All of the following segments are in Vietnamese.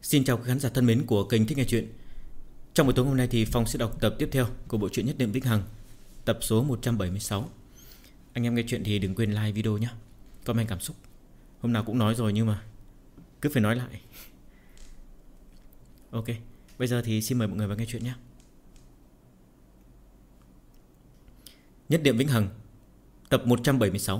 Xin chào các khán giả thân mến của kênh Thích Nghe Chuyện. Trong buổi tối hôm nay thì Phong sẽ đọc tập tiếp theo của bộ truyện Nhất Niệm Vĩnh Hằng, tập số 176. Anh em nghe chuyện thì đừng quên like video nhé, comment cảm xúc. Hôm nào cũng nói rồi nhưng mà cứ phải nói lại. Ok, bây giờ thì xin mời mọi người vào nghe chuyện nhé. Nhất Niệm Vĩnh Hằng, tập 176.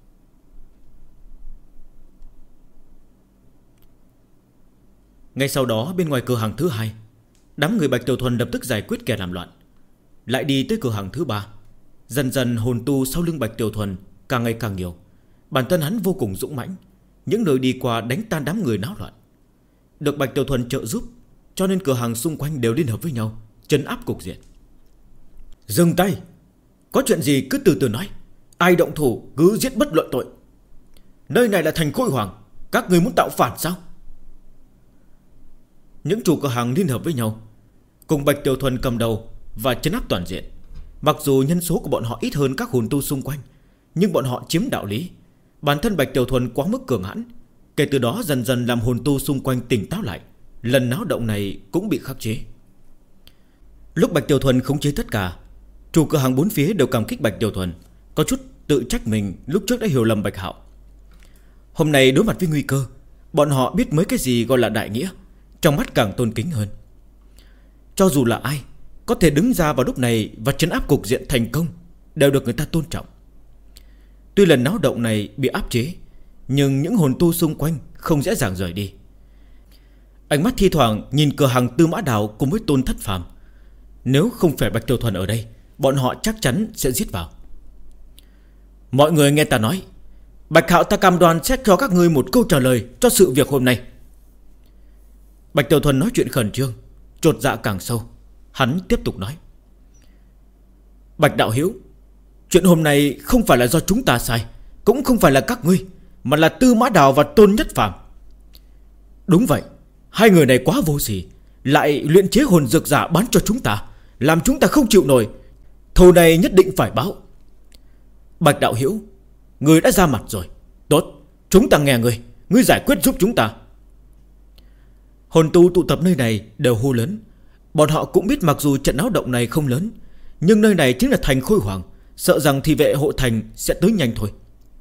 Ngay sau đó bên ngoài cửa hàng thứ hai, đám người Bạch Tiểu Thuần lập tức giải quyết kẻ làm loạn. Lại đi tới cửa hàng thứ ba. Dần dần hồn tu sau lưng Bạch Tiểu Thuần càng ngày càng nhiều. Bản thân hắn vô cùng dũng mãnh, những nơi đi qua đánh tan đám người náo loạn. Được Bạch Tiểu Thuần trợ giúp, cho nên cửa hàng xung quanh đều liên hợp với nhau trấn áp cục diện. Dừng tay, có chuyện gì cứ từ từ nói, ai động thủ cứ giết bất luận tội. Nơi này là thành Khôi Hoàng, các người muốn tạo phản sao? Những chủ cửa hàng liên hợp với nhau, cùng Bạch Tiểu Thuần cầm đầu và trấn áp toàn diện. Mặc dù nhân số của bọn họ ít hơn các hồn tu xung quanh, nhưng bọn họ chiếm đạo lý. Bản thân Bạch Tiểu Thuần quá mức cường hãn, kể từ đó dần dần làm hồn tu xung quanh tỉnh táo lại. Lần náo động này cũng bị khắc chế. Lúc Bạch Tiểu Thuần khống chế tất cả, chủ cửa hàng bốn phía đều cảm kích Bạch Tiểu Thuần, có chút tự trách mình lúc trước đã hiểu lầm Bạch Hạo. Hôm nay đối mặt với nguy cơ, bọn họ biết mấy cái gì gọi là đại nghĩa, trong mắt càng tôn kính hơn. Cho dù là ai có thể đứng ra vào lúc này và trấn áp cục diện thành công, đều được người ta tôn trọng. Tuy lần náo động này bị áp chế, nhưng những hồn tu xung quanh không dễ dàng rời đi. Ánh mắt thi thoảng nhìn cửa hàng Tư Mã Đào cùng với Tôn Thất Phàm. Nếu không phải Bạch Tiểu Thuần ở đây, bọn họ chắc chắn sẽ giết vào. Mọi người nghe ta nói, Bạch Hạo ta cam đoan sẽ cho các ngươi một câu trả lời cho sự việc hôm nay. Bạch Tiểu Thuần nói chuyện khẩn trương, chột dạ càng sâu. Hắn tiếp tục nói, Bạch đạo hữu, chuyện hôm nay không phải là do chúng ta sai, cũng không phải là các ngươi, mà là Tư Mã Đào và Tôn Nhất Phàm. Đúng vậy, hai người này quá vô sỉ, lại luyện chế hồn dược giả bán cho chúng ta, làm chúng ta không chịu nổi. Thù này nhất định phải báo. Bạch đạo hữu, ngươi đã ra mặt rồi. Tốt, chúng ta nghe ngươi, ngươi giải quyết giúp chúng ta. Hồn tu tụ tập nơi này đều hô lớn. Bọn họ cũng biết mặc dù trận náo động này không lớn, nhưng nơi này chính là thành Khôi Hoàng, sợ rằng thị vệ hộ thành sẽ tới nhanh thôi.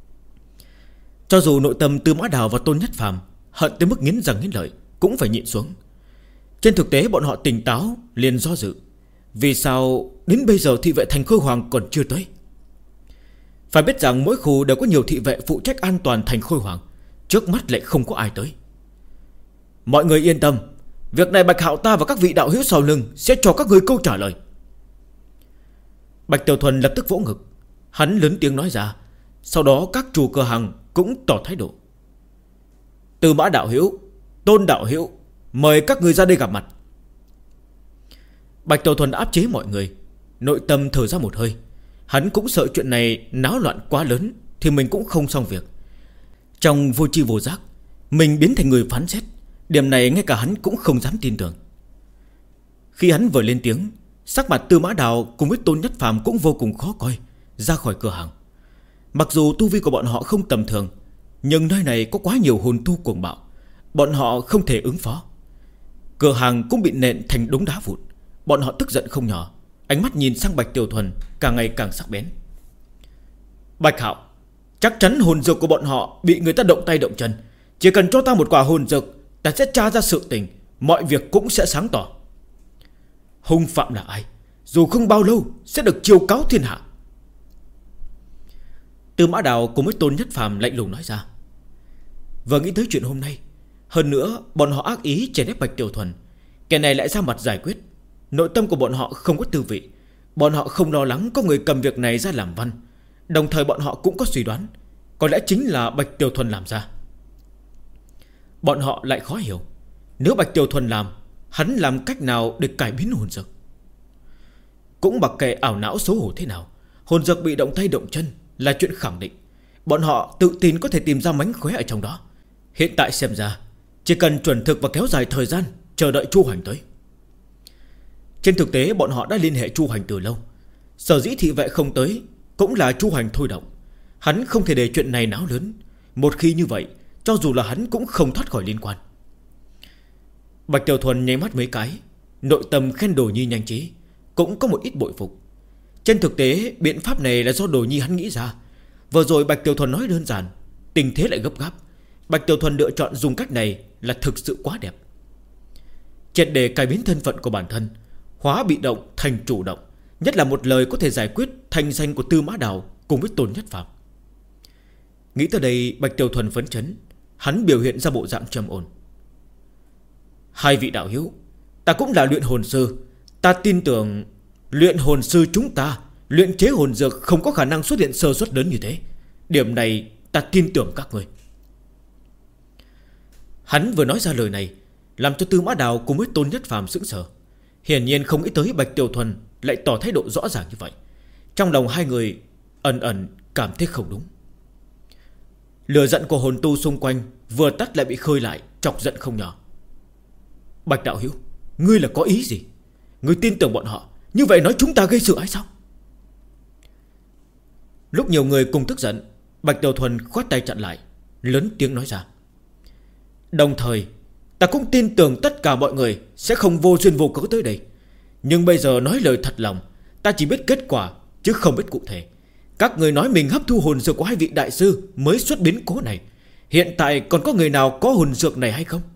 Cho dù nội tâm Tư Mã Đào và Tôn Nhất Phàm hận tới mức nghiến răng nghiến lợi, cũng phải nhịn xuống. Trên thực tế bọn họ tỉnh táo liền do dự. Vì sao đến bây giờ thị vệ thành Khôi Hoàng còn chưa tới? Phải biết rằng mỗi khu đều có nhiều thị vệ phụ trách an toàn thành Khôi Hoàng, trước mắt lại không có ai tới. Mọi người yên tâm, việc này Bạch Hạo ta và các vị đạo hữu sau lưng sẽ cho các ngươi câu trả lời. Bạch Tiểu Thuần lập tức vỗ ngực. Hắn lớn tiếng nói ra. Sau đó các chủ cửa hàng cũng tỏ thái độ. Tư Mã đạo hữu, Tôn đạo hữu, mời các ngươi ra đây gặp mặt. Bạch Tiểu Thuần áp chế mọi người, nội tâm thở ra một hơi. Hắn cũng sợ chuyện này náo loạn quá lớn thì mình cũng không xong việc. Trong vô tri vô giác, mình biến thành người phán xét. Điểm này ngay cả hắn cũng không dám tin tưởng. Khi hắn vừa lên tiếng, sắc mặt Tư Mã Đào cùng với Tôn Nhất Phàm cũng vô cùng khó coi, ra khỏi cửa hàng. Mặc dù tu vi của bọn họ không tầm thường, nhưng nơi này có quá nhiều hồn tu cuồng bạo, bọn họ không thể ứng phó. Cửa hàng cũng bị nện thành đống đá vụn. Bọn họ tức giận không nhỏ, ánh mắt nhìn sang Bạch Tiểu Thuần càng ngày càng sắc bén. Bạch Hạo, chắc chắn hồn dược của bọn họ bị người ta động tay động chân. Chỉ cần cho ta một quả hồn dược, ta sẽ tra ra sự tình, mọi việc cũng sẽ sáng tỏ. Hung phạm là ai, dù không bao lâu sẽ được chiêu cáo thiên hạ. Tư Mã Đào cùng với Tôn Nhất Phàm lạnh lùng nói ra. Vừa nghĩ tới chuyện hôm nay, hơn nữa bọn họ ác ý chèn ép Bạch Tiểu Thuần, kẻ này lại ra mặt giải quyết. Nội tâm của bọn họ không có tư vị. Bọn họ không lo lắng có người cầm việc này ra làm văn. Đồng thời bọn họ cũng có suy đoán, có lẽ chính là Bạch Tiểu Thuần làm ra. Bọn họ lại khó hiểu, nếu Bạch Tiểu Thuần làm, hắn làm cách nào để cải biến hồn dược? Cũng mặc kệ ảo não xấu hổ thế nào, hồn dược bị động tay động chân là chuyện khẳng định. Bọn họ tự tin có thể tìm ra mánh khóe ở trong đó. Hiện tại xem ra chỉ cần chuẩn thực và kéo dài thời gian, chờ đợi Chu Hoành tới. Trên thực tế bọn họ đã liên hệ Chu Hoành từ lâu. Sở dĩ thị vệ không tới cũng là Chu Hoành thôi động. Hắn không thể để chuyện này náo lớn. Một khi như vậy, cho dù là hắn cũng không thoát khỏi liên quan. Bạch Tiểu Thuần nháy mắt mấy cái, nội tâm khen Đồ Nhi nhanh trí, cũng có một ít bội phục. Trên thực tế biện pháp này là do Đồ Nhi hắn nghĩ ra. Vừa rồi Bạch Tiểu Thuần nói đơn giản, tình thế lại gấp gáp. Bạch Tiểu Thuần lựa chọn dùng cách này là thực sự quá đẹp. Triệt để cải biến thân phận của bản thân, hóa bị động thành chủ động, nhất là một lời có thể giải quyết thanh danh của Tư Mã Đào cùng với Tôn Nhất Phàm. Nghĩ tới đây Bạch Tiểu Thuần phấn chấn, hắn biểu hiện ra bộ dạng trầm ổn. Hai vị đạo hữu, ta cũng là luyện hồn sư, ta tin tưởng luyện hồn sư chúng ta luyện chế hồn dược không có khả năng xuất hiện sơ suất lớn như thế. Điểm này ta tin tưởng các người. Hắn vừa nói ra lời này, làm cho Tư Mã Đào cùng với Tôn Nhất Phàm sững sờ. Hiển nhiên không nghĩ tới Bạch Tiểu Thuần lại tỏ thái độ rõ ràng như vậy. Trong lòng hai người ẩn ẩn cảm thấy không đúng. Lửa giận của hồn tu xung quanh vừa tắt lại bị khơi lại, chọc giận không nhỏ. Bạch đạo hữu, ngươi là có ý gì? Ngươi tin tưởng bọn họ, như vậy nói chúng ta gây sự hay sao? Lúc nhiều người cùng tức giận, Bạch Tiểu Thuần khoát tay chặn lại, lớn tiếng nói ra. Đồng thời ta cũng tin tưởng tất cả mọi người sẽ không vô duyên vô cớ tới đây. Nhưng bây giờ nói lời thật lòng, ta chỉ biết kết quả chứ không biết cụ thể. Các người nói mình hấp thu hồn dược của hai vị đại sư mới xuất biến cố này. Hiện tại còn có người nào có hồn dược này hay không?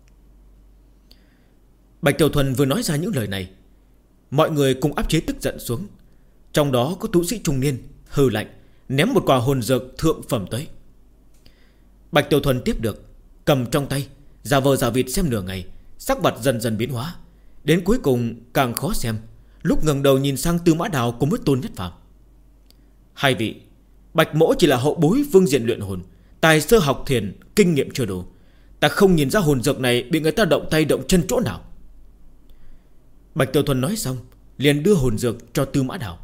Bạch Tiểu Thuần vừa nói ra những lời này, mọi người cùng áp chế tức giận xuống. Trong đó có tu sĩ trung niên hừ lạnh, ném một quả hồn dược thượng phẩm tới. Bạch Tiểu Thuần tiếp được, cầm trong tay, giả vờ giả vịt xem nửa ngày, sắc mặt dần dần biến hóa. Đến cuối cùng càng khó xem, lúc ngẩng đầu nhìn sang Tư Mã Đào cùng với Tôn Nhất Phàm. Hai vị, Bạch mỗ chỉ là hậu bối phương diện luyện hồn, tài sơ học thiền, kinh nghiệm chưa đủ. Ta không nhìn ra hồn dược này bị người ta động tay động chân chỗ nào. Bạch Tiểu Thuần nói xong, liền đưa hồn dược cho Tư Mã Đào.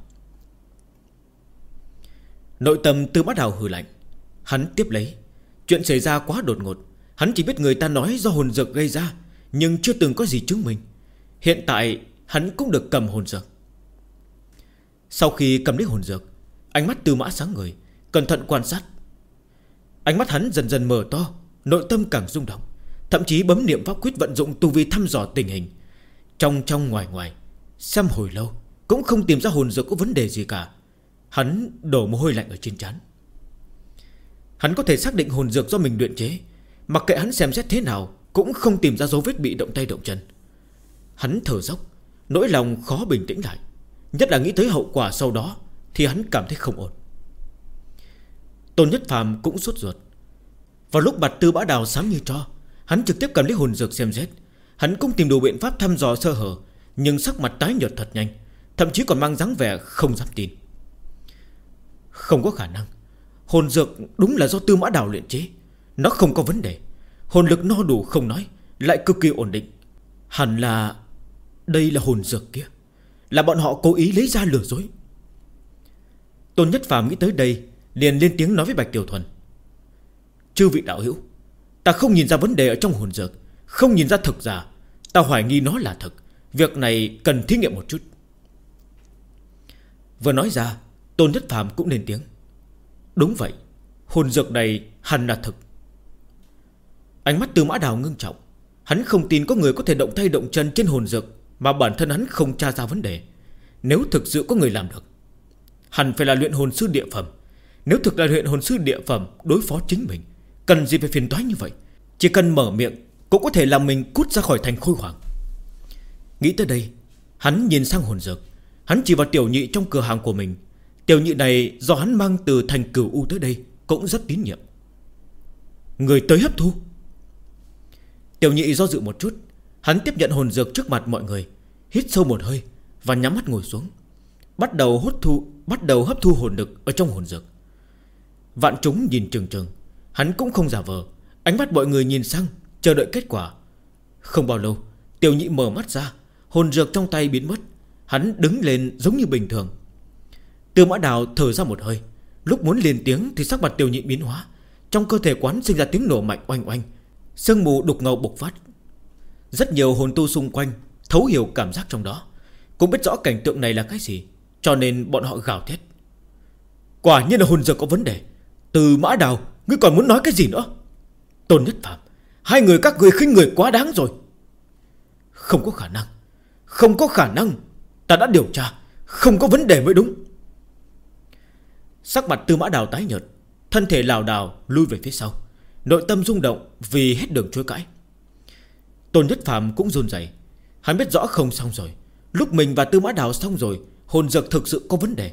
Nội tâm Tư Mã Đào hừ lạnh, hắn tiếp lấy. Chuyện xảy ra quá đột ngột, hắn chỉ biết người ta nói do hồn dược gây ra, nhưng chưa từng có gì chứng minh. Hiện tại hắn cũng được cầm hồn dược. Sau khi cầm lấy hồn dược, ánh mắt Tư Mã sáng ngời, cẩn thận quan sát. Ánh mắt hắn dần dần mở to, nội tâm càng rung động, thậm chí bấm niệm pháp quyết vận dụng tu vi thăm dò tình hình. Trong ngoài ngoài, xem hồi lâu cũng không tìm ra hồn dược có vấn đề gì cả. Hắn đổ mồ hôi lạnh ở trên trán. Hắn có thể xác định hồn dược do mình luyện chế, mặc kệ hắn xem xét thế nào cũng không tìm ra dấu vết bị động tay động chân. Hắn thở dốc, nỗi lòng khó bình tĩnh lại, nhất là nghĩ tới hậu quả sau đó thì hắn cảm thấy không ổn. Tôn Nhất Phàm cũng sốt ruột. Vào lúc mặt Tư Mã Đào xám như tro, hắn trực tiếp cầm lấy hồn dược xem xét. Hắn cũng tìm đủ biện pháp thăm dò sơ hở, nhưng sắc mặt tái nhợt thật nhanh, thậm chí còn mang dáng vẻ không dám tin. Không có khả năng, hồn dược đúng là do Tư Mã Đào luyện chế, nó không có vấn đề. Hồn lực no đủ không nói, lại cực kỳ ổn định. Hẳn là đây là hồn dược kia, là bọn họ cố ý lấy ra lừa dối. Tôn Nhất Phàm nghĩ tới đây, liền lên tiếng nói với Bạch Tiểu Thuần. Chư vị đạo hữu, ta không nhìn ra vấn đề ở trong hồn dược, không nhìn ra thực giả, ta hoài nghi nó là thực. Việc này cần thí nghiệm một chút. Vừa nói ra, Tôn Nhất Phàm cũng lên tiếng. Đúng vậy, hồn dược này hẳn là thực. Ánh mắt Tư Mã Đào ngưng trọng. Hắn không tin có người có thể động tay động chân trên hồn dược mà bản thân hắn không tra ra vấn đề. Nếu thực sự có người làm được, hẳn phải là luyện hồn sư địa phẩm. Nếu thực là luyện hồn sư địa phẩm đối phó chính mình, cần gì phải phiền toái như vậy. Chỉ cần mở miệng cũng có thể làm mình cút ra khỏi thành Khôi Hoàng. Nghĩ tới đây, hắn nhìn sang hồn dược. Hắn chỉ vào tiểu nhị trong cửa hàng của mình. Tiểu nhị này do hắn mang từ thành Cửu U tới đây, cũng rất tín nhiệm. Người tới hấp thu. Tiểu nhị do dự một chút, hắn tiếp nhận hồn dược trước mặt mọi người, hít sâu một hơi và nhắm mắt ngồi xuống, bắt đầu hấp thu hồn lực ở trong hồn dược. Vạn chúng nhìn chừng chừng, hắn cũng không giả vờ. Ánh mắt mọi người nhìn sang, chờ đợi kết quả. Không bao lâu, tiểu nhị mở mắt ra, hồn dược trong tay biến mất. Hắn đứng lên giống như bình thường. Tư Mã Đào thở ra một hơi. Lúc muốn lên tiếng thì sắc mặt tiểu nhị biến hóa. Trong cơ thể quán sinh ra tiếng nổ mạnh oanh oanh, sương mù đục ngầu bộc phát. Rất nhiều hồn tu xung quanh thấu hiểu cảm giác trong đó, cũng biết rõ cảnh tượng này là cái gì, cho nên bọn họ gào thét. Quả nhiên là hồn dược có vấn đề. Tư Mã Đào, ngươi còn muốn nói cái gì nữa? Tôn Nhất Phàm, hai người các ngươi khinh người quá đáng rồi. Không có khả năng. Không có khả năng. Ta đã điều tra, không có vấn đề mới đúng. Sắc mặt Tư Mã Đào tái nhợt, thân thể lảo đảo lui về phía sau, nội tâm rung động vì hết đường chối cãi. Tôn Nhất Phàm cũng run rẩy. Hắn biết rõ không xong rồi. Lúc mình và Tư Mã Đào xong rồi, hồn dược thực sự có vấn đề.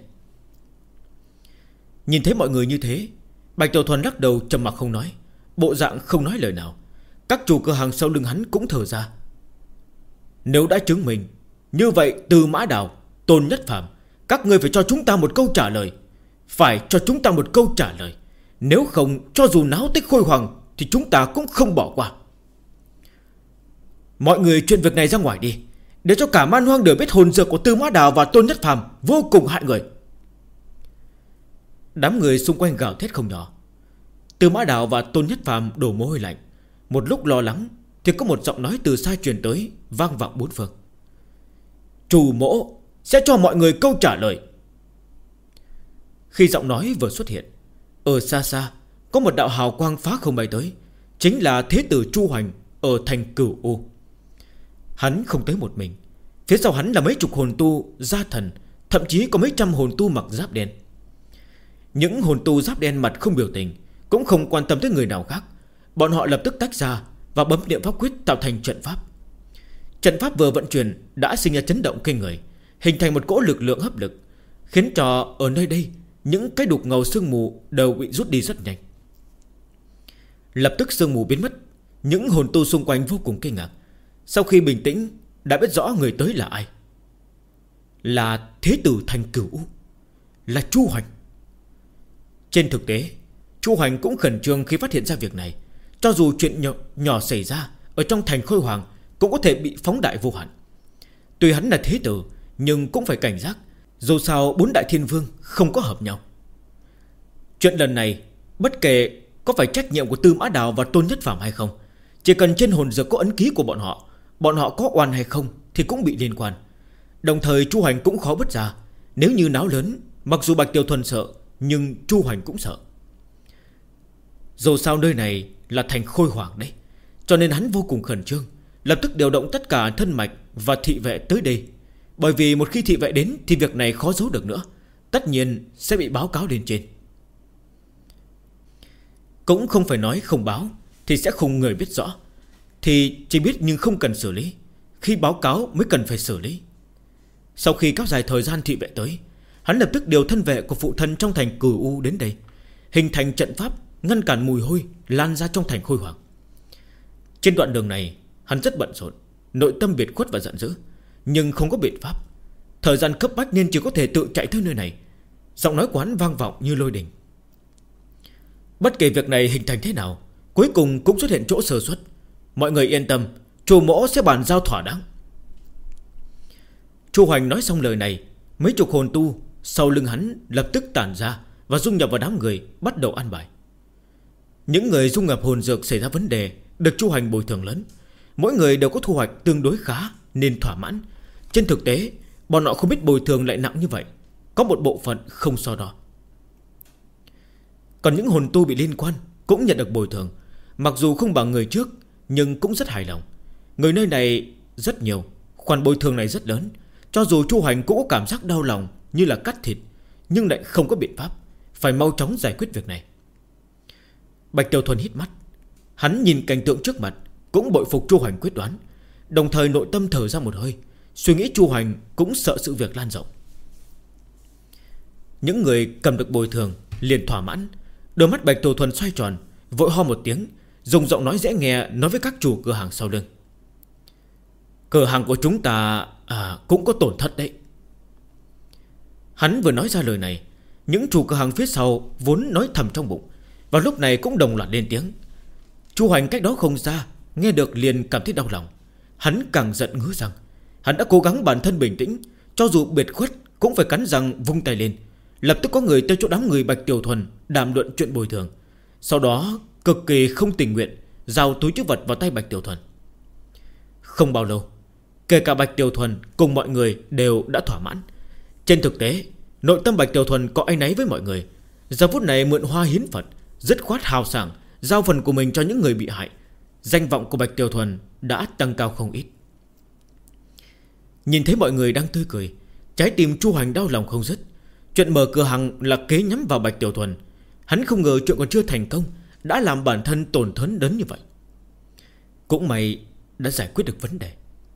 Nhìn thấy mọi người như thế, Bạch Tiểu Thuần lắc đầu trầm mặc không nói, bộ dạng không nói lời nào. Các chủ cửa hàng sau lưng hắn cũng thở ra. Nếu đã chứng minh như vậy, Tư Mã Đào, Tôn Nhất Phàm, các ngươi phải cho chúng ta một câu trả lời. Phải cho chúng ta một câu trả lời. Nếu không, cho dù náo tích khôi hoàng thì chúng ta cũng không bỏ qua. Mọi người chuyện việc này ra ngoài đi, để cho cả man hoang đều biết hồn dược của Tư Mã Đào và Tôn Nhất Phàm vô cùng hại người. Đám người xung quanh gào thét không nhỏ. Tư Mã Đào và Tôn Nhất Phàm đổ mồ hôi lạnh. Một lúc lo lắng thì có một giọng nói từ xa truyền tới, vang vọng bốn phương. Chủ mỗ sẽ cho mọi người câu trả lời. Khi giọng nói vừa xuất hiện, ở xa xa có một đạo hào quang phá không bay tới. Chính là Thế tử Chu Hoành ở thành Cửu U. Hắn không tới một mình. Phía sau hắn là mấy chục hồn tu gia thần, thậm chí có mấy trăm hồn tu mặc giáp đen. Những hồn tu giáp đen mặt không biểu tình, cũng không quan tâm tới người nào khác. Bọn họ lập tức tách ra và bấm niệm pháp quyết tạo thành trận pháp. Trận pháp vừa vận chuyển đã sinh ra chấn động kinh người, hình thành một cỗ lực lượng hấp lực, khiến cho ở nơi đây những cái đục ngầu sương mù đều bị rút đi rất nhanh. Lập tức sương mù biến mất. Những hồn tu xung quanh vô cùng kinh ngạc. Sau khi bình tĩnh đã biết rõ người tới là ai. Là Thế tử thành Cửu U, là Chu Hoành. Trên thực tế, Chu Hoành cũng khẩn trương khi phát hiện ra việc này. Cho dù chuyện nhỏ xảy ra ở trong thành Khôi Hoàng cũng có thể bị phóng đại vô hạn. Tuy hắn là thế tử, nhưng cũng phải cảnh giác. Dù sao 4 đại thiên vương không có hợp nhau. Chuyện lần này, bất kể có phải trách nhiệm của Tư Mã Đào và Tôn Nhất Phàm hay không, chỉ cần trên hồn dược có ấn ký của bọn họ có oan hay không thì cũng bị liên quan. Đồng thời Chu Hoành cũng khó bứt ra. Nếu như náo lớn, mặc dù Bạch Tiểu Thuần sợ, nhưng Chu Hoành cũng sợ. Dù sao nơi này là thành Khôi Hoàng đấy, cho nên hắn vô cùng khẩn trương, lập tức điều động tất cả thân mạch và thị vệ tới đây. Bởi vì một khi thị vệ đến thì việc này khó giấu được nữa, tất nhiên sẽ bị báo cáo lên trên. Cũng không phải nói không báo thì sẽ không người biết rõ, thì chỉ biết nhưng không cần xử lý. Khi báo cáo mới cần phải xử lý. Sau khi kéo dài thời gian thị vệ tới, hắn lập tức điều thân vệ của phụ thân trong thành Cửu U đến đây, hình thành trận pháp ngăn cản mùi hôi lan ra trong thành Khôi Hoàng. Trên đoạn đường này hắn rất bận rộn, nội tâm biệt khuất và giận dữ, nhưng không có biện pháp. Thời gian cấp bách nên chỉ có thể tự chạy tới nơi này. Giọng nói của hắn vang vọng như lôi đình. Bất kể việc này hình thành thế nào, cuối cùng cũng xuất hiện chỗ sơ suất. Mọi người yên tâm, chủ mỗ sẽ bàn giao thỏa đáng. Chu Hoành nói xong lời này, mấy chục hồn tu sau lưng hắn lập tức tản ra và dung nhập vào đám người, bắt đầu ăn bài. Những người dung nhập hồn dược xảy ra vấn đề được Chu Hoành bồi thường lớn. Mỗi người đều có thu hoạch tương đối khá nên thỏa mãn. Trên thực tế, bọn họ không biết bồi thường lại nặng như vậy. Có một bộ phận không so đo. Còn những hồn tu bị liên quan cũng nhận được bồi thường. Mặc dù không bằng người trước, nhưng cũng rất hài lòng. Người nơi này rất nhiều, khoản bồi thường này rất lớn. Cho dù Chu Hoành cũng có cảm giác đau lòng như là cắt thịt, nhưng lại không có biện pháp, phải mau chóng giải quyết việc này. Bạch Tiểu Thuần hít mắt. Hắn nhìn cảnh tượng trước mặt, cũng bội phục Chu Hoành quyết đoán, đồng thời nội tâm thở ra một hơi, suy nghĩ Chu Hoành cũng sợ sự việc lan rộng. Những người cầm được bồi thường liền thỏa mãn. Đôi mắt Bạch Tiểu Thuần xoay tròn, vội ho một tiếng, dùng giọng nói dễ nghe nói với các chủ cửa hàng sau lưng. Cửa hàng của chúng ta cũng có tổn thất đấy. Hắn vừa nói ra lời này, những chủ cửa hàng phía sau vốn nói thầm trong bụng, và lúc này cũng đồng loạt lên tiếng. Chu Hoành cách đó không xa, nghe được liền cảm thấy đau lòng. Hắn càng giận ngứa rằng hắn đã cố gắng bản thân bình tĩnh, cho dù biệt khuất cũng phải cắn răng vung tay lên. Lập tức có người tới chỗ đám người Bạch Tiểu Thuần đàm luận chuyện bồi thường. Sau đó cực kỳ không tình nguyện giao túi trữ vật vào tay Bạch Tiểu Thuần. Không bao lâu, kể cả Bạch Tiểu Thuần cùng mọi người đều đã thỏa mãn. Trên thực tế, nội tâm Bạch Tiểu Thuần có áy náy với mọi người. Giờ phút này mượn hoa hiến Phật, dứt khoát hào sảng giao phần của mình cho những người bị hại. Danh vọng của Bạch Tiểu Thuần đã tăng cao không ít. Nhìn thấy mọi người đang tươi cười, trái tim Chu Hoành đau lòng không dứt. Chuyện mở cửa hàng là kế nhắm vào Bạch Tiểu Thuần. Hắn không ngờ chuyện còn chưa thành công đã làm bản thân tổn thất đớn như vậy. Cũng may đã giải quyết được vấn đề.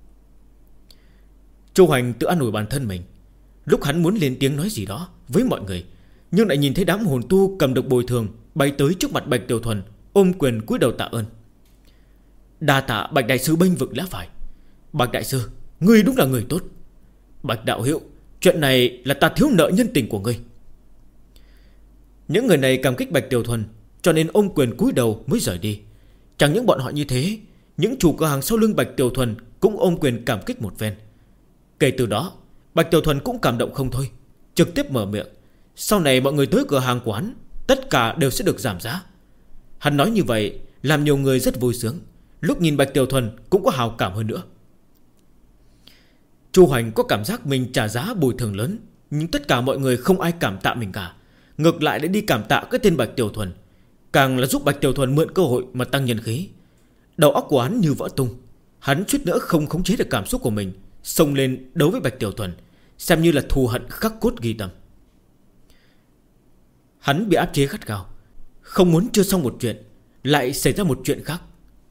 Chu Hoành tự an ủi bản thân mình. Lúc hắn muốn lên tiếng nói gì đó với mọi người, nhưng lại nhìn thấy đám hồn tu cầm được bồi thường bay tới trước mặt Bạch Tiểu Thuần, ôm quyền cúi đầu tạ ơn. Đa tạ Bạch đại sư bênh vực lá phải. Bạch đại sư, ngươi đúng là người tốt. Bạch đạo hữu, chuyện này là ta thiếu nợ nhân tình của ngươi. Những người này cảm kích Bạch Tiểu Thuần, cho nên ôm quyền cúi đầu mới rời đi. Chẳng những bọn họ như thế, những chủ cửa hàng sau lưng Bạch Tiểu Thuần cũng ôm quyền cảm kích một phen. Kể từ đó, Bạch Tiểu Thuần cũng cảm động không thôi, trực tiếp mở miệng. Sau này mọi người tới cửa hàng của hắn, tất cả đều sẽ được giảm giá. Hắn nói như vậy làm nhiều người rất vui sướng. Lúc nhìn Bạch Tiểu Thuần cũng có hào cảm hơn nữa. Chu Hoành có cảm giác mình trả giá bồi thường lớn, nhưng tất cả mọi người không ai cảm tạ mình cả. Ngược lại để đi cảm tạ cái tên Bạch Tiểu Thuần, càng là giúp Bạch Tiểu Thuần mượn cơ hội mà tăng nhân khí. Đầu óc của hắn như vỡ tung. Hắn suýt nữa không khống chế được cảm xúc của mình, xông lên đấu với Bạch Tiểu Thuần, xem như là thù hận khắc cốt ghi tâm. Hắn bị áp chế gắt gao, không muốn chưa xong một chuyện lại xảy ra một chuyện khác.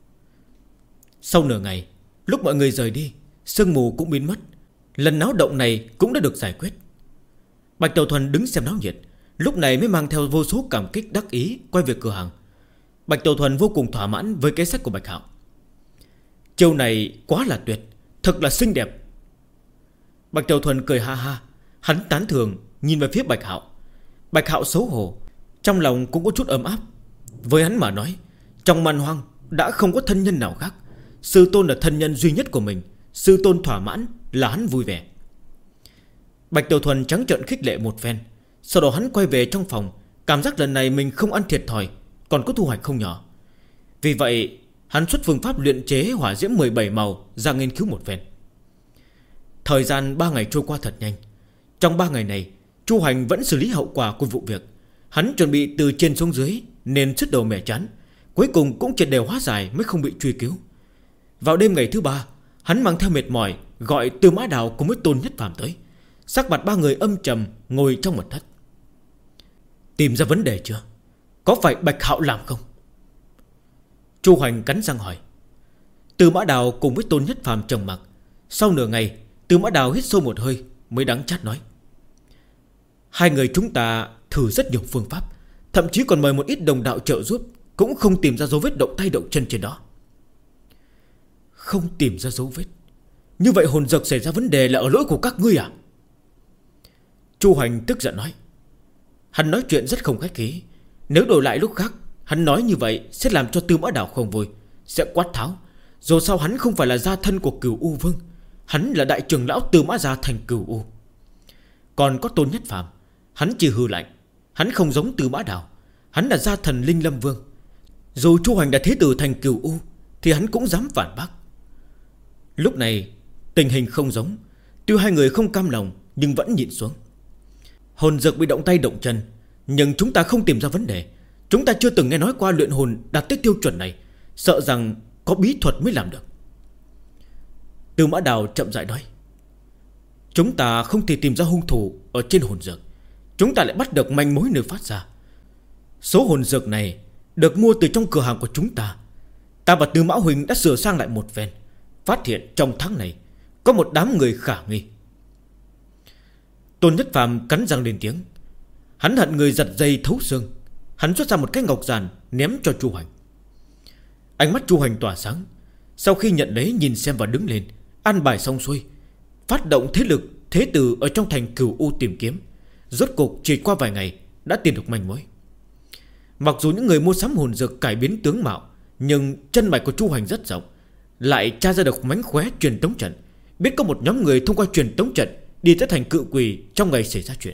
Sau nửa ngày, lúc mọi người rời đi, sương mù cũng biến mất. Lần náo động này cũng đã được giải quyết. Bạch Tiểu Thuần đứng xem náo nhiệt, lúc này mới mang theo vô số cảm kích đắc ý quay về cửa hàng. Bạch Tiểu Thuần vô cùng thỏa mãn với kế sách của Bạch Hạo. Chiêu này quá là tuyệt, thật là xinh đẹp. Bạch Tiểu Thuần cười ha ha. Hắn tán thưởng nhìn về phía Bạch Hạo. Bạch Hạo xấu hổ, trong lòng cũng có chút ấm áp. Với hắn mà nói, trong man hoang đã không có thân nhân nào khác. Sư tôn là thân nhân duy nhất của mình. Sư tôn thỏa mãn là hắn vui vẻ. Bạch Tiểu Thuần trắng trợn khích lệ một phen. Sau đó hắn quay về trong phòng, cảm giác lần này mình không ăn thiệt thòi, còn có thu hoạch không nhỏ. Vì vậy hắn xuất phương pháp luyện chế hỏa diễm 17 màu ra nghiên cứu một phen. Thời gian 3 ngày trôi qua thật nhanh. Trong 3 ngày này, Chu Hoành vẫn xử lý hậu quả của vụ việc. Hắn chuẩn bị từ trên xuống dưới nên sứt đầu mẻ chán. Cuối cùng cũng triệt đều hóa giải mới không bị truy cứu. Vào đêm ngày thứ 3, hắn mang theo mệt mỏi gọi Tư Mã Đào cùng với Tôn Nhất Phàm tới. Sắc mặt ba người âm trầm ngồi trong mật thất. Tìm ra vấn đề chưa? Có phải Bạch Hạo làm không? Chu Hoành cắn răng hỏi. Tư Mã Đào cùng với Tôn Nhất Phàm trầm mặc. Sau nửa ngày, Tư Mã Đào hít sâu một hơi mới đắng chát nói. Hai người chúng ta thử rất nhiều phương pháp, thậm chí còn mời một ít đồng đạo trợ giúp, cũng không tìm ra dấu vết động tay động chân trên đó. Không tìm ra dấu vết? Như vậy hồn dược xảy ra vấn đề là ở lỗi của các ngươi à? Chu Hoành tức giận nói. Hắn nói chuyện rất không khách khí. Nếu đổi lại lúc khác, hắn nói như vậy sẽ làm cho Tư Mã Đào không vui, sẽ quát tháo. Dù sao hắn không phải là gia thân của Cửu U Vương, hắn là đại trưởng lão Tư Mã gia thành Cửu U. Còn có Tôn Nhất Phàm, hắn chỉ hư lạnh. Hắn không giống Tư Mã Đào, hắn là gia thần Linh Lâm Vương. Dù Chu Hoành đã thế tử thành Cửu U thì hắn cũng dám phản bác. Lúc này tình hình không giống. Tuy hai người không cam lòng nhưng vẫn nhịn xuống. Hồn dược bị động tay động chân, nhưng chúng ta không tìm ra vấn đề. Chúng ta chưa từng nghe nói qua luyện hồn đạt tới tiêu chuẩn này, sợ rằng có bí thuật mới làm được. Tư Mã Đào chậm rãi nói. Chúng ta không thể tìm ra hung thủ ở trên hồn dược, chúng ta lại bắt được manh mối nơi phát ra. Số hồn dược này được mua từ trong cửa hàng của chúng ta. Ta và Tư Mã Huỳnh đã sửa sang lại một phen, phát hiện trong tháng này có một đám người khả nghi. Tôn Nhất Phàm cắn răng lên tiếng. Hắn hận người giật dây thấu xương. Hắn xuất ra một cái ngọc giản ném cho Chu Hoành. Ánh mắt Chu Hoành tỏa sáng. Sau khi nhận lấy nhìn xem và đứng lên, ăn bài xong xuôi, phát động thế lực thế tử ở trong thành Cửu U tìm kiếm. Rốt cục chỉ qua vài ngày đã tìm được manh mối. Mặc dù những người mua sắm hồn dược cải biến tướng mạo, nhưng chân mạch của Chu Hoành rất rộng, lại tra ra được mánh khóe truyền tống trận, biết có một nhóm người thông qua truyền tống trận đi tới thành Cự Quỷ trong ngày xảy ra chuyện.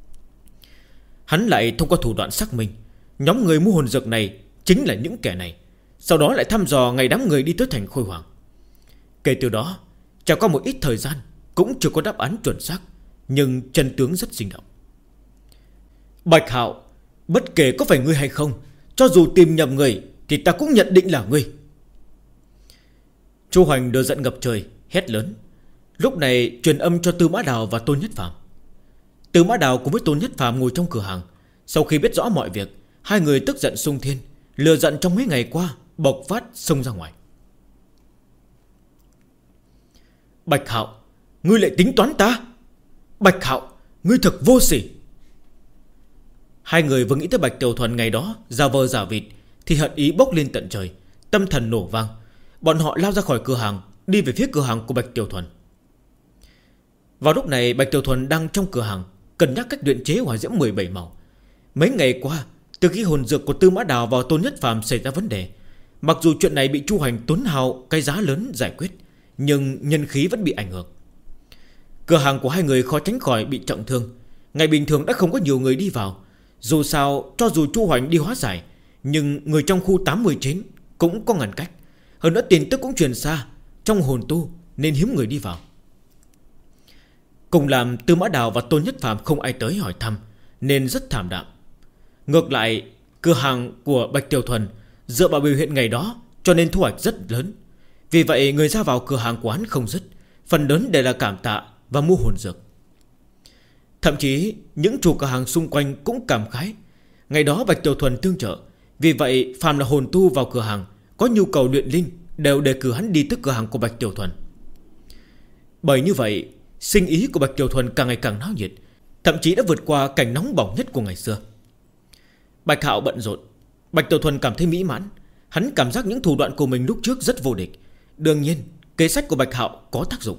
Hắn lại thông qua thủ đoạn xác minh nhóm người mua hồn dược này chính là những kẻ này. Sau đó lại thăm dò ngày đám người đi tới thành Khôi Hoàng. Kể từ đó trải qua một ít thời gian, cũng chưa có đáp án chuẩn xác, nhưng chân tướng rất sinh động. Bạch Hạo, bất kể có phải ngươi hay không, cho dù tìm nhầm người thì ta cũng nhận định là ngươi. Chu Hoành đưa giận ngập trời hét lớn. Lúc này truyền âm cho Tư Mã Đào và Tôn Nhất Phàm. Tư Mã Đào cùng với Tôn Nhất Phàm ngồi trong cửa hàng. Sau khi biết rõ mọi việc, hai người tức giận xung thiên, lừa giận trong mấy ngày qua bộc phát xông ra ngoài. Bạch Hạo, ngươi lại tính toán ta? Bạch Hạo, ngươi thật vô sỉ. Hai người vừa nghĩ tới Bạch Tiểu Thuần ngày đó giả vờ giả vịt thì hận ý bốc lên tận trời, tâm thần nổ vang. Bọn họ lao ra khỏi cửa hàng, đi về phía cửa hàng của Bạch Tiểu Thuần. Vào lúc này Bạch Tiểu Thuần đang trong cửa hàng cân nhắc cách luyện chế hỏa diễm 17 màu. Mấy ngày qua, từ khi hồn dược của Tư Mã Đào vào Tôn Nhất Phàm xảy ra vấn đề, mặc dù chuyện này bị Chu Hành tốn hao cái giá lớn giải quyết, nhưng nhân khí vẫn bị ảnh hưởng. Cửa hàng của hai người khó tránh khỏi bị trọng thương. Ngày bình thường đã không có nhiều người đi vào. Dù sao, cho dù Chu Hành đi hóa giải, nhưng người trong khu 89 cũng có ngăn cách. Hơn nữa tin tức cũng truyền xa, trong hồn tu nên hiếm người đi vào. Cùng làm Tư Mã Đào và Tôn Nhất Phàm không ai tới hỏi thăm, nên rất thảm đạm. Ngược lại, cửa hàng của Bạch Tiểu Thuần dựa vào biểu hiện ngày đó cho nên thu hoạch rất lớn. Vì vậy người ra vào cửa hàng của hắn không dứt, phần lớn đều là cảm tạ và mua hồn dược. Thậm chí những chủ cửa hàng xung quanh cũng cảm khái. Ngày đó Bạch Tiểu Thuần tương trợ, vì vậy phàm là hồn tu vào cửa hàng có nhu cầu luyện linh đều đề cử hắn đi tới cửa hàng của Bạch Tiểu Thuần. Bởi như vậy, sinh ý của Bạch Tiểu Thuần càng ngày càng náo nhiệt, thậm chí đã vượt qua cảnh nóng bỏng nhất của ngày xưa. Bạch Hạo bận rộn, Bạch Tiểu Thuần cảm thấy mỹ mãn. Hắn cảm giác những thủ đoạn của mình lúc trước rất vô địch. Đương nhiên kế sách của Bạch Hạo có tác dụng.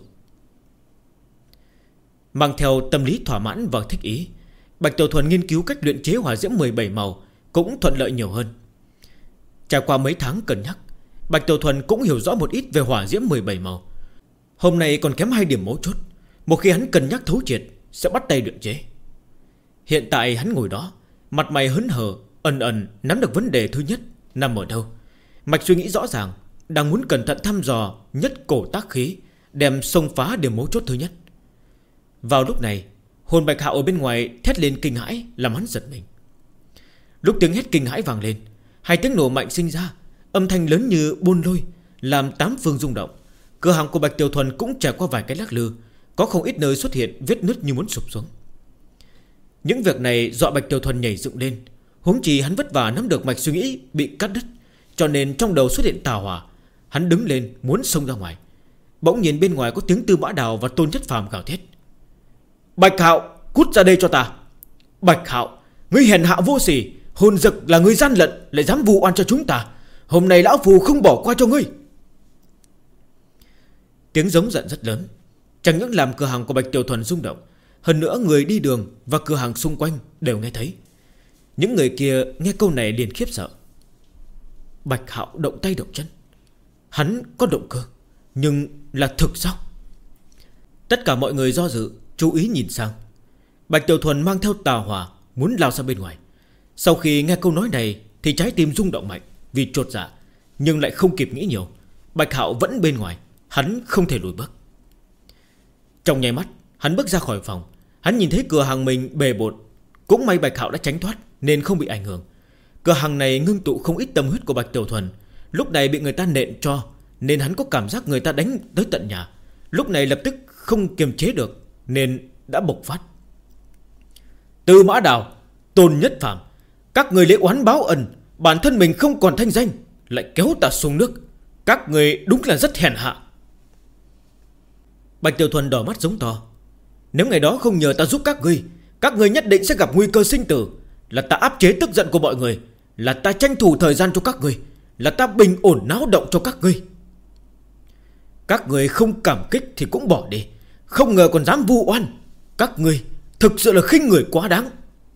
Mang theo tâm lý thỏa mãn và thích ý, Bạch Tiểu Thuần nghiên cứu cách luyện chế hỏa diễm 17 màu cũng thuận lợi nhiều hơn. Trải qua mấy tháng cân nhắc, Bạch Tiểu Thuần cũng hiểu rõ một ít về hỏa diễm 17 màu. Hôm nay còn kém 2 điểm mấu chốt. Một khi hắn cân nhắc thấu triệt sẽ bắt tay luyện chế. Hiện tại hắn ngồi đó, mặt mày hớn hở, ẩn ẩn nắm được vấn đề thứ nhất nằm ở đâu. Mạch suy nghĩ rõ ràng, đang muốn cẩn thận thăm dò nhất cổ tác khí, đem xông phá điểm mấu chốt thứ nhất. Vào lúc này, hồn Bạch Hạo ở bên ngoài thét lên kinh hãi, làm hắn giật mình. Lúc tiếng hét kinh hãi vang lên, hai tiếng nổ mạnh sinh ra, âm thanh lớn như buôn lôi, làm tám phương rung động. Cửa hàng của Bạch Tiểu Thuần cũng trải qua vài cái lắc lư, có không ít nơi xuất hiện vết nứt như muốn sụp xuống. Những việc này dọa Bạch Tiểu Thuần nhảy dựng lên. Huống chi hắn vất vả nắm được mạch suy nghĩ bị cắt đứt, cho nên trong đầu xuất hiện tà hỏa. Hắn đứng lên muốn xông ra ngoài. Bỗng nhiên bên ngoài có tiếng Tư Mã Đào và Tôn Nhất Phàm gào thét: Bạch Hạo, cút ra đây cho ta! Bạch Hạo, ngươi hèn hạ vô sỉ, hồn dực là ngươi gian lận, lại dám vu oan cho chúng ta. Hôm nay lão phù không bỏ qua cho ngươi. Tiếng giống giận rất lớn, chẳng những làm cửa hàng của Bạch Tiểu Thuần rung động, hơn nữa người đi đường và cửa hàng xung quanh đều nghe thấy. Những người kia nghe câu này liền khiếp sợ. Bạch Hạo động tay động chân, hắn có động cơ, nhưng là thực sao? Tất cả mọi người do dự, chú ý nhìn sang. Bạch Tiểu Thuần mang theo tà hỏa muốn lao sang bên ngoài. Sau khi nghe câu nói này thì trái tim rung động mạnh vì chột dạ, nhưng lại không kịp nghĩ nhiều. Bạch Hạo vẫn bên ngoài, hắn không thể lùi bước. Trong nháy mắt hắn bước ra khỏi phòng. Hắn nhìn thấy cửa hàng mình bề bộn. Cũng may Bạch Hạo đã tránh thoát nên không bị ảnh hưởng. Cửa hàng này ngưng tụ không ít tâm huyết của Bạch Tiểu Thuần. Lúc này bị người ta nện cho, nên hắn có cảm giác người ta đánh tới tận nhà. Lúc này lập tức không kiềm chế được nên đã bộc phát. Tư Mã Đào, Tôn Nhất Phàm, các người lấy oán báo ân, bản thân mình không còn thanh danh, lại kéo ta xuống nước. Các người đúng là rất hèn hạ. Bạch Tiểu Thuần đỏ mắt giống to. Nếu ngày đó không nhờ ta giúp các người nhất định sẽ gặp nguy cơ sinh tử. Là ta áp chế tức giận của mọi người, là ta tranh thủ thời gian cho các người, là ta bình ổn náo động cho các ngươi. Các người không cảm kích thì cũng bỏ đi, không ngờ còn dám vu oan. Các người thực sự là khinh người quá đáng.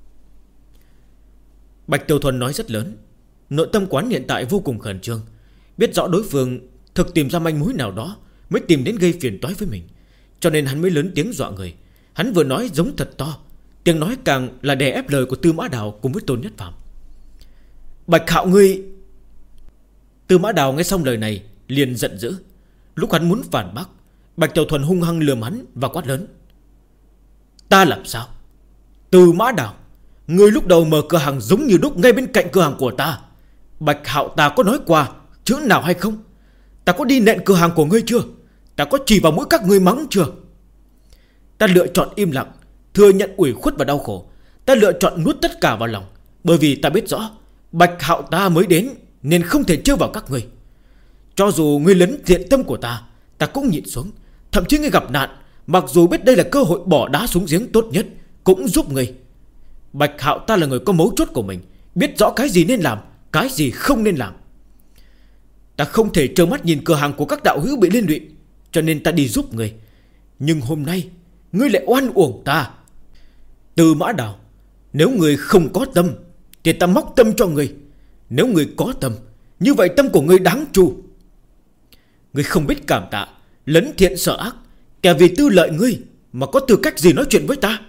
Bạch Tiểu Thuần nói rất lớn. Nội tâm quán hiện tại vô cùng khẩn trương, biết rõ đối phương thực tìm ra manh mối nào đó mới tìm đến gây phiền toái với mình, cho nên hắn mới lớn tiếng dọa người. Hắn vừa nói giống thật to, tiếng nói càng là đè ép lời của Tư Mã Đào cùng với Tôn Nhất Phàm. Bạch Hạo ngươi... Tư Mã Đào nghe xong lời này liền giận dữ. Lúc hắn muốn phản bác, Bạch Tiểu Thuần hung hăng lườm hắn và quát lớn: Ta làm sao? Tư Mã Đào, ngươi lúc đầu mở cửa hàng giống như đúc ngay bên cạnh cửa hàng của ta. Bạch Hạo ta có nói qua chữ nào hay không? Ta có đi nện cửa hàng của ngươi chưa? Ta có chỉ vào mũi các ngươi mắng chưa? Ta lựa chọn im lặng, thừa nhận ủy khuất và đau khổ. Ta lựa chọn nuốt tất cả vào lòng, bởi vì ta biết rõ Bạch Hạo ta mới đến, nên không thể trêu vào các ngươi. Cho dù ngươi lấn thiện tâm của ta, ta cũng nhịn xuống. Thậm chí ngươi gặp nạn, mặc dù biết đây là cơ hội bỏ đá xuống giếng tốt nhất, cũng giúp ngươi. Bạch Hạo ta là người có mấu chốt của mình, biết rõ cái gì nên làm, cái gì không nên làm. Ta không thể trơ mắt nhìn cửa hàng của các đạo hữu bị liên lụy, cho nên ta đi giúp ngươi. Nhưng hôm nay ngươi lại oan uổng ta. Từ Mã Đào, nếu ngươi không có tâm thì ta móc tâm cho ngươi. Nếu ngươi có tâm, như vậy tâm của ngươi đáng tru. Ngươi không biết cảm tạ, lấn thiện sợ ác, kẻ vì tư lợi ngươi mà có tư cách gì nói chuyện với ta?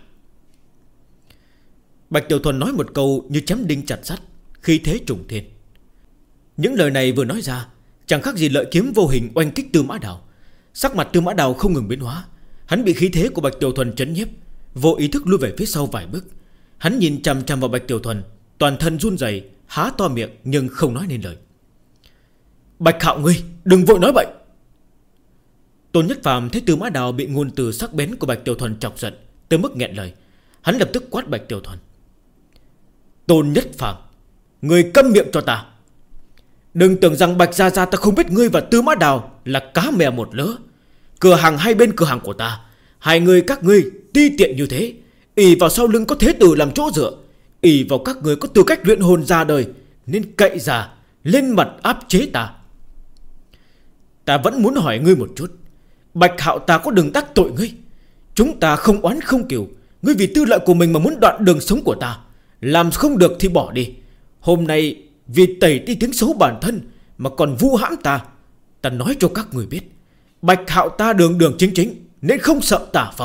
Bạch Tiểu Thuần nói một câu như chém đinh chặt sắt, khí thế trùng thiên. Những lời này vừa nói ra, chẳng khác gì lợi kiếm vô hình oanh kích Tư Mã Đào. Sắc mặt Tư Mã Đào không ngừng biến hóa. Hắn bị khí thế của Bạch Tiểu Thuần chấn nhiếp, vô ý thức lui về phía sau vài bước. Hắn nhìn chằm chằm vào Bạch Tiểu Thuần, toàn thân run rẩy, há to miệng nhưng không nói nên lời. Bạch Hạo ngươi, đừng vội nói bậy. Tôn Nhất Phàm thấy Tư Mã Đào bị ngôn từ sắc bén của Bạch Tiểu Thuần chọc giận tới mức nghẹn lời. Hắn lập tức quát Bạch Tiểu Thuần. Tôn Nhất Phàm, ngươi câm miệng cho ta. Đừng tưởng rằng Bạch Gia Gia ta không biết ngươi và Tư Mã Đào là cá mè một lứa. Cửa hàng hai bên cửa hàng của ta, hai người các ngươi ti tiện như thế, ỷ vào sau lưng có thế tử làm chỗ dựa, ỷ vào các người có tư cách luyện hồn ra đời, nên cậy già lên mặt áp chế ta. Ta vẫn muốn hỏi ngươi một chút, Bạch Hạo ta có đừng đắc tội ngươi. Chúng ta không oán không cừu, ngươi vì tư lợi của mình mà muốn đoạn đường sống của ta, làm không được thì bỏ đi. Hôm nay vì tẩy đi tiếng xấu bản thân mà còn vu hãm ta. Ta nói cho các người biết, Bạch Hạo ta đường đường chính chính, nên không sợ tả phong.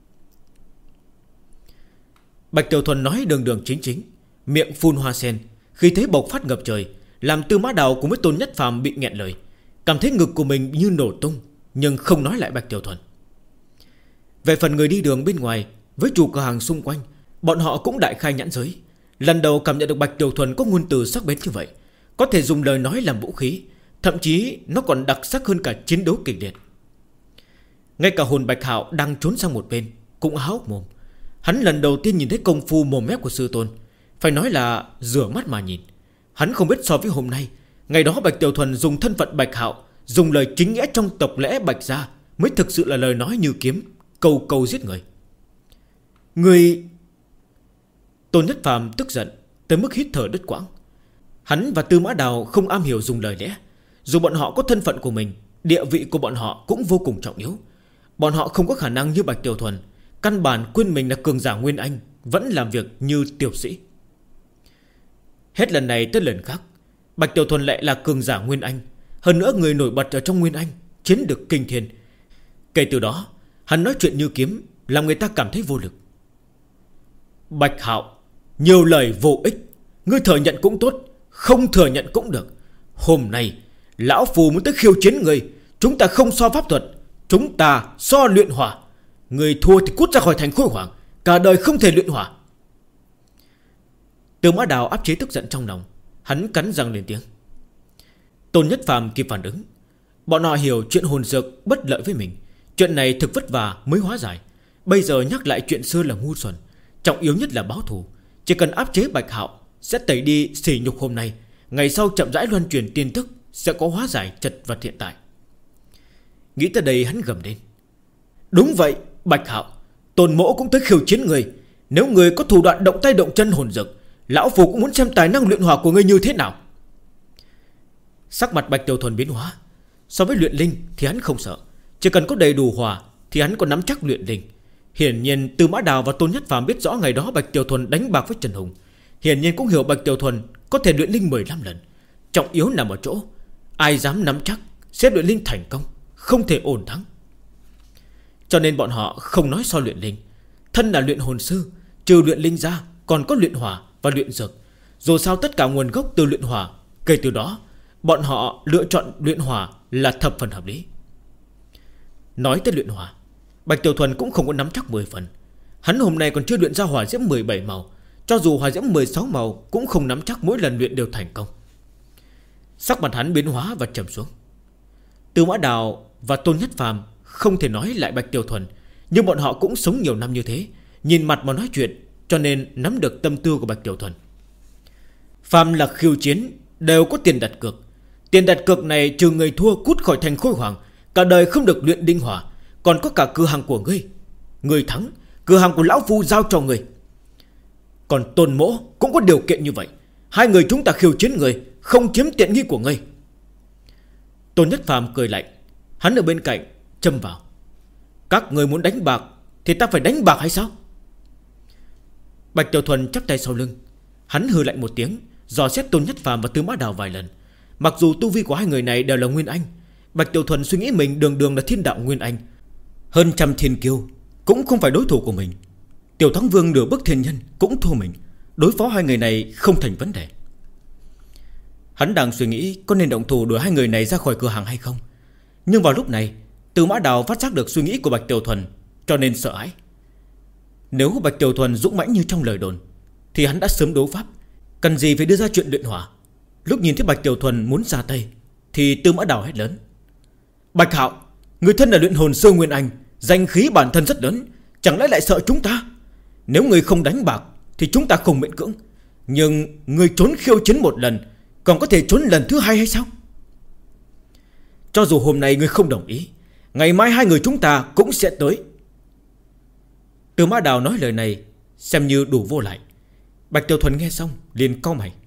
Bạch Tiểu Thuần nói đường đường chính chính, miệng phun hoa sen, khí thế bộc phát ngập trời, làm Tư Mã Đào cùng với Tôn Nhất Phàm bị nghẹn lời, cảm thấy ngực của mình như nổ tung, nhưng không nói lại Bạch Tiểu Thuần. Về phần người đi đường bên ngoài, với chủ cửa hàng xung quanh, bọn họ cũng đại khai nhãn giới. Lần đầu cảm nhận được Bạch Tiểu Thuần có ngôn từ sắc bén như vậy, có thể dùng lời nói làm vũ khí, thậm chí nó còn đặc sắc hơn cả chiến đấu kịch liệt. Ngay cả Hồn Bạch Hạo đang trốn sang một bên cũng há hốc mồm. Hắn lần đầu tiên nhìn thấy công phu mồm mép của sư tôn, phải nói là rửa mắt mà nhìn. Hắn không biết so với hôm nay, ngày đó Bạch Tiểu Thuần dùng thân phận Bạch Hạo, dùng lời chính nghĩa trong tộc lẽ Bạch gia, mới thực sự là lời nói như kiếm, câu câu giết người. Người... Tôn Nhất Phàm tức giận tới mức hít thở đứt quãng. Hắn và Tư Mã Đào không am hiểu dùng lời lẽ. Dù bọn họ có thân phận của mình, địa vị của bọn họ cũng vô cùng trọng yếu. Bọn họ không có khả năng như Bạch Tiểu Thuần, căn bản quên mình là cường giả Nguyên Anh, vẫn làm việc như tiểu sĩ. Hết lần này tới lần khác, Bạch Tiểu Thuần lại là cường giả Nguyên Anh, hơn nữa người nổi bật ở trong Nguyên Anh, chiến được kinh thiên. Kể từ đó, hắn nói chuyện như kiếm, làm người ta cảm thấy vô lực. Bạch Hạo, nhiều lời vô ích, ngươi thừa nhận cũng tốt, không thừa nhận cũng được. Hôm nay lão phù muốn tới khiêu chiến ngươi, chúng ta không so pháp thuật, chúng ta so luyện hỏa. Ngươi thua thì cút ra khỏi thành Khôi Hoàng, cả đời không thể luyện hỏa. Tư Mã Đào áp chế tức giận trong lòng, hắn cắn răng lên tiếng. Tôn Nhất Phàm kịp phản ứng. Bọn họ hiểu chuyện hồn dược bất lợi với mình, chuyện này thực vất vả mới hóa giải. Bây giờ nhắc lại chuyện xưa là ngu xuẩn. Trọng yếu nhất là báo thù. Chỉ cần áp chế Bạch Hạo, sẽ tẩy đi sỉ nhục hôm nay, ngày sau chậm rãi loan truyền tin tức, sẽ có hóa giải chật vật hiện tại. Nghĩ tới đây hắn gầm lên. Đúng vậy Bạch Hạo, Tôn mỗ cũng tới khiêu chiến người. Nếu người có thủ đoạn động tay động chân hồn dược, lão phù cũng muốn xem tài năng luyện hỏa của người như thế nào. Sắc mặt Bạch Tiểu Thuần biến hóa. So với luyện linh thì hắn không sợ, chỉ cần có đầy đủ hỏa thì hắn có nắm chắc luyện linh. Hiển nhiên Tư Mã Đào và Tôn Nhất Phàm biết rõ ngày đó Bạch Tiểu Thuần đánh bạc với Trần Hùng, hiển nhiên cũng hiểu Bạch Tiểu Thuần có thể luyện linh 15 lần. Trọng yếu nằm ở chỗ ai dám nắm chắc sẽ luyện linh thành công, không thể ổn thắng. Cho nên bọn họ không nói so luyện linh. Thân là luyện hồn sư, trừ luyện linh ra còn có luyện hỏa và luyện dược. Dù sao tất cả nguồn gốc từ luyện hỏa, kể từ đó bọn họ lựa chọn luyện hỏa là thập phần hợp lý. Nói tới luyện hỏa, Bạch Tiểu Thuần cũng không có nắm chắc 10 phần. Hắn hôm nay còn chưa luyện ra hỏa diễm 17 màu, cho dù hỏa diễm 16 màu cũng không nắm chắc mỗi lần luyện đều thành công. Sắc mặt hắn biến hóa và trầm xuống. Tư Mã Đào và Tôn Nhất Phàm không thể nói lại Bạch Tiểu Thuần, nhưng bọn họ cũng sống nhiều năm như thế, nhìn mặt mà nói chuyện, cho nên nắm được tâm tư của Bạch Tiểu Thuần. Phàm là khiêu chiến đều có tiền đặt cược. Tiền đặt cược này trừ người thua cút khỏi thành Khôi Hoàng, cả đời không được luyện đinh hỏa, còn có cả cửa hàng của ngươi. Người thắng, cửa hàng của lão phu giao cho ngươi. Còn Tôn Mỗ cũng có điều kiện như vậy. Hai người chúng ta khiêu chiến người, không chiếm tiện nghi của ngươi. Tôn Nhất Phàm cười lạnh. Hắn ở bên cạnh châm vào. Các người muốn đánh bạc thì ta phải đánh bạc hay sao? Bạch Tiểu Thuần chắp tay sau lưng. Hắn hừ lạnh một tiếng, dò xét Tôn Nhất Phàm và Tư Mã Đào vài lần. Mặc dù tu vi của hai người này đều là Nguyên Anh, Bạch Tiểu Thuần suy nghĩ mình đường đường là thiên đạo Nguyên Anh, hơn trăm thiên kiêu cũng không phải đối thủ của mình. Tiểu Thắng Vương nửa bước thiên nhân cũng thua mình, đối phó hai người này không thành vấn đề. Hắn đang suy nghĩ có nên động thủ đuổi hai người này ra khỏi cửa hàng hay không. Nhưng vào lúc này Tư Mã Đào phát giác được suy nghĩ của Bạch Tiểu Thuần, cho nên sợ hãi. Nếu Bạch Tiểu Thuần dũng mãnh như trong lời đồn thì hắn đã sớm đấu pháp, cần gì phải đưa ra chuyện luyện hỏa. Lúc nhìn thấy Bạch Tiểu Thuần muốn ra tay thì Tư Mã Đào hét lớn. Bạch Hạo, người thân là luyện hồn sư Nguyên Anh, danh khí bản thân rất lớn, chẳng lẽ lại sợ chúng ta? Nếu người không đánh bạc thì chúng ta không miễn cưỡng, nhưng người trốn khiêu chiến một lần, còn có thể trốn lần thứ hai hay sao? Cho dù hôm nay người không đồng ý, ngày mai hai người chúng ta cũng sẽ tới. Tư Mã Đào nói lời này xem như đủ vô lại. Bạch Tiểu Thuần nghe xong liền cau mày.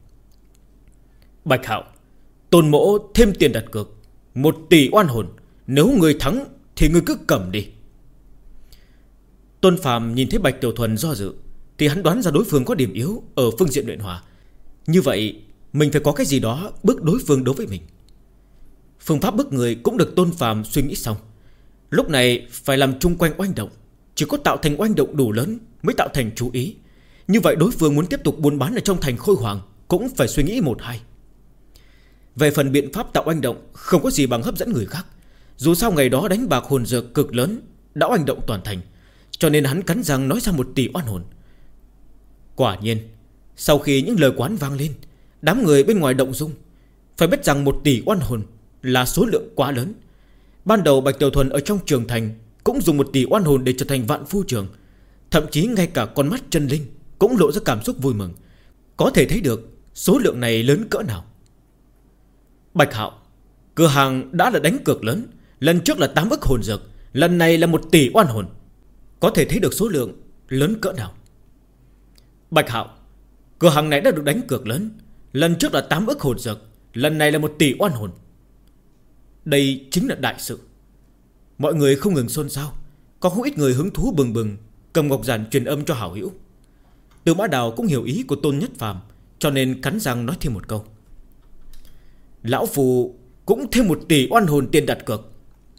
Bạch Hạo, Tôn Mỗ thêm tiền đặt cược 1 tỷ oan hồn. Nếu người thắng thì người cứ cầm đi. Tôn Phàm nhìn thấy Bạch Tiểu Thuần do dự thì hắn đoán ra đối phương có điểm yếu ở phương diện luyện hỏa. Như vậy mình phải có cái gì đó bức đối phương đối với mình. Phương pháp bức người cũng được Tôn Phàm suy nghĩ xong. Lúc này phải làm chung quanh oanh động. Chỉ có tạo thành oanh động đủ lớn mới tạo thành chú ý. Như vậy đối phương muốn tiếp tục buôn bán ở trong thành Khôi Hoàng cũng phải suy nghĩ 1-2. Về phần biện pháp tạo oanh động, không có gì bằng hấp dẫn người khác. Dù sao ngày đó đánh bạc hồn dược cực lớn đã oanh động toàn thành, cho nên hắn cắn răng nói ra 1 tỷ oan hồn. Quả nhiên sau khi những lời quán vang lên, đám người bên ngoài động dung. Phải biết rằng 1 tỷ oan hồn là số lượng quá lớn. Ban đầu Bạch Tiểu Thuần ở trong trường thành cũng dùng 1 tỷ oan hồn để trở thành vạn phu trường. Thậm chí ngay cả con mắt chân linh cũng lộ ra cảm xúc vui mừng. Có thể thấy được số lượng này lớn cỡ nào. Bạch Hạo, cửa hàng đã là đánh cược lớn. Lần trước là 8 ức hồn dược, lần này là 1 tỷ oan hồn. Có thể thấy được số lượng lớn cỡ nào. Bạch Hạo, cửa hàng này đã được đánh cược lớn. Lần trước là 8 ức hồn dược, lần này là 1 tỷ oan hồn. Đây chính là đại sự. Mọi người không ngừng xôn xao. Có không ít người hứng thú bừng bừng cầm ngọc giản truyền âm cho hảo hữu. Tư Mã Đào cũng hiểu ý của Tôn Nhất Phàm, cho nên cắn răng nói thêm một câu. Lão phù cũng thêm 1 tỷ oan hồn tiền đặt cược.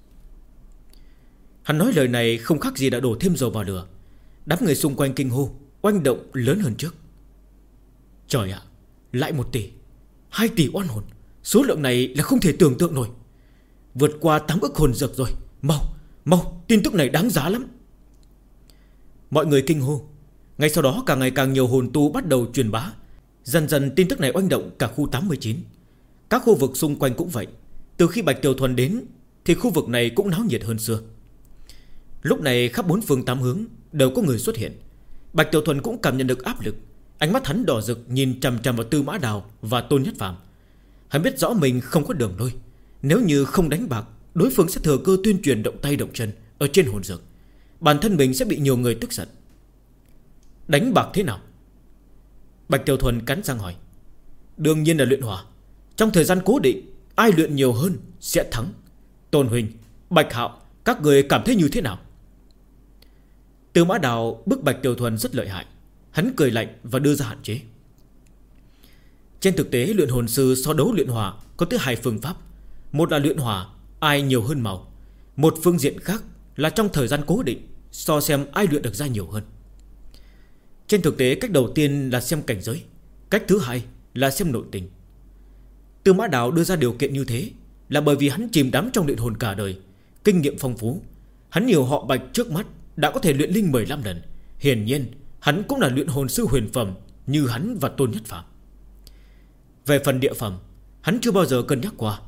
Hắn nói lời này không khác gì đã đổ thêm dầu vào lửa. Đám người xung quanh kinh hô, oanh động lớn hơn trước. Trời ạ, lại 1 tỷ, 2 tỷ oan hồn. Số lượng này là không thể tưởng tượng nổi. Vượt qua 8 ức hồn dược rồi. Mau, tin tức này đáng giá lắm. Mọi người kinh hô. Ngay sau đó càng ngày càng nhiều hồn tu bắt đầu truyền bá. Dần dần tin tức này oanh động cả khu 89. Các khu vực xung quanh cũng vậy. Từ khi Bạch Tiểu Thuần đến thì khu vực này cũng náo nhiệt hơn xưa. Lúc này khắp 4 phương 8 hướng đều có người xuất hiện. Bạch Tiểu Thuần cũng cảm nhận được áp lực. Ánh mắt hắn đỏ rực nhìn chằm chằm vào Tư Mã Đào và Tôn Nhất Phàm. Hắn biết rõ mình không có đường lui. Nếu như không đánh bạc, đối phương sẽ thừa cơ tuyên truyền động tay động chân ở trên hồn dược. Bản thân mình sẽ bị nhiều người tức giận. Đánh bạc thế nào? Bạch Tiểu Thuần cắn răng hỏi. Đương nhiên là luyện hỏa. Trong thời gian cố định, ai luyện nhiều hơn sẽ thắng. Tôn huynh, Bạch Hạo, các người cảm thấy như thế nào? Tư Mã Đào bức Bạch Tiểu Thuần rất lợi hại. Hắn cười lạnh và đưa ra hạn chế. Trên thực tế luyện hồn sư so đấu luyện hỏa có tới 2 phương pháp. Một là luyện hỏa ai nhiều hơn màu. Một phương diện khác là trong thời gian cố định, so xem ai luyện được ra nhiều hơn. Trên thực tế cách đầu tiên là xem cảnh giới, cách thứ hai là xem nội tình. Tư Mã Đào đưa ra điều kiện như thế là bởi vì hắn chìm đắm trong luyện hồn cả đời, kinh nghiệm phong phú. Hắn nhiều họ Bạch trước mắt đã có thể luyện linh 15 lần. Hiển nhiên hắn cũng là luyện hồn sư huyền phẩm như hắn và Tôn Nhất Phàm. Về phần địa phẩm, hắn chưa bao giờ cân nhắc qua.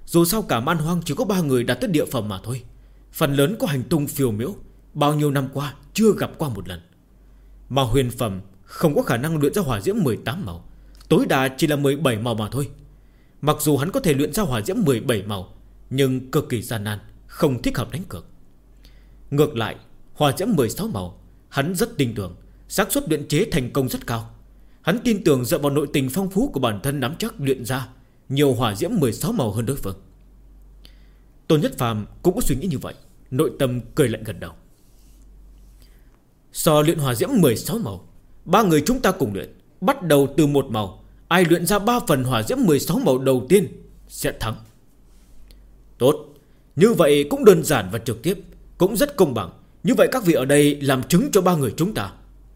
Dù sao cả man hoang chỉ có 3 người đạt tới địa phẩm mà thôi. Phần lớn có hành tung phiêu miễu, bao nhiêu năm qua chưa gặp qua một lần. Mà huyền phẩm không có khả năng luyện ra hỏa diễm 18 màu, tối đa chỉ là 17 màu mà thôi. Mặc dù hắn có thể luyện ra hỏa diễm 17 màu, nhưng cực kỳ gian nan, không thích hợp đánh cược. Ngược lại, hỏa diễm 16 màu hắn rất tin tưởng, xác suất luyện chế thành công rất cao. Hắn tin tưởng dựa vào nội tình phong phú của bản thân nắm chắc luyện ra nhiều hỏa diễm 16 màu hơn đối phương. Tôn Nhất Phàm cũng có suy nghĩ như vậy, nội tâm cười lạnh gật đầu. So luyện hỏa diễm 16 màu, 3 người chúng ta cùng luyện, bắt đầu từ 1 màu. Ai luyện ra 3 phần hỏa diễm 16 màu đầu tiên sẽ thắng. Tốt, như vậy cũng đơn giản và trực tiếp, cũng rất công bằng. Như vậy các vị ở đây làm chứng cho 3 người chúng ta.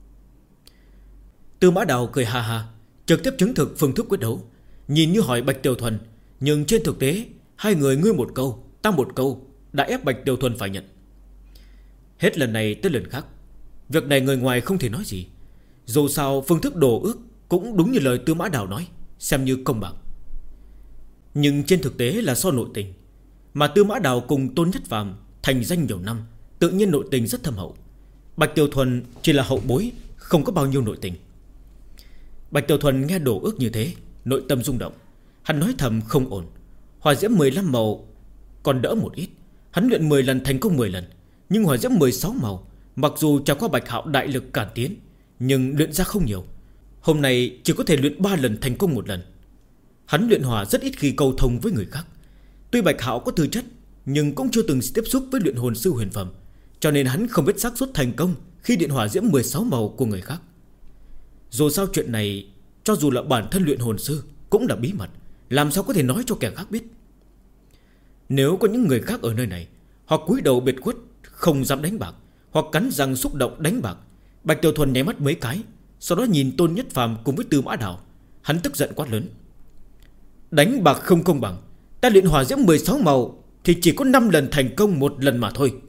Tư Mã Đào cười ha ha, trực tiếp chứng thực phương thức quyết đấu. Nhìn như hỏi Bạch Tiểu Thuần, nhưng trên thực tế hai người ngươi một câu ta một câu đã ép Bạch Tiểu Thuần phải nhận. Hết lần này tới lần khác, việc này người ngoài không thể nói gì. Dù sao phương thức đồ ước cũng đúng như lời Tư Mã Đào nói, xem như công bằng. Nhưng trên thực tế là so nội tình. Mà Tư Mã Đào cùng Tôn Nhất Phàm thành danh nhiều năm, tự nhiên nội tình rất thâm hậu. Bạch Tiểu Thuần chỉ là hậu bối, không có bao nhiêu nội tình. Bạch Tiểu Thuần nghe đồ ước như thế, nội tâm rung động. Hắn nói thầm không ổn. Hỏa diễm 15 màu còn đỡ một ít, hắn luyện 10 lần thành công 10 lần. Nhưng hỏa diễm 16 màu, mặc dù trải qua Bạch Hạo đại lực cản tiến, nhưng luyện ra không nhiều. Hôm nay chỉ có thể luyện 3 lần thành công 1 lần. Hắn luyện hỏa rất ít khi cầu thông với người khác. Tuy Bạch Hạo có tư chất, nhưng cũng chưa từng tiếp xúc với luyện hồn sư huyền phẩm, cho nên hắn không biết xác suất thành công khi luyện hỏa diễm 16 màu của người khác. Dù sao chuyện này, cho dù là bản thân luyện hồn sư cũng là bí mật, làm sao có thể nói cho kẻ khác biết. Nếu có những người khác ở nơi này, hoặc cúi đầu biệt khuất không dám đánh bạc, hoặc cắn răng xúc động đánh bạc, Bạch Tiểu Thuần nháy mắt mấy cái, sau đó nhìn Tôn Nhất Phàm cùng với Tư Mã Đào. Hắn tức giận quát lớn: đánh bạc không công bằng, ta luyện hỏa diễm 16 màu thì chỉ có 5 lần thành công 1 lần mà thôi.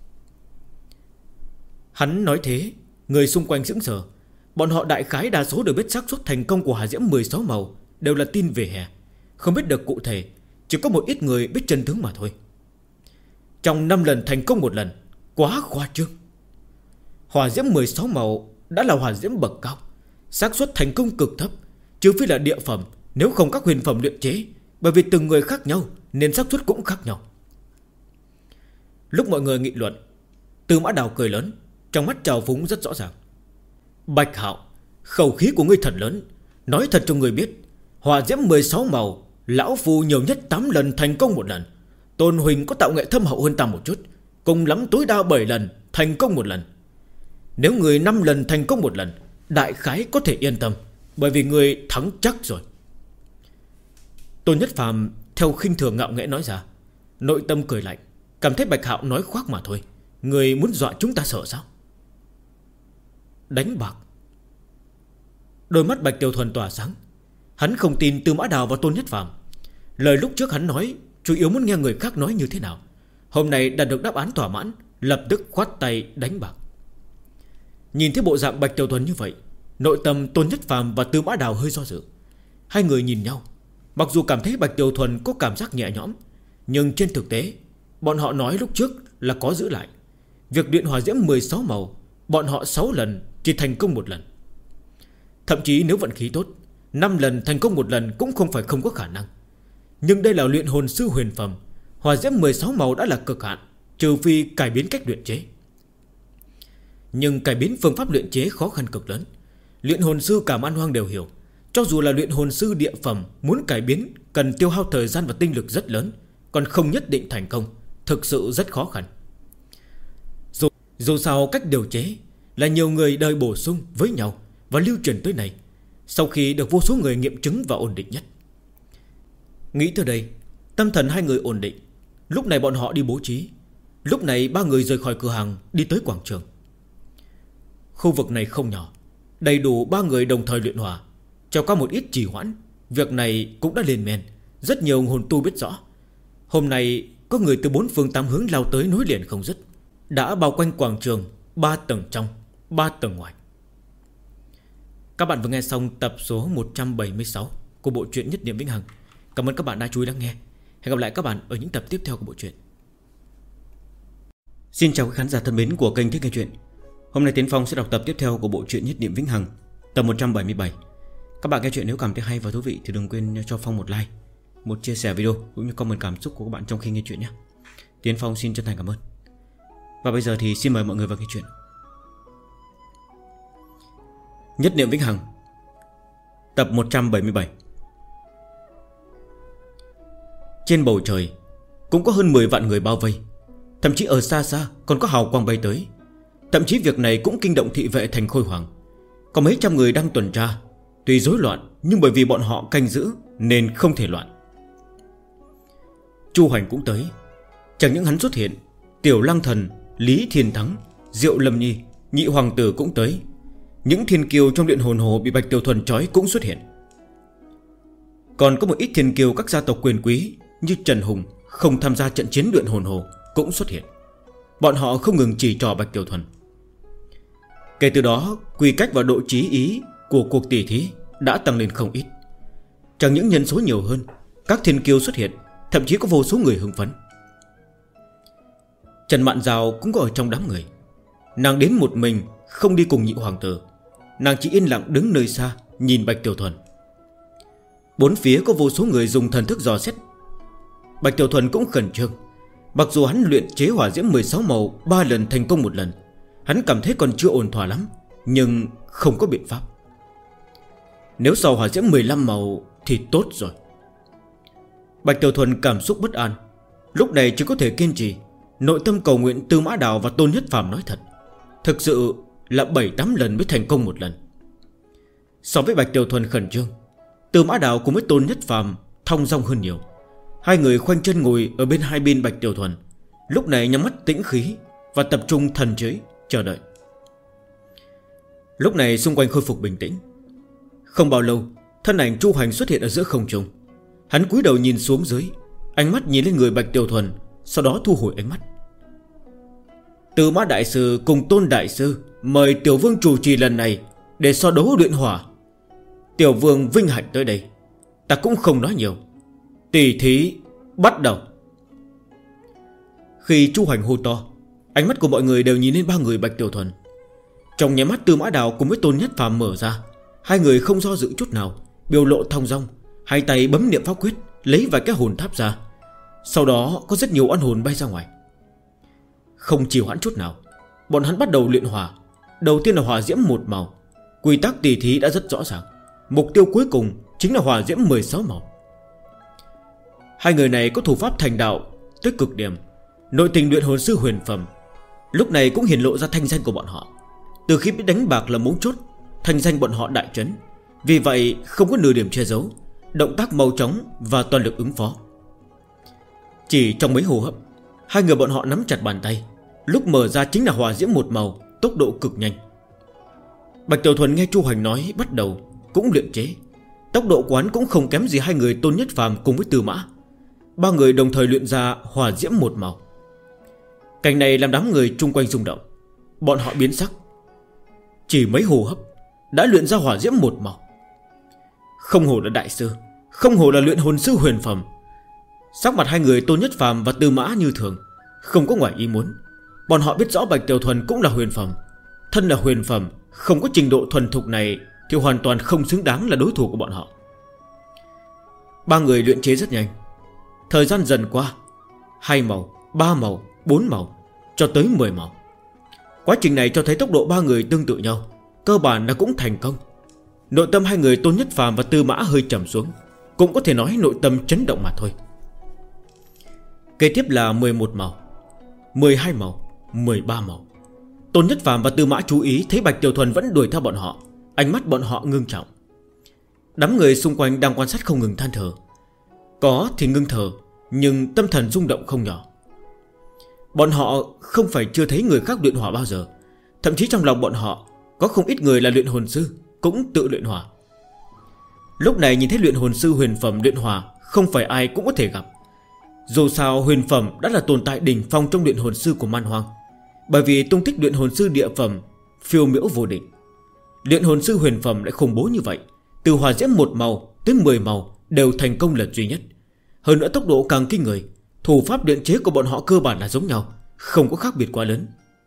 Hắn nói thế, người xung quanh sững sờ. Bọn họ đại khái đa số đều biết xác suất thành công của hỏa diễm 16 màu đều là tin về hè, không biết được cụ thể. Chỉ có một ít người biết chân tướng mà thôi. Trong 5 lần thành công 1 lần, quá khoa trương. Hỏa diễm 16 màu đã là hỏa diễm bậc cao, xác suất thành công cực thấp, trừ phi là địa phẩm, nếu không các huyền phẩm luyện chế. Bởi vì từng người khác nhau nên xác suất cũng khác nhau. Lúc mọi người nghị luận, Tư Mã Đào cười lớn, trong mắt trào phúng rất rõ ràng: Bạch Hạo, khẩu khí của ngươi thật lớn. Nói thật cho ngươi biết, hỏa diễm 16 màu lão phu nhiều nhất 8 lần thành công 1 lần. Tôn huynh có tạo nghệ thâm hậu hơn ta một chút, cùng lắm tối đa 7 lần thành công 1 lần. Nếu người 5 lần thành công 1 lần, đại khái có thể yên tâm, bởi vì người thắng chắc rồi. Tôn Nhất Phàm theo khinh thường ngạo nghễ nói ra, nội tâm cười lạnh, cảm thấy Bạch Hạo nói khoác mà thôi. Người muốn dọa chúng ta sợ sao? Đánh bạc? Đôi mắt Bạch Tiểu Thuần tỏa sáng. Hắn không tin Tư Mã Đào và Tôn Nhất Phàm. Lời lúc trước hắn nói chủ yếu muốn nghe người khác nói như thế nào. Hôm nay đạt được đáp án thỏa mãn, lập tức khoát tay đánh bạc. Nhìn thấy bộ dạng Bạch Tiểu Thuần như vậy, nội tâm Tôn Nhất Phàm và Tư Mã Đào hơi do dự. Hai người nhìn nhau, mặc dù cảm thấy Bạch Tiểu Thuần có cảm giác nhẹ nhõm, nhưng trên thực tế bọn họ nói lúc trước là có giữ lại. Việc luyện hỏa diễm 16 màu, bọn họ 6 lần chỉ thành công 1 lần. Thậm chí nếu vận khí tốt, 5 lần thành công 1 lần cũng không phải không có khả năng. Nhưng đây là luyện hồn sư huyền phẩm, hỏa diễm 16 màu đã là cực hạn, trừ phi cải biến cách luyện chế. Nhưng cải biến phương pháp luyện chế khó khăn cực lớn. Luyện hồn sư cả man hoang đều hiểu, cho dù là luyện hồn sư địa phẩm, muốn cải biến cần tiêu hao thời gian và tinh lực rất lớn, còn không nhất định thành công. Thực sự rất khó khăn. Dù sao cách điều chế là nhiều người đời bổ sung với nhau và lưu truyền tới này, sau khi được vô số người nghiệm chứng và ổn định nhất. Nghĩ tới đây, tâm thần hai người ổn định. Lúc này bọn họ đi bố trí. Lúc này 3 người rời khỏi cửa hàng, đi tới quảng trường. Khu vực này không nhỏ, đầy đủ 3 người đồng thời luyện hỏa. Cho qua một ít trì hoãn, việc này cũng đã lên men. Rất nhiều hồn tu biết rõ, hôm nay có người từ 4 phương 8 hướng lao tới nối liền không dứt, đã bao quanh quảng trường 3 tầng trong, 3 tầng ngoài. Các bạn vừa nghe xong tập số 176 của bộ truyện Nhất Niệm Vĩnh Hằng. Cảm ơn các bạn đã chú ý lắng nghe. Hẹn gặp lại các bạn ở những tập tiếp theo của bộ truyện. Xin chào các khán giả thân mến của kênh Thích Nghe Chuyện. Hôm nay Tiến Phong sẽ đọc tập tiếp theo của bộ truyện Nhất Niệm Vĩnh Hằng, tập 177. Các bạn nghe chuyện nếu cảm thấy hay và thú vị thì đừng quên cho Phong một like, một chia sẻ video cũng như comment cảm xúc của các bạn trong khi nghe chuyện nhé. Tiến Phong xin chân thành cảm ơn. Và bây giờ thì xin mời mọi người vào nghe chuyện. Nhất Niệm Vĩnh Hằng, tập 177. Trên bầu trời cũng có hơn 10 vạn người bao vây, thậm chí ở xa xa còn có hào quang bay tới. Thậm chí việc này cũng kinh động thị vệ thành Khôi Hoàng. Có mấy trăm người đang tuần tra, tuy rối loạn nhưng bởi vì bọn họ canh giữ nên không thể loạn. Chu Hoành cũng tới. Chẳng những hắn xuất hiện, Tiểu Lăng Thần, Lý Thiên Thắng, Diệu Lâm Nhi, Nhị Hoàng Tử cũng tới. Những thiên kiêu trong điện hồn hồ bị Bạch Tiểu Thuần trói cũng xuất hiện. Còn có một ít thiên kiêu các gia tộc quyền quý như Trần Hùng không tham gia trận chiến luyện hồn hồ cũng xuất hiện. Bọn họ không ngừng chỉ trỏ Bạch Tiểu Thuần. Kể từ đó, quy cách và độ chí ý của cuộc tỉ thí đã tăng lên không ít. Chẳng những nhân số nhiều hơn, các thiên kiêu xuất hiện, thậm chí có vô số người hưng phấn. Trần Mạn Giao cũng có ở trong đám người. Nàng đến một mình, không đi cùng Nhị Hoàng Tử. Nàng chỉ yên lặng đứng nơi xa, nhìn Bạch Tiểu Thuần. Bốn phía có vô số người dùng thần thức dò xét. Bạch Tiểu Thuần cũng khẩn trương. Mặc dù hắn luyện chế hỏa diễm 16 màu 3 lần thành công một lần, hắn cảm thấy còn chưa ổn thỏa lắm, nhưng không có biện pháp. Nếu sau hỏa diễm 15 màu thì tốt rồi. Bạch Tiểu Thuần cảm xúc bất an, lúc này chỉ có thể kiên trì, nội tâm cầu nguyện Tư Mã Đào và Tôn Nhất Phàm nói thật. Thực sự là 7-8 lần mới thành công một lần. So với Bạch Tiểu Thuần khẩn trương, Tư Mã Đào cùng với Tôn Nhất Phàm thong dong hơn nhiều. Hai người khoanh chân ngồi ở bên hai bên Bạch Tiểu Thuần, lúc này nhắm mắt tĩnh khí và tập trung thần trí chờ đợi. Lúc này xung quanh khôi phục bình tĩnh. Không bao lâu, thân ảnh Chu Hoành xuất hiện ở giữa không trung. Hắn cúi đầu nhìn xuống dưới, ánh mắt nhìn lên người Bạch Tiểu Thuần, sau đó thu hồi ánh mắt. Tư Mã Đại Sư cùng Tôn Đại Sư mời Tiểu Vương chủ trì lần này để so đấu luyện hỏa. Tiểu Vương vinh hạnh tới đây, ta cũng không nói nhiều. Tỷ thí bắt đầu. Khi Chu Hoành hô to, ánh mắt của mọi người đều nhìn lên ba người Bạch Tiểu Thuần. Trong nháy mắt Tư Mã Đào cùng với Tôn Nhất Phàm mở ra. Hai người không do dự chút nào, biểu lộ thong dong, hai tay bấm niệm pháp quyết, lấy vài cái hồn tháp ra. Sau đó có rất nhiều oan hồn bay ra ngoài. Không trì hoãn chút nào, bọn hắn bắt đầu luyện hỏa. Đầu tiên là hỏa diễm một màu. Quy tắc tỷ thí đã rất rõ ràng, mục tiêu cuối cùng chính là hỏa diễm 16 màu. Hai người này có thủ pháp thành đạo tới cực điểm, nội tình luyện hồn sư huyền phẩm. Lúc này cũng hiển lộ ra thanh danh của bọn họ. Từ khi biết đánh bạc là mấu chốt, thanh danh bọn họ đại chấn. Vì vậy không có nửa điểm che giấu, động tác mau chóng và toàn lực ứng phó. Chỉ trong mấy hô hấp, hai người bọn họ nắm chặt bàn tay. Lúc mở ra chính là hỏa diễm một màu, tốc độ cực nhanh. Bạch Tiểu Thuần nghe Chu Hoành nói bắt đầu cũng luyện chế. Tốc độ quán cũng không kém gì hai người Tôn Nhất Phàm cùng với Tư Mã. Ba người đồng thời luyện ra hỏa diễm một màu. Cảnh này làm đám người chung quanh rung động. Bọn họ biến sắc. Chỉ mấy hô hấp đã luyện ra hỏa diễm một màu. Không hổ là đại sư, không hổ là luyện hồn sư huyền phẩm. Sắc mặt hai người Tôn Nhất Phàm và Tư Mã như thường, không có ngoài ý muốn. Bọn họ biết rõ Bạch Tiểu Thuần cũng là huyền phẩm. Thân là huyền phẩm, không có trình độ thuần thục này thì hoàn toàn không xứng đáng là đối thủ của bọn họ. Ba người luyện chế rất nhanh. Thời gian dần qua, 2 màu, 3 màu, 4 màu, cho tới 10 màu. Quá trình này cho thấy tốc độ ba người tương tự nhau, cơ bản là cũng thành công. Nội tâm hai người Tôn Nhất Phàm và Tư Mã hơi trầm xuống, cũng có thể nói nội tâm chấn động mà thôi. Kế tiếp là 11 màu, 12 màu, 13 màu. Tôn Nhất Phàm và Tư Mã chú ý thấy Bạch Tiểu Thuần vẫn đuổi theo bọn họ. Ánh mắt bọn họ ngưng trọng. Đám người xung quanh đang quan sát không ngừng than thở. Có thì ngưng thở, nhưng tâm thần rung động không nhỏ. Bọn họ không phải chưa thấy người khác luyện hỏa bao giờ. Thậm chí trong lòng bọn họ có không ít người là luyện hồn sư, cũng tự luyện hỏa. Lúc này nhìn thấy luyện hồn sư huyền phẩm luyện hỏa, không phải ai cũng có thể gặp. Dù sao huyền phẩm đã là tồn tại đỉnh phong trong luyện hồn sư của man hoang. Bởi vì tung tích luyện hồn sư địa phẩm phiêu miễu vô định. Luyện hồn sư huyền phẩm lại khủng bố như vậy, từ hỏa diễm 1 màu tới 10 màu đều thành công lần duy nhất. Hơn nữa tốc độ càng kinh người. Thủ pháp luyện chế của bọn họ cơ bản là giống nhau, không có khác biệt quá lớn.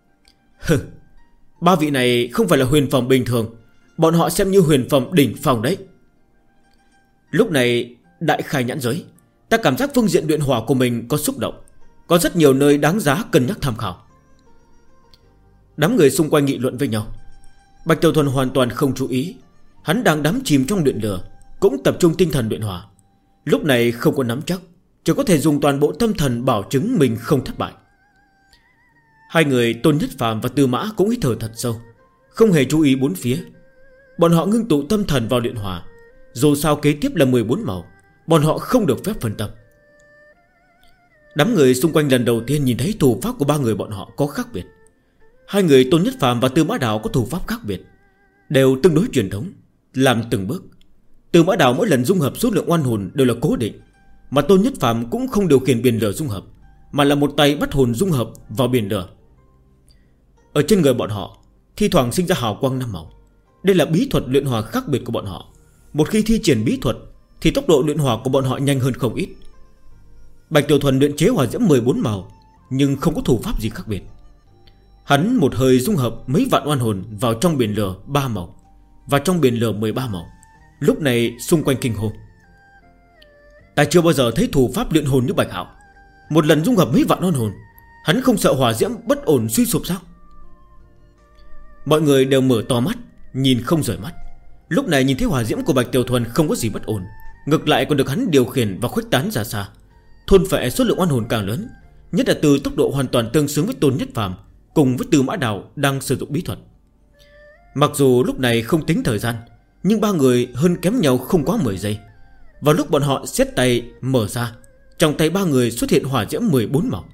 Ba vị này không phải là huyền phẩm bình thường, bọn họ xem như huyền phẩm đỉnh phong đấy. Lúc này đại khai nhãn giới, ta cảm giác phương diện luyện hỏa của mình có xúc động, có rất nhiều nơi đáng giá cân nhắc tham khảo. Đám người xung quanh nghị luận với nhau. Bạch Tiểu Thuần hoàn toàn không chú ý. Hắn đang đắm chìm trong luyện lửa, cũng tập trung tinh thần luyện hỏa. Lúc này không có nắm chắc, chỉ có thể dùng toàn bộ tâm thần bảo chứng mình không thất bại. Hai người Tôn Nhất Phàm và Tư Mã cũng hít thở thật sâu, không hề chú ý bốn phía. Bọn họ ngưng tụ tâm thần vào luyện hỏa. Dù sao kế tiếp là 14 màu, bọn họ không được phép phân tâm. Đám người xung quanh lần đầu tiên nhìn thấy thủ pháp của ba người bọn họ có khác biệt. Hai người Tôn Nhất Phàm và Tư Mã Đào có thủ pháp khác biệt, đều tương đối truyền thống, làm từng bước. Tư Mã Đào mỗi lần dung hợp số lượng oan hồn đều là cố định, mà Tôn Nhất Phàm cũng không điều khiển biển lửa dung hợp, mà là một tay bắt hồn dung hợp vào biển lửa. Ở trên người bọn họ thi thoảng sinh ra hào quang 5 màu. Đây là bí thuật luyện hỏa khác biệt của bọn họ. Một khi thi triển bí thuật thì tốc độ luyện hỏa của bọn họ nhanh hơn không ít. Bạch Tiểu Thuần luyện chế hỏa diễm 14 màu, nhưng không có thủ pháp gì khác biệt. Hắn một hơi dung hợp mấy vạn oan hồn vào trong biển lửa 3 màu, và trong biển lửa 13 màu. Lúc này xung quanh kinh hô: ta chưa bao giờ thấy thủ pháp luyện hồn như Bạch Hạo. Một lần dung hợp mấy vạn oan hồn, hắn không sợ hỏa diễm bất ổn suy sụp sao? Mọi người đều mở to mắt, nhìn không rời mắt. Lúc này nhìn thấy hỏa diễm của Bạch Tiểu Thuần không có gì bất ổn, ngược lại còn được hắn điều khiển và khuếch tán ra xa, thôn phệ số lượng oan hồn càng lớn. Nhất là từ tốc độ hoàn toàn tương xứng với Tôn Nhất Phàm cùng với Tư Mã Đào đang sử dụng bí thuật. Mặc dù lúc này không tính thời gian, nhưng ba người hơn kém nhau không quá 10 giây. Vào lúc bọn họ siết tay mở ra, trong tay ba người xuất hiện hỏa diễm 14 màu.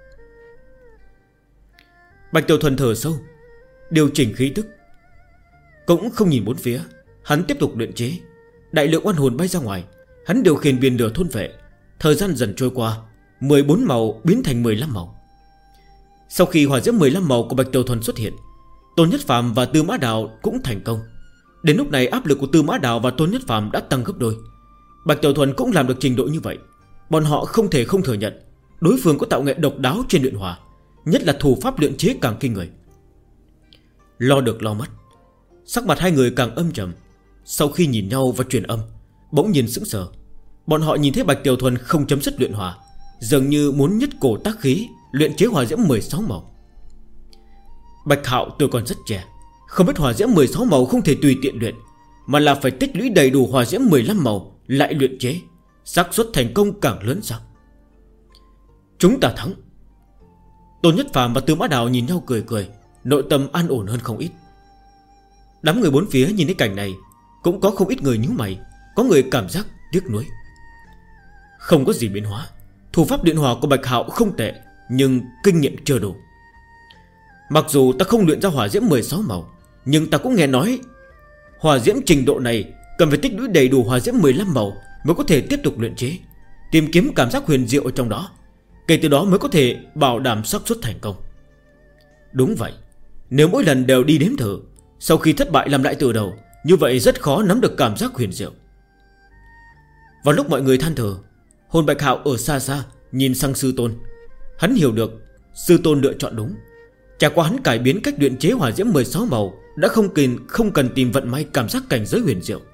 Bạch Tiểu Thuần thở sâu, điều chỉnh khí tức, cũng không nhìn bốn phía. Hắn tiếp tục luyện chế. Đại lượng oan hồn bay ra ngoài, hắn điều khiển biển lửa thôn vệ. Thời gian dần trôi qua, 14 màu biến thành 15 màu. Sau khi hỏa diễm 15 màu của Bạch Tiểu Thuần xuất hiện, Tôn Nhất Phàm và Tư Mã Đào cũng thành công. Đến lúc này áp lực của Tư Mã Đào và Tôn Nhất Phàm đã tăng gấp đôi. Bạch Tiểu Thuần cũng làm được trình độ như vậy. Bọn họ không thể không thừa nhận đối phương có tạo nghệ độc đáo trên luyện hỏa, nhất là thủ pháp luyện chế càng kinh người. Lo được lo mất, sắc mặt hai người càng âm trầm. Sau khi nhìn nhau và truyền âm, bỗng nhiên sững sờ. Bọn họ nhìn thấy Bạch Tiểu Thuần không chấm dứt luyện hỏa, dường như muốn nhất cổ tác khí luyện chế hỏa diễm 16 màu. Bạch Hạo tôi còn rất trẻ, không biết hỏa diễm 16 màu không thể tùy tiện luyện, mà là phải tích lũy đầy đủ hỏa diễm 15 màu lại luyện chế, xác suất thành công càng lớn sao? Chúng ta thắng. Tôn Nhất Phàm và Tư Mã Đào nhìn nhau cười cười, nội tâm an ổn hơn không ít. Đám người bốn phía nhìn thấy cảnh này, cũng có không ít người nhíu mày, có người cảm giác tiếc nuối. Không có gì biến hóa, thủ pháp luyện hỏa của Bạch Hạo không tệ, nhưng kinh nghiệm chưa đủ. Mặc dù ta không luyện ra hỏa diễm 16 màu, nhưng ta cũng nghe nói hỏa diễm trình độ này cần phải tích lũy đầy đủ hỏa diễm 15 màu mới có thể tiếp tục luyện chế, tìm kiếm cảm giác huyền diệu ở trong đó. Kể từ đó mới có thể bảo đảm xác suất thành công. Đúng vậy, nếu mỗi lần đều đi đếm thử, sau khi thất bại làm lại từ đầu, như vậy rất khó nắm được cảm giác huyền diệu. Vào lúc mọi người than thở, Hồn Bạch Hạo ở xa xa nhìn sang sư tôn. Hắn hiểu được sư tôn lựa chọn đúng. Trải qua hắn cải biến cách luyện chế hỏa diễm 16 màu, đã không cần tìm vận may cảm giác cảnh giới huyền diệu.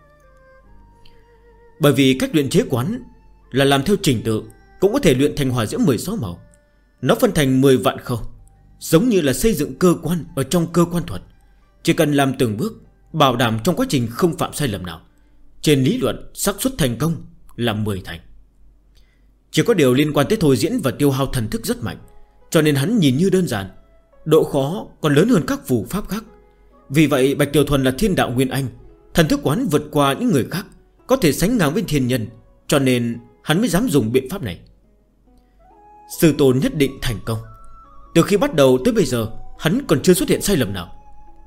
Bởi vì cách luyện chế của hắn là làm theo trình tự, cũng có thể luyện thành hỏa diễm 16 màu. Nó phân thành 10 vạn khâu, giống như là xây dựng cơ quan ở trong cơ quan thuật. Chỉ cần làm từng bước, bảo đảm trong quá trình không phạm sai lầm nào. Trên lý luận, xác suất thành công là 10 thành. Chỉ có điều liên quan tới thôi diễn và tiêu hao thần thức rất mạnh, cho nên hắn nhìn như đơn giản, độ khó còn lớn hơn các phù pháp khác. Vì vậy Bạch Tiểu Thuần là thiên đạo nguyên anh, thần thức của hắn vượt qua những người khác, có thể sánh ngang với thiên nhân, cho nên hắn mới dám dùng biện pháp này. Sư tôn nhất định thành công. Từ khi bắt đầu tới bây giờ, hắn còn chưa xuất hiện sai lầm nào.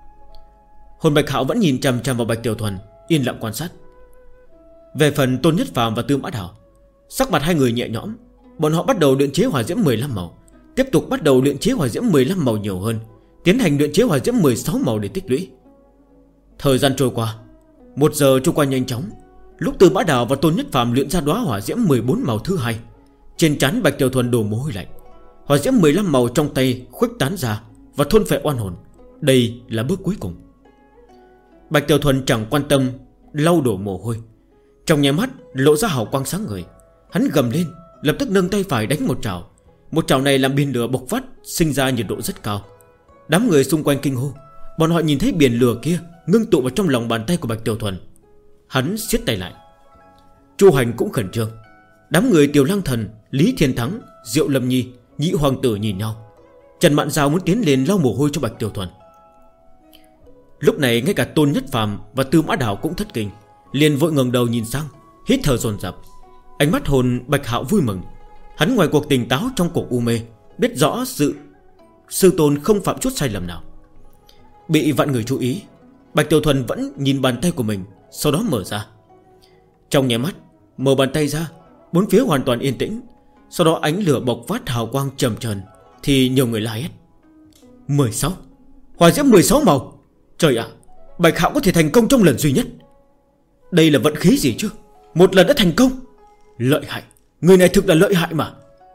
Hồn Bạch Hạo vẫn nhìn chằm chằm vào Bạch Tiểu Thuần, yên lặng quan sát. Về phần Tôn Nhất Phàm và Tư Mã Đào, sắc mặt hai người nhẹ nhõm. Bọn họ bắt đầu luyện chế hỏa diễm 15 màu, tiếp tục bắt đầu luyện chế hỏa diễm 15 màu nhiều hơn, tiến hành luyện chế hỏa diễm 16 màu để tích lũy. Thời gian trôi qua, 1 giờ trôi qua nhanh chóng. Lúc Từ Mã Đào và Tôn Nhất Phàm luyện ra đóa hỏa diễm 14 màu thứ hai, trên trán Bạch Tiểu Thuần đổ mồ hôi lạnh. Hỏa diễm 15 màu trong tay khuếch tán ra và thôn phệ oan hồn. Đây là bước cuối cùng. Bạch Tiểu Thuần chẳng quan tâm lau đổ mồ hôi, trong nháy mắt lộ ra hào quang sáng ngời. Hắn gầm lên, lập tức nâng tay phải đánh một trảo. Một trảo này làm biển lửa bộc phát, sinh ra nhiệt độ rất cao. Đám người xung quanh kinh hô. Bọn họ nhìn thấy biển lửa kia ngưng tụ vào trong lòng bàn tay của Bạch Tiểu Thuần. Hắn siết tay lại. Chu Hành cũng khẩn trương. Đám người Tiểu Lăng Thần, Lý Thiên Thắng, Diệu Lâm Nhi, Nhị Hoàng tử nhìn nhau. Trần Mạn Giao muốn tiến lên lau mồ hôi cho Bạch Tiểu Thuần. Lúc này ngay cả Tôn Nhất Phàm và Tư Mã Đào cũng thất kinh, liền vội ngẩng đầu nhìn sang, hít thở dồn dập. Ánh mắt hồn Bạch Hạo vui mừng. Hắn ngoài cuộc tỉnh táo trong cuộc u mê, biết rõ sự sư tôn không phạm chút sai lầm nào. Bị vạn người chú ý, Bạch Tiểu Thuần vẫn nhìn bàn tay của mình, sau đó mở ra. Trong nháy mắt mở bàn tay ra, bốn phía hoàn toàn yên tĩnh. Sau đó ánh lửa bộc phát hào quang trầm trần, thì nhiều người la hét: 16, hỏa diễm 16 màu. Trời ạ, Bạch Hạo có thể thành công trong lần duy nhất. Đây là vận khí gì chứ, một lần đã thành công. Lợi hại, người này thực là lợi hại mà.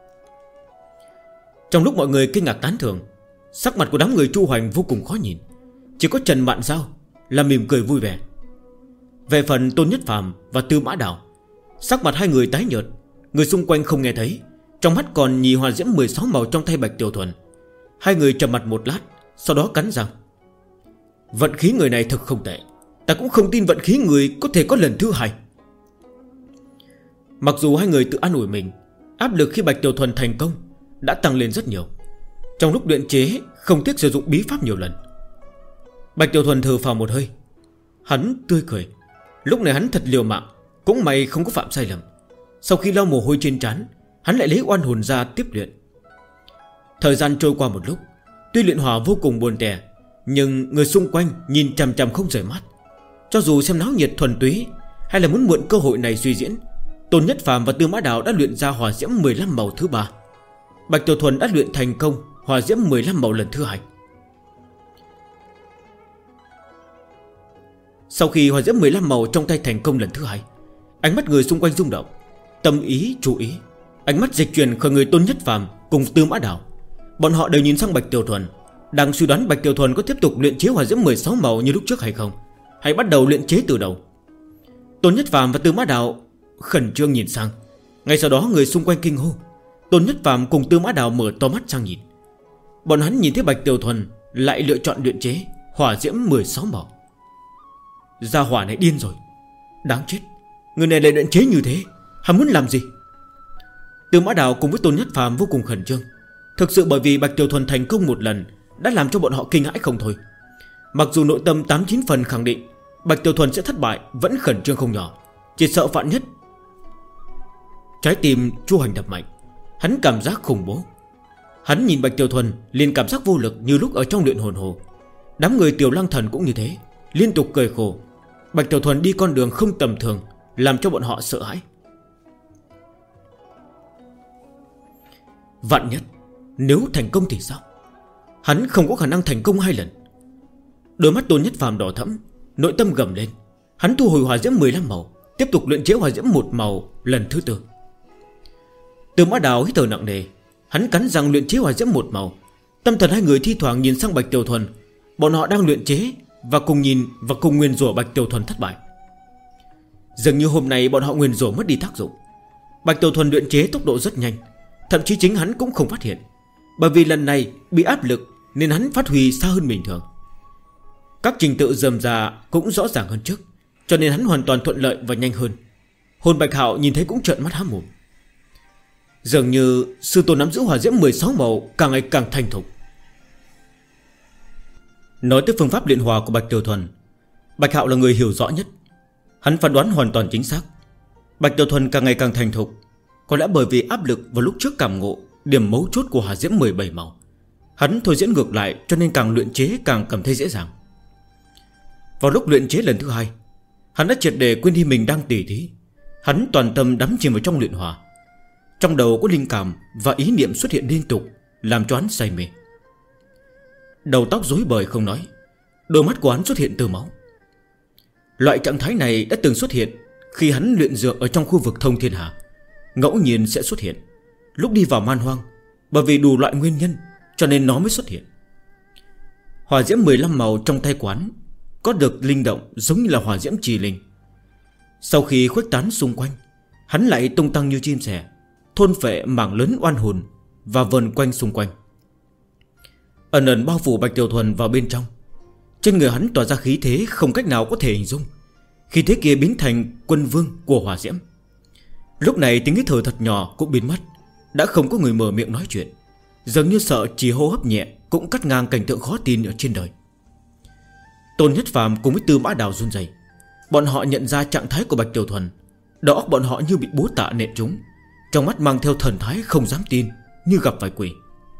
Trong lúc mọi người kinh ngạc tán thưởng, sắc mặt của đám người Chu Hoành vô cùng khó nhìn. Chỉ có Trần Mạn Giao là mỉm cười vui vẻ. Về phần Tôn Nhất Phàm và Tư Mã Đào, sắc mặt hai người tái nhợt. Người xung quanh không nghe thấy, trong mắt còn nhì hỏa diễm 16 màu trong tay Bạch Tiểu Thuần. Hai người trầm mặt một lát, sau đó cắn răng: vận khí người này thực không tệ, ta cũng không tin vận khí người có thể có lần thứ hai. Mặc dù hai người tự an ủi mình, áp lực khi Bạch Tiểu Thuần thành công đã tăng lên rất nhiều. Trong lúc luyện chế không tiếc sử dụng bí pháp nhiều lần. Bạch Tiểu Thuần thở phào một hơi. Hắn tươi cười. Lúc này hắn thật liều mạng, cũng may không có phạm sai lầm. Sau khi lau mồ hôi trên trán, hắn lại lấy oan hồn ra tiếp luyện. Thời gian trôi qua một lúc, tuy luyện hỏa vô cùng buồn tẻ, nhưng người xung quanh nhìn chằm chằm không rời mắt. Cho dù xem náo nhiệt thuần túy, hay là muốn mượn cơ hội này suy diễn, Tôn Nhất Phàm và Tư Mã Đào đã luyện ra hỏa diễm 15 màu thứ 3. Bạch Tiểu Thuần đã luyện thành công hỏa diễm 15 màu lần thứ 2. Sau khi hỏa diễm 15 màu trong tay thành công lần thứ 2, ánh mắt người xung quanh rung động, tâm ý chú ý. Ánh mắt dịch chuyển khỏi người Tôn Nhất Phàm cùng Tư Mã Đào. Bọn họ đều nhìn sang Bạch Tiểu Thuần, đang suy đoán Bạch Tiểu Thuần có tiếp tục luyện chế hỏa diễm 16 màu như lúc trước hay không, hay bắt đầu luyện chế từ đầu. Tôn Nhất Phàm và Tư Mã Đào khẩn trương nhìn sang. Ngay sau đó người xung quanh kinh hô. Tôn Nhất Phàm cùng Tư Mã Đào mở to mắt sang nhìn. Bọn hắn nhìn thấy Bạch Tiểu Thuần lại lựa chọn luyện chế hỏa diễm 16 màu. Gia hỏa này điên rồi, đáng chết. Người này lại luyện chế như thế, hắn muốn làm gì? Tư Mã Đào cùng với Tôn Nhất Phàm vô cùng khẩn trương. Thực sự bởi vì Bạch Tiểu Thuần thành công một lần đã làm cho bọn họ kinh hãi không thôi. Mặc dù nội tâm 89 phần khẳng định Bạch Tiểu Thuần sẽ thất bại, vẫn khẩn trương không nhỏ, chỉ sợ vạn nhất. Trái tim Chu Hành đập mạnh. Hắn cảm giác khủng bố. Hắn nhìn Bạch Tiểu Thuần liền cảm giác vô lực như lúc ở trong luyện hồn hồ. Đám người Tiểu Lăng Thần cũng như thế, liên tục cười khổ. Bạch Tiểu Thuần đi con đường không tầm thường, làm cho bọn họ sợ hãi. Vạn nhất nếu thành công thì sao? Hắn không có khả năng thành công 2 lần. Đôi mắt Tôn Nhất Phàm đỏ thẫm, nội tâm gầm lên. Hắn thu hồi hỏa diễm 15 màu, tiếp tục luyện chế hỏa diễm 1 màu lần thứ 4. Tư Mã Đào hít thở nặng nề. Hắn cắn răng luyện chế hỏa diễm 1 màu. Tâm thần hai người thi thoảng nhìn sang Bạch Tiểu Thuần. Bọn họ đang luyện chế và cùng nhìn và cùng nguyền rủa Bạch Tiểu Thuần thất bại. Dường như hôm nay bọn họ nguyền rủa mất đi tác dụng. Bạch Tiểu Thuần luyện chế tốc độ rất nhanh, thậm chí chính hắn cũng không phát hiện. Bởi vì lần này bị áp lực nên hắn phát huy xa hơn bình thường. Các trình tự rườm rà cũng rõ ràng hơn trước, cho nên hắn hoàn toàn thuận lợi và nhanh hơn. Hồn Bạch Hạo nhìn thấy cũng trợn mắt há mồm. Dường như sư tôn nắm giữ hỏa diễm 16 màu càng ngày càng thành thục. Nói tới phương pháp luyện hỏa của Bạch Tiểu Thuần, Bạch Hạo là người hiểu rõ nhất. Hắn phán đoán hoàn toàn chính xác. Bạch Tiểu Thuần càng ngày càng thành thục, có lẽ bởi vì áp lực vào lúc trước cảm ngộ điểm mấu chốt của hỏa diễm 17 màu. Hắn thôi diễn ngược lại, cho nên càng luyện chế càng cảm thấy dễ dàng. Vào lúc luyện chế lần thứ 2, hắn đã triệt để quên đi mình đang tỉ thí. Hắn toàn tâm đắm chìm vào trong luyện hỏa. Trong đầu có linh cảm và ý niệm xuất hiện liên tục, làm cho hắn say mê. Đầu tóc rối bời không nói, đôi mắt của hắn xuất hiện tơ máu. Loại trạng thái này đã từng xuất hiện Khi hắn luyện dược ở trong khu vực thông thiên hà, ngẫu nhiên sẽ xuất hiện. Lúc đi vào man hoang, bởi vì đủ loại nguyên nhân cho nên nó mới xuất hiện. Hỏa diễm 15 màu trong tay quán có được linh động giống như là hỏa diễm trì linh. Sau khi khuếch tán xung quanh, hắn lại tung tăng như chim sẻ, thôn phệ mảng lớn oan hồn và vần quanh xung quanh, ẩn ẩn bao phủ Bạch Tiểu Thuần vào bên trong. Trên người hắn tỏa ra khí thế không cách nào có thể hình dung. Khí thế kia biến thành quân vương của hỏa diễm. Lúc này tiếng hít thở thật nhỏ cũng biến mất. Đã không có người mở miệng nói chuyện, dường như sợ chỉ hô hấp nhẹ cũng cắt ngang cảnh tượng khó tin ở trên đời. Tôn Nhất Phàm cùng với Tư Mã Đào run rẩy. Bọn họ nhận ra trạng thái của Bạch Tiểu Thuần. Đầu óc bọn họ như bị búa tạ nện trúng, trong mắt mang theo thần thái không dám tin, như gặp phải quỷ.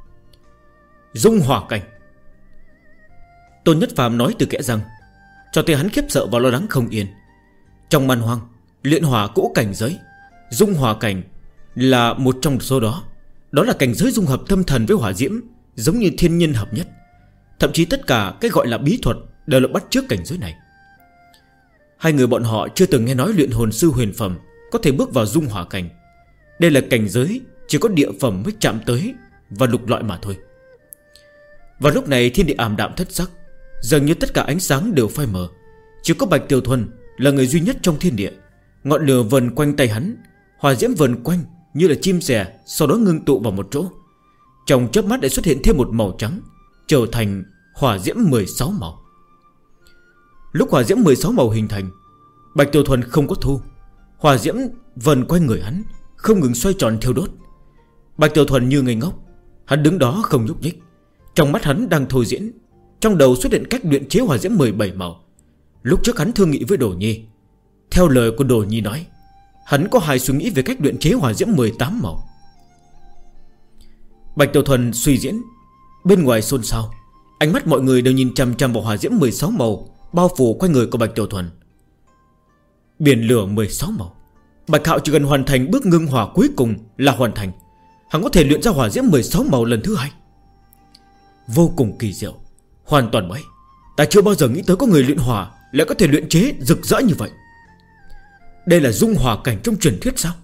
Dung hỏa cảnh. Tôn Nhất Phàm nói từ kẽ răng, cho tới hắn khiếp sợ và lo lắng không yên. Trong man hoang, luyện hỏa cỗ cảnh giới, dung hỏa cảnh là một trong số đó. Đó là cảnh giới dung hợp tâm thần với hỏa diễm, giống như thiên nhân hợp nhất. Thậm chí tất cả cái gọi là bí thuật đều là bắt chước cảnh giới này. Hai người bọn họ chưa từng nghe nói luyện hồn sư huyền phẩm có thể bước vào dung hỏa cảnh. Đây là cảnh giới chỉ có địa phẩm mới chạm tới và lục loại mà thôi. Vào lúc này thiên địa ảm đạm thất sắc, dường như tất cả ánh sáng đều phai mờ. Chỉ có Bạch Tiểu Thuần là người duy nhất trong thiên địa. Ngọn lửa vần quanh tay hắn, hỏa diễm vần quanh như là chim sẻ, sau đó ngưng tụ vào một chỗ. Trong chớp mắt lại xuất hiện thêm một màu trắng, trở thành hỏa diễm 16 màu. Lúc hỏa diễm 16 màu hình thành, Bạch Tiểu Thuần không có thu. Hỏa diễm vần quanh người hắn không ngừng xoay tròn thiêu đốt. Bạch Tiểu Thuần như ngây ngốc, hắn đứng đó không nhúc nhích. Trong mắt hắn đang thôi diễn, trong đầu xuất hiện cách luyện chế hỏa diễm 17 màu. Lúc trước hắn thương nghị với Đồ Nhi, theo lời của Đồ Nhi nói, hắn có hai suy nghĩ về cách luyện chế hỏa diễm 18 màu. Bạch Tiểu Thuần suy diễn, bên ngoài xôn xao, ánh mắt mọi người đều nhìn chằm chằm vào hỏa diễm 16 màu bao phủ quanh người của Bạch Tiểu Thuần. Biển lửa 16 màu. Bạch Hạo chỉ cần hoàn thành bước ngưng hỏa cuối cùng là hoàn thành. Hắn có thể luyện ra hỏa diễm 16 màu lần thứ hai. Vô cùng kỳ diệu, hoàn toàn mới. Ta chưa bao giờ nghĩ tới có người luyện hỏa lại có thể luyện chế rực rỡ như vậy. Đây là dung hỏa cảnh trong truyền thuyết sao?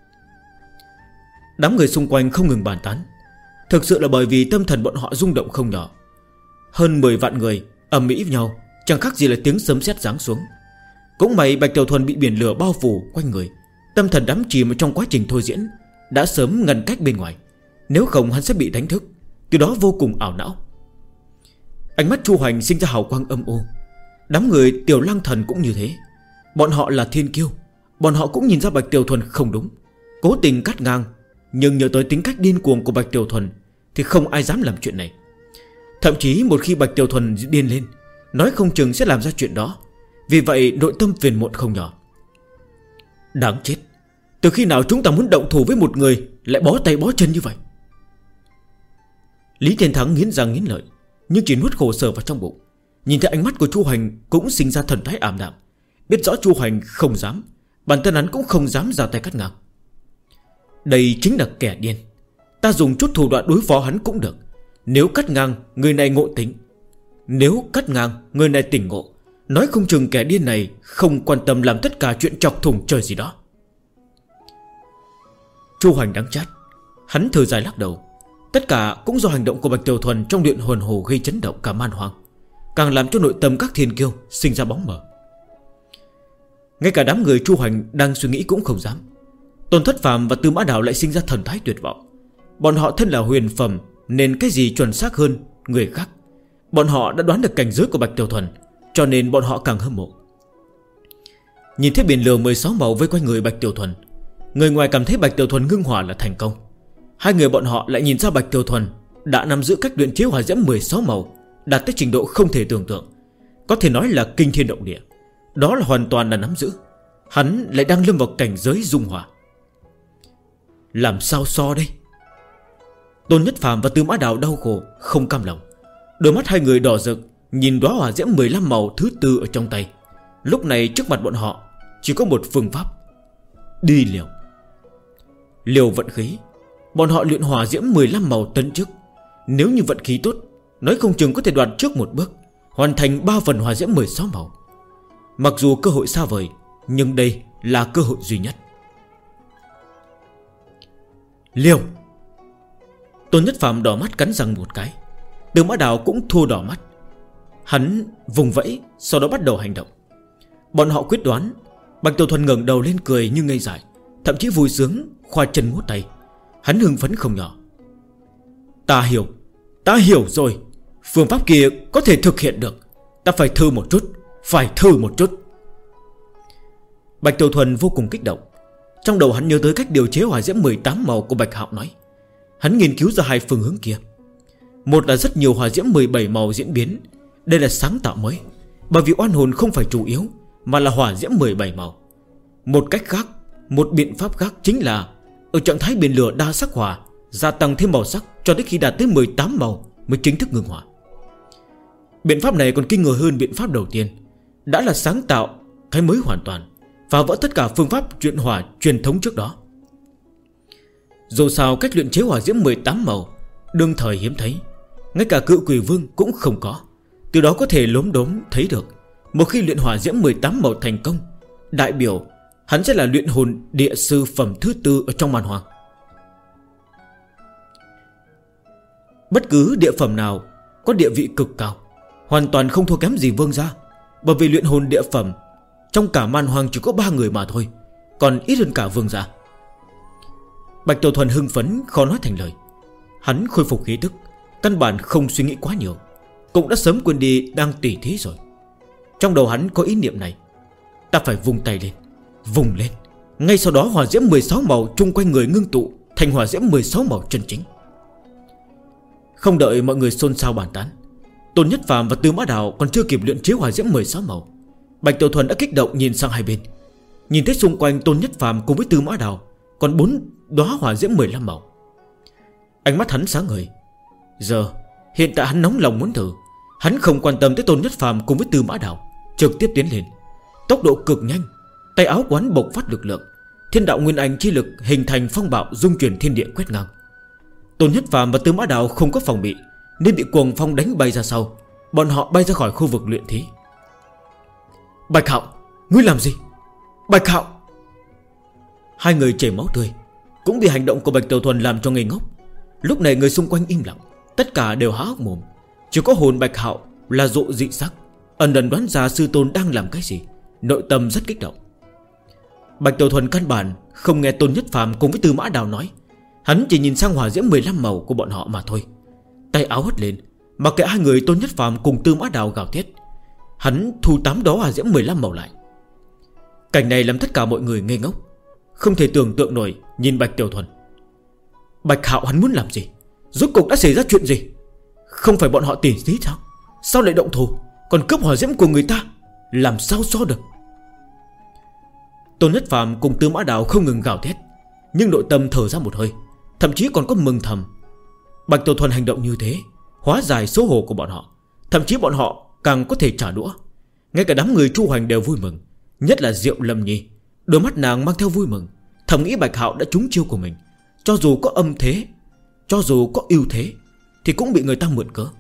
Đám người xung quanh không ngừng bàn tán. Thực sự là bởi vì tâm thần bọn họ rung động không nhỏ. Hơn 10 vạn người ầm ĩ với nhau, chẳng khác gì là tiếng sấm sét giáng xuống. Cũng may Bạch Tiểu Thuần bị biển lửa bao phủ quanh người, tâm thần đắm chìm trong quá trình thôi diễn, đã sớm ngăn cách bên ngoài. Nếu không hắn sẽ bị đánh thức, từ đó vô cùng ảo não. Ánh mắt Chu Hoành sinh ra hào quang âm u. Đám người Tiểu Lăng Thần cũng như thế. Bọn họ là thiên kiêu, bọn họ cũng nhìn ra Bạch Tiểu Thuần không đúng, cố tình cắt ngang. Nhưng nhớ tới tính cách điên cuồng của Bạch Tiểu Thuần thì không ai dám làm chuyện này. Thậm chí một khi Bạch Tiểu Thuần điên lên, nói không chừng sẽ làm ra chuyện đó. Vì vậy nội tâm phiền muộn không nhỏ. Đáng chết, từ khi nào chúng ta muốn động thủ với một người lại bó tay bó chân như vậy? Lý Thiên Thắng nghiến răng nghiến lợi, nhưng chỉ nuốt khổ sở vào trong bụng. Nhìn thấy ánh mắt của Chu Hoành cũng sinh ra thần thái ảm đạm. Biết rõ Chu Hoành không dám, bản thân hắn cũng không dám ra tay cắt ngang. Đây chính là kẻ điên. Ta dùng chút thủ đoạn đối phó hắn cũng được. Nếu cắt ngang người này ngộ tính, nếu cắt ngang người này tỉnh ngộ, nói không chừng kẻ điên này không quan tâm làm tất cả chuyện chọc thủng trời gì đó. Chu Hoành đắng chát, hắn thở dài lắc đầu. Tất cả cũng do hành động của Bạch Tiểu Thuần trong luyện hồn hồ gây chấn động cả man hoang, càng làm cho nội tâm các thiên kiêu sinh ra bóng mờ. Ngay cả đám người Chu Hoành đang suy nghĩ cũng không dám. Tôn Thất Phàm và Tư Mã Đào lại sinh ra thần thái tuyệt vọng. Bọn họ thân là huyền phẩm nên cái gì chuẩn xác hơn người khác. Bọn họ đã đoán được cảnh giới của Bạch Tiểu Thuần, cho nên bọn họ càng hâm mộ. Nhìn thấy biển lửa 16 màu vây quanh người Bạch Tiểu Thuần, người ngoài cảm thấy Bạch Tiểu Thuần ngưng hỏa là thành công. Hai người bọn họ lại nhìn ra Bạch Tiểu Thuần đã nắm giữ cách luyện chế hỏa diễm 16 màu, đạt tới trình độ không thể tưởng tượng, có thể nói là kinh thiên động địa. Đó là hoàn toàn là nắm giữ. Hắn lại đang lâm vào cảnh giới dung hỏa. Làm sao so đây? Tôn Nhất Phàm và Tư Mã Đào đau khổ không cam lòng. Đôi mắt hai người đỏ rực nhìn đóa hỏa diễm 15 màu thứ tư ở trong tay. Lúc này trước mặt bọn họ chỉ có một phương pháp: đi liều. Liều vận khí. Bọn họ luyện hỏa diễm 15 màu tấn trước. Nếu như vận khí tốt, nói không chừng có thể đoạt trước một bước, hoàn thành 3 phần hỏa diễm 16 màu. Mặc dù cơ hội xa vời, nhưng đây là cơ hội duy nhất. Liều! Tôn Nhất Phàm đỏ mắt cắn răng một cái. Từ Mã Đào cũng thua đỏ mắt. Hắn vùng vẫy, sau đó bắt đầu hành động. Bọn họ quyết đoán. Bạch Tiểu Thuần ngẩng đầu lên cười như ngây dại, thậm chí vui sướng khoa chân múa tay. Hắn hưng phấn không nhỏ. Ta hiểu rồi. Phương pháp kia có thể thực hiện được. Ta phải thử một chút. Bạch Tiểu Thuần vô cùng kích động. Trong đầu hắn nhớ tới cách điều chế hỏa diễm 18 màu của Bạch Hạo nói. Hắn nghiên cứu ra hai phương hướng kia. Một là rất nhiều hỏa diễm 17 màu diễn biến. Đây là sáng tạo mới, bởi vì oan hồn không phải chủ yếu, mà là hỏa diễm 17 màu. Một cách khác, một biện pháp khác chính là ở trạng thái biển lửa đa sắc hỏa, gia tăng thêm màu sắc cho đến khi đạt tới 18 màu mới chính thức ngừng hỏa. Biện pháp này còn kinh người hơn biện pháp đầu tiên. Đã là sáng tạo cái mới hoàn toàn, phá vỡ tất cả phương pháp luyện hỏa truyền thống trước đó. Dù sao cách luyện chế hỏa diễm 18 màu đương thời hiếm thấy, ngay cả Cự Quỷ Vương cũng không có. Từ đó có thể lốm đốm thấy được, một khi luyện hỏa diễm 18 màu thành công, đại biểu hắn sẽ là luyện hồn địa sư phẩm thứ 4 ở trong màn hoàng. Bất cứ địa phẩm nào có địa vị cực cao, hoàn toàn không thua kém gì vương gia. Bởi vì luyện hồn địa phẩm trong cả man hoàng chỉ có 3 người mà thôi, còn ít hơn cả vương gia. Bạch Tiểu Thuần hưng phấn khó nói thành lời. Hắn khôi phục khí tức, căn bản không suy nghĩ quá nhiều, cũng đã sớm quên đi đang tỉ thí rồi. Trong đầu hắn có ý niệm này. Ta phải vung tay lên, vùng lên. Ngay sau đó hỏa diễm 16 màu chung quanh người ngưng tụ thành hỏa diễm 16 màu chân chính. Không đợi mọi người xôn xao bàn tán, Tôn Nhất Phàm và Tư Mã Đào còn chưa kịp luyện chế hỏa diễm 16 màu, Bạch Tiểu Thuần đã kích động nhìn sang hai bên. Nhìn thấy xung quanh Tôn Nhất Phàm cùng với Tư Mã Đào còn 4 đóa hỏa diễm 15 màu. Ánh mắt hắn sáng ngời. Giờ hiện tại hắn nóng lòng muốn thử. Hắn không quan tâm tới Tôn Nhất Phàm cùng với Tư Mã Đào, trực tiếp tiến lên. Tốc độ cực nhanh, tay áo quán bộc phát lực lượng, thiên đạo nguyên anh chi lực hình thành phong bạo dung chuyển thiên địa quét ngang. Tôn Nhất Phàm và Tư Mã Đào không có phòng bị nên bị cuồng phong đánh bay ra sau. Bọn họ bay ra khỏi khu vực luyện thí. Bạch Hạo, ngươi làm gì? Bạch Hạo! Hai người chảy máu tươi, cũng bị hành động của Bạch Tiểu Thuần làm cho ngây ngốc. Lúc này người xung quanh im lặng, tất cả đều há hốc mồm. Chỉ có hồn Bạch Hạo là rộ dị sắc, ẩn ẩn đoán ra sư tôn đang làm cái gì, nội tâm rất kích động. Bạch Tiểu Thuần căn bản không nghe Tôn Nhất Phàm cùng với Tư Mã Đào nói. Hắn chỉ nhìn sang hỏa diễm 15 màu của bọn họ mà thôi. Tay áo hất lên, mặc kệ hai người Tôn Nhất Phàm cùng Tư Mã Đào gào thét. Hắn thu 8 đó hỏa diễm 15 màu lại. Cảnh này làm tất cả mọi người ngây ngốc, không thể tưởng tượng nổi nhìn Bạch Tiểu Thuần. Bạch Hạo hắn muốn làm gì? Rốt cuộc đã xảy ra chuyện gì? Không phải bọn họ tỉ thí sao? Sao lại động thủ, còn cướp hỏa diễm của người ta? Làm sao so được? Tôn Nhất Phàm cùng Tư Mã Đào không ngừng gào thét, nhưng nội tâm thở ra một hơi, thậm chí còn có mừng thầm. Bạch Tiểu Thuần hành động như thế hóa giải xấu hổ của bọn họ, thậm chí bọn họ càng có thể trả đũa. Ngay cả đám người Chu Hoành đều vui mừng, nhất là Diệu Lâm Nhi. Đôi mắt nàng mang theo vui mừng, thầm nghĩ Bạch Hạo đã trúng chiêu của mình. Cho dù có âm thế, cho dù có ưu thế, thì cũng bị người ta mượn cớ.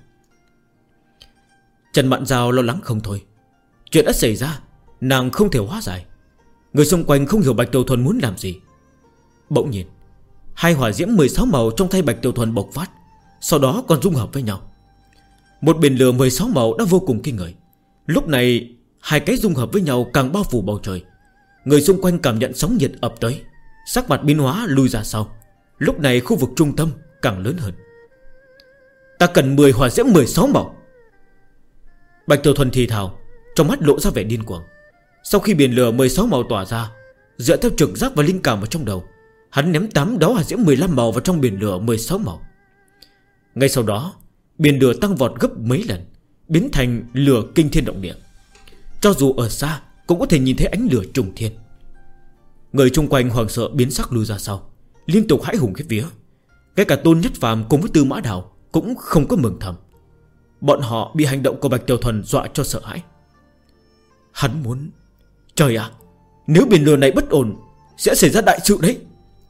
Trần Mạn Giao lo lắng không thôi. Chuyện đã xảy ra, nàng không thể hóa giải. Người xung quanh không hiểu Bạch Tiểu Thuần muốn làm gì. Bỗng nhiên hai hỏa diễm 16 màu trong tay Bạch Tiểu Thuần bộc phát, sau đó còn dung hợp với nhau. Một biển lửa 16 màu đã vô cùng kinh người. Lúc này hai cái dung hợp với nhau càng bao phủ bầu trời. Người xung quanh cảm nhận sóng nhiệt ập tới, sắc mặt biến hóa lùi ra sau. Lúc này khu vực trung tâm càng lớn hơn. Ta cần 10 hỏa diễm 16 màu. Bạch Tiểu Thuần thì thào, trong mắt lộ ra vẻ điên cuồng. Sau khi biển lửa 16 màu tỏa ra, dựa theo trực giác và linh cảm vào trong đầu, hắn ném 8 đóa hỏa diễm 15 màu vào trong biển lửa 16 màu. Ngay sau đó, biển lửa tăng vọt gấp mấy lần, biến thành lửa kinh thiên động địa. Cho dù ở xa cũng có thể nhìn thấy ánh lửa trùng thiên. Người chung quanh hoảng sợ biến sắc lùi ra sau, liên tục hãi hùng khiếp vía. Ngay cả Tôn Nhất Phàm cùng với Tư Mã Đào cũng không có mừng thầm. Bọn họ bị hành động của Bạch Tiểu Thuần dọa cho sợ hãi. Hắn muốn... Trời ạ, nếu biển lửa này bất ổn sẽ xảy ra đại sự đấy.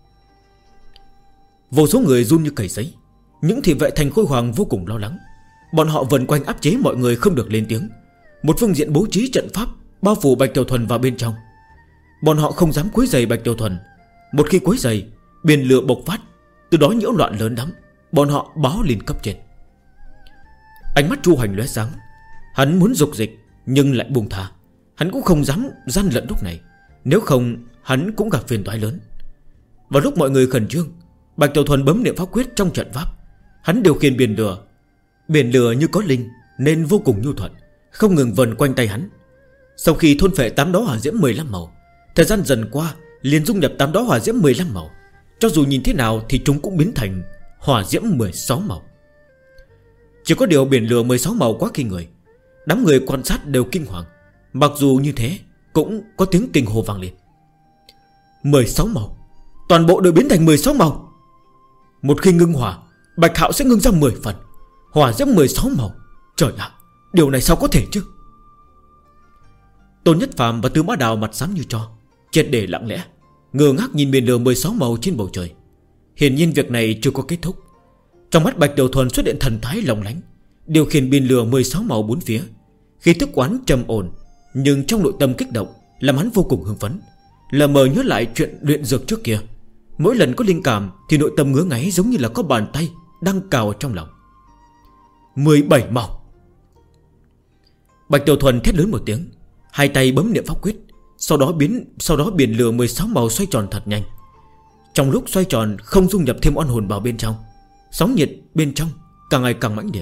Vô số người run như cầy giấy. Những thị vệ thành Khôi Hoàng vô cùng lo lắng. Bọn họ vần quanh áp chế mọi người không được lên tiếng. Một phương diện bố trí trận pháp bao phủ Bạch Tiểu Thuần vào bên trong. Bọn họ không dám quấy rầy Bạch Tiểu Thuần. Một khi quấy rầy, biển lửa bộc phát, từ đó nhiễu loạn lớn lắm. Bọn họ báo lên cấp trên. Ánh mắt Chu Hoành lóe sáng. Hắn muốn dục dịch nhưng lại buông tha. Hắn cũng không dám gian lận lúc này, nếu không hắn cũng gặp phiền toái lớn. Vào lúc mọi người khẩn trương, Bạch Tiểu Thuần bấm niệm pháp quyết trong trận pháp. Hắn điều khiển biển lửa. Biển lửa như có linh nên vô cùng nhu thuận, không ngừng vần quanh tay hắn. Sau khi thôn phệ 8 đóa hỏa diễm 15 màu, thời gian dần qua liền dung nhập 8 đóa hỏa diễm 15 màu. Cho dù nhìn thế nào thì chúng cũng biến thành hỏa diễm 16 màu. Chỉ có điều biển lửa 16 màu quá kinh người. Đám người quan sát đều kinh hoàng. Mặc dù như thế cũng có tiếng kinh hô vang lên. 16 màu, toàn bộ đều biến thành 16 màu. Một khi ngưng hỏa, Bạch Hạo sẽ ngưng ra 10 phần. Hỏa diễm 16 màu. Trời ạ, điều này sao có thể chứ? Tôn Nhất Phàm và Tư Mã Đào mặt xám như tro, triệt để lặng lẽ, ngơ ngác nhìn biển lửa 16 màu trên bầu trời. Hiển nhiên việc này chưa có kết thúc. Trong mắt Bạch Tiểu Thuần xuất hiện thần thái lộng lánh, điều khiển biển lửa 16 màu bốn phía. Khí tức quán trầm ổn, nhưng trong nội tâm kích động, làm hắn vô cùng hưng phấn. Lờ mờ nhớ lại chuyện luyện dược trước kia. Mỗi lần có linh cảm thì nội tâm ngứa ngáy, giống như là có bàn tay đang cào ở trong lòng. 17 màu. Bạch Tiểu Thuần thét lớn một tiếng, hai tay bấm niệm pháp quyết. Sau đó biển lửa 16 màu xoay tròn thật nhanh. Trong lúc xoay tròn không dung nhập thêm oan hồn vào bên trong, sóng nhiệt bên trong càng ngày càng mãnh liệt.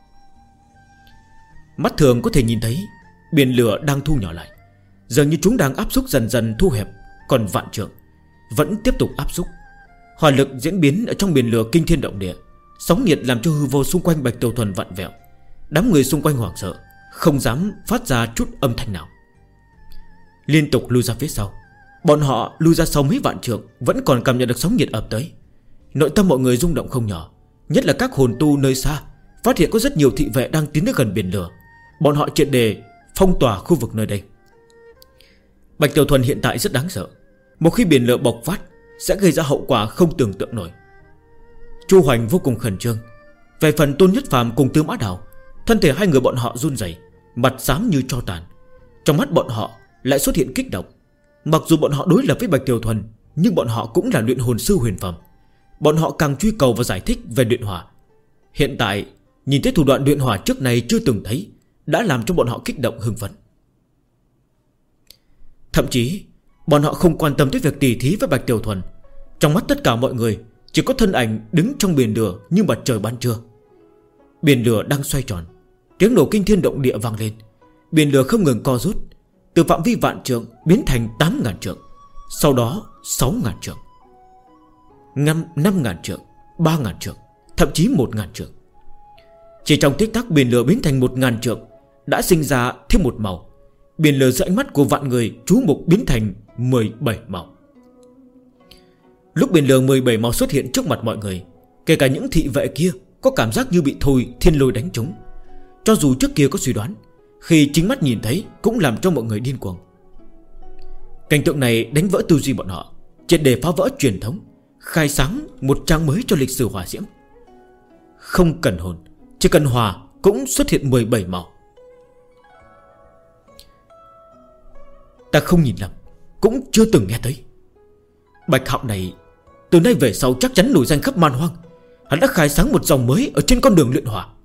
Mắt thường có thể nhìn thấy biển lửa đang thu nhỏ lại, dường như chúng đang áp xúc dần dần thu hẹp. Còn vạn trượng vẫn tiếp tục áp xúc. Hỏa lực diễn biến ở trong biển lửa kinh thiên động địa. Sóng nhiệt làm cho hư vô xung quanh Bạch Tiểu Thuần vặn vẹo. Đám người xung quanh hoảng sợ, không dám phát ra chút âm thanh nào, liên tục lui ra phía sau. Bọn họ lui ra sau mấy vạn trượng, vẫn còn cảm nhận được sóng nhiệt ập tới. Nội tâm mọi người rung động không nhỏ, nhất là các hồn tu nơi xa, phát hiện có rất nhiều thị vệ đang tiến đến gần biển lửa. Bọn họ triệt để phong tỏa khu vực nơi đây. Bạch Tiểu Thuần hiện tại rất đáng sợ. Một khi biển lửa bộc phát sẽ gây ra hậu quả không tưởng tượng nổi. Chu Hoành vô cùng khẩn trương. Về phần Tôn Nhất Phàm cùng Tư Mã Đào, thân thể hai người bọn họ run rẩy, mặt xám như tro tàn. Trong mắt bọn họ lại xuất hiện kích động. Mặc dù bọn họ đối lập với Bạch Tiểu Thuần, nhưng bọn họ cũng là luyện hồn sư huyền phẩm. Bọn họ càng truy cầu và giải thích về luyện hỏa. Hiện tại nhìn thấy thủ đoạn luyện hỏa trước này chưa từng thấy, đã làm cho bọn họ kích động hưng phấn. Thậm chí bọn họ không quan tâm tới việc tỉ thí với Bạch Tiểu Thuần. Trong mắt tất cả mọi người chỉ có thân ảnh đứng trong biển lửa như mặt trời ban trưa. Biển lửa đang xoay tròn, tiếng nổ kinh thiên động địa vang lên. Biển lửa không ngừng co rút, từ phạm vi vạn trượng biến thành 8.000 trượng, sau đó 6.000 trượng, 5.000 trượng, 3.000 trượng, thậm chí 1.000 trượng. Chỉ trong tích tắc biển lửa biến thành 1.000 trượng, đã sinh ra thêm một màu. Biển lửa dưới ánh mắt của vạn người chú mục biến thành 17 màu. Lúc biển lửa 17 màu xuất hiện trước mặt mọi người, kể cả những thị vệ kia có cảm giác như bị thôi thiên lôi đánh trúng. Cho dù trước kia có suy đoán, khi chính mắt nhìn thấy cũng làm cho mọi người điên cuồng. Cảnh tượng này đánh vỡ tư duy bọn họ, triệt để phá vỡ truyền thống, khai sáng một trang mới cho lịch sử hỏa diễm. Không cần hồn, chỉ cần hỏa cũng xuất hiện 17 màu. Ta không nhìn lầm, cũng chưa từng nghe thấy. Bạch Hạo này từ nay về sau chắc chắn nổi danh khắp man hoang. Hắn đã khai sáng một dòng mới ở trên con đường luyện hỏa.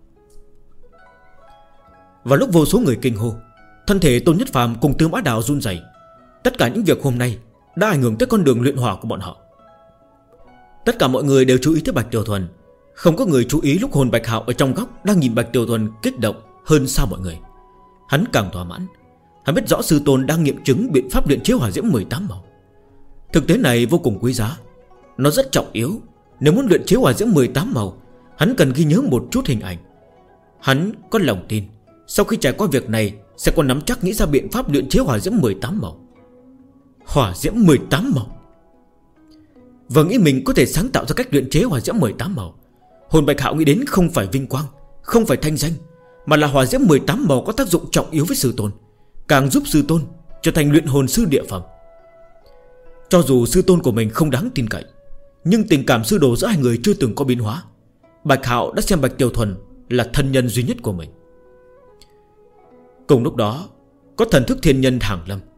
Vào lúc vô số người kinh hô, thân thể Tôn Nhất Phàm cùng Tư Mã Đào run rẩy. Tất cả những việc hôm nay đã ảnh hưởng tới con đường luyện hỏa của bọn họ. Tất cả mọi người đều chú ý tới Bạch Tiểu Thuần. Không có người chú ý lúc hồn Bạch Hạo ở trong góc đang nhìn Bạch Tiểu Thuần kích động hơn xa mọi người. Hắn càng thỏa mãn. Hắn biết rõ sư tôn đang nghiệm chứng biện pháp luyện chế hỏa diễm 18 màu. Thực tế này vô cùng quý giá, nó rất trọng yếu. Nếu muốn luyện chế hỏa diễm 18 màu, hắn cần ghi nhớ một chút hình ảnh. Hắn có lòng tin sau khi trải qua việc này sẽ có nắm chắc nghĩ ra biện pháp luyện chế hỏa diễm 18 màu. Hỏa diễm 18 màu. Và nghĩ mình có thể sáng tạo ra cách luyện chế hỏa diễm 18 màu. Hồn Bạch Hạo nghĩ đến không phải vinh quang, không phải thanh danh, mà là hỏa diễm 18 màu có tác dụng trọng yếu với sư tôn, càng giúp sư tôn trở thành luyện hồn sư địa phẩm. Cho dù sư tôn của mình không đáng tin cậy, nhưng tình cảm sư đồ giữa hai người chưa từng có biến hóa. Bạch Hạo đã xem Bạch Tiểu Thuần là thân nhân duy nhất của mình. Cùng lúc đó, có thần thức thiên nhân hàng lâm.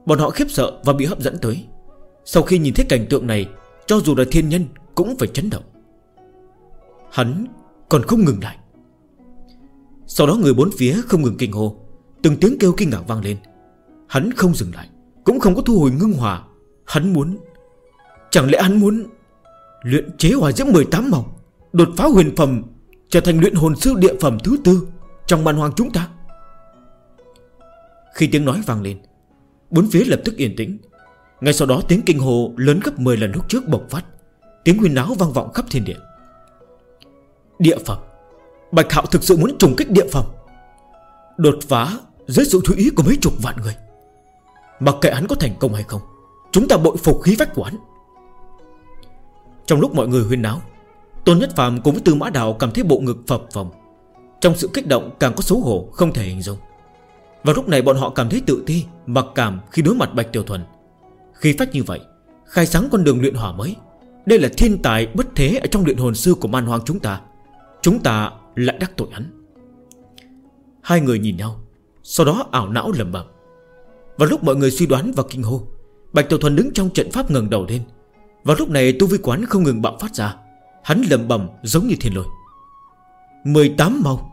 Bọn họ khiếp sợ và bị hấp dẫn tới. Sau khi nhìn thấy cảnh tượng này, cho dù là thiên nhân cũng phải chấn động. Hắn còn không ngừng lại. Sau đó người bốn phía không ngừng kinh hô, từng tiếng kêu kinh ngạc vang lên. Hắn không dừng lại, cũng không có thu hồi ngưng hỏa. Hắn muốn, chẳng lẽ hắn muốn luyện chế hỏa diễm 18 màu, đột phá huyền phẩm, trở thành luyện hồn sư địa phẩm thứ 4 trong man hoang chúng ta? Khi tiếng nói vang lên, bốn phía lập tức yên tĩnh. Ngay sau đó tiếng kinh hồ lớn gấp 10 lần lúc trước bộc phát. Tiếng huyên náo vang vọng khắp thiên địa. Địa phẩm, Bạch Hạo thực sự muốn trùng kích địa phẩm, đột phá dưới sự chú ý của mấy chục vạn người. Mặc kệ hắn có thành công hay không, chúng ta bội phục khí phách của hắn. Trong lúc mọi người huyên náo, Tôn Nhất Phàm cùng với Tư Mã Đào cảm thấy bộ ngực phập phồng. Trong sự kích động càng có xấu hổ không thể hình dung. Và lúc này bọn họ cảm thấy tự ti, mặc cảm khi đối mặt Bạch Tiểu Thuần. Khí phách như vậy, khai sáng con đường luyện hỏa mới. Đây là thiên tài bất thế ở trong luyện hồn sư của man hoang chúng ta. Chúng ta lại đắc tội hắn. Hai người nhìn nhau, sau đó ảo não lẩm bẩm. Và lúc mọi người suy đoán và kinh hô, Bạch Tiểu Thuần đứng trong trận pháp ngẩng đầu lên. Và lúc này tu vi quán không ngừng bạo phát ra. Hắn lẩm bẩm giống như thiên lôi: 18 màu.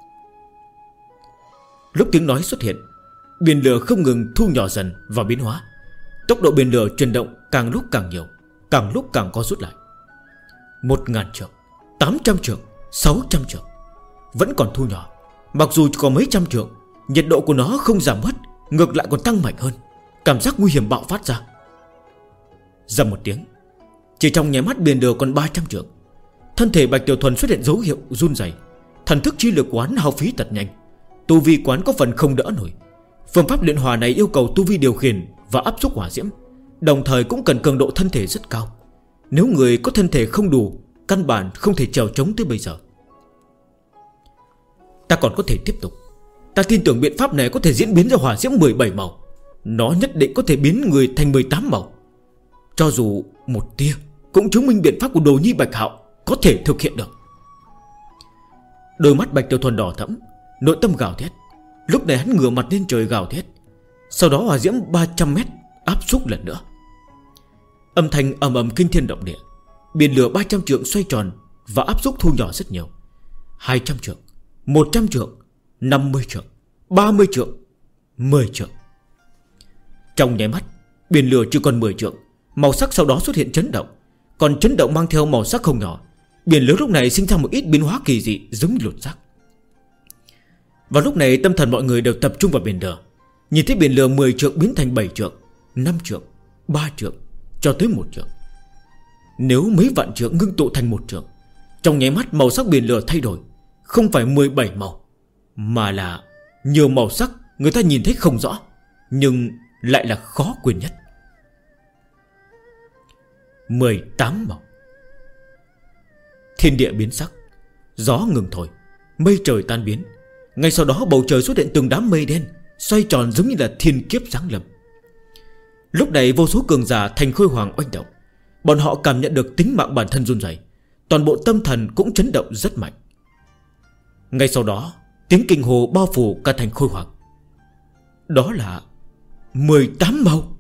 Lúc tiếng nói xuất hiện, biển lửa không ngừng thu nhỏ dần và biến hóa. Tốc độ biển lửa chuyển động càng lúc càng nhiều, càng lúc càng co rút lại. 1000 trượng, 800 trượng, 600 trượng. Vẫn còn thu nhỏ. Mặc dù chỉ có mấy trăm trượng, nhiệt độ của nó không giảm mất, ngược lại còn tăng mạnh hơn. Cảm giác nguy hiểm bạo phát ra. Dầm một tiếng, chỉ trong nháy mắt biển lửa còn 300 trượng. Thân thể Bạch Tiểu Thuần xuất hiện dấu hiệu run rẩy. Thần thức chi lực quán hao phí thật nhanh. Tu vi quán có phần không đỡ nổi. Phương pháp luyện hỏa này yêu cầu tu vi điều khiển và áp xúc hỏa diễm, đồng thời cũng cần cường độ thân thể rất cao. Nếu người có thân thể không đủ, căn bản không thể chèo chống tới bây giờ. Ta còn có thể tiếp tục. Ta tin tưởng biện pháp này có thể diễn biến ra hỏa diễm 17 màu. Nó nhất định có thể biến người thành 18 màu. Cho dù một tia cũng chứng minh biện pháp của Đồ Nhi Bạch Hạo có thể thực hiện được. Đôi mắt Bạch Tiểu Thuần đỏ thẫm, nội tâm gào thét. Lúc này hắn ngửa mặt lên trời gào thét. Sau đó hỏa diễm 300 mét áp xúc lần nữa. Âm thanh ầm ầm kinh thiên động địa. Biển lửa 300 trượng xoay tròn và áp xúc thu nhỏ rất nhiều. 200 trượng, 100 trượng, 50 trượng, 30 trượng, 10 trượng. Trong nháy mắt, biển lửa chỉ còn 10 trượng. Màu sắc sau đó xuất hiện chấn động. Còn chấn động mang theo màu sắc không nhỏ. Biển lửa lúc này sinh ra một ít biến hóa kỳ dị, giống như lột xác. Và lúc này tâm thần mọi người đều tập trung vào biển lửa. Nhìn thấy biển lửa 10 trượng biến thành 7 trượng, 5 trượng, 3 trượng, cho tới 1 trượng. Nếu mấy vạn trượng ngưng tụ thành 1 trượng, trong nháy mắt màu sắc biển lửa thay đổi. Không phải 17 màu, mà là nhiều màu sắc người ta nhìn thấy không rõ, nhưng lại là khó quên nhất. 18 màu. Thiên địa biến sắc, gió ngừng thổi, mây trời tan biến. Ngay sau đó bầu trời xuất hiện từng đám mây đen xoay tròn giống như là thiên kiếp giáng lâm. Lúc này vô số cường giả thành Khôi Hoàng oanh động. Bọn họ cảm nhận được tính mạng bản thân run rẩy, toàn bộ tâm thần cũng chấn động rất mạnh. Ngay sau đó tiếng kinh hồ bao phủ cả thành Khôi Hoàng. Đó là 18 màu.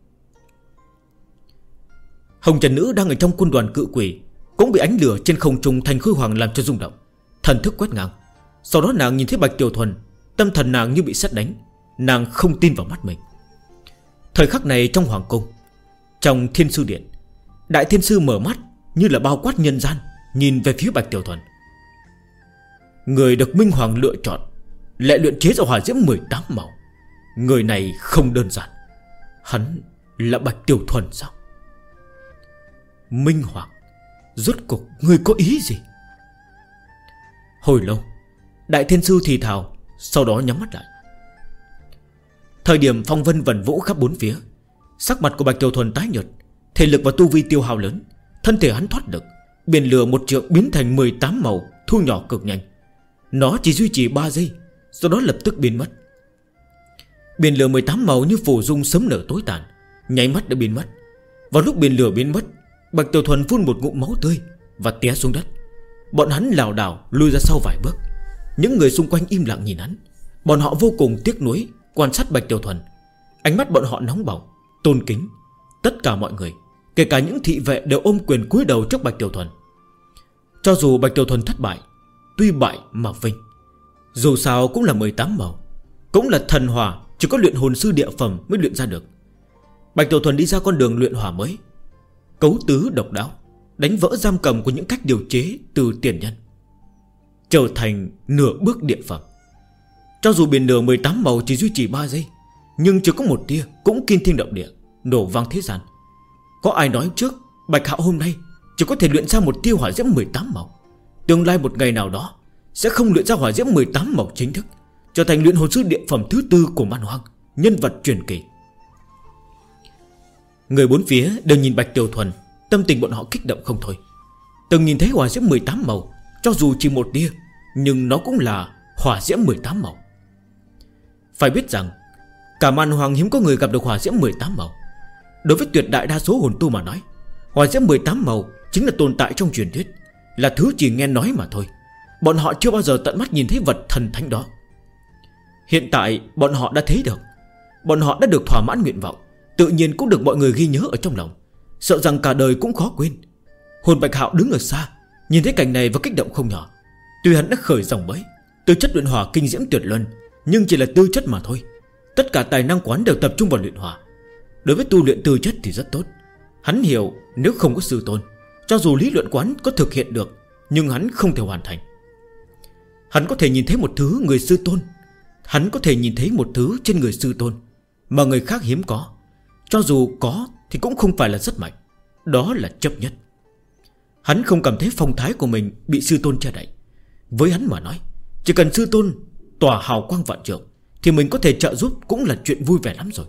Hồng Trần Nữ đang ở trong quân đoàn cự quỷ cũng bị ánh lửa trên không trung thành Khôi Hoàng làm cho rung động. Thần thức quét ngang. Sau đó nàng nhìn thấy Bạch Tiểu Thuần, tâm thần nàng như bị sét đánh. Nàng không tin vào mắt mình. Thời khắc này trong hoàng cung, trong Thiên Sư Điện, Đại Thiên Sư mở mắt như là bao quát nhân gian, nhìn về phía Bạch Tiểu Thuần. Người được Minh Hoàng lựa chọn lại luyện chế ra hỏa diễm 18 màu. Người này không đơn giản. Hắn là Bạch Tiểu Thuần sao? Minh Hoàng, rốt cuộc ngươi có ý gì? Hồi lâu Đại Thiên Sư thì thào, sau đó nhắm mắt lại. Thời điểm phong vân vần vũ khắp bốn phía, sắc mặt của Bạch Tiểu Thuần tái nhợt, thể lực và tu vi tiêu hao lớn. Thân thể hắn thoát được, biển lửa 1 trượng biến thành 18 màu, thu nhỏ cực nhanh. Nó chỉ duy trì 3 giây, sau đó lập tức biến mất. Biển lửa 18 màu như phù dung sớm nở tối tàn, nháy mắt đã biến mất. Vào lúc biển lửa biến mất, Bạch Tiểu Thuần phun một ngụm máu tươi và té xuống đất. Bọn hắn lảo đảo lùi ra sau vài bước. Những người xung quanh im lặng nhìn hắn. Bọn họ vô cùng tiếc nuối quan sát Bạch Tiểu Thuần. Ánh mắt bọn họ nóng bỏng, tôn kính. Tất cả mọi người, kể cả những thị vệ, đều ôm quyền cúi đầu trước Bạch Tiểu Thuần. Cho dù Bạch Tiểu Thuần thất bại, tuy bại mà vinh. Dù sao cũng là 18 màu, cũng là thần hỏa, chỉ có luyện hồn sư địa phẩm mới luyện ra được. Bạch Tiểu Thuần đi ra con đường luyện hỏa mới, cấu tứ độc đáo, đánh vỡ giam cầm của những cách điều chế từ tiền nhân, trở thành nửa bước địa phẩm. Cho dù biển lửa 18 màu chỉ duy trì 3 giây, nhưng chỉ có một tia cũng kinh thiên động địa, nổ vang thế gian. Có ai nói trước Bạch Hạo hôm nay chỉ có thể luyện ra một tia hỏa diễm 18 màu, tương lai một ngày nào đó sẽ không luyện ra hỏa diễm 18 màu chính thức, trở thành luyện hồn sư địa phẩm thứ 4 của man hoang, nhân vật truyền kỳ. Người bốn phía đều nhìn Bạch Tiểu Thuần, tâm tình bọn họ kích động không thôi. Từng nhìn thấy hỏa diễm 18 màu, cho dù chỉ một tia, nhưng nó cũng là hỏa diễm 18 màu. Phải biết rằng cả man hoang hiếm có người gặp được hỏa diễm 18 màu. Đối với tuyệt đại đa số hồn tu mà nói, hỏa diễm 18 màu chính là tồn tại trong truyền thuyết, là thứ chỉ nghe nói mà thôi. Bọn họ chưa bao giờ tận mắt nhìn thấy vật thần thánh đó. Hiện tại bọn họ đã thấy được, bọn họ đã được thỏa mãn nguyện vọng, tự nhiên cũng được mọi người ghi nhớ ở trong lòng, sợ rằng cả đời cũng khó quên. Hồn Bạch Hạo đứng ở xa, nhìn thấy cảnh này và kích động không nhỏ. Tuy hắn đã khởi dòng mới, tư chất luyện hỏa kinh diễm tuyệt luân, nhưng chỉ là tư chất mà thôi. Tất cả tài năng quán đều tập trung vào luyện hỏa. Đối với tu luyện tư chất thì rất tốt. Hắn hiểu nếu không có sư tôn, cho dù lý luận quán có thực hiện được, nhưng hắn không thể hoàn thành. Hắn có thể nhìn thấy một thứ người sư tôn, hắn có thể nhìn thấy một thứ trên người sư tôn mà người khác hiếm có. Cho dù có thì cũng không phải là rất mạnh. Đó là chấp nhất. Hắn không cảm thấy phong thái của mình bị sư tôn che đậy. Với hắn mà nói, chỉ cần sư tôn tỏa hào quang vạn trượng thì mình có thể trợ giúp cũng là chuyện vui vẻ lắm rồi.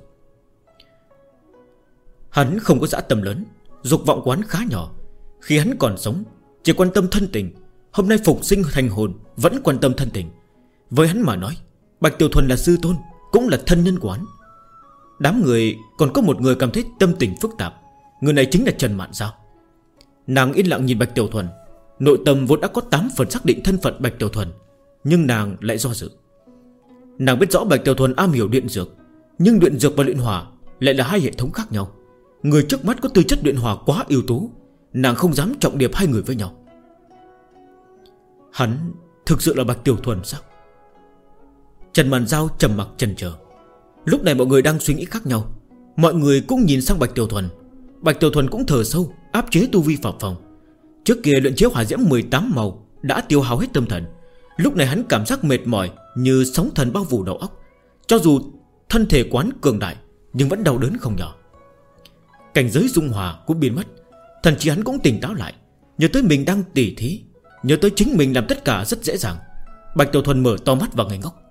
Hắn không có dã tâm lớn, dục vọng quán khá nhỏ. Khi hắn còn sống chỉ quan tâm thân tình, hôm nay phục sinh thành hồn vẫn quan tâm thân tình. Với hắn mà nói, Bạch Tiểu Thuần là sư tôn, cũng là thân nhân của hắn. Đám người còn có một người cảm thấy tâm tình phức tạp. Người này chính là Trần Mạn Giao. Nàng yên lặng nhìn Bạch Tiểu Thuần. Nội tâm vốn đã có 8 phần xác định thân phận Bạch Tiểu Thuần, nhưng nàng lại do dự. Nàng biết rõ Bạch Tiểu Thuần am hiểu luyện dược, nhưng luyện dược và luyện hỏa lại là hai hệ thống khác nhau. Người trước mắt có tư chất luyện hỏa quá ưu tú, nàng không dám trọng điệp hai người với nhau. Hắn thực sự là Bạch Tiểu Thuần sao? Trần Mạn Giao trầm mặc chần chờ. Lúc này mọi người đang suy nghĩ khác nhau. Mọi người cũng nhìn sang Bạch Tiểu Thuần. Bạch Tiểu Thuần cũng thở sâu, áp chế tu vi vào phòng. Trước kia luyện chế hỏa diễm 18 màu đã tiêu hao hết tâm thần. Lúc này hắn cảm giác mệt mỏi như sóng thần bao phủ đầu óc. Cho dù thân thể quán cường đại, nhưng vẫn đau đớn không nhỏ. Cảnh giới dung hòa cũng biến mất. Thần trí hắn cũng tỉnh táo lại, nhớ tới mình đang tỉ thí, nhớ tới chính mình làm tất cả rất dễ dàng. Bạch Tiểu Thuần mở to mắt và ngây ngốc.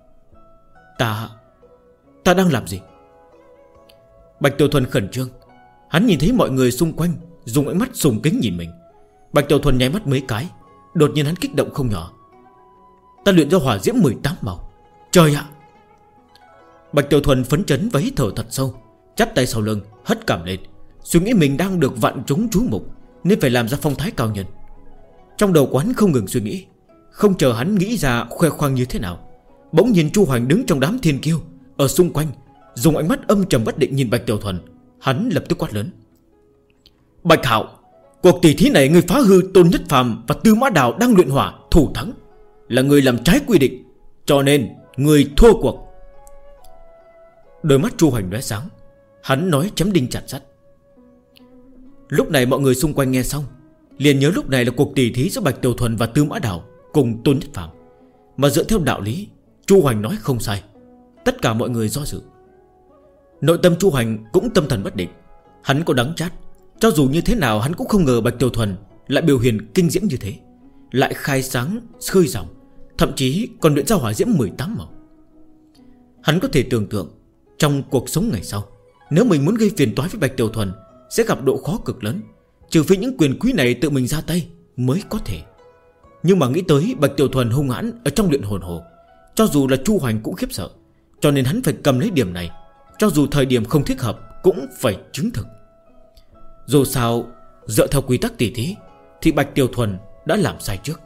Ta đang làm gì? Bạch Tiểu Thuần khẩn trương. Hắn nhìn thấy mọi người xung quanh dùng ánh mắt sùng kính nhìn mình. Bạch Tiểu Thuần nháy mắt mấy cái. Đột nhiên hắn kích động không nhỏ. Ta luyện ra hỏa diễm 18 màu. Trời ạ! Bạch Tiểu Thuần phấn chấn và hít thở thật sâu, chắp tay sau lưng, hất cằm lên, suy nghĩ mình đang được vạn chúng chú mục, nên phải làm ra phong thái cao nhân. Trong đầu quán không ngừng suy nghĩ. Không chờ hắn nghĩ ra khoe khoang như thế nào, bỗng nhìn Chu Hoành đứng trong đám thiên kiêu ở xung quanh, dùng ánh mắt âm trầm bất định nhìn Bạch Tiểu Thuần. Hắn lập tức quát lớn. Bạch Hạo, cuộc tỷ thí này người phá hư Tôn Nhất Phàm và Tư Mã Đào đang luyện hỏa, thủ thắng là người làm trái quy định, cho nên người thua cuộc. Đôi mắt Chu Hoành lóe sáng. Hắn nói chém đinh chặt sắt. Lúc này mọi người xung quanh nghe xong liền nhớ lúc này là cuộc tỷ thí giữa Bạch Tiểu Thuần và Tư Mã Đào cùng Tôn Nhất Phàm. Mà dựa theo đạo lý, Chu Hoành nói không sai. Tất cả mọi người do dự. Nội tâm Chu Hoành cũng tâm thần bất định. Hắn có đắng chát, cho dù như thế nào hắn cũng không ngờ Bạch Tiểu Thuần lại biểu hiện kinh diễm như thế, lại khai sáng khơi dòng, thậm chí còn luyện ra hỏa diễm 18 màu. Hắn có thể tưởng tượng trong cuộc sống ngày sau, nếu mình muốn gây phiền toái với Bạch Tiểu Thuần sẽ gặp độ khó cực lớn, trừ phi những quyền quý này tự mình ra tay mới có thể. Nhưng mà nghĩ tới Bạch Tiểu Thuần hung hãn ở trong luyện hồn hồ, cho dù là Chu Hoành cũng khiếp sợ. Cho nên hắn phải cầm lấy điểm này, cho dù thời điểm không thích hợp cũng phải chứng thực. Dù sao, dựa theo quy tắc tỷ thí thì Bạch Tiểu Thuần đã làm sai trước.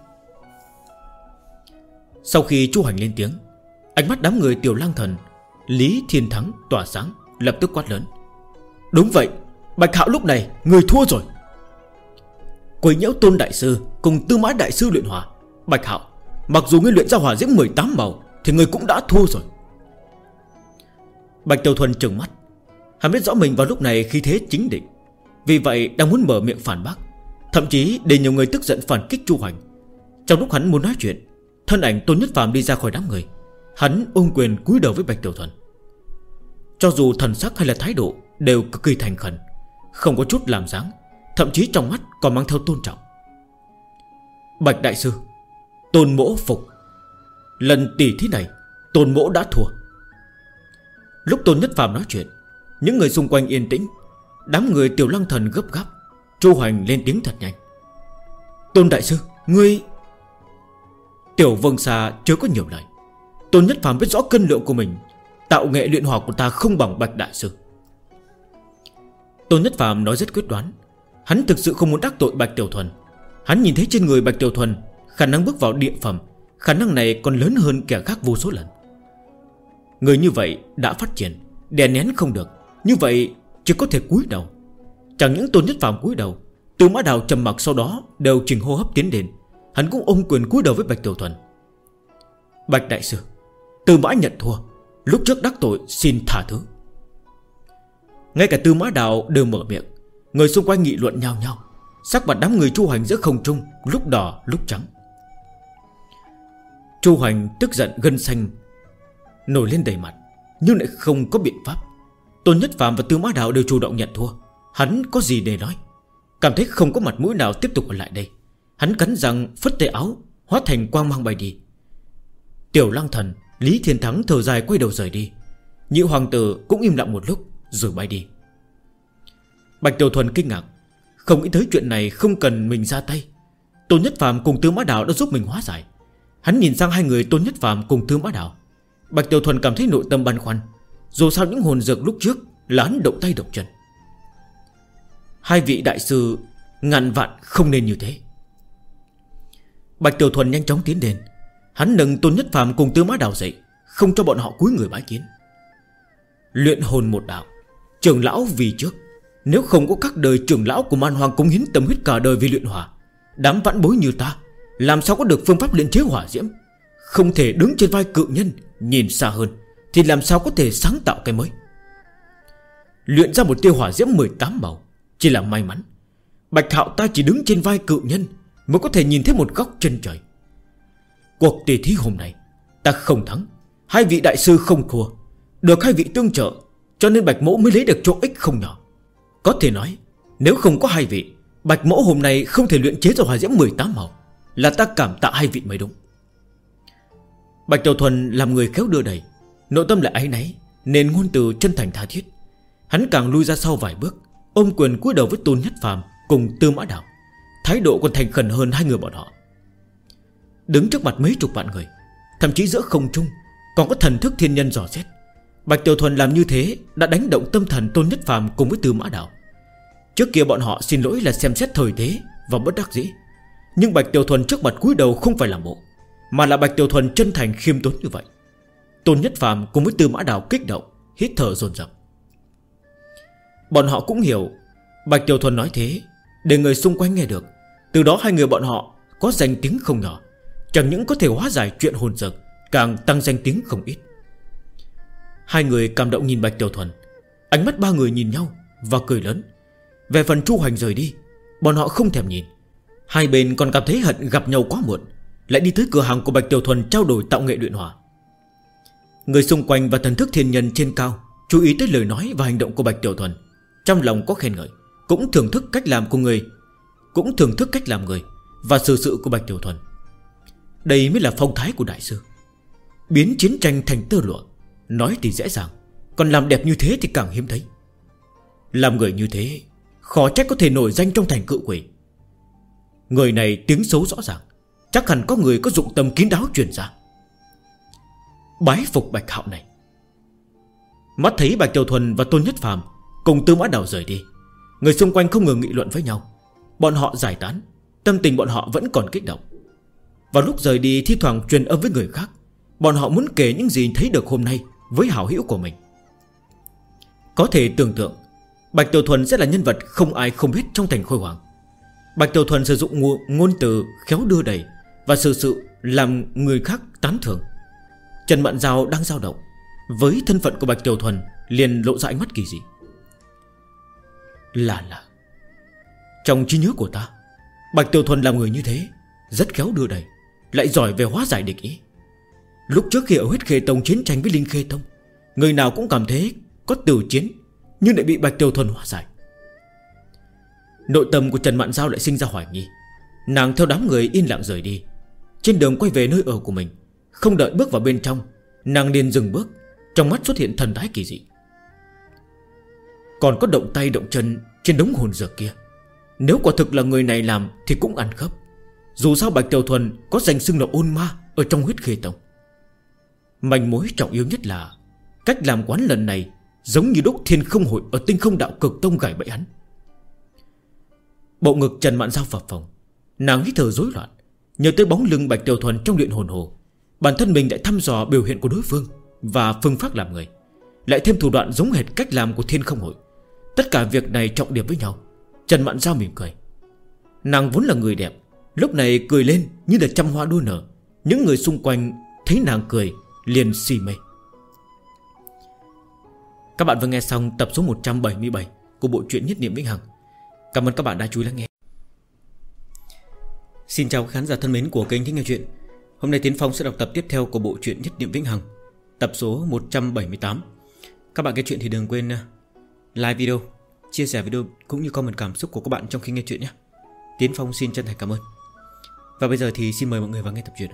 Sau khi Chu Hoành lên tiếng, ánh mắt đám người Tiểu Lang Thần, Lý Thiên Thắng tỏa sáng, lập tức quát lớn: Đúng vậy, Bạch Hạo lúc này người thua rồi. Quấy nhiễu Tôn đại sư cùng Tư Mã đại sư luyện hỏa. Bạch Hạo, mặc dù ngươi luyện ra hỏa diễm 18 màu thì ngươi cũng đã thua rồi. Bạch Tiểu Thuần trừng mắt. Hắn biết rõ mình vào lúc này khí thế chính định, vì vậy đang muốn mở miệng phản bác, thậm chí để nhiều người tức giận phản kích Chu Hoành. Trong lúc hắn muốn nói chuyện, thân ảnh Tôn Nhất Phàm đi ra khỏi đám người. Hắn ôm quyền cúi đầu với Bạch Tiểu Thuần. Cho dù thần sắc hay là thái độ đều cực kỳ thành khẩn, không có chút làm dáng, thậm chí trong mắt còn mang theo tôn trọng. Bạch đại sư, Tôn mỗ phục. Lần tỷ thí này Tôn mỗ đã thua. Lúc Tôn Nhất Phàm nói chuyện, những người xung quanh yên tĩnh. Đám người Tiểu Lăng Thần gấp gáp. Chu Hoành lên tiếng thật nhanh: Tôn đại sư, ngươi... Tiểu Vương Sa chưa có nhiều lời. Tôn Nhất Phàm biết rõ cân lượng của mình. Tạo nghệ luyện hỏa của ta không bằng Bạch đại sư. Tôn Nhất Phàm nói rất quyết đoán. Hắn thực sự không muốn đắc tội Bạch Tiểu Thuần. Hắn nhìn thấy trên người Bạch Tiểu Thuần khả năng bước vào địa phẩm, khả năng này còn lớn hơn kẻ khác vô số lần. Người như vậy đã phát triển, đè nén không được, như vậy chỉ có thể cúi đầu. Chẳng những Tôn Nhất Phàm cúi đầu, Tư Mã Đào trầm mặc sau đó đều chỉnh hô hấp tiến đến. Hắn cũng ôm quyền cúi đầu với Bạch Tiểu Thuần: Bạch đại sư, Tư Mã nhận thua, lúc trước đắc tội xin tha thứ. Ngay cả Tư Mã Đào đều mở miệng. Người xung quanh nghị luận nhao nhao. Sắc mặt đám người Chu Hoành giữa không trung lúc đỏ lúc trắng. Chu Hoành tức giận gân xanh nổi lên đầy mặt, nhưng lại không có biện pháp. Tôn Nhất Phàm và Tư Mã Đào đều chủ động nhận thua. Hắn có gì để nói? Cảm thấy không có mặt mũi nào tiếp tục ở lại đây. Hắn cắn răng phất tay áo, hóa thành quang mang bay đi. Tiểu Lăng Thần, Lý Thiên Thắng thở dài quay đầu rời đi. Nhị hoàng tử cũng im lặng một lúc rồi bay đi. Bạch Tiểu Thuần kinh ngạc, không nghĩ tới chuyện này không cần mình ra tay. Tôn Nhất Phàm cùng Tư Mã Đào đã giúp mình hóa giải. Hắn nhìn sang hai người Tôn Nhất Phàm cùng Tư Mã Đào. Bạch Tiểu Thuần cảm thấy nội tâm băn khoăn. Dù sao những hồn dược lúc trước là hắn động tay động chân. Hai vị đại sư ngàn vạn không nên như thế. Bạch Tiểu Thuần nhanh chóng tiến đến. Hắn nâng Tôn Nhất Phàm cùng Tư Mã Đào dậy, không cho bọn họ cúi người bái kiến. Luyện hồn một đạo, trưởng lão vì trước. Nếu không có các đời trưởng lão của Man Hoàng cống hiến tâm huyết cả đời vì luyện hỏa, đám vãn bối như ta làm sao có được phương pháp luyện chế hỏa diễm? Không thể đứng trên vai cự nhân nhìn xa hơn, thì làm sao có thể sáng tạo cái mới? Luyện ra một tia hỏa diễm 18 màu chỉ là may mắn. Bạch Hạo ta chỉ đứng trên vai cự nhân mới có thể nhìn thấy một góc chân trời. Cuộc tỷ thí hôm nay ta không thắng, hai vị đại sư không thua, được hai vị tương trợ, cho nên Bạch Mỗ mới lấy được chỗ ích không nhỏ. Có thể nói, nếu không có hai vị, Bạch Mỗ hôm nay không thể luyện chế ra hỏa diễm 18 màu. Là ta cảm tạ hai vị mới đúng. Bạch Tiểu Thuần làm người khéo đưa đẩy, nội tâm lại áy náy, nên ngôn từ chân thành tha thiết. Hắn càng lui ra sau vài bước, ôm quyền cúi đầu với Tôn Nhất Phàm cùng Tư Mã Đào, thái độ còn thành khẩn hơn hai người bọn họ. Đứng trước mặt mấy chục vạn người, thậm chí giữa không trung còn có thần thức thiên nhân dò xét. Bạch Tiểu Thuần làm như thế đã đánh động tâm thần Tôn Nhất Phàm cùng với Tư Mã Đào. Trước kia bọn họ xin lỗi là xem xét thời thế và bất đắc dĩ, nhưng Bạch Tiểu Thuần trước mặt cúi đầu không phải làm bộ, mà là Bạch Tiểu Thuần chân thành khiêm tốn như vậy. Tôn Nhất Phàm cùng với Tư Mã Đào kích động, hít thở dồn dập. Bọn họ cũng hiểu Bạch Tiểu Thuần nói thế để người xung quanh nghe được. Từ đó hai người bọn họ có danh tiếng không nhỏ, chẳng những có thể hóa giải chuyện hồn dược, càng tăng danh tiếng không ít. Hai người cảm động nhìn Bạch Tiểu Thuần. Ánh mắt ba người nhìn nhau và cười lớn. Về phần Chu Hoành rời đi, bọn họ không thèm nhìn. Hai bên còn cảm thấy hận gặp nhau quá muộn, lại đi tới cửa hàng của Bạch Tiểu Thuần trao đổi tạo nghệ luyện hỏa. Người xung quanh và thần thức thiên nhân trên cao chú ý tới lời nói và hành động của Bạch Tiểu Thuần, trong lòng có khen ngợi, cũng thưởng thức cách làm của người, cũng thưởng thức cách làm người và xử sự của Bạch Tiểu Thuần. Đây mới là phong thái của đại sư. Biến chiến tranh thành tơ lụa, nói thì dễ dàng, còn làm đẹp như thế thì càng hiếm thấy. Làm người như thế khó trách có thể nổi danh trong thành Cự Quỷ. Người này tiếng xấu rõ ràng, chắc hẳn có người có dụng tâm kín đáo truyền ra. Bái phục Bạch Hạo này. Mắt thấy Bạch Tiểu Thuần và Tôn Nhất Phàm cùng Tư Mã Đào rời đi, người xung quanh không ngừng nghị luận với nhau. Bọn họ giải tán, tâm tình bọn họ vẫn còn kích động. Vào lúc rời đi thi thoảng truyền âm với người khác. Bọn họ muốn kể những gì thấy được hôm nay với hảo hữu của mình. Có thể tưởng tượng Bạch Tiểu Thuần sẽ là nhân vật không ai không biết trong thành Khôi Hoàng. Bạch Tiểu Thuần sử dụng ngôn từ khéo đưa đẩy và sự làm người khác tán thưởng. Trần Mạn Giao đang dao động. Với thân phận của Bạch Tiểu Thuần liền lộ ra ánh mắt kỳ dị. Là trong trí nhớ của ta, Bạch Tiểu Thuần là người như thế, rất khéo đưa đẩy, lại giỏi về hóa giải địch ý. Lúc trước khi ở Huyết Khê Tông chiến tranh với Linh Khê Tông, người nào cũng cảm thấy có tử chiến, nhưng lại bị Bạch Tiểu Thuần hóa giải. Nội tâm của Trần Mạn Giao lại sinh ra hoài nghi. Nàng theo đám người yên lặng rời đi. Trên đường quay về nơi ở của mình, không đợi bước vào bên trong, nàng liền dừng bước. Trong mắt xuất hiện thần thái kỳ dị. Còn có động tay động chân trên đống hồn dược kia. Nếu quả thực là người này làm thì cũng ăn khớp. Dù sao Bạch Tiểu Thuần có danh xưng là ôn ma ở trong Huyết Khê Tông. Manh mối trọng yếu nhất là cách làm quán lần này giống như đúc Thiên Không Hội ở Tinh Không Đạo Cực Tông gài bẫy hắn. Bộ ngực Trần Mạn Giao phập phồng. Nàng hít thở rối loạn, nhớ tới bóng lưng Bạch Tiểu Thuần trong luyện hồn hồ. Bản thân mình lại thăm dò biểu hiện của đối phương và phương pháp làm người, lại thêm thủ đoạn giống hệt cách làm của Thiên Không Hội. Tất cả việc này trọng điểm với nhau. Trần Mạn Giao mỉm cười. Nàng vốn là người đẹp, lúc này cười lên như là trăm hoa đua nở. Những người xung quanh thấy nàng cười liền si mê. Các bạn vừa nghe xong tập số 177 của bộ truyện Nhất Niệm Vĩnh Hằng. Cảm ơn các bạn đã chú ý lắng nghe. Xin chào khán giả thân mến của kênh Thích Nghe Chuyện. Hôm nay Tiến Phong sẽ đọc tập tiếp theo của bộ truyện Nhất Niệm Vĩnh Hằng, tập số 178. Các bạn nghe chuyện thì đừng quên like video, chia sẻ video cũng như comment cảm xúc của các bạn trong khi nghe chuyện nhé. Tiến Phong xin chân thành cảm ơn. Và bây giờ thì xin mời mọi người vào nghe tập truyện.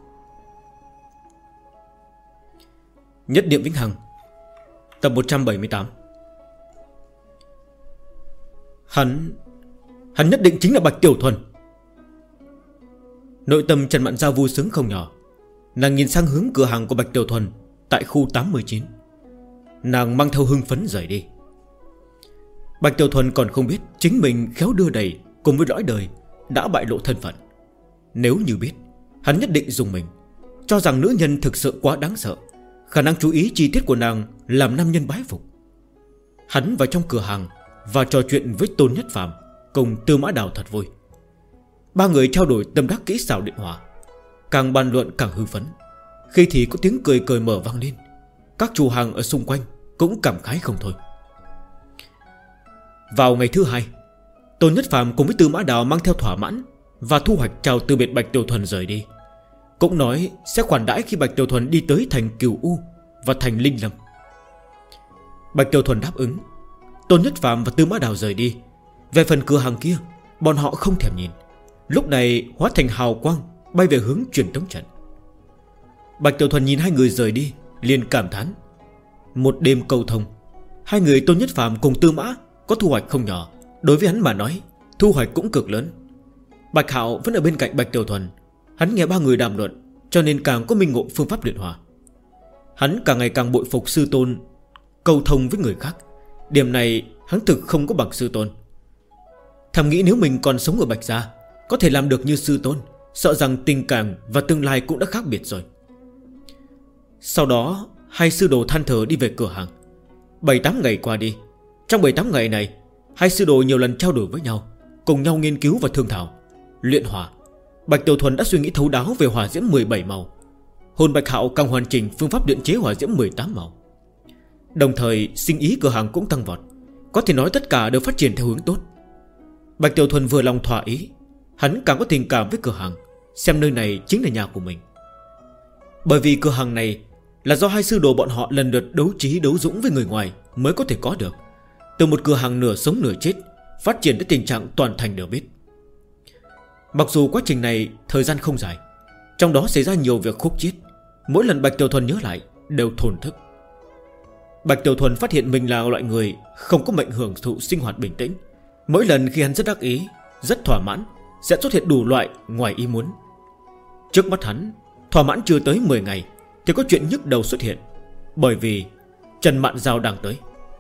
Nhất Niệm Vĩnh Hằng, tập 178. Hắn nhất định chính là Bạch Tiểu Thuần. Nội tâm Trần Mạn Giao vui sướng không nhỏ. Nàng nhìn sang hướng cửa hàng của Bạch Tiểu Thuần tại khu 89. Nàng mang theo hưng phấn rời đi. Bạch Tiểu Thuần còn không biết chính mình khéo đưa đẩy cùng với lõi đời đã bại lộ thân phận. Nếu như biết, hắn nhất định dùng mình, cho rằng nữ nhân thực sự quá đáng sợ. Khả năng chú ý chi tiết của nàng làm nam nhân bái phục. Hắn vào trong cửa hàng và trò chuyện với Tôn Nhất Phàm cùng Tư Mã Đào thật vui. Ba người trao đổi tâm đắc kỹ xảo điện hỏa, càng bàn luận càng hưng phấn. Khi thì có tiếng cười cười mở vang lên. Các chủ hàng ở xung quanh cũng cảm khái không thôi. Vào ngày thứ hai, Tôn Nhất Phàm cùng với Tư Mã Đào mang theo thỏa mãn và thu hoạch chào từ biệt Bạch Tiểu Thuần rời đi. Cũng nói sẽ khoản đãi khi Bạch Tiểu Thuần đi tới thành Cửu U và thành Linh Lâm. Bạch Tiểu Thuần đáp ứng. Tôn Nhất Phàm và Tư Mã Đào rời đi. Về phần cửa hàng kia, bọn họ không thèm nhìn. Lúc này hóa thành hào quang bay về hướng truyền tống trận. Bạch Tiểu Thuần nhìn hai người rời đi liền cảm thán. Một đêm câu thông, hai người Tôn Nhất Phàm cùng Tư Mã có thu hoạch không nhỏ. Đối với hắn mà nói, thu hoạch cũng cực lớn. Bạch Hạo vẫn ở bên cạnh Bạch Tiểu Thuần. Hắn nghe ba người đàm luận, cho nên càng có minh ngộ phương pháp luyện hỏa. Hắn càng ngày càng bội phục sư tôn câu thông với người khác. Điểm này hắn thực không có bằng sư tôn. Thầm nghĩ nếu mình còn sống ở Bạch Gia, có thể làm được như sư tôn, sợ rằng tình cảm và tương lai cũng đã khác biệt rồi. Sau đó hai sư đồ than thở đi về cửa hàng. 7-8 ngày qua đi. Trong 7-8 ngày này, hai sư đồ nhiều lần trao đổi với nhau, cùng nhau nghiên cứu và thương thảo luyện hỏa. Bạch Tiểu Thuần đã suy nghĩ thấu đáo về hỏa diễm 17 màu. Hồn Bạch Hạo càng hoàn chỉnh phương pháp luyện chế hỏa diễm 18 màu. Đồng thời sinh ý cửa hàng cũng tăng vọt. Có thể nói tất cả đều phát triển theo hướng tốt. Bạch Tiểu Thuần vừa lòng thỏa ý. Hắn càng có tình cảm với cửa hàng, xem nơi này chính là nhà của mình. Bởi vì cửa hàng này là do hai sư đồ bọn họ lần lượt đấu trí đấu dũng với người ngoài mới có thể có được. Từ một cửa hàng nửa sống nửa chết, phát triển đến tình trạng toàn thành đều biết. Mặc dù quá trình này thời gian không dài, trong đó xảy ra nhiều việc khúc chiết. Mỗi lần Bạch Tiểu Thuần nhớ lại đều thổn thức. Bạch Tiểu Thuần phát hiện mình là loại người không có mệnh hưởng thụ sinh hoạt bình tĩnh. Mỗi lần khi hắn rất đắc ý, rất thỏa mãn, sẽ xuất hiện đủ loại ngoài ý muốn. Trước mắt hắn, thỏa mãn chưa tới 10 ngày thì có chuyện nhức đầu xuất hiện. Bởi vì Trần Mạn Giao đang tới.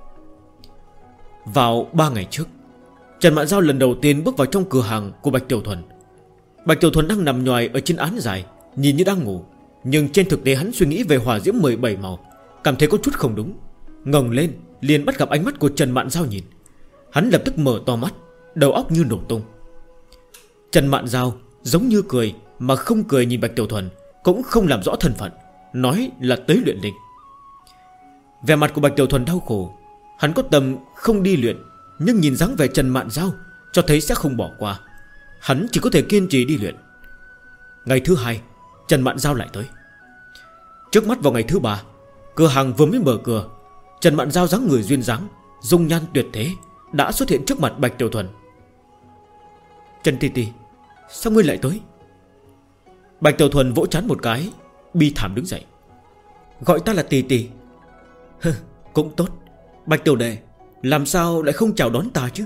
Vào 3 ngày trước, Trần Mạn Giao lần đầu tiên bước vào trong cửa hàng của Bạch Tiểu Thuần. Bạch Tiểu Thuần đang nằm nhoài ở trên án dài, nhìn như đang ngủ. Nhưng trên thực tế hắn suy nghĩ về hỏa diễm 17 màu, cảm thấy có chút không đúng. Ngẩng lên liền bắt gặp ánh mắt của Trần Mạn Giao nhìn. Hắn lập tức mở to mắt, đầu óc như nổ tung. Trần Mạn Giao giống như cười mà không cười nhìn Bạch Tiểu Thuần, cũng không làm rõ thân phận, nói là tới luyện linh. Vẻ mặt của Bạch Tiểu Thuần đau khổ. Hắn có tâm không đi luyện, nhưng nhìn dáng vẻ Trần Mạn Giao cho thấy sẽ không bỏ qua. Hắn chỉ có thể kiên trì đi luyện. Ngày thứ 2, Trần Mạn Giao lại tới. Trước mắt vào ngày thứ 3, cửa hàng vừa mới mở cửa, Trần Mạn Giao dáng người duyên dáng, dung nhan tuyệt thế đã xuất hiện trước mặt Bạch Tiểu Thuần. Trần Tỷ Tỷ, sao ngươi lại tới? Bạch Tiểu Thuần vỗ trán một cái, bi thảm đứng dậy. Gọi ta là Tỷ Tỷ? Cũng tốt. Bạch Tiểu Đệ, làm sao lại không chào đón ta chứ?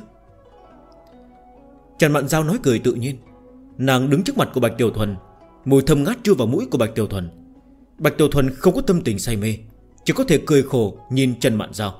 Trần Mạn Giao nói cười tự nhiên. Nàng đứng trước mặt của Bạch Tiểu Thuần, mùi thơm ngát chui vào mũi của Bạch Tiểu Thuần. Bạch Tiểu Thuần không có tâm tình say mê, chỉ có thể cười khổ nhìn Trần Mạn Giao.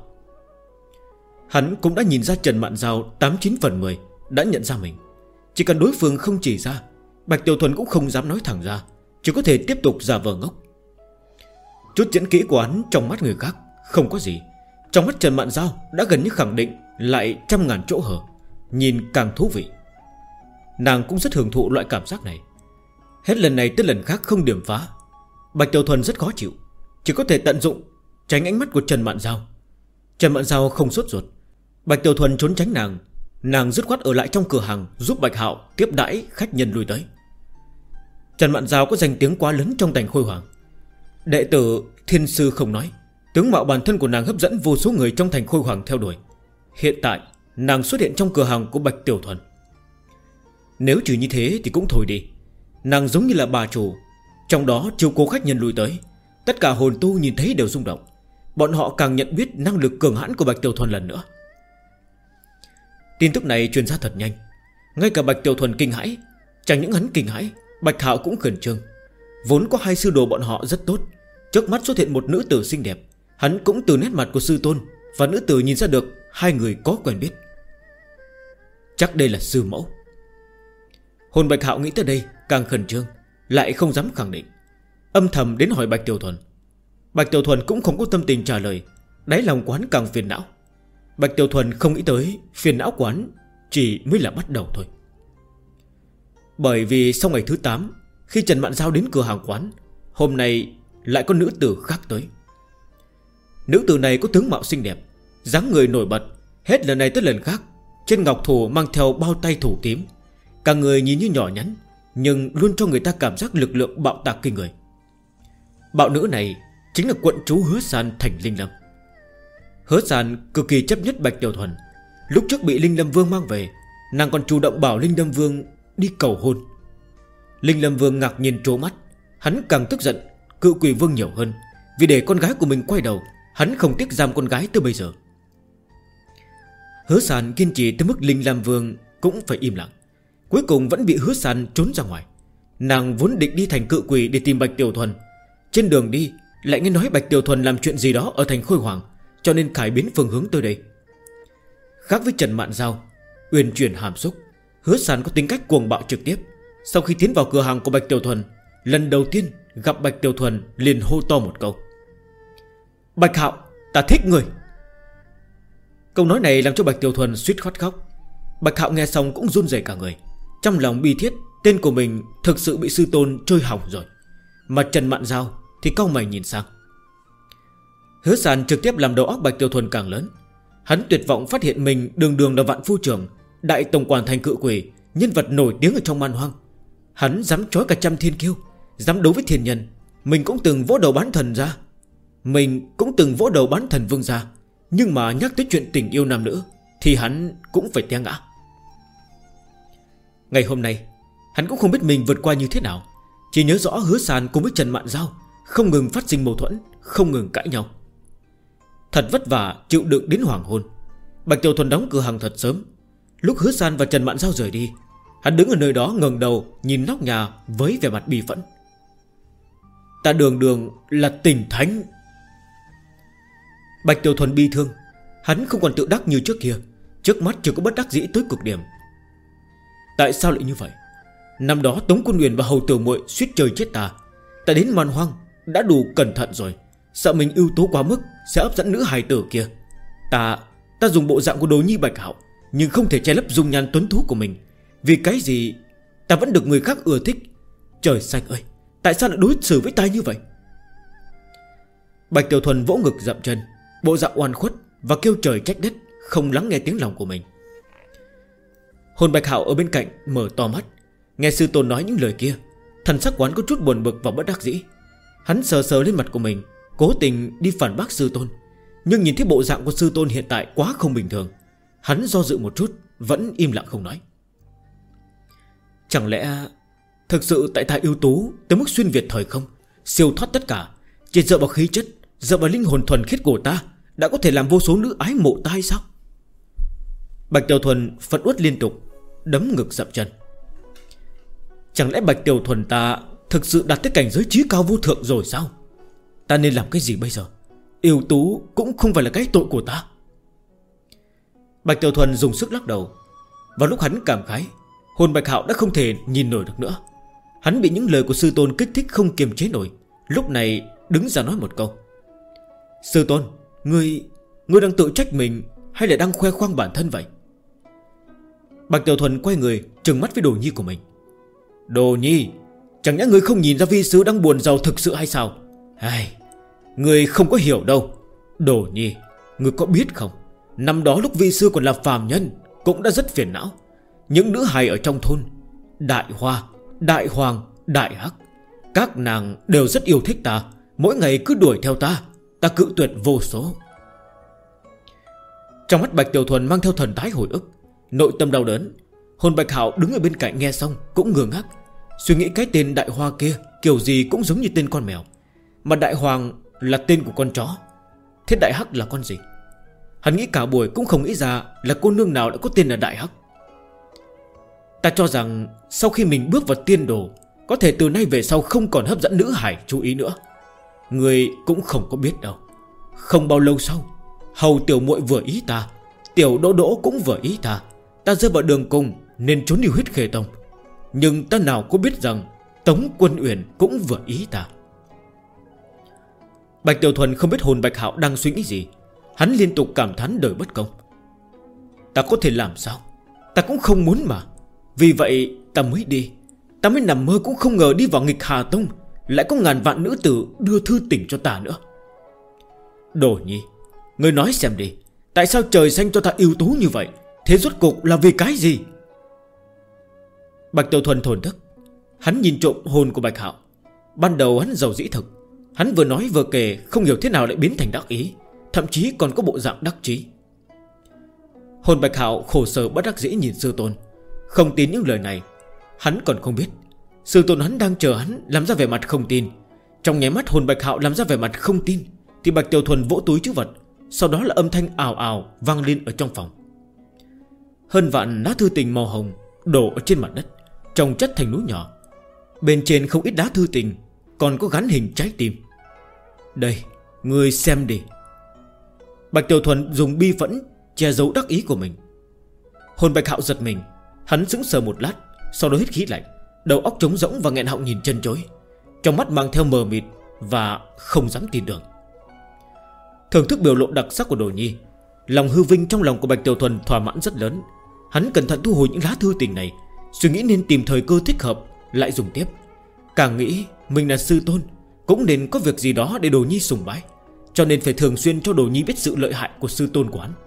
Hắn cũng đã nhìn ra Trần Mạn Giao 89 phần 10 đã nhận ra mình. Chỉ cần đối phương không chỉ ra, Bạch Tiểu Thuần cũng không dám nói thẳng ra, chỉ có thể tiếp tục giả vờ ngốc. Chút diễn kỹ của hắn trong mắt người khác không có gì, trong mắt Trần Mạn Giao đã gần như khẳng định lại trăm ngàn chỗ hở, nhìn càng thú vị. Nàng cũng rất hưởng thụ loại cảm giác này. Hết lần này tới lần khác không điểm phá, Bạch Tiểu Thuần rất khó chịu, chỉ có thể tận dụng tránh ánh mắt của Trần Mạn Giao. Trần Mạn Giao không sốt ruột. Bạch Tiểu Thuần trốn tránh nàng, nàng dứt khoát ở lại trong cửa hàng giúp Bạch Hạo tiếp đãi khách nhân lui tới. Trần Mạn Giao có danh tiếng quá lớn trong thành Khôi Hoàng. Đệ tử Thiên Sư không nói, tướng mạo bản thân của nàng hấp dẫn vô số người trong thành Khôi Hoàng theo đuổi. Hiện tại nàng xuất hiện trong cửa hàng của Bạch Tiểu Thuần. Nếu trừ như thế thì cũng thôi đi. Nàng giống như là bà chủ, trong đó chiếu cố khách nhân lui tới. Tất cả hồn tu nhìn thấy đều rung động. Bọn họ càng nhận biết năng lực cường hãn của Bạch Tiểu Thuần lần nữa. Tin tức này truyền ra thật nhanh, ngay cả Bạch Tiểu Thuần kinh hãi. Chẳng những hắn kinh hãi, Bạch Hạo cũng khẩn trương. Vốn có hai sư đồ bọn họ rất tốt, trước mắt xuất hiện một nữ tử xinh đẹp. Hắn cũng từ nét mặt của sư tôn và nữ tử nhìn ra được hai người có quen biết. Chắc đây là sư mẫu. Hồn Bạch Hạo nghĩ tới đây càng khẩn trương, lại không dám khẳng định, âm thầm đến hỏi Bạch Tiểu Thuần. Bạch Tiểu Thuần cũng không có tâm tình trả lời, đáy lòng quán càng phiền não. Bạch Tiểu Thuần không nghĩ tới phiền não quán chỉ mới là bắt đầu thôi. Bởi vì sau ngày thứ 8, khi Trần Mạn Giao đến cửa hàng quán, hôm nay lại có nữ tử khác tới. Nữ tử này có tướng mạo xinh đẹp, dáng người nổi bật, hết lần này tới lần khác. Trên ngọc thủ mang theo bao tay thủ tím, cả người nhìn như nhỏ nhắn, nhưng luôn cho người ta cảm giác lực lượng bạo tạc kinh người. Bạo nữ này chính là quận trú Hứa San thành Linh Lâm. Hứa San cực kỳ chấp nhất Bạch Tiểu Thuần. Lúc trước bị Linh Lâm Vương mang về, nàng còn chủ động bảo Linh Lâm Vương đi cầu hôn. Linh Lâm Vương ngạc nhiên trố mắt. Hắn càng tức giận Cự Quỷ Vương nhiều hơn, vì để con gái của mình quay đầu, hắn không tiếc giam con gái tới bây giờ. Hứa San kiên trì tới mức Linh Lâm Vương cũng phải im lặng. Cuối cùng vẫn bị Hứa San trốn ra ngoài. Nàng vốn định đi thành Cự Quỷ để tìm Bạch Tiểu Thuần. Trên đường đi lại nghe nói Bạch Tiểu Thuần làm chuyện gì đó ở thành Khôi Hoàng, cho nên cải biến phương hướng tới đây. Khác với Trần Mạn Giao uyển chuyển hàm xúc, Hứa San có tính cách cuồng bạo trực tiếp. Sau khi tiến vào cửa hàng của Bạch Tiểu Thuần, lần đầu tiên gặp Bạch Tiểu Thuần liền hô to một câu: Bạch Hạo, ta thích người. Câu nói này làm cho Bạch Tiểu Thuần suýt khóc khóc. Bạch Hạo nghe xong cũng run rẩy cả người. Trong lòng bi thiết, tên của mình thực sự bị sư tôn chơi hỏng rồi. Mà Trần Mạn Giao thì cau mày nhìn sang. Hứa San trực tiếp làm đầu óc Bạch Tiểu Thuần càng lớn. Hắn tuyệt vọng phát hiện mình đường đường là Vạn Phu Trưởng, đại tổng quản thành Cự Quỷ, nhân vật nổi tiếng ở trong man hoang. Hắn dám trói cả trăm thiên kiêu, dám đấu với thiên nhân. Mình cũng từng vỗ đầu bán thần ra, mình cũng từng vỗ đầu bán thần vương ra, nhưng mà nhắc tới chuyện tình yêu nam nữ thì hắn cũng phải té ngã. Ngày hôm nay hắn cũng không biết mình vượt qua như thế nào, chỉ nhớ rõ Hứa San cùng với Trần Mạn Giao không ngừng phát sinh mâu thuẫn, không ngừng cãi nhau. Thật vất vả chịu đựng đến hoàng hôn, Bạch Tiểu Thuần đóng cửa hàng thật sớm. Lúc Hứa San và Trần Mạn Giao rời đi, hắn đứng ở nơi đó ngẩng đầu nhìn nóc nhà với vẻ mặt bi phẫn. Ta đường đường là tình thánh. Bạch Tiểu Thuần bi thương. Hắn không còn tự đắc như trước kia, trước mắt chỉ có bất đắc dĩ tới cực điểm. Tại sao lại như vậy? Năm đó Tống Quân Huyền và Hầu Tiểu Muội suýt trời chết ta. Ta đến man hoang đã đủ cẩn thận rồi, sợ mình ưu tố quá mức sẽ hấp dẫn nữ hài tử kia. Ta dùng bộ dạng của Đồ Nhi Bạch Hạo, nhưng không thể che lấp dung nhan tuấn tú của mình. Vì cái gì ta vẫn được người khác ưa thích? Trời xanh ơi, tại sao lại đối xử với ta như vậy? Bạch Tiểu Thuần vỗ ngực dậm chân, bộ dạng oan khuất và kêu trời trách đất, không lắng nghe tiếng lòng của mình. Hồn Bạch Hạo ở bên cạnh mở to mắt, nghe sư tôn nói những lời kia, thần sắc quán có chút buồn bực và bất đắc dĩ. Hắn sờ sờ lên mặt của mình, cố tình đi phản bác sư tôn, nhưng nhìn thấy bộ dạng của sư tôn hiện tại quá không bình thường. Hắn do dự một chút, vẫn im lặng không nói. Chẳng lẽ thực sự tại ta ưu tú tới mức xuyên việt thời không, siêu thoát tất cả, chỉ dựa vào khí chất, dựa vào linh hồn thuần khiết của ta đã có thể làm vô số nữ ái mộ ta hay sao? Bạch Tiểu Thuần phẫn uất liên tục, đấm ngực dậm chân. Chẳng lẽ Bạch Tiểu Thuần ta thực sự đạt tới cảnh giới trí cao vô thượng rồi sao? Ta nên làm cái gì bây giờ? Ưu tú cũng không phải là cái tội của ta. Bạch Tiểu Thuần dùng sức lắc đầu. Vào lúc hắn cảm khái, hồn Bạch Hạo đã không thể nhìn nổi được nữa. Hắn bị những lời của sư tôn kích thích không kiềm chế nổi, lúc này đứng ra nói một câu. Sư tôn, ngươi đang tự trách mình hay là đang khoe khoang bản thân vậy? Bạch Tiểu Thuần quay người trừng mắt với Đồ Nhi của mình. Đồ Nhi, chẳng nhẽ ngươi không nhìn ra vi sư đang buồn giàu thực sự hay sao? Ngươi không có hiểu đâu. Đồ Nhi, ngươi có biết không, năm đó lúc vi sư còn là phàm nhân cũng đã rất phiền não. Những nữ hài ở trong thôn, Đại Hoa, Đại Hoàng, Đại Hắc, các nàng đều rất yêu thích ta, mỗi ngày cứ đuổi theo ta, ta cự tuyệt vô số. Trong mắt Bạch Tiểu Thuần mang theo thần thái hồi ức, nội tâm đau đớn. Hồn Bạch Hạo đứng ở bên cạnh nghe xong cũng ngơ ngác, suy nghĩ cái tên Đại Hoa kia kiểu gì cũng giống như tên con mèo, mà Đại Hoàng là tên của con chó. Thế Đại Hắc là con gì? Hắn nghĩ cả buổi cũng không nghĩ ra là cô nương nào đã có tên là Đại Hắc. Ta cho rằng sau khi mình bước vào tiên đồ, có thể từ nay về sau không còn hấp dẫn nữ hải chú ý nữa. Người cũng không có biết đâu. Không bao lâu sau, hầu tiểu muội vừa ý ta, tiểu đỗ đỗ cũng vừa ý ta. Ta rơi vào đường cùng nên trốn đi Huyết Khê Tông. Nhưng ta nào có biết rằng Tống Quân Uyển cũng vừa ý ta. Bạch Tiểu Thuần không biết hồn Bạch Hạo đang suy nghĩ gì. Hắn liên tục cảm thán đời bất công. Ta có thể làm sao? Ta cũng không muốn mà. Vì vậy ta mới đi. Ta mới nằm mơ cũng không ngờ đi vào Nghịch Hà Tông lại có ngàn vạn nữ tử đưa thư tình cho ta nữa. Đồ Nhi, ngươi nói xem đi, tại sao trời xanh cho ta ưu tú như vậy? Thế rốt cục là vì cái gì? Bạch Tiểu Thuần thổn thức. Hắn nhìn trộm hồn của Bạch Hạo. Ban đầu hắn giàu dĩ thực, hắn vừa nói vừa kể, không hiểu thế nào lại biến thành đắc ý, thậm chí còn có bộ dạng đắc chí. Hồn Bạch Hạo khổ sở bất đắc dĩ nhìn sư tôn, không tin những lời này. Hắn còn không biết sư tôn hắn đang chờ hắn làm ra vẻ mặt không tin. Trong nháy mắt hồn Bạch Hạo làm ra vẻ mặt không tin, thì Bạch Tiểu Thuần vỗ túi trữ vật. Sau đó là âm thanh ào ào vang lên ở trong phòng. Hơn vạn lá thư tình màu hồng đổ ở trên mặt đất, chồng chất thành núi nhỏ. Bên trên không ít đá thư tình, còn có gắn hình trái tim. Đây, ngươi xem đi. Bạch Tiểu Thuần dùng bi phẫn che giấu đắc ý của mình. Hồn Bạch Hạo giật mình. Hắn sững sờ một lát, sau đó hít khí lạnh, đầu óc trống rỗng và nghẹn họng nhìn chân chối, trong mắt mang theo mờ mịt và không dám tin tưởng. Thưởng thức biểu lộ đặc sắc của Đồ Nhi, lòng hư vinh trong lòng của Bạch Tiểu Thuần thỏa mãn rất lớn. Hắn cẩn thận thu hồi những lá thư tình này, suy nghĩ nên tìm thời cơ thích hợp lại dùng tiếp. Càng nghĩ mình là sư tôn, cũng nên có việc gì đó để Đồ Nhi sùng bái, cho nên phải thường xuyên cho Đồ Nhi biết sự lợi hại của sư tôn của hắn.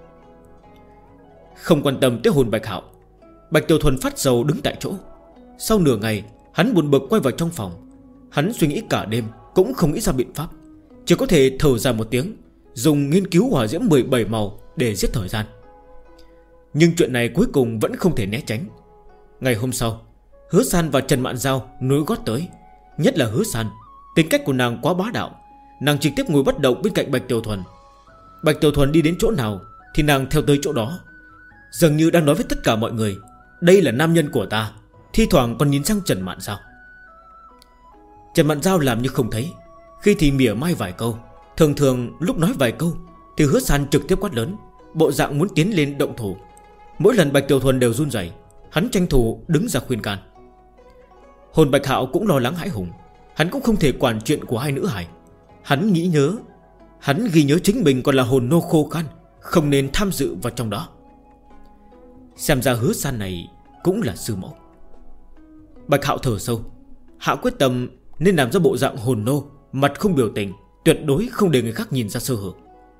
Không quan tâm tới hồn Bạch Hạo, Bạch Tiểu Thuần phát sầu đứng tại chỗ. Sau nửa ngày, hắn buồn bực quay vào trong phòng. Hắn suy nghĩ cả đêm cũng không nghĩ ra biện pháp, chỉ có thể thở ra một tiếng, dùng nghiên cứu hỏa diễm 17 màu để giết thời gian. Nhưng chuyện này cuối cùng vẫn không thể né tránh. Ngày hôm sau, Hứa San và Trần Mạn Giao nối gót tới. Nhất là Hứa San, tính cách của nàng quá bá đạo. Nàng trực tiếp ngồi bất động bên cạnh Bạch Tiểu Thuần. Bạch Tiểu Thuần đi đến chỗ nào thì nàng theo tới chỗ đó, dường như đang nói với tất cả mọi người: đây là nam nhân của ta. Thi thoảng còn nhìn sang Trần Mạn Giao. Trần Mạn Giao làm như không thấy, khi thì mỉa mai vài câu. Thường lúc nói vài câu thì Hứa San trực tiếp quát lớn, bộ dạng muốn tiến lên động thủ. Mỗi lần Bạch Tiểu Thuần đều run rẩy, hắn tranh thủ đứng ra khuyên can. Hồn Bạch Hạo cũng lo lắng hãi hùng. Hắn cũng không thể quản chuyện của hai nữ hài. Hắn ghi nhớ chính mình còn là hồn nô khô khan, không nên tham dự vào trong đó. Xem ra Hứa San này cũng là sư mẫu. Bạch Hạo thở sâu, hạ quyết tâm nên làm ra bộ dạng hồn nô, mặt không biểu tình, tuyệt đối không để người khác nhìn ra sơ hở.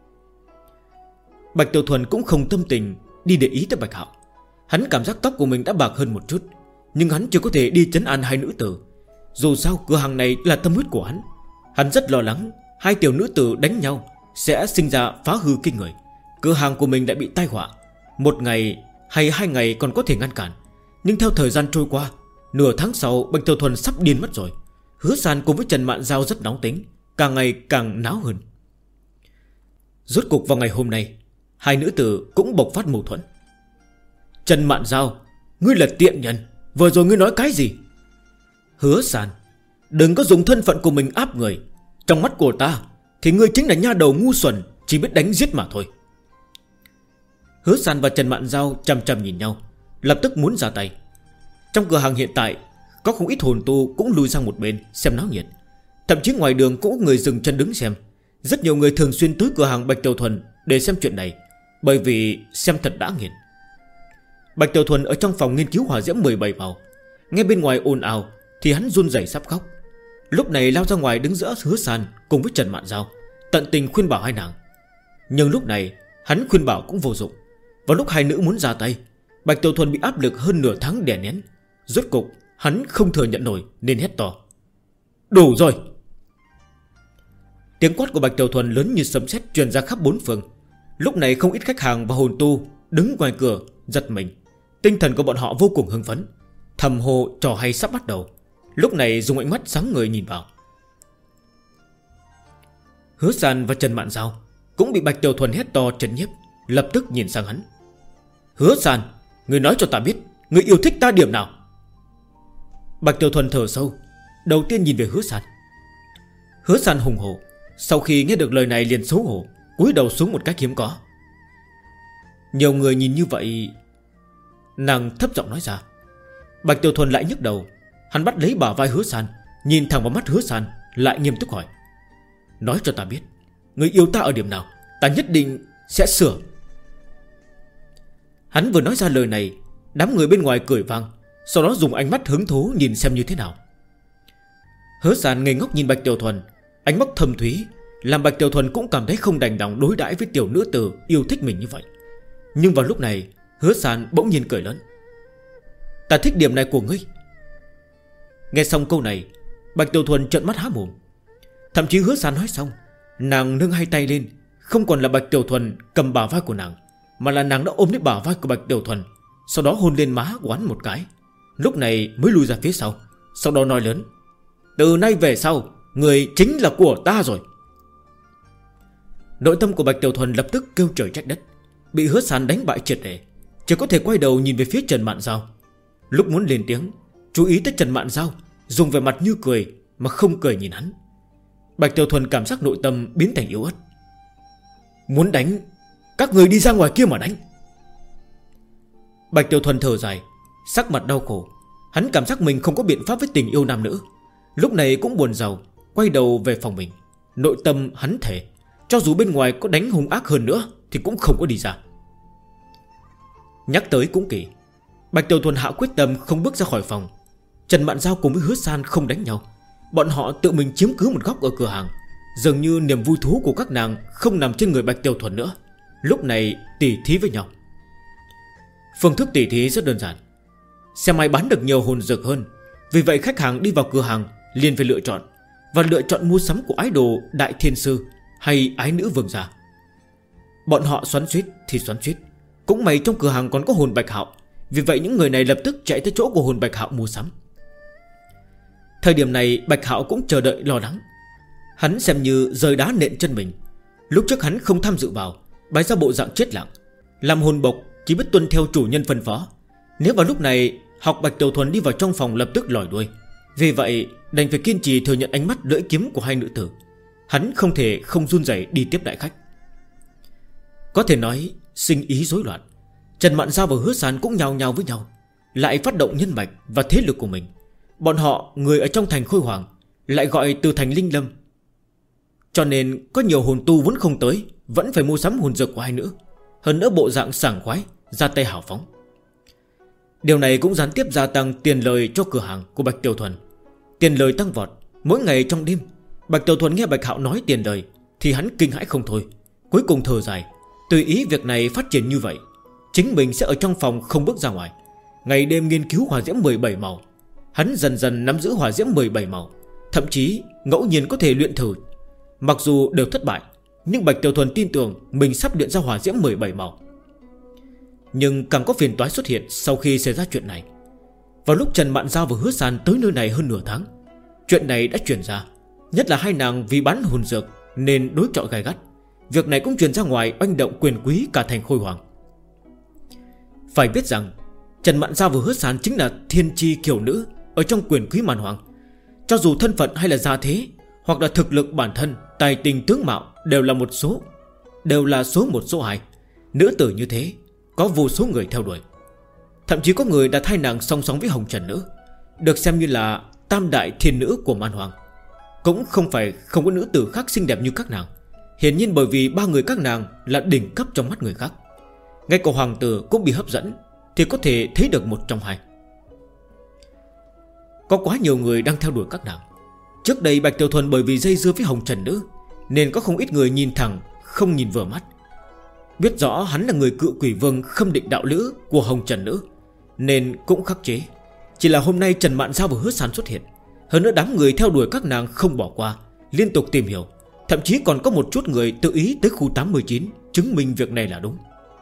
Bạch Tiểu Thuần cũng không tâm tình đi để ý tới Bạch Hạo. Hắn cảm giác tóc của mình đã bạc hơn một chút, nhưng hắn chưa có thể đi trấn an hai nữ tử. Dù sao cửa hàng này là tâm huyết của hắn. Hắn rất lo lắng hai tiểu nữ tử đánh nhau sẽ sinh ra phá hư kinh người. Cửa hàng của mình đã bị tai họa. Một ngày hay 2 ngày còn có thể ngăn cản, nhưng theo thời gian trôi qua, nửa tháng sau Bạch Tiểu Thuần sắp điên mất rồi. Hứa San cùng với Trần Mạn Giao rất nóng tính, càng ngày càng náo hơn. Rốt cục vào ngày hôm nay, hai nữ tử cũng bộc phát mâu thuẫn. Trần Mạn Giao, ngươi là tiện nhân, vừa rồi ngươi nói cái gì? Hứa San, đừng có dùng thân phận của mình áp người. Trong mắt của ta thì ngươi chính là nha đầu ngu xuẩn, chỉ biết đánh giết mà thôi. Hứa San và Trần Mạn Giao chằm chằm nhìn nhau, lập tức muốn ra tay. Trong cửa hàng hiện tại có không ít hồn tu cũng lùi sang một bên xem náo nhiệt. Thậm chí ngoài đường cũng có người dừng chân đứng xem. Rất nhiều người thường xuyên tới cửa hàng Bạch Tiểu Thuần để xem chuyện này, bởi vì xem thật đã nghiền. Bạch Tiểu Thuần ở trong phòng nghiên cứu hỏa diễm 17 màu, nghe bên ngoài ồn ào thì hắn run rẩy sắp khóc. Lúc này lao ra ngoài đứng giữa Hứa San cùng với Trần Mạn Giao, tận tình khuyên bảo hai nàng. Nhưng lúc này hắn khuyên bảo cũng vô dụng. Vào lúc hai nữ muốn ra tay, Bạch Tiểu Thuần bị áp lực hơn nửa tháng đè nén. Rốt cục hắn không thừa nhận nổi nên hét to: đủ rồi! Tiếng quát của Bạch Tiểu Thuần lớn như sấm sét truyền ra khắp bốn phương. Lúc này không ít khách hàng và hồn tu đứng ngoài cửa giật mình. Tinh thần của bọn họ vô cùng hưng phấn, thầm hô trò hay sắp bắt đầu. Lúc này dùng ánh mắt sáng ngời nhìn vào. Hứa San và Trần Mạn Giao cũng bị Bạch Tiểu Thuần hét to trấn nhiếp, lập tức nhìn sang hắn. Hứa San, người nói cho ta biết người yêu thích ta điểm nào? Bạch Tiểu Thuần thở sâu, đầu tiên nhìn về Hứa San. Hứa San hùng hổ, sau khi nghe được lời này liền xấu hổ, cúi đầu xuống một cách hiếm có. Nhiều người nhìn như vậy, nàng thấp giọng nói ra. Bạch Tiểu Thuần lại nhức đầu. Hắn bắt lấy bả vai Hứa San, nhìn thẳng vào mắt Hứa San, lại nghiêm túc hỏi: nói cho ta biết người yêu ta ở điểm nào, ta nhất định sẽ sửa. Hắn vừa nói ra lời này, đám người bên ngoài cười vang, sau đó dùng ánh mắt hứng thú nhìn xem như thế nào. Hứa San ngây ngốc nhìn Bạch Tiểu Thuần, ánh mắt thâm thúy làm Bạch Tiểu Thuần cũng cảm thấy không đành lòng đối đãi với tiểu nữ tử yêu thích mình như vậy. Nhưng vào lúc này Hứa San bỗng nhiên cười lớn: ta thích điểm này của ngươi. Nghe xong câu này, Bạch Tiểu Thuần trợn mắt há mồm. Thậm chí Hứa San nói xong, nàng nâng hai tay lên, không còn là Bạch Tiểu Thuần cầm bả vai của nàng, mà là nàng đã ôm lấy bả vai của Bạch Tiểu Thuần, sau đó hôn lên má của hắn một cái. Lúc này mới lùi ra phía sau, sau đó nói lớn: từ nay về sau người chính là của ta rồi. Nội tâm của Bạch Tiểu Thuần lập tức kêu trời trách đất, bị Hứa San đánh bại triệt để, chỉ có thể quay đầu nhìn về phía Trần Mạn Giao. Lúc muốn lên tiếng, chú ý tới Trần Mạn Giao dùng vẻ mặt như cười mà không cười nhìn hắn. Bạch Tiểu Thuần cảm giác nội tâm biến thành yếu ớt. Muốn đánh, các người đi ra ngoài kia mà đánh. Bạch Tiểu Thuần thở dài, sắc mặt đau khổ. Hắn cảm giác mình không có biện pháp với tình yêu nam nữ. Lúc này cũng buồn rầu, quay đầu về phòng mình. Nội tâm hắn thề, cho dù bên ngoài có đánh hung ác hơn nữa thì cũng không có đi ra. Nhắc tới cũng kỳ, Bạch Tiểu Thuần hạ quyết tâm không bước ra khỏi phòng. Trần Mạn Giao cùng với Hứa San không đánh nhau, bọn họ tự mình chiếm cứ một góc ở cửa hàng. Dường như niềm vui thú của các nàng không nằm trên người Bạch Tiểu Thuần nữa. Lúc này tỉ thí với nhau. Phương thức tỉ thí rất đơn giản, xem ai bán được nhiều hồn dược hơn. Vì vậy khách hàng đi vào cửa hàng liền phải lựa chọn, và lựa chọn mua sắm của ái đồ đại thiên sư hay ái nữ vương gia. Bọn họ xoắn xuýt thì xoắn xuýt. Cũng may trong cửa hàng còn có hồn Bạch Hạo, vì vậy những người này lập tức chạy tới chỗ của hồn Bạch Hạo mua sắm. Thời điểm này Bạch Hạo cũng chờ đợi lo lắng. Hắn xem như rời đá nện chân mình. Lúc trước hắn không tham dự vào, bày ra bộ dạng chết lặng, làm hồn bộc chỉ biết tuân theo chủ nhân phân phó. Nếu vào lúc này học Bạch Tiểu Thuần đi vào trong phòng lập tức lòi đuôi. Vì vậy đành phải kiên trì thừa nhận ánh mắt lưỡi kiếm của hai nữ tử. Hắn không thể không run rẩy đi tiếp đại khách. Có thể nói sinh ý rối loạn. Trần Mạn Giao và Hứa San cũng nhào nhào với nhau, lại phát động nhân mạch và thế lực của mình. Bọn họ người ở trong thành Khôi Hoàng, lại gọi từ thành Linh Lâm, cho nên có nhiều hồn tu vốn không tới, vẫn phải mua sắm hồn dược của hai nữ. hơn nữa bộ dạng sảng khoái, ra tay hào phóng. Điều này cũng gián tiếp gia tăng tiền lời cho cửa hàng của Bạch Tiểu Thuần. Tiền lời tăng vọt. Mỗi ngày trong đêm, Bạch Tiểu Thuần nghe Bạch Hạo nói tiền lời thì hắn kinh hãi không thôi. Cuối cùng thở dài, tùy ý việc này phát triển như vậy, chính mình sẽ ở trong phòng không bước ra ngoài, ngày đêm nghiên cứu hỏa diễm 17 màu. Hắn dần dần nắm giữ hỏa diễm 17 màu, thậm chí ngẫu nhiên có thể luyện thử. Mặc dù đều thất bại, nhưng Bạch Tiểu Thuần tin tưởng mình sắp luyện ra hỏa diễm 17 màu. Nhưng càng có phiền toái xuất hiện sau khi xảy ra chuyện này. Vào lúc Trần Mạn Giao và Hứa San tới nơi này hơn nửa tháng, chuyện này đã truyền ra. Nhất là hai nàng vì bán hồn dược nên đối chọi gay gắt. Việc này cũng truyền ra ngoài, oanh động quyền quý cả thành Khôi Hoàng. Phải biết rằng Trần Mạn Giao và Hứa San chính là thiên chi kiều nữ ở trong quyền quý màn hoàng. Cho dù thân phận hay là gia thế, hoặc là thực lực bản thân, tài tình tướng mạo đều là số 1 số 2. Nữ tử như thế có vô số người theo đuổi. Thậm chí có người đặt hai nàng song song với Hồng Trần Nữ, được xem như là tam đại thiên nữ của man hoàng. Cũng không phải không có nữ tử khác xinh đẹp như các nàng. Hiển nhiên bởi vì ba người các nàng là đỉnh cấp trong mắt người khác. Ngay cả hoàng tử cũng bị hấp dẫn thì có thể thấy được một trong hai. Có quá nhiều người đang theo đuổi các nàng. Trước đây Bạch Tiểu Thuần bởi vì dây dưa với Hồng Trần Nữ nên có không ít người nhìn thẳng, không nhìn vừa mắt. Biết rõ hắn là người cự quỷ vương khâm định đạo lữ của Hồng Trần Nữ nên cũng khắc chế. Chỉ là hôm nay Trần Mạn Giao và Hứa San xuất hiện, hơn nữa đám người theo đuổi các nàng không bỏ qua, liên tục tìm hiểu. Thậm chí còn có một chút người tự ý tới khu 89 chứng minh việc này là đúng.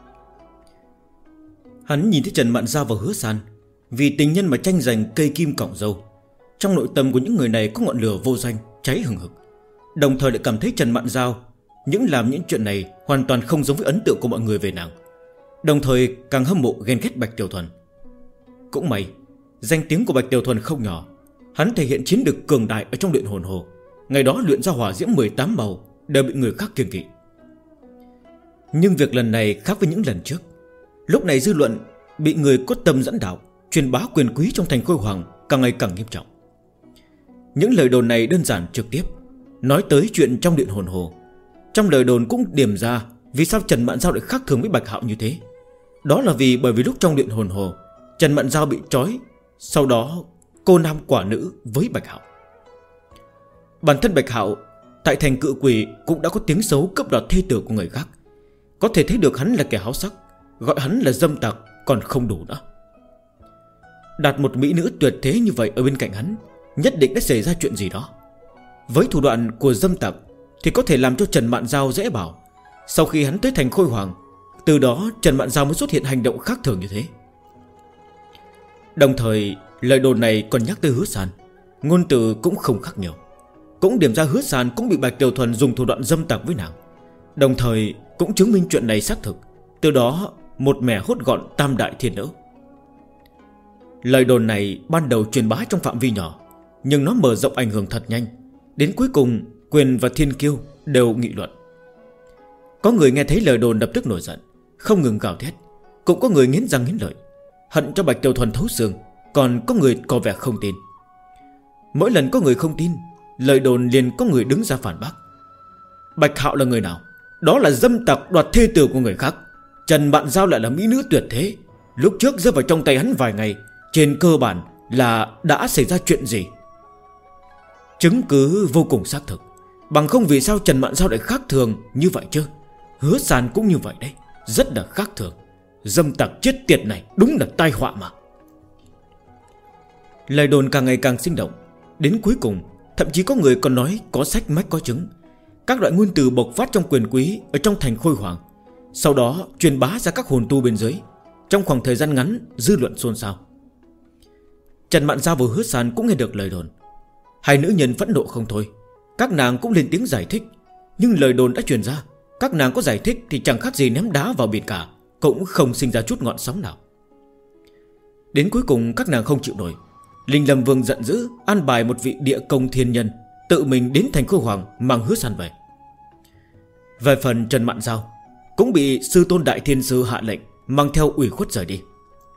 Hắn nhìn thấy Trần Mạn Giao và Hứa San vì tình nhân mà tranh giành cây kim cọng dâu. Trong nội tâm của những người này có ngọn lửa vô danh cháy hừng hực. Đồng thời lại cảm thấy Trần Mạn Giao làm những chuyện này hoàn toàn không giống với ấn tượng của mọi người về nàng. Đồng thời càng hâm mộ ghen ghét Bạch Tiểu Thuần. Cũng may danh tiếng của Bạch Tiểu Thuần không nhỏ. Hắn thể hiện chiến lực cường đại ở trong luyện hồn hồ. Ngày đó luyện ra hỏa diễm 18 màu đều bị người khác kiêng kỵ. Nhưng việc lần này khác với những lần trước. Lúc này dư luận bị người có tâm dẫn đạo truyền bá quyền quý trong thành Khôi Hoàng càng ngày càng nghiêm trọng. Những lời đồn này đơn giản trực tiếp nói tới chuyện trong luyện hồn hồ. Trong lời đồn cũng điểm ra vì sao Trần Mạn Giao lại khác thường với Bạch Hạo như thế. Đó là bởi vì lúc trong luyện hồn hồ, Trần Mạn Giao bị trói, sau đó cô nam quả nữ với Bạch Hạo. Bản thân Bạch Hạo tại thành cự quỷ cũng đã có tiếng xấu cướp đoạt thê tử của người khác. Có thể thấy được hắn là kẻ háo sắc, gọi hắn là dâm tặc còn không đủ nữa. Đặt một mỹ nữ tuyệt thế như vậy ở bên cạnh hắn, nhất định đã xảy ra chuyện gì đó. Với thủ đoạn của dâm tặc thì có thể làm cho Trần Mạn Giao dễ bảo. Sau khi hắn tới thành Khôi Hoàng, từ đó Trần Mạn Giao mới xuất hiện hành động khác thường như thế. Đồng thời lời đồn này còn nhắc tới Hứa San. Ngôn từ cũng không khác nhiều, cũng điểm ra Hứa San cũng bị Bạch Tiểu Thuần dùng thủ đoạn dâm tặc với nàng. Đồng thời cũng chứng minh chuyện này xác thực. Từ đó một mẻ hốt gọn tam đại thiên nữ. Lời đồn này ban đầu truyền bá trong phạm vi nhỏ, nhưng nó mở rộng ảnh hưởng thật nhanh. Đến cuối cùng Quyền và Thiên Kiêu đều nghị luận. Có người nghe thấy lời đồn lập tức nổi giận, không ngừng gào thét. Cũng có người nghiến răng nghiến lợi, hận cho Bạch Tiểu Thuần thấu xương. Còn có người có vẻ không tin. Mỗi lần có người không tin, lời đồn liền có người đứng ra phản bác. Bạch Hạo là người nào? Đó là dâm tặc đoạt thê tử của người khác. Trần Mạn Giao lại là mỹ nữ tuyệt thế. Lúc trước rơi vào trong tay hắn vài ngày, trên cơ bản là đã xảy ra chuyện gì? Chứng cứ vô cùng xác thực. Bằng không vì sao Trần Mạn Giao lại khác thường như vậy chứ? Hứa San cũng như vậy đấy, rất là khác thường. Dâm tặc chết tiệt này đúng là tai họa mà. Lời đồn càng ngày càng sinh động. Đến cuối cùng thậm chí có người còn nói có sách mách có chứng. Các loại nguyên từ bộc phát trong quyền quý ở trong thành Khôi Hoàng, sau đó truyền bá ra các hồn tu bên dưới. Trong khoảng thời gian ngắn, dư luận xôn xao. Trần Mạn Giao và Hứa San cũng nghe được lời đồn. Hai nữ nhân phẫn nộ không thôi. Các nàng cũng lên tiếng giải thích. Nhưng lời đồn đã truyền ra, các nàng có giải thích thì chẳng khác gì ném đá vào biển cả, cũng không sinh ra chút ngọn sóng nào. Đến cuối cùng các nàng không chịu nổi. Linh Lâm Vương giận dữ an bài một vị địa công thiên nhân tự mình đến thành Khôi Hoàng mang Hứa San về. Về phần Trần Mạn Giao cũng bị sư tôn đại thiên sư hạ lệnh mang theo ủy khuất rời đi.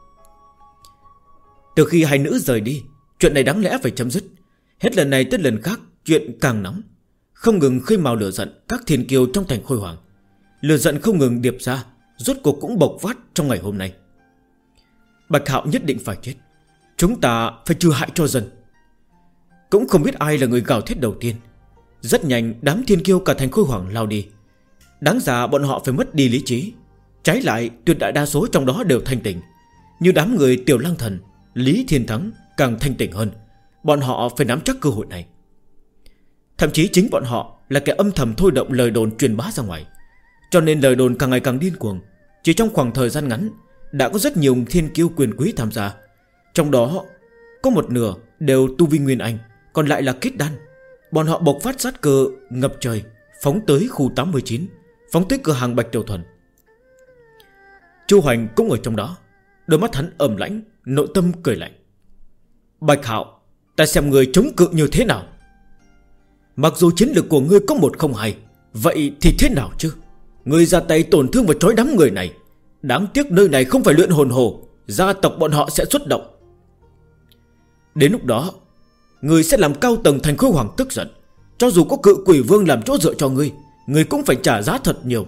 Từ khi hai nữ rời đi, chuyện này đáng lẽ phải chấm dứt. Hết lần này tới lần khác chuyện càng nóng, không ngừng khơi mào lửa giận các thiên kiêu trong thành Khôi Hoàng. Lửa giận không ngừng điệp ra, rốt cuộc cũng bộc phát trong ngày hôm nay. Bạch Hạo nhất định phải chết. Chúng ta phải trừ hại cho dân. Cũng không biết ai là người gào thét đầu tiên. Rất nhanh đám thiên kiêu cả thành Khôi Hoàng lao đi. Đáng ra bọn họ phải mất đi lý trí. Trái lại tuyệt đại đa số trong đó đều thanh tỉnh. Như đám người Tiểu Lang Thần, Lý Thiên Thắng càng thanh tỉnh hơn. Bọn họ phải nắm chắc cơ hội này. Thậm chí chính bọn họ là kẻ âm thầm thôi động lời đồn truyền bá ra ngoài. Cho nên lời đồn càng ngày càng điên cuồng. Chỉ trong khoảng thời gian ngắn đã có rất nhiều thiên kiêu quyền quý tham gia. Trong đó có một nửa đều tu vi Nguyên Anh, còn lại là kết đan. Bọn họ bộc phát sát cơ ngập trời, phóng tới khu 89, phóng tới cửa hàng Bạch Tiểu Thuần. Chu Hoành cũng ở trong đó. Đôi mắt hắn ẩm lãnh, nội tâm cười lạnh. Bạch Hạo, ta xem người chống cự như thế nào. Mặc dù chiến lược của ngươi có 102, vậy thì thế nào chứ? Ngươi ra tay tổn thương và trói đám người này. Đáng tiếc nơi này không phải luyện hồn hồ, gia tộc bọn họ sẽ xuất động. Đến lúc đó ngươi sẽ làm cao tầng thành Khôi Hoàng tức giận. Cho dù có cự quỷ vương làm chỗ dựa cho ngươi, ngươi cũng phải trả giá thật nhiều.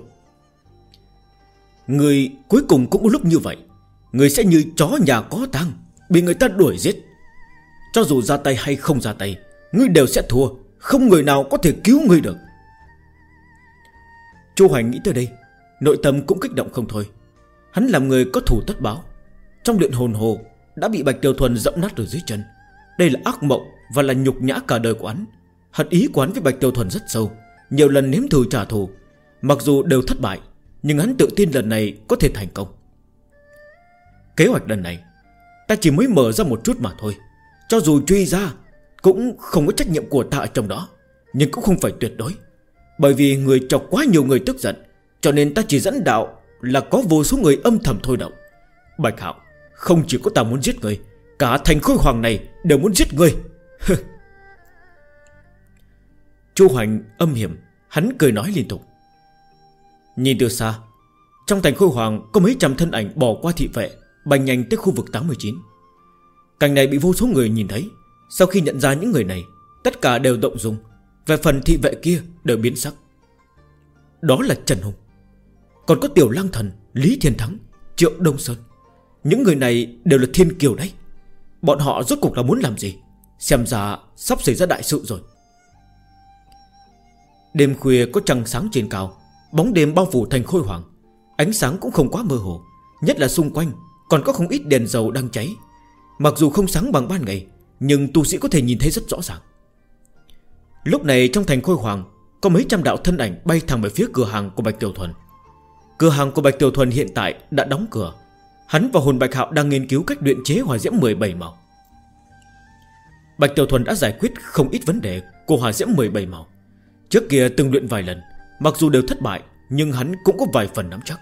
Ngươi cuối cùng cũng có lúc như vậy. Ngươi sẽ như chó nhà có tang, bị người ta đuổi giết. Cho dù ra tay hay không ra tay, ngươi đều sẽ thua. Không người nào có thể cứu ngươi được. Chu Hoành nghĩ tới đây, nội tâm cũng kích động không thôi. Hắn làm người có thù tất báo. Trong luyện hồn hồ đã bị Bạch Tiểu Thuần dẫm nát ở dưới chân. Đây là ác mộng và là nhục nhã cả đời của hắn. Hận ý của hắn với Bạch Tiểu Thuần rất sâu, nhiều lần nếm thử trả thù. Mặc dù đều thất bại, nhưng hắn tự tin lần này có thể thành công. Kế hoạch lần này ta chỉ mới mở ra một chút mà thôi. Cho dù truy ra cũng không có trách nhiệm của ta ở trong đó, nhưng cũng không phải tuyệt đối. Bởi vì người chọc quá nhiều người tức giận, cho nên ta chỉ dẫn đạo là có vô số người âm thầm thôi động. Bạch Hạo, không chỉ có ta muốn giết người, cả thành Khôi Hoàng này đều muốn giết người. Chu Hoành âm hiểm, hắn cười nói liên tục. Nhìn từ xa, trong thành Khôi Hoàng có mấy trăm thân ảnh bỏ qua thị vệ, bay nhanh tới khu vực 89. Cảnh này bị vô số người nhìn thấy. Sau khi nhận ra những người này, tất cả đều động dung. Về phần thị vệ kia đều biến sắc. Đó là Trần Hùng, còn có Tiểu Lang Thần, Lý Thiên Thắng, Triệu Đông Sơn. Những người này đều là thiên kiều đấy. Bọn họ rốt cuộc là muốn làm gì? Xem ra sắp xảy ra đại sự rồi. Đêm khuya có trăng sáng trên cao, bóng đêm bao phủ thành Khôi Hoàng. Ánh sáng cũng không quá mơ hồ, nhất là xung quanh còn có không ít đèn dầu đang cháy. Mặc dù không sáng bằng ban ngày, nhưng tu sĩ có thể nhìn thấy rất rõ ràng. Lúc này trong thành Khôi Hoàng có mấy trăm đạo thân ảnh bay thẳng về phía cửa hàng của Bạch Tiểu Thuần. Cửa hàng của Bạch Tiểu Thuần hiện tại đã đóng cửa. Hắn và Hồn Bạch Hạo đang nghiên cứu cách luyện chế hỏa diễm 17 màu. Bạch Tiểu Thuần đã giải quyết không ít vấn đề của hỏa diễm 17 màu. Trước kia từng luyện vài lần, mặc dù đều thất bại, nhưng hắn cũng có vài phần nắm chắc.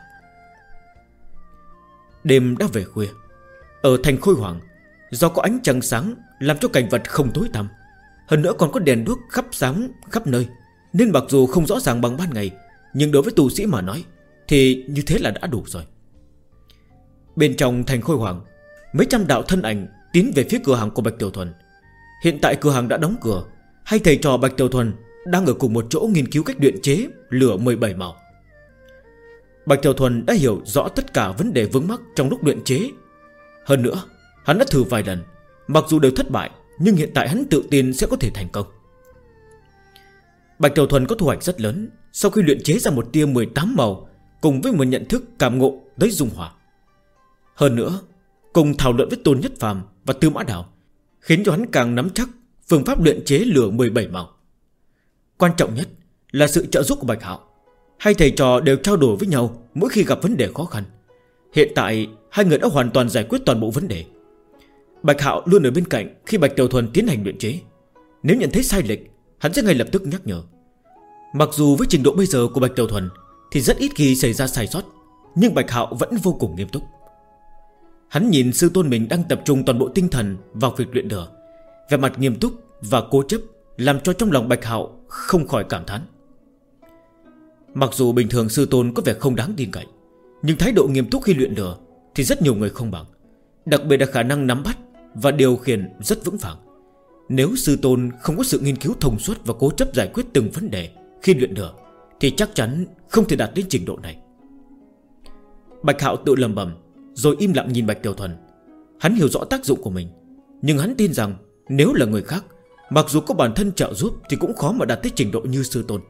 Đêm đã về khuya. Ở thành Khôi Hoàng, do có ánh trăng sáng làm cho cảnh vật không tối tăm, hơn nữa còn có đèn đuốc khắp sáng khắp nơi, nên mặc dù không rõ ràng bằng ban ngày, nhưng đối với tu sĩ mà nói thì như thế là đã đủ rồi. Bên trong thành Khôi Hoàng, mấy trăm đạo thân ảnh tiến về phía cửa hàng của Bạch Tiểu Thuần. Hiện tại cửa hàng đã đóng cửa. Hai thầy trò Bạch Tiểu Thuần đang ở cùng một chỗ nghiên cứu cách luyện chế lửa 17 màu. Bạch Tiểu Thuần đã hiểu rõ tất cả vấn đề vướng mắc trong lúc luyện chế. Hơn nữa, hắn đã thử vài lần, mặc dù đều thất bại, nhưng hiện tại hắn tự tin sẽ có thể thành công. Bạch Tiểu Thuần có thu hoạch rất lớn sau khi luyện chế ra một tia 18 màu, cùng với một nhận thức cảm ngộ tới dung hỏa. Hơn nữa, cùng thảo luận với Tôn Nhất Phàm và Tư Mã Đào, khiến cho hắn càng nắm chắc phương pháp luyện chế lửa 17 màu. Quan trọng nhất là sự trợ giúp của Bạch Hạo. Hai thầy trò đều trao đổi với nhau mỗi khi gặp vấn đề khó khăn. Hiện tại hai người đã hoàn toàn giải quyết toàn bộ vấn đề. Bạch Hạo luôn ở bên cạnh khi Bạch Tiểu Thuần tiến hành luyện chế. Nếu nhận thấy sai lệch, hắn sẽ ngay lập tức nhắc nhở. Mặc dù với trình độ bây giờ của Bạch Tiểu Thuần thì rất ít khi xảy ra sai sót, nhưng Bạch Hạo vẫn vô cùng nghiêm túc. Hắn nhìn sư tôn mình đang tập trung toàn bộ tinh thần vào việc luyện lửa, vẻ mặt nghiêm túc và cố chấp làm cho trong lòng Bạch Hạo không khỏi cảm thán. Mặc dù bình thường sư tôn có vẻ không đáng tin cậy, nhưng thái độ nghiêm túc khi luyện lửa thì rất nhiều người không bằng. Đặc biệt là khả năng nắm bắt và điều khiển rất vững vàng. Nếu sư tôn không có sự nghiên cứu thông suốt và cố chấp giải quyết từng vấn đề khi luyện lửa thì chắc chắn không thể đạt đến trình độ này. Bạch Hạo tự lầm bầm, rồi im lặng nhìn Bạch Tiểu Thuần. Hắn hiểu rõ tác dụng của mình, nhưng hắn tin rằng nếu là người khác, mặc dù có bản thân trợ giúp thì cũng khó mà đạt tới trình độ như sư tôn.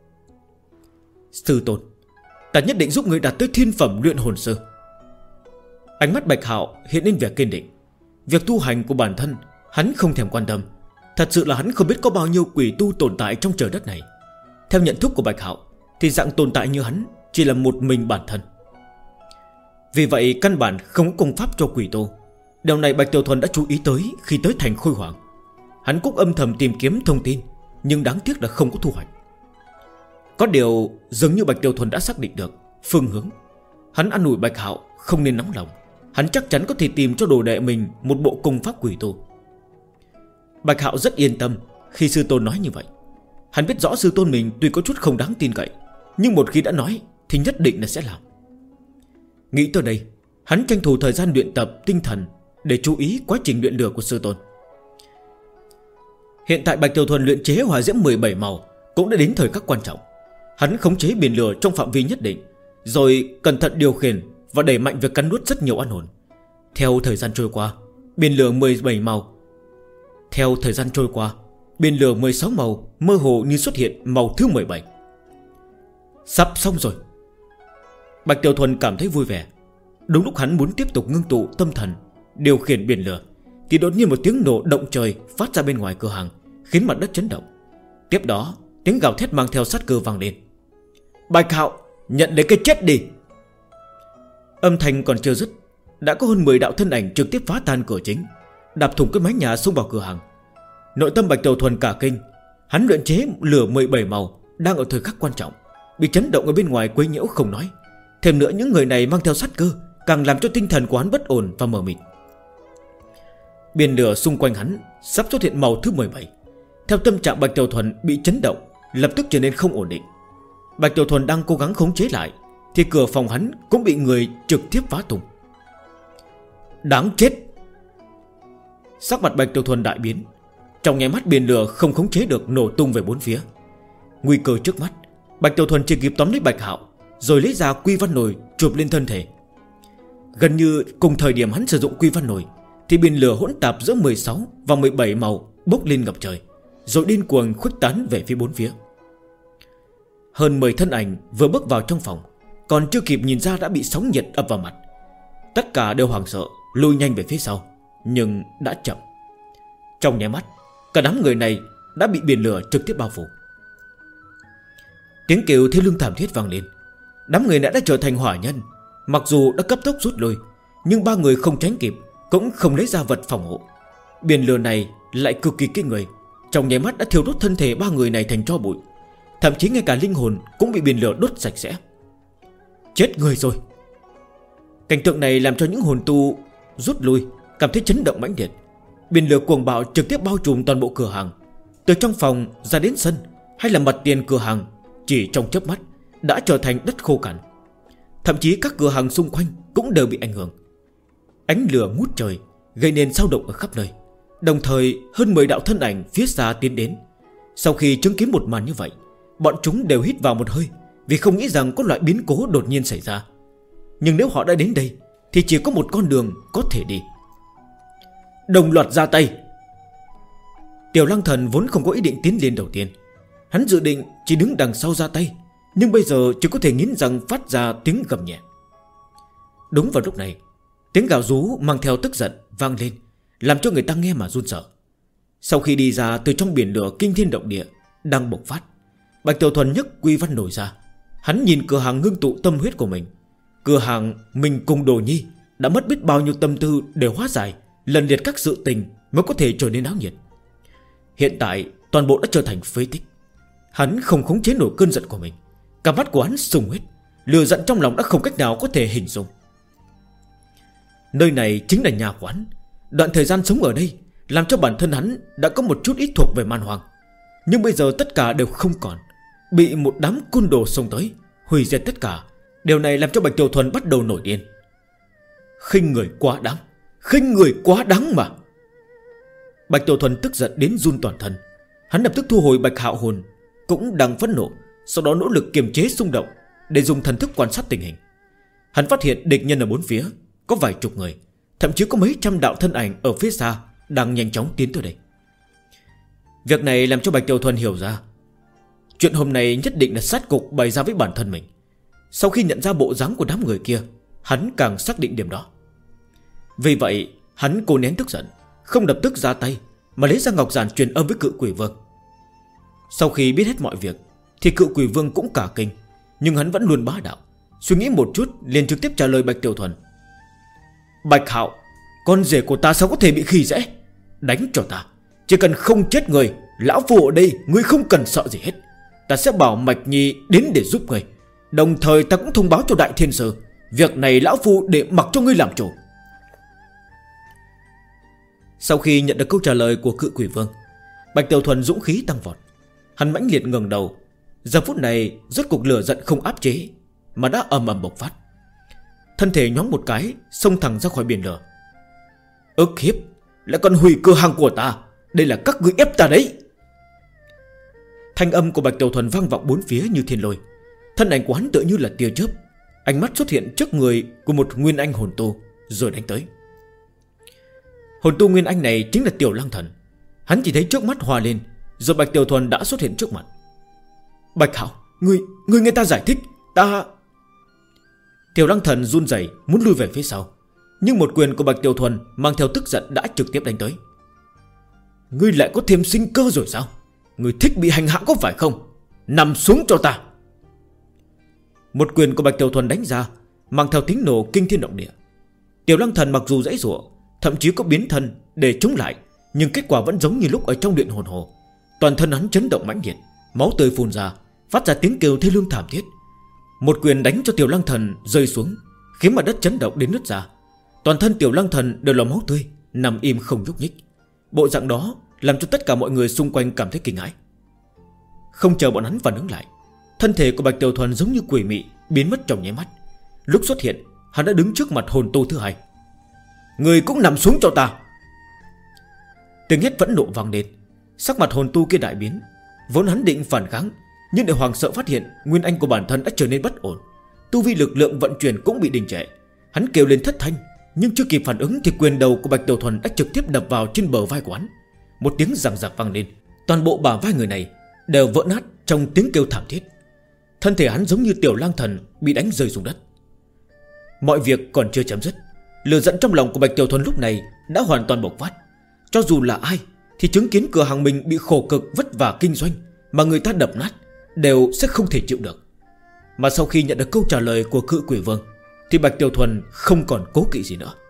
Sư tôn, ta nhất định giúp người đạt tới thiên phẩm luyện hồn sư. Ánh mắt Bạch Hạo hiện lên vẻ kiên định. Việc tu hành của bản thân hắn không thèm quan tâm. Thật sự là hắn không biết có bao nhiêu quỷ tu tồn tại trong trời đất này. Theo nhận thức của Bạch Hạo thì dạng tồn tại như hắn chỉ là một mình bản thân. Vì vậy căn bản không có công pháp cho quỷ tu. Điều này Bạch Tiểu Thuần đã chú ý tới khi tới thành Khôi Hoàng. Hắn cũng âm thầm tìm kiếm thông tin, nhưng đáng tiếc là không có thu hoạch. Có điều dường như Bạch Tiểu Thuần đã xác định được phương hướng. Hắn an ủi Bạch Hạo không nên nóng lòng. Hắn chắc chắn có thể tìm cho đồ đệ mình một bộ công pháp quỷ tu. Bạch Hạo rất yên tâm khi sư tôn nói như vậy. Hắn biết rõ sư tôn mình tuy có chút không đáng tin cậy, nhưng một khi đã nói thì nhất định là sẽ làm. Nghĩ tới đây, hắn tranh thủ thời gian luyện tập tinh thần để chú ý quá trình luyện lửa của sư tôn. Hiện tại Bạch Tiểu Thuần luyện chế hỏa diễm 17 màu cũng đã đến thời khắc quan trọng. Hắn khống chế biển lửa trong phạm vi nhất định, rồi cẩn thận điều khiển và đẩy mạnh việc cắn nuốt rất nhiều oan hồn. Theo thời gian trôi qua, biển lửa 17 màu Theo thời gian trôi qua, biển lửa 16 màu mơ hồ như xuất hiện màu thứ 17. Sắp xong rồi. Bạch Tiểu Thuần cảm thấy vui vẻ. Đúng lúc hắn muốn tiếp tục ngưng tụ tâm thần điều khiển biển lửa thì đột nhiên một tiếng nổ động trời phát ra bên ngoài cửa hàng, khiến mặt đất chấn động. Tiếp đó tiếng gào thét mang theo sát cơ vang lên. Bạch Hạo, nhận lấy cái chết đi. Âm thanh còn chưa dứt, đã có hơn 10 đạo thân ảnh trực tiếp phá tan cửa chính, đạp thủng cái mái nhà xông vào cửa hàng. Nội tâm Bạch Tiểu Thuần cả kinh. Hắn luyện chế lửa 17 màu đang ở thời khắc quan trọng, bị chấn động ở bên ngoài quấy nhiễu không nói. Thêm nữa những người này mang theo sát cơ, càng làm cho tinh thần của hắn bất ổn và mờ mịt. Biển lửa xung quanh hắn sắp xuất hiện màu thứ 17. Theo tâm trạng Bạch Tiểu Thuần bị chấn động, lập tức trở nên không ổn định. Bạch Tiểu Thuần đang cố gắng khống chế lại thì cửa phòng hắn cũng bị người trực tiếp phá tung. Đáng chết. Sắc mặt Bạch Tiểu Thuần đại biến. Trong nháy mắt biển lửa không khống chế được nổ tung về bốn phía. Nguy cơ trước mắt, Bạch Tiểu Thuần chỉ kịp tóm lấy Bạch Hạo, rồi lấy ra quy văn nồi chụp lên thân thể. Gần như cùng thời điểm hắn sử dụng quy văn nồi thì biển lửa hỗn tạp giữa 16 và 17 màu bốc lên ngập trời, rồi điên cuồng khuếch tán về phía bốn phía. Hơn 10 thân ảnh vừa bước vào trong phòng, còn chưa kịp nhìn ra đã bị sóng nhiệt ập vào mặt. Tất cả đều hoảng sợ lùi nhanh về phía sau, nhưng đã chậm. Trong nháy mắt, cả đám người này đã bị biển lửa trực tiếp bao phủ. Tiếng kêu thê lương thảm thiết vang lên. Đám người đã trở thành hỏa nhân. Mặc dù đã cấp tốc rút lui, nhưng ba người không tránh kịp, cũng không lấy ra vật phòng hộ. Biển lửa này lại cực kỳ kinh người, trong nháy mắt đã thiêu đốt thân thể ba người này thành tro bụi. Thậm chí ngay cả linh hồn cũng bị biển lửa đốt sạch sẽ. Chết người rồi. Cảnh tượng này làm cho những hồn tu rút lui cảm thấy chấn động mãnh liệt. Biển lửa cuồng bạo trực tiếp bao trùm toàn bộ cửa hàng, từ trong phòng ra đến sân hay là mặt tiền cửa hàng, chỉ trong chớp mắt đã trở thành đất khô cằn. Thậm chí các cửa hàng xung quanh cũng đều bị ảnh hưởng. Ánh lửa ngút trời gây nên dao động ở khắp nơi. Đồng thời hơn 10 đạo thân ảnh phía xa tiến đến. Sau khi chứng kiến một màn như vậy, bọn chúng đều hít vào một hơi, vì không nghĩ rằng có loại biến cố đột nhiên xảy ra. Nhưng nếu họ đã đến đây thì chỉ có một con đường có thể đi. Đồng loạt ra tay. Tiểu Lăng Thần vốn không có ý định tiến lên đầu tiên. Hắn dự định chỉ đứng đằng sau ra tay, nhưng bây giờ chỉ có thể nghiến răng phát ra tiếng gầm nhẹ. Đúng vào lúc này, tiếng gào rú mang theo tức giận vang lên, làm cho người ta nghe mà run sợ. Sau khi đi ra từ trong biển lửa kinh thiên động địa đang bộc phát, Bạch Tiểu Thuần nhấc quy văn nổi ra. Hắn nhìn cửa hàng ngưng tụ tâm huyết của mình. Cửa hàng mình cùng Đồ Nhi đã mất biết bao nhiêu tâm tư để hóa giải lần liệt các sự tình mới có thể trở nên náo nhiệt. Hiện tại toàn bộ đã trở thành phế tích. Hắn không khống chế nổi cơn giận của mình. Cả mắt của hắn sùng huyết, lửa giận trong lòng đã không cách nào có thể hình dung. Nơi này chính là nhà quán. Đoạn thời gian sống ở đây làm cho bản thân hắn đã có một chút ít thuộc về man hoang. Nhưng bây giờ tất cả đều không còn, bị một đám côn đồ xông tới hủy diệt tất cả. Điều này làm cho Bạch Tiểu Thuần bắt đầu nổi điên. Khinh người quá đáng, khinh người quá đáng mà. Bạch Tiểu Thuần tức giận đến run toàn thân. Hắn lập tức thu hồi Bạch Hạo hồn, cũng đang phẫn nộ, sau đó nỗ lực kiềm chế xung động để dùng thần thức quan sát tình hình. Hắn phát hiện địch nhân ở bốn phía có vài chục người, thậm chí có mấy trăm đạo thân ảnh ở phía xa đang nhanh chóng tiến tới đây. Việc này làm cho Bạch Tiểu Thuần hiểu ra chuyện hôm nay nhất định là sát cục bày ra với bản thân mình. Sau khi nhận ra bộ dáng của đám người kia, hắn càng xác định điểm đó. Vì vậy hắn cố nén tức giận, không lập tức ra tay, mà lấy ra ngọc giản truyền âm với Cự Quỷ Vương. Sau khi biết hết mọi việc thì Cự Quỷ Vương cũng cả kinh, nhưng hắn vẫn luôn bá đạo. Suy nghĩ một chút liền trực tiếp trả lời Bạch Tiểu Thuần: Bạch Hạo, con rể của ta sao có thể bị khi dễ? Đánh cho ta, chỉ cần không chết người, lão phu ở đây ngươi không cần sợ gì hết. Ta sẽ bảo Mạch Nhi đến để giúp ngươi. Đồng thời ta cũng thông báo cho Đại Thiên Sư, việc này lão phu để mặc cho ngươi làm chủ. Sau khi nhận được câu trả lời của Cự Quỷ Vương, Bạch Tiểu Thuần dũng khí tăng vọt. Hắn mãnh liệt ngẩng đầu. Giờ phút này rốt cuộc lửa giận không áp chế mà đã ầm ầm bộc phát. Thân thể nhón một cái, xông thẳng ra khỏi biển lửa. Ức hiếp, lại còn hủy cửa hàng của ta. Đây là các ngươi ép ta đấy. Thanh âm của Bạch Tiểu Thuần vang vọng bốn phía như thiên lôi. Thân ảnh của hắn tựa như là tia chớp, ánh mắt xuất hiện trước người của một nguyên anh hồn tu, rồi đánh tới. Hồn tu nguyên anh này chính là Tiểu Lăng Thần. Hắn chỉ thấy trước mắt hòa lên, rồi Bạch Tiểu Thuần đã xuất hiện trước mặt. Bạch Hạo, ngươi nghe ta giải thích. Ta... Tiểu Lăng Thần run rẩy muốn lui về phía sau, nhưng một quyền của Bạch Tiểu Thuần mang theo tức giận đã trực tiếp đánh tới. Ngươi lại có thêm sinh cơ rồi sao? Ngươi thích bị hành hạ có phải không? Nằm xuống cho ta. Một quyền của Bạch Tiểu Thuần đánh ra, mang theo tiếng nổ kinh thiên động địa. Tiểu Lăng Thần mặc dù giãy giụa, thậm chí có biến thân để chống lại, nhưng kết quả vẫn giống như lúc ở trong luyện hồn hồ. Toàn thân hắn chấn động mãnh liệt, máu tươi phun ra, phát ra tiếng kêu thê lương thảm thiết. Một quyền đánh cho Tiểu Lăng Thần rơi xuống, khiến mặt đất chấn động đến nứt ra. Toàn thân Tiểu Lăng Thần đều là máu tươi, nằm im không nhúc nhích. Bộ dạng đó làm cho tất cả mọi người xung quanh cảm thấy kinh hãi. Không chờ bọn hắn phản ứng lại, thân thể của Bạch Tiểu Thuần giống như quỷ mị biến mất trong nháy mắt. Lúc xuất hiện, hắn đã đứng trước mặt hồn tu thứ hai. Người cũng nằm xuống cho ta. Tiếng hét phẫn nộ vang lên. Sắc mặt hồn tu kia đại biến. Vốn hắn định phản kháng, nhưng để hoàng sợ phát hiện nguyên anh của bản thân đã trở nên bất ổn, tu vi lực lượng vận chuyển cũng bị đình trệ. Hắn kêu lên thất thanh, nhưng chưa kịp phản ứng thì quyền đầu của Bạch Tiểu Thuần đã trực tiếp đập vào trên bờ vai của hắn. Một tiếng răng rạc vang lên, toàn bộ bả vai người này đều vỡ nát trong tiếng kêu thảm thiết. Thân thể hắn giống như Tiểu Lang Thần bị đánh rơi xuống đất. Mọi việc còn chưa chấm dứt, lửa giận trong lòng của Bạch Tiểu Thuần lúc này đã hoàn toàn bộc phát. Cho dù là ai thì chứng kiến cửa hàng mình bị khổ cực vất vả kinh doanh mà người ta đập nát đều sẽ không thể chịu được. Mà sau khi nhận được câu trả lời của Cự Quỷ Vương thì Bạch Tiểu Thuần không còn cố kỵ gì nữa.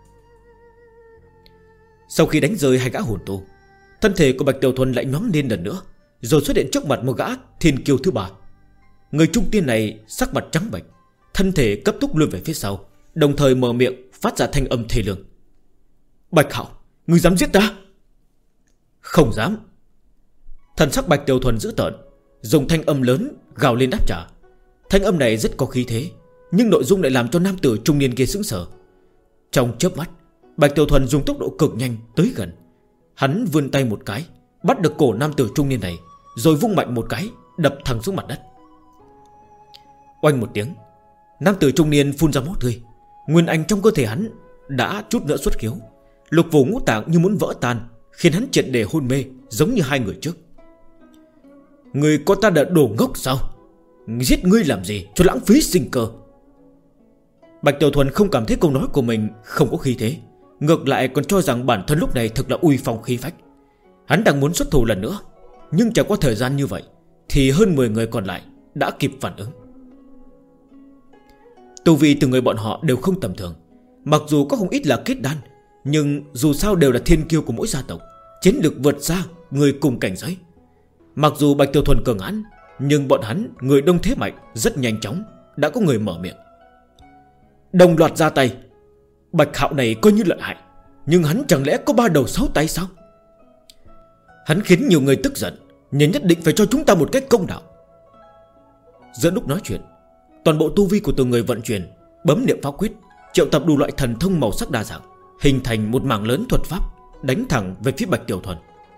Sau khi đánh rơi hai gã hồn tu, thân thể của Bạch Tiểu Thuần lại nhoáng lên lần nữa, rồi xuất hiện trước mặt một gã thiên kiêu thứ ba. Người trung tiên này sắc mặt trắng bệch, thân thể cấp tốc lùi về phía sau, đồng thời mở miệng phát ra thanh âm thê lương. Bạch Hạo, ngươi dám giết ta? Không dám. Thần sắc Bạch Tiểu Thuần dữ tợn, dùng thanh âm lớn gào lên đáp trả. Thanh âm này rất có khí thế, nhưng nội dung lại làm cho nam tử trung niên kia sững sờ. Trong chớp mắt, Bạch Tiểu Thuần dùng tốc độ cực nhanh tới gần. Hắn vươn tay một cái, bắt được cổ nam tử trung niên này, rồi vung mạnh một cái, đập thẳng xuống mặt đất. Oanh một tiếng, nam tử trung niên phun ra máu tươi. Nguyên anh trong cơ thể hắn đã chút nữa xuất khiếu, lục phủ ngũ tạng như muốn vỡ tan, khiến hắn triệt để hôn mê, giống như hai người trước. Người có ta đã đồ ngốc sao? Giết ngươi làm gì cho lãng phí sinh cơ? Bạch Tiểu Thuần không cảm thấy câu nói của mình không có khí thế, ngược lại còn cho rằng bản thân lúc này thực là uy phong khí phách. Hắn đang muốn xuất thủ lần nữa, nhưng chẳng có thời gian như vậy thì hơn 10 người còn lại đã kịp phản ứng. Tu vi từ người bọn họ đều không tầm thường. Mặc dù có không ít là kết đan, nhưng dù sao đều là thiên kiêu của mỗi gia tộc, chiến lực vượt xa người cùng cảnh giới. Mặc dù Bạch Tiểu Thuần cường hãn, nhưng bọn hắn người đông thế mạnh, rất nhanh chóng đã có người mở miệng. Đồng loạt ra tay. Bạch Hạo này coi như lợi hại, nhưng hắn chẳng lẽ có 3 đầu 6 tay sao? Hắn khiến nhiều người tức giận, nhưng nhất định phải cho chúng ta một cách công đạo. Giữa lúc nói chuyện, toàn bộ tu vi của từng người vận chuyển, bấm niệm pháp quyết, triệu tập đủ loại thần thông màu sắc đa dạng, hình thành một mảng lớn thuật pháp đánh thẳng về phía Bạch Tiểu Thuần.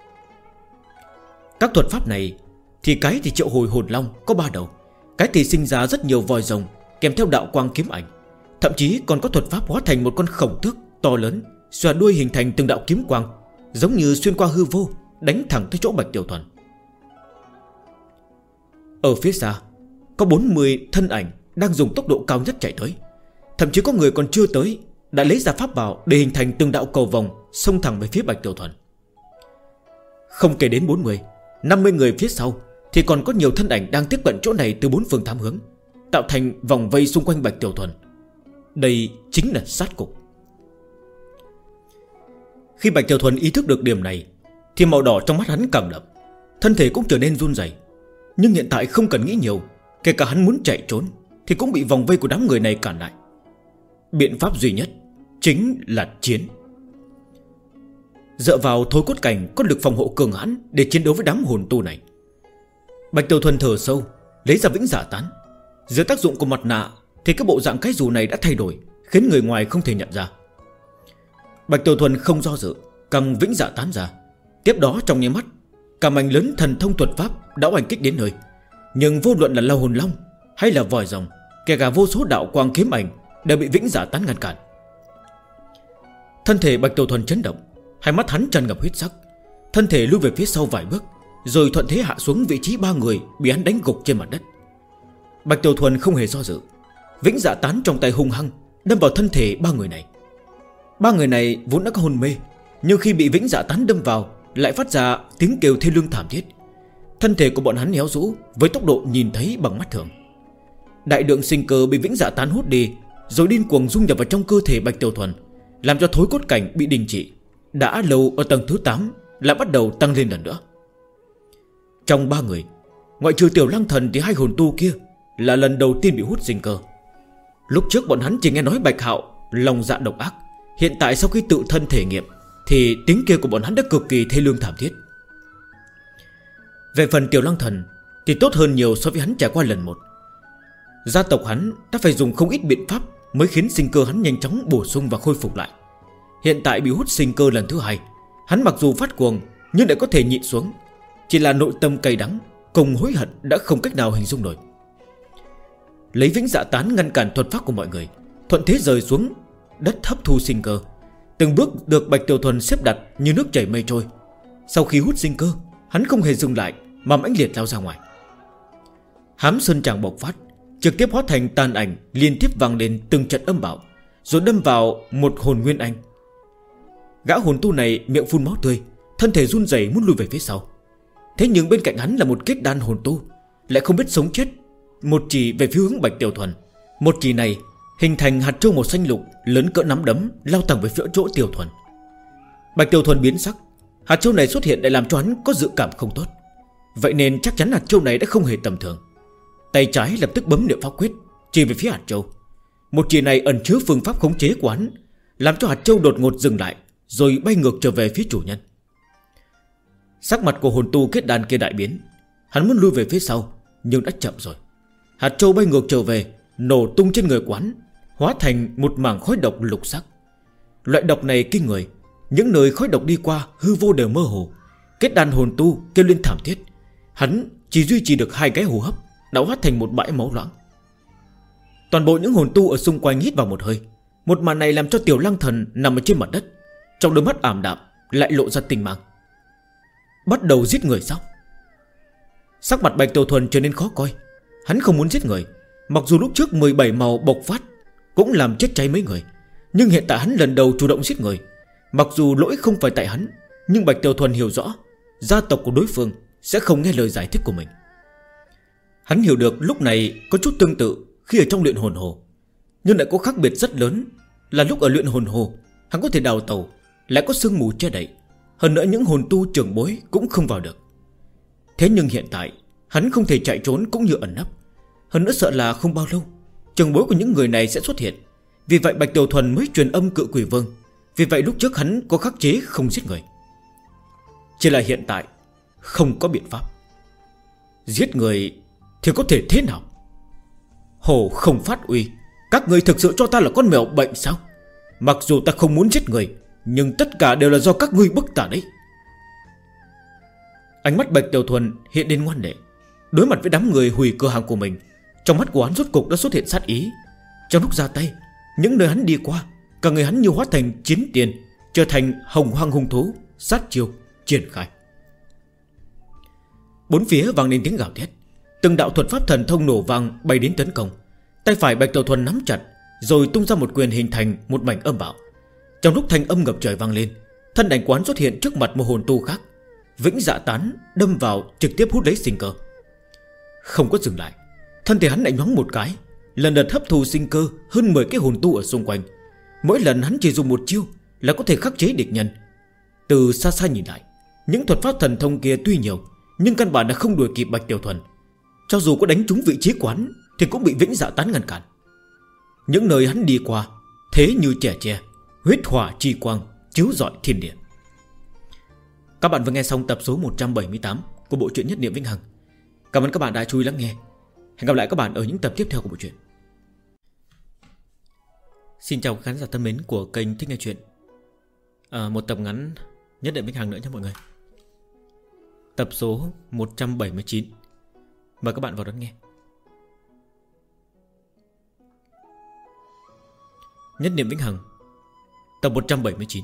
Các thuật pháp này thì cái thì triệu hồi hồn long có 3 đầu, cái thì sinh ra rất nhiều vòi rồng kèm theo đạo quang kiếm ảnh, Thậm chí còn có thuật pháp hóa thành một con khổng tước to lớn, xòe đuôi hình thành từng đạo kiếm quang, giống như xuyên qua hư vô, đánh thẳng tới chỗ Bạch Tiểu Thuần. Ở phía xa có 40 thân ảnh đang dùng tốc độ cao nhất chạy tới. Thậm chí có người còn chưa tới đã lấy ra pháp bảo để hình thành từng đạo cầu vòng, xông thẳng về phía Bạch Tiểu Thuần. Không kể đến 50 người phía sau thì còn có nhiều thân ảnh đang tiếp cận chỗ này từ 4 phương 8 hướng, tạo thành vòng vây xung quanh Bạch Tiểu Thuần. Đây chính là sát cục. Khi Bạch Tiểu Thuần ý thức được điểm này thì màu đỏ trong mắt hắn càng đậm, thân thể cũng trở nên run rẩy. Nhưng hiện tại không cần nghĩ nhiều, kể cả hắn muốn chạy trốn thì cũng bị vòng vây của đám người này cản lại. Biện pháp duy nhất chính là chiến. Dựa vào thối cốt cảnh có lực phòng hộ cường hãn để chiến đấu với đám hồn tu này, Bạch Tiểu Thuần thở sâu, lấy ra vĩnh dạ tán. Dưới tác dụng của mặt nạ thì cái bộ dạng cái dù này đã thay đổi, khiến người ngoài không thể nhận ra. Bạch Tiểu Thuần không do dự, cầm vĩnh dạ tán ra. Tiếp đó trong nháy mắt, cả mảnh lớn thần thông thuật pháp đã oanh kích đến nơi. Nhưng vô luận là lao hồn long hay là vòi rồng, kể cả vô số đạo quang kiếm ảnh đều bị vĩnh dạ tán ngăn cản. Thân thể Bạch Tiểu Thuần chấn động, hai mắt hắn tràn ngập huyết sắc, thân thể lùi về phía sau vài bước, rồi thuận thế hạ xuống vị trí 3 người bị hắn đánh gục trên mặt đất. Bạch Tiểu Thuần không hề do dự, vĩnh dạ tán trong tay hung hăng đâm vào thân thể 3 người này. 3 người này vốn đã có hôn mê, nhưng khi bị vĩnh dạ tán đâm vào lại phát ra tiếng kêu thê lương thảm thiết. Thân thể của bọn hắn héo rũ với tốc độ nhìn thấy bằng mắt thường. Đại lượng sinh cơ bị vĩnh dạ tán hút đi, rồi điên cuồng dung nhập vào trong cơ thể Bạch Tiểu Thuần, làm cho thối cốt cảnh bị đình chỉ đã lâu ở tầng thứ 8 lại bắt đầu tăng lên lần nữa. Trong 3 người, ngoại trừ Tiểu Lăng Thần thì 2 hồn tu kia là lần đầu tiên bị hút sinh cơ. Lúc trước bọn hắn chỉ nghe nói Bạch Hạo lòng dạ độc ác, hiện tại sau khi tự thân thể nghiệm thì tiếng kêu của bọn hắn đã cực kỳ thê lương thảm thiết. Về phần Tiểu Lăng Thần thì tốt hơn nhiều so với hắn trải qua lần 1. Gia tộc hắn đã phải dùng không ít biện pháp mới khiến sinh cơ hắn nhanh chóng bổ sung và khôi phục lại. Hiện tại bị hút sinh cơ lần thứ 2, hắn mặc dù phát cuồng nhưng lại có thể nhịn xuống. Chỉ là nội tâm cay đắng cùng hối hận đã không cách nào hình dung nổi. Lấy vĩnh dạ tán ngăn cản thuật pháp của mọi người, thuận thế rời xuống đất hấp thu sinh cơ. Từng bước được Bạch Tiểu Thuần xếp đặt như nước chảy mây trôi. Sau khi hút sinh cơ, hắn không hề dừng lại mà mãnh liệt lao ra ngoài. Hám sơn tràng bộc phát, trực tiếp hóa thành tàn ảnh liên tiếp vang lên từng trận âm bạo, rồi đâm vào một hồn nguyên anh. Gã hồn tu này miệng phun máu tươi, thân thể run rẩy muốn lùi về phía sau. Thế nhưng bên cạnh hắn là một kết đan hồn tu, lại không biết sống chết, một chỉ về phía hướng Bạch Tiểu Thuần. Một chỉ này hình thành hạt châu màu xanh lục lớn cỡ nắm đấm, lao thẳng về phía chỗ Tiểu Thuần. Bạch Tiểu Thuần biến sắc, hạt châu này xuất hiện để làm cho hắn có dự cảm không tốt. Vậy nên chắc chắn hạt châu này đã không hề tầm thường. Tay trái lập tức bấm niệm pháp quyết, chỉ về phía hạt châu. Một chỉ này ẩn chứa phương pháp khống chế của hắn, làm cho hạt châu đột ngột dừng lại, rồi bay ngược trở về phía chủ nhân. Sắc mặt của hồn tu kết đan kia đại biến, hắn muốn lui về phía sau nhưng đã chậm rồi. Hạt châu bay ngược trở về, nổ tung trên người quán, hóa thành một mảng khói độc lục sắc. Loại độc này kinh người, những nơi khói độc đi qua hư vô đều mơ hồ. Kết đan hồn tu kêu lên thảm thiết, hắn chỉ duy trì được 2 cái hô hấp đã hóa thành một bãi máu loãng. Toàn bộ những hồn tu ở xung quanh hít vào một hơi. Một màn này làm cho Tiểu Lăng Thần nằm ở trên mặt đất, trong đôi mắt ảm đạm lại lộ ra tinh mang. Bắt đầu giết người sao? Sắc mặt Bạch Tiểu Thuần trở nên khó coi. Hắn không muốn giết người, mặc dù lúc trước 17 màu bộc phát cũng làm chết cháy mấy người, nhưng hiện tại hắn lần đầu chủ động giết người. Mặc dù lỗi không phải tại hắn, nhưng Bạch Tiểu Thuần hiểu rõ gia tộc của đối phương sẽ không nghe lời giải thích của mình. Hắn hiểu được lúc này có chút tương tự khi ở trong luyện hồn hồ, nhưng lại có khác biệt rất lớn là lúc ở luyện hồn hồ hắn có thể đào tẩu, lại có sương mù che đậy, hơn nữa những hồn tu trưởng bối cũng không vào được. Thế nhưng hiện tại hắn không thể chạy trốn cũng như ẩn nấp, hơn nữa sợ là không bao lâu trưởng bối của những người này sẽ xuất hiện. Vì vậy Bạch Tiểu Thuần mới truyền âm cự quỷ vương. Vì vậy lúc trước hắn có khắc chế không giết người, chỉ là hiện tại không có biện pháp. Giết người thì có thể thế nào? Hồ không phát uy, các người thực sự cho ta là con mèo bệnh sao? Mặc dù ta không muốn giết người, nhưng tất cả đều là do các ngươi bức ta đấy. Ánh mắt Bạch Tiểu Thuần hiện lên ngoan lệ. Đối mặt với đám người hủy cửa hàng của mình, trong mắt của hắn rốt cục đã xuất hiện sát ý. Trong lúc ra tay, Những nơi hắn đi qua, cả người hắn như hóa thành chiến tiền, trở thành hồng hoang hung thú, sát chiêu triển khai. Bốn phía vang lên tiếng gào thét, từng đạo thuật pháp thần thông nổ vang bay đến tấn công. Tay phải Bạch Tiểu Thuần nắm chặt, rồi tung ra một quyền hình thành một mảnh âm bạo. Trong lúc thanh âm ngập trời vang lên, thân ảnh quán xuất hiện trước mặt một hồn tu khác. Vĩnh Dạ Tán đâm vào, trực tiếp hút lấy sinh cơ. Không có dừng lại, thân thể hắn lại nhoáng một cái, lần lượt hấp thu sinh cơ hơn 10 cái hồn tu ở xung quanh. Mỗi lần hắn chỉ dùng một chiêu là có thể khắc chế địch nhân. Từ xa xa nhìn lại, những thuật pháp thần thông kia tuy nhiều, nhưng căn bản là không đuổi kịp Bạch Tiểu Thuần. Cho dù có đánh trúng vị trí quán thì cũng bị Vĩnh Dạ Tán ngăn cản. Những nơi hắn đi qua, thế như trẻ tre, huyết hỏa chi quang chiếu rọi thiên địa. Các bạn vừa nghe xong tập số 178 của bộ truyện Nhất Niệm Vĩnh Hằng. Cảm ơn các bạn đã chú ý lắng nghe. Hẹn gặp lại các bạn ở những tập tiếp theo của bộ truyện. Xin chào khán giả thân mến của kênh Thích Nghe Chuyện. Một tập ngắn Nhất Niệm Vĩnh Hằng nữa nha mọi người. Tập số 179. Mời các bạn vào đón nghe. Nhất Niệm Vĩnh Hằng, tập 179.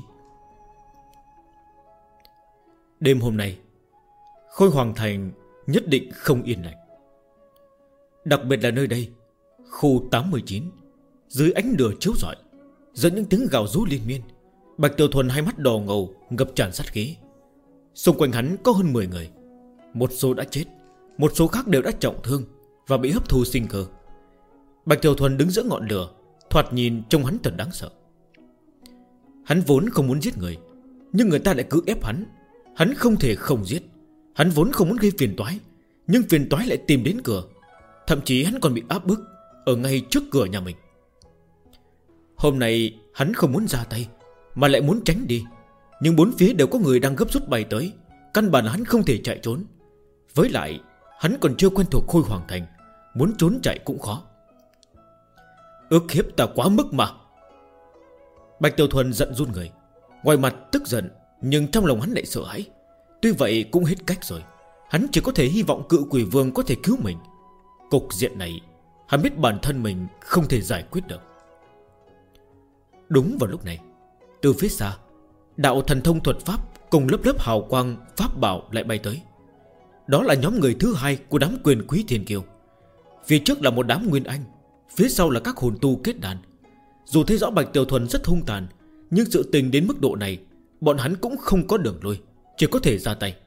Đêm hôm nay, Khôi Hoàng Thành nhất định không yên lành. Đặc biệt là nơi đây, khu 89, dưới ánh lửa chiếu rọi, dẫn những tiếng gào rú liên miên. Bạch Tiểu Thuần hai mắt đỏ ngầu, ngập tràn sát khí. Xung quanh hắn có hơn 10 người. Một số đã chết, một số khác đều đã trọng thương và bị hấp thu sinh cơ. Bạch Tiểu Thuần đứng giữa ngọn lửa, thoạt nhìn trông hắn thật đáng sợ. Hắn vốn không muốn giết người, nhưng người ta lại cứ ép hắn. Hắn không thể không giết. Hắn vốn không muốn gây phiền toái, nhưng phiền toái lại tìm đến cửa. Thậm chí hắn còn bị áp bức ở ngay trước cửa nhà mình. Hôm nay hắn không muốn ra tay, mà lại muốn tránh đi. Nhưng bốn phía đều có người đang gấp rút bay tới, căn bản là hắn không thể chạy trốn. Với lại hắn còn chưa quen thuộc Khôi Hoàng Thành, muốn trốn chạy cũng khó. Ước hiếp ta quá mức mà. Bạch Tiểu Thuần giận run người, ngoài mặt tức giận, nhưng trong lòng hắn lại sợ hãi. Tuy vậy cũng hết cách rồi. Hắn chỉ có thể hy vọng Cự Quỷ Vương có thể cứu mình. Cục diện này hắn biết bản thân mình không thể giải quyết được. Đúng vào lúc này, từ phía xa, đạo thần thông thuật pháp cùng lớp lớp hào quang pháp bảo lại bay tới. Đó là nhóm người thứ hai của đám quyền quý thiên kiêu. Phía trước là một đám nguyên anh, phía sau là các hồn tu kết đàn. Dù thấy rõ Bạch Tiểu Thuần rất hung tàn, nhưng sự tình đến mức độ này, bọn hắn cũng không có đường lui, chỉ có thể ra tay.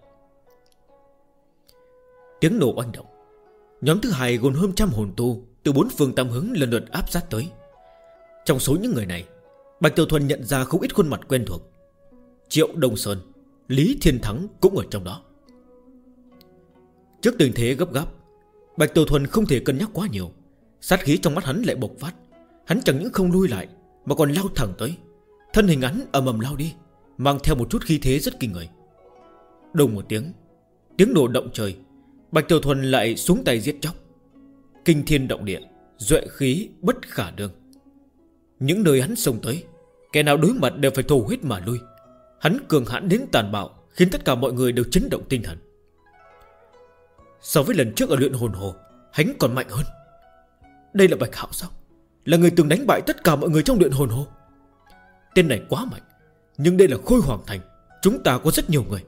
Tiếng nổ oanh động. Nhóm thứ hai gồm hơn trăm hồn tu từ bốn phương tám hướng lần lượt áp sát tới. Trong số những người này, Bạch Tiểu Thuần nhận ra không ít khuôn mặt quen thuộc. Triệu Đông Sơn, Lý Thiên Thắng cũng ở trong đó. Trước tình thế gấp gáp, Bạch Tiểu Thuần không thể cân nhắc quá nhiều. Sát khí trong mắt hắn lại bộc phát. Hắn chẳng những không lui lại, mà còn lao thẳng tới. Thân hình hắn ầm ầm lao đi, mang theo một chút khí thế rất kinh người. Đùng một tiếng, tiếng nổ động trời. Bạch Tiểu Thuần lại xuống tay giết chóc. Kinh thiên động địa, duệ khí bất khả đương. Những nơi hắn xông tới, kẻ nào đối mặt đều phải thổ huyết mà lui. Hắn cường hãn đến tàn bạo, khiến tất cả mọi người đều chấn động tinh thần. So với lần trước ở luyện hồn hồ, hắn còn mạnh hơn. Đây là Bạch Hạo sao? Là người từng đánh bại tất cả mọi người trong luyện hồn hồ. Tên này quá mạnh. Nhưng đây là Khôi Hoàng Thành, chúng ta có rất nhiều người.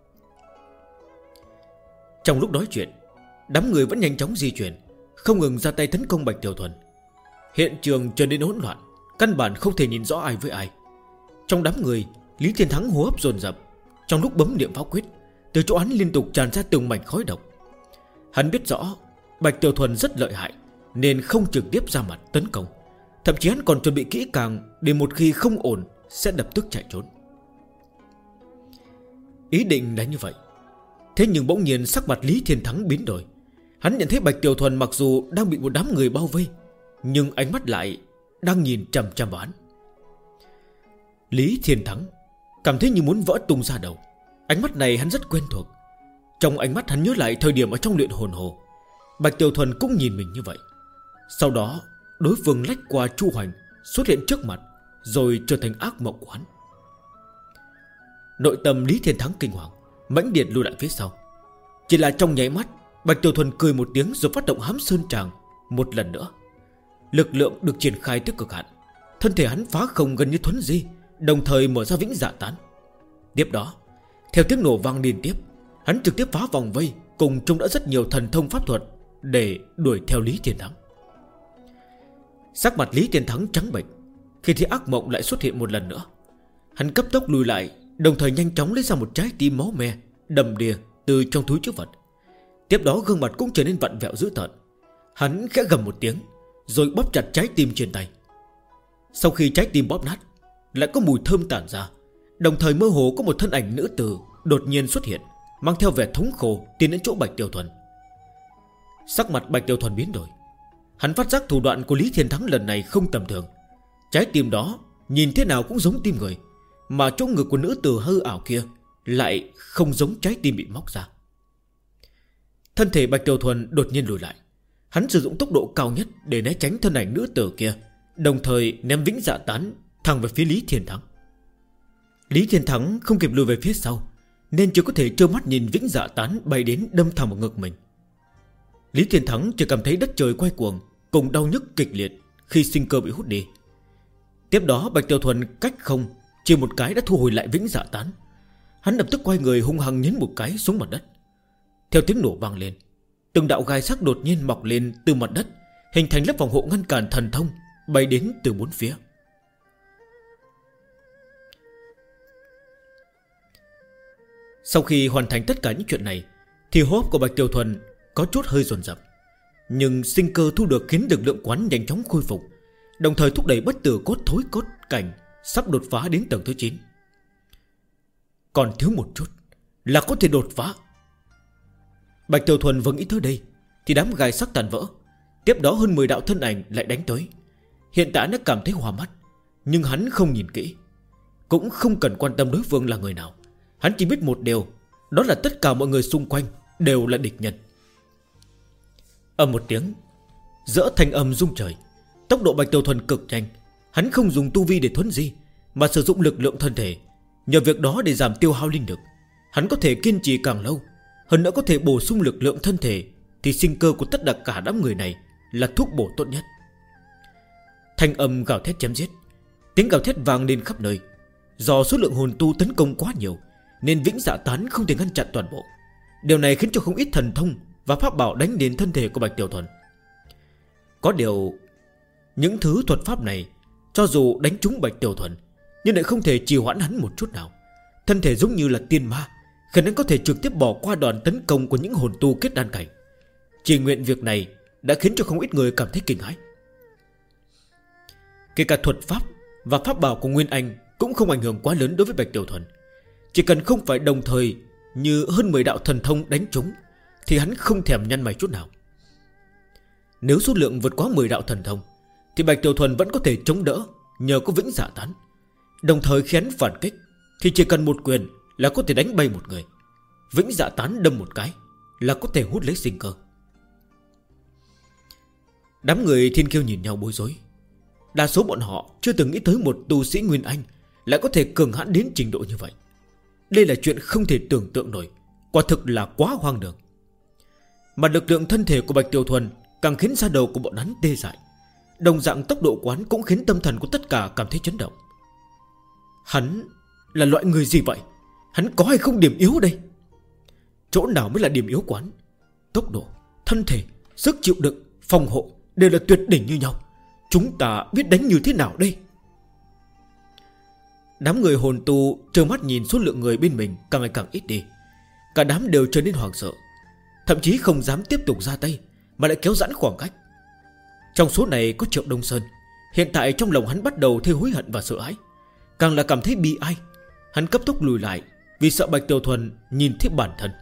Trong lúc nói chuyện, đám người vẫn nhanh chóng di chuyển, không ngừng ra tay tấn công Bạch Tiểu Thuần. Hiện trường trở nên hỗn loạn, căn bản không thể nhìn rõ ai với ai. Trong đám người, Lý Thiên Thắng hô hấp dồn dập. Trong lúc bấm niệm pháp quyết, từ chỗ hắn liên tục tràn ra từng mảnh khói độc. Hắn biết rõ Bạch Tiểu Thuần rất lợi hại, nên không trực tiếp ra mặt tấn công. Thậm chí hắn còn chuẩn bị kỹ càng, để một khi không ổn sẽ lập tức chạy trốn. Ý định là như vậy. Thế nhưng bỗng nhiên sắc mặt Lý Thiên Thắng biến đổi. Hắn nhận thấy Bạch Tiểu Thuần mặc dù đang bị một đám người bao vây, nhưng ánh mắt lại đang nhìn chằm chằm vào hắn. Lý Thiên Thắng cảm thấy như muốn vỡ tung ra đầu. Ánh mắt này hắn rất quen thuộc. Trong ánh mắt hắn nhớ lại thời điểm ở trong luyện hồn hồ, Bạch Tiểu Thuần cũng nhìn mình như vậy. Sau đó đối phương lách qua Chu Hoành, xuất hiện trước mặt, rồi trở thành ác mộng của hắn. Nội tâm Lý Thiên Thắng kinh hoàng, mãnh liệt lùi lại phía sau. Chỉ là trong nháy mắt, Bạch Tiểu Thuần cười một tiếng rồi phát động Hám Sơn Tràng một lần nữa. Lực lượng được triển khai tới cực hạn. thân thể hắn phá không gần như thuấn di, đồng thời mở ra vĩnh dạ tán. Tiếp đó, theo tiếng nổ vang liên tiếp, hắn trực tiếp phá vòng vây, cùng chung đã rất nhiều thần thông pháp thuật để đuổi theo Lý Thiên Thắng. Sắc mặt Lý Thiên Thắng trắng bệch khi thấy ác mộng lại xuất hiện một lần nữa. Hắn cấp tốc lùi lại, đồng thời nhanh chóng lấy ra một trái tim máu me đầm đìa từ trong túi trữ vật. Tiếp đó gương mặt cũng trở nên vặn vẹo dữ tợn. Hắn khẽ gầm một tiếng, rồi bóp chặt trái tim trên tay. Sau khi trái tim bóp nát, lại có mùi thơm tản ra, đồng thời mơ hồ có một thân ảnh nữ tử đột nhiên xuất hiện, mang theo vẻ thống khổ tiến đến chỗ Bạch Tiểu Thuần. Sắc mặt Bạch Tiểu Thuần biến đổi. Hắn phát giác thủ đoạn của Lý Thiên Thắng lần này không tầm thường. Trái tim đó nhìn thế nào cũng giống tim người, mà chỗ ngực của nữ tử hư ảo kia lại không giống trái tim bị móc ra. Thân thể Bạch Tiểu Thuần đột nhiên lùi lại. Hắn sử dụng tốc độ cao nhất để né tránh thân ảnh nữ tử kia, đồng thời ném vĩnh dạ tán thẳng về phía Lý Thiên Thắng. Lý Thiên Thắng không kịp lùi về phía sau, nên chỉ có thể trơ mắt nhìn vĩnh dạ tán bay đến đâm thẳng vào ngực mình. Lý Thiên Thắng chỉ cảm thấy đất trời quay cuồng, cùng đau nhức kịch liệt khi sinh cơ bị hút đi. Tiếp đó Bạch Tiểu Thuần cách không chỉ một cái đã thu hồi lại vĩnh dạ tán. Hắn lập tức quay người hung hăng nhấn một cái xuống mặt đất. Theo tiếng nổ vang lên, từng đạo gai sắc đột nhiên mọc lên từ mặt đất, hình thành lớp phòng hộ ngăn cản thần thông bay đến từ bốn phía. Sau khi hoàn thành tất cả những chuyện này, thì hô hấp của Bạch Tiểu Thuần có chút hơi dồn dập, nhưng sinh cơ thu được khiến lực lượng quán nhanh chóng khôi phục, đồng thời thúc đẩy bất tử cốt thối cốt cảnh sắp đột phá đến tầng thứ 9. Còn thiếu một chút là có thể đột phá. Bạch Tiểu Thuần vừa nghĩ tới đây thì đám gai sắc tàn vỡ. Tiếp đó hơn 10 đạo thân ảnh lại đánh tới. Hiện tại nó cảm thấy hoa mắt, nhưng hắn không nhìn kỹ, cũng không cần quan tâm đối phương là người nào. Hắn chỉ biết một điều, đó là tất cả mọi người xung quanh đều là địch nhân. Ầm một tiếng, giữa thanh âm rung trời. Tốc độ Bạch Tiểu Thuần cực nhanh. Hắn không dùng tu vi để thuấn di, mà sử dụng lực lượng thân thể. Nhờ việc đó để giảm tiêu hao linh lực, hắn có thể kiên trì càng lâu. Hơn nữa có thể bổ sung lực lượng thân thể, thì sinh cơ của tất cả đám người này là thuốc bổ tốt nhất. Thanh âm gào thét chém giết, tiếng gào thét vang lên khắp nơi. Do số lượng hồn tu tấn công quá nhiều, nên vĩnh dạ tán không thể ngăn chặn toàn bộ. Điều này khiến cho không ít thần thông và pháp bảo đánh đến thân thể của Bạch Tiểu Thuần. Có điều, những thứ thuật pháp này cho dù đánh trúng Bạch Tiểu Thuần, nhưng lại không thể trì hoãn hắn một chút nào. Thân thể giống như là tiên ma, khiến hắn có thể trực tiếp bỏ qua đòn tấn công của những hồn tu kết đan cảnh. Chỉ nguyện việc này đã khiến cho không ít người cảm thấy kinh hãi. Kể cả thuật pháp và pháp bảo của Nguyên Anh cũng không ảnh hưởng quá lớn đối với Bạch Tiểu Thuần. Chỉ cần không phải đồng thời như hơn 10 đạo thần thông đánh trúng, thì hắn không thèm nhăn mày chút nào. Nếu số lượng vượt quá 10 đạo thần thông, thì Bạch Tiểu Thuần vẫn có thể chống đỡ nhờ có vĩnh dạ tán. Đồng thời khi hắn phản kích, thì chỉ cần một quyền là có thể đánh bay một người. Vĩnh dạ tán đâm một cái là có thể hút lấy sinh cơ. Đám người Thiên Kiêu nhìn nhau bối rối. Đa số bọn họ chưa từng nghĩ tới một tu sĩ Nguyên Anh lại có thể cường hãn đến trình độ như vậy. Đây là chuyện không thể tưởng tượng nổi, quả thực là quá hoang đường. Mà lực lượng thân thể của Bạch Tiểu Thuần càng khiến da đầu của bọn hắn tê dại. Đồng dạng tốc độ quán cũng khiến tâm thần của tất cả cảm thấy chấn động. Hắn là loại người gì vậy? Hắn có hay không điểm yếu đây? Chỗ nào mới là điểm yếu quán? Tốc độ, thân thể, sức chịu đựng, phòng hộ đều là tuyệt đỉnh như nhau. Chúng ta biết đánh như thế nào đây? Đám người hồn tu trơ mắt nhìn số lượng người bên mình càng ngày càng ít đi. Cả đám đều trở nên hoảng sợ, thậm chí không dám tiếp tục ra tay, mà lại kéo giãn khoảng cách. Trong số này có Triệu Đông Sơn. Hiện tại trong lòng hắn bắt đầu thấy hối hận và sợ hãi, càng là cảm thấy bi ai. Hắn cấp tốc lùi lại vì sợ Bạch Tiểu Thuần nhìn thấy bản thân.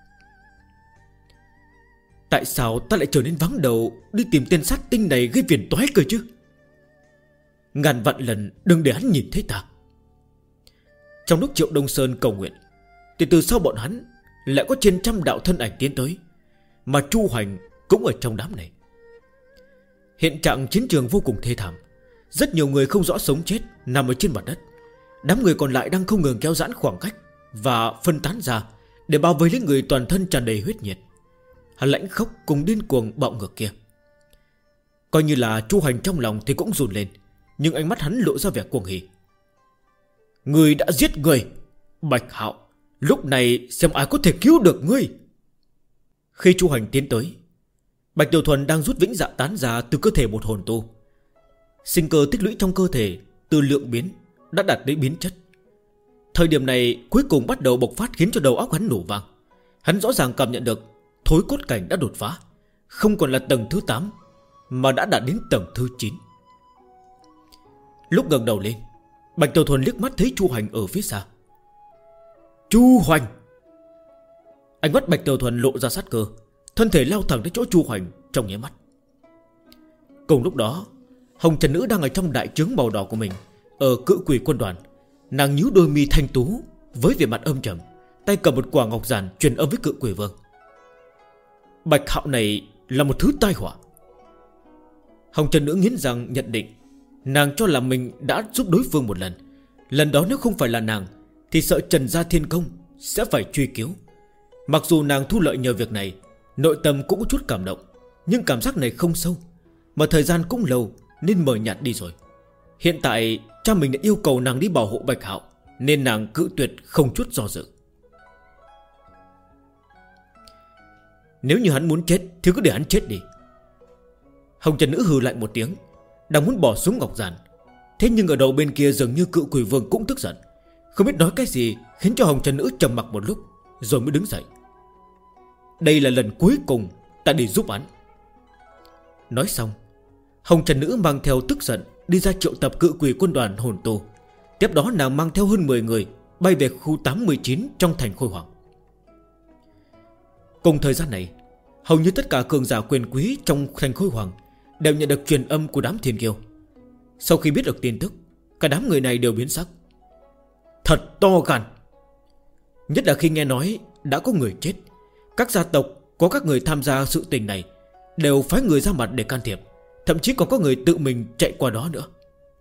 Tại sao ta lại trở nên vắng đầu đi tìm tên sát tinh này gây phiền toái cơ chứ? Ngàn vạn lần đừng để hắn nhìn thấy ta. Trong lúc Triệu Đông Sơn cầu nguyện, thì từ sau bọn hắn lại có trên trăm đạo thân ảnh tiến tới, mà Chu Hoành cũng ở trong đám này. Hiện trạng chiến trường vô cùng thê thảm. Rất nhiều người không rõ sống chết nằm ở trên mặt đất. Đám người còn lại đang không ngừng kéo giãn khoảng cách và phân tán ra để bao vây lấy người toàn thân tràn đầy huyết nhiệt. Hắn lãnh khốc cùng điên cuồng bạo ngược kia. Coi như là Chu Hoành trong lòng thì cũng run lên. Nhưng ánh mắt hắn lộ ra vẻ cuồng hỉ. Ngươi đã giết người, Bạch Hạo, lúc này xem ai có thể cứu được ngươi. Khi Chu Hoành tiến tới, Bạch Tiểu Thuần đang rút vĩnh dạ tán ra từ cơ thể một hồn tu. Sinh cơ tích lũy trong cơ thể từ lượng biến đã đạt đến biến chất. Thời điểm này cuối cùng bắt đầu bộc phát, khiến cho đầu óc hắn nổ vang. Hắn rõ ràng cảm nhận được thối cốt cảnh đã đột phá, không còn là tầng thứ 8 mà đã đạt đến tầng thứ 9. Lúc ngẩng đầu lên, Bạch Tiểu Thuần liếc mắt thấy Chu Hoành ở phía xa. Chu Hoành! Ánh mắt Bạch Tiểu Thuần lộ ra sát cơ, thân thể lao thẳng đến chỗ Chu Hoành trong nháy mắt. Cùng lúc đó, Hồng Trần Nữ đang ở trong đại trướng màu đỏ của mình, ở Cự Quỷ quân đoàn. Nàng nhíu đôi mi thanh tú với vẻ mặt âm trầm, tay cầm một quả ngọc giản truyền âm với Cự Quỷ Vương. Bạch Hạo này là một thứ tai họa. Hồng Trần Nữ nghiến răng nhận định. Nàng cho là mình đã giúp đối phương một lần. Lần đó nếu không phải là nàng thì sợ Trần Gia Thiên Công sẽ phải truy cứu. Mặc dù nàng thu lợi nhờ việc này, nội tâm cũng có chút cảm động, nhưng cảm giác này không sâu, mà thời gian cũng lâu nên mờ nhạt đi rồi. Hiện tại cha mình đã yêu cầu nàng đi bảo hộ Bạch Hạo, nên nàng cự tuyệt không chút do dự. Nếu như hắn muốn chết thì cứ để hắn chết đi. Hồng Trần Nữ hừ lạnh một tiếng, đang muốn bỏ xuống ngọc giản. Thế nhưng ở đầu bên kia dường như Cự Quỷ Vương cũng tức giận, không biết nói cái gì, khiến cho Hồng Trần Nữ trầm mặc một lúc rồi mới đứng dậy. Đây là lần cuối cùng ta đi giúp hắn. Nói xong, Hồng Trần Nữ mang theo tức giận đi ra triệu tập Cự Quỷ quân đoàn hồn tu. Tiếp đó nàng mang theo hơn 10 người bay về khu 89 trong thành Khôi Hoàng. Cùng thời gian này, hầu như tất cả cường giả quyền quý trong thành Khôi Hoàng đều nhận được truyền âm của đám thiên kiêu. Sau khi biết được tin tức, cả đám người này đều biến sắc. Thật to gan. Nhất là khi nghe nói đã có người chết, các gia tộc có các người tham gia sự tình này đều phái người ra mặt để can thiệp, thậm chí còn có người tự mình chạy qua đó nữa.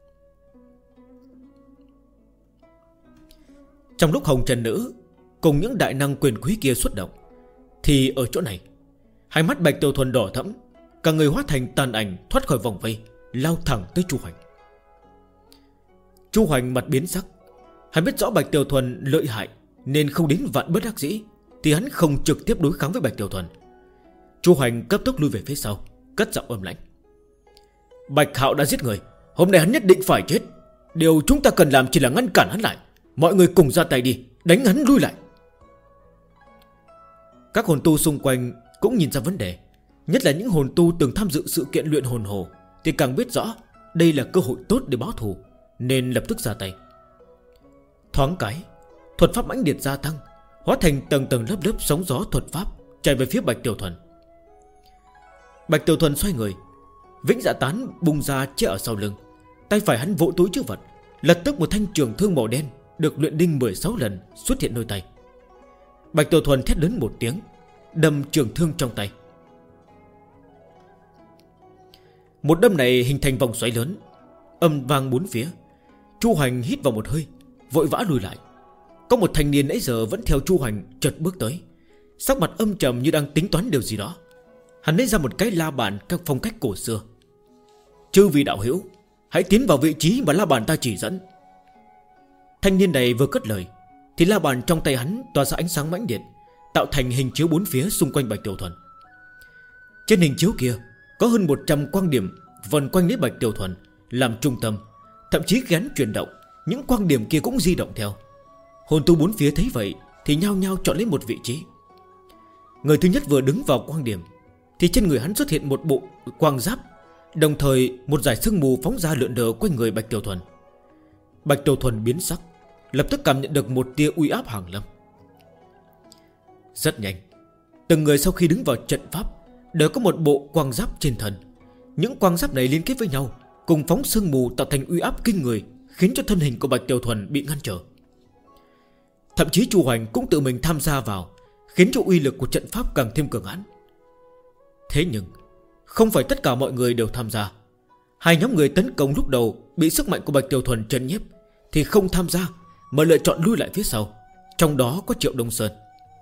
Trong lúc Hồng Trần Nữ cùng những đại năng quyền quý kia xuất động, thì ở chỗ này, hai mắt Bạch Tiểu Thuần đỏ thẫm, cả người hóa thành tàn ảnh thoát khỏi vòng vây, lao thẳng tới Chu Hoành. Chu Hoành mặt biến sắc. Hắn biết rõ Bạch Tiểu Thuần lợi hại, nên không đến vạn bất đắc dĩ thì hắn không trực tiếp đối kháng với Bạch Tiểu Thuần. Chu Hoành cấp tốc lui về phía sau, cất giọng âm lãnh. Bạch Hạo đã giết người, hôm nay hắn nhất định phải chết. Điều chúng ta cần làm chỉ là ngăn cản hắn lại. Mọi người cùng ra tay đi, đánh hắn lui lại. Các hồn tu xung quanh cũng nhìn ra vấn đề, nhất là những hồn tu từng tham dự sự kiện luyện hồn hồ thì càng biết rõ đây là cơ hội tốt để báo thù, nên lập tức ra tay. Thoáng cái, thuật pháp mãnh liệt gia tăng, hóa thành tầng tầng lớp lớp sóng gió thuật pháp chạy về phía Bạch Tiểu Thuần. Bạch Tiểu Thuần xoay người, vĩnh dạ tán bung ra che ở sau lưng, tay phải hắn vỗ túi chứa vật, lập tức một thanh trường thương màu đen được luyện đinh 16 lần xuất hiện nơi tay. Bạch Tiểu Thuần thét lớn một tiếng, đâm trường thương trong tay. Một đâm này hình thành vòng xoáy lớn, âm vang bốn phía. Chu Hoành hít vào một hơi, vội vã lùi lại. Có một thanh niên nãy giờ vẫn theo Chu Hoành chợt bước tới, sắc mặt âm trầm như đang tính toán điều gì đó. Hắn lấy ra một cái la bàn các phong cách cổ xưa. Chư vị đạo hữu, hãy tiến vào vị trí mà la bàn ta chỉ dẫn. Thanh niên này vừa cất lời thì la bàn trong tay hắn tỏa ra ánh sáng mãnh liệt, tạo thành hình chiếu bốn phía xung quanh Bạch Tiểu Thuần. Trên hình chiếu kia có hơn 100 quang điểm vần quanh lấy Bạch Tiểu Thuần làm trung tâm, thậm chí khi hắn chuyển động, những quang điểm kia cũng di động theo. Hồn tu bốn phía thấy vậy thì nhao nhao chọn lấy một vị trí. Người thứ nhất vừa đứng vào quang điểm thì trên người hắn xuất hiện một bộ quang giáp, đồng thời một dải sương mù phóng ra lượn lờ quanh người Bạch Tiểu Thuần. Bạch Tiểu Thuần biến sắc, lập tức cảm nhận được một tia uy áp hàng lâm. Rất nhanh, từng người sau khi đứng vào trận pháp đều có một bộ quang giáp trên thân. Những quang giáp này liên kết với nhau, cùng phóng sương mù tạo thành uy áp kinh người, khiến cho thân hình của Bạch Tiểu Thuần bị ngăn trở. Thậm chí Chu Hoành cũng tự mình tham gia vào, khiến cho uy lực của trận pháp càng thêm cường hãn. Thế nhưng không phải tất cả mọi người đều tham gia. Hai nhóm người tấn công lúc đầu bị sức mạnh của Bạch Tiểu Thuần trấn nhiếp thì không tham gia, mà lựa chọn lui lại phía sau. Trong đó có Triệu Đông Sơn.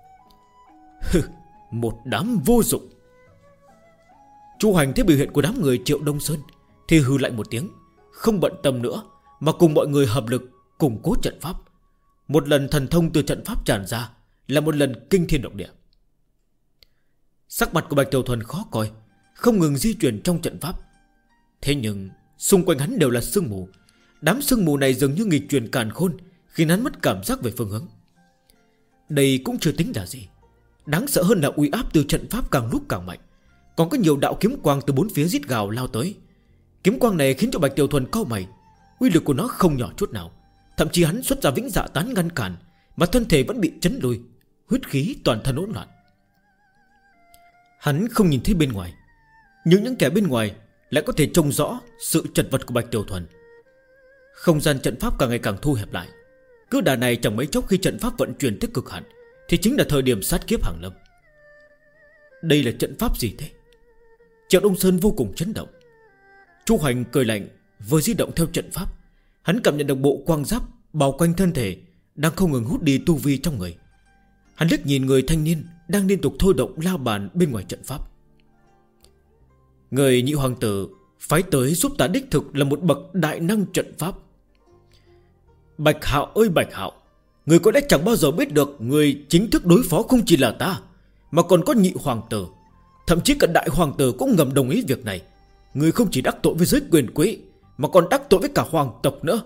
Một đám vô dụng. Chu Hoành thấy biểu hiện của đám người Triệu Đông Sơn thì hừ lạnh một tiếng, không bận tâm nữa, mà cùng mọi người hợp lực củng cố trận pháp. Một lần thần thông từ trận pháp tràn ra là một lần kinh thiên động địa. Sắc mặt của Bạch Tiểu Thuần khó coi, không ngừng di chuyển trong trận pháp. Thế nhưng xung quanh hắn đều là sương mù. Đám sương mù này dường như nghịch chuyển càn khôn, khiến hắn mất cảm giác về phương hướng. Đây cũng chưa tính là gì. Đáng sợ hơn là uy áp từ trận pháp càng lúc càng mạnh. Còn có nhiều đạo kiếm quang từ bốn phía rít gào lao tới. Kiếm quang này khiến cho Bạch Tiểu Thuần cau mày. Uy lực của nó không nhỏ chút nào. Thậm chí hắn xuất ra vĩnh dạ tán ngăn cản, mà thân thể vẫn bị chấn lùi, huyết khí toàn thân hỗn loạn. Hắn không nhìn thấy bên ngoài, nhưng những kẻ bên ngoài lại có thể trông rõ sự chật vật của Bạch Tiểu Thuần. Không gian trận pháp càng ngày càng thu hẹp lại. Cứ đà này chẳng mấy chốc khi trận pháp vận chuyển tới cực hạn thì chính là thời điểm sát kiếp hàng lâm. Đây là trận pháp gì thế? Triệu Đông Sơn vô cùng chấn động. Chu Hoành cười lạnh, vừa di động theo trận pháp. Hắn cảm nhận được bộ quang giáp bao quanh thân thể đang không ngừng hút đi tu vi trong người. Hắn liếc nhìn người thanh niên đang liên tục thôi động la bàn bên ngoài trận pháp. Người Nhị Hoàng tử phái tới giúp ta đích thực là một bậc đại năng trận pháp. Bạch Hạo ơi Bạch Hạo, người có lẽ chẳng bao giờ biết được người chính thức đối phó không chỉ là ta, mà còn có Nhị Hoàng tử. Thậm chí cả Đại Hoàng tử cũng ngầm đồng ý việc này. Người không chỉ đắc tội với giới quyền quý, mà còn đắc tội với cả hoàng tộc nữa.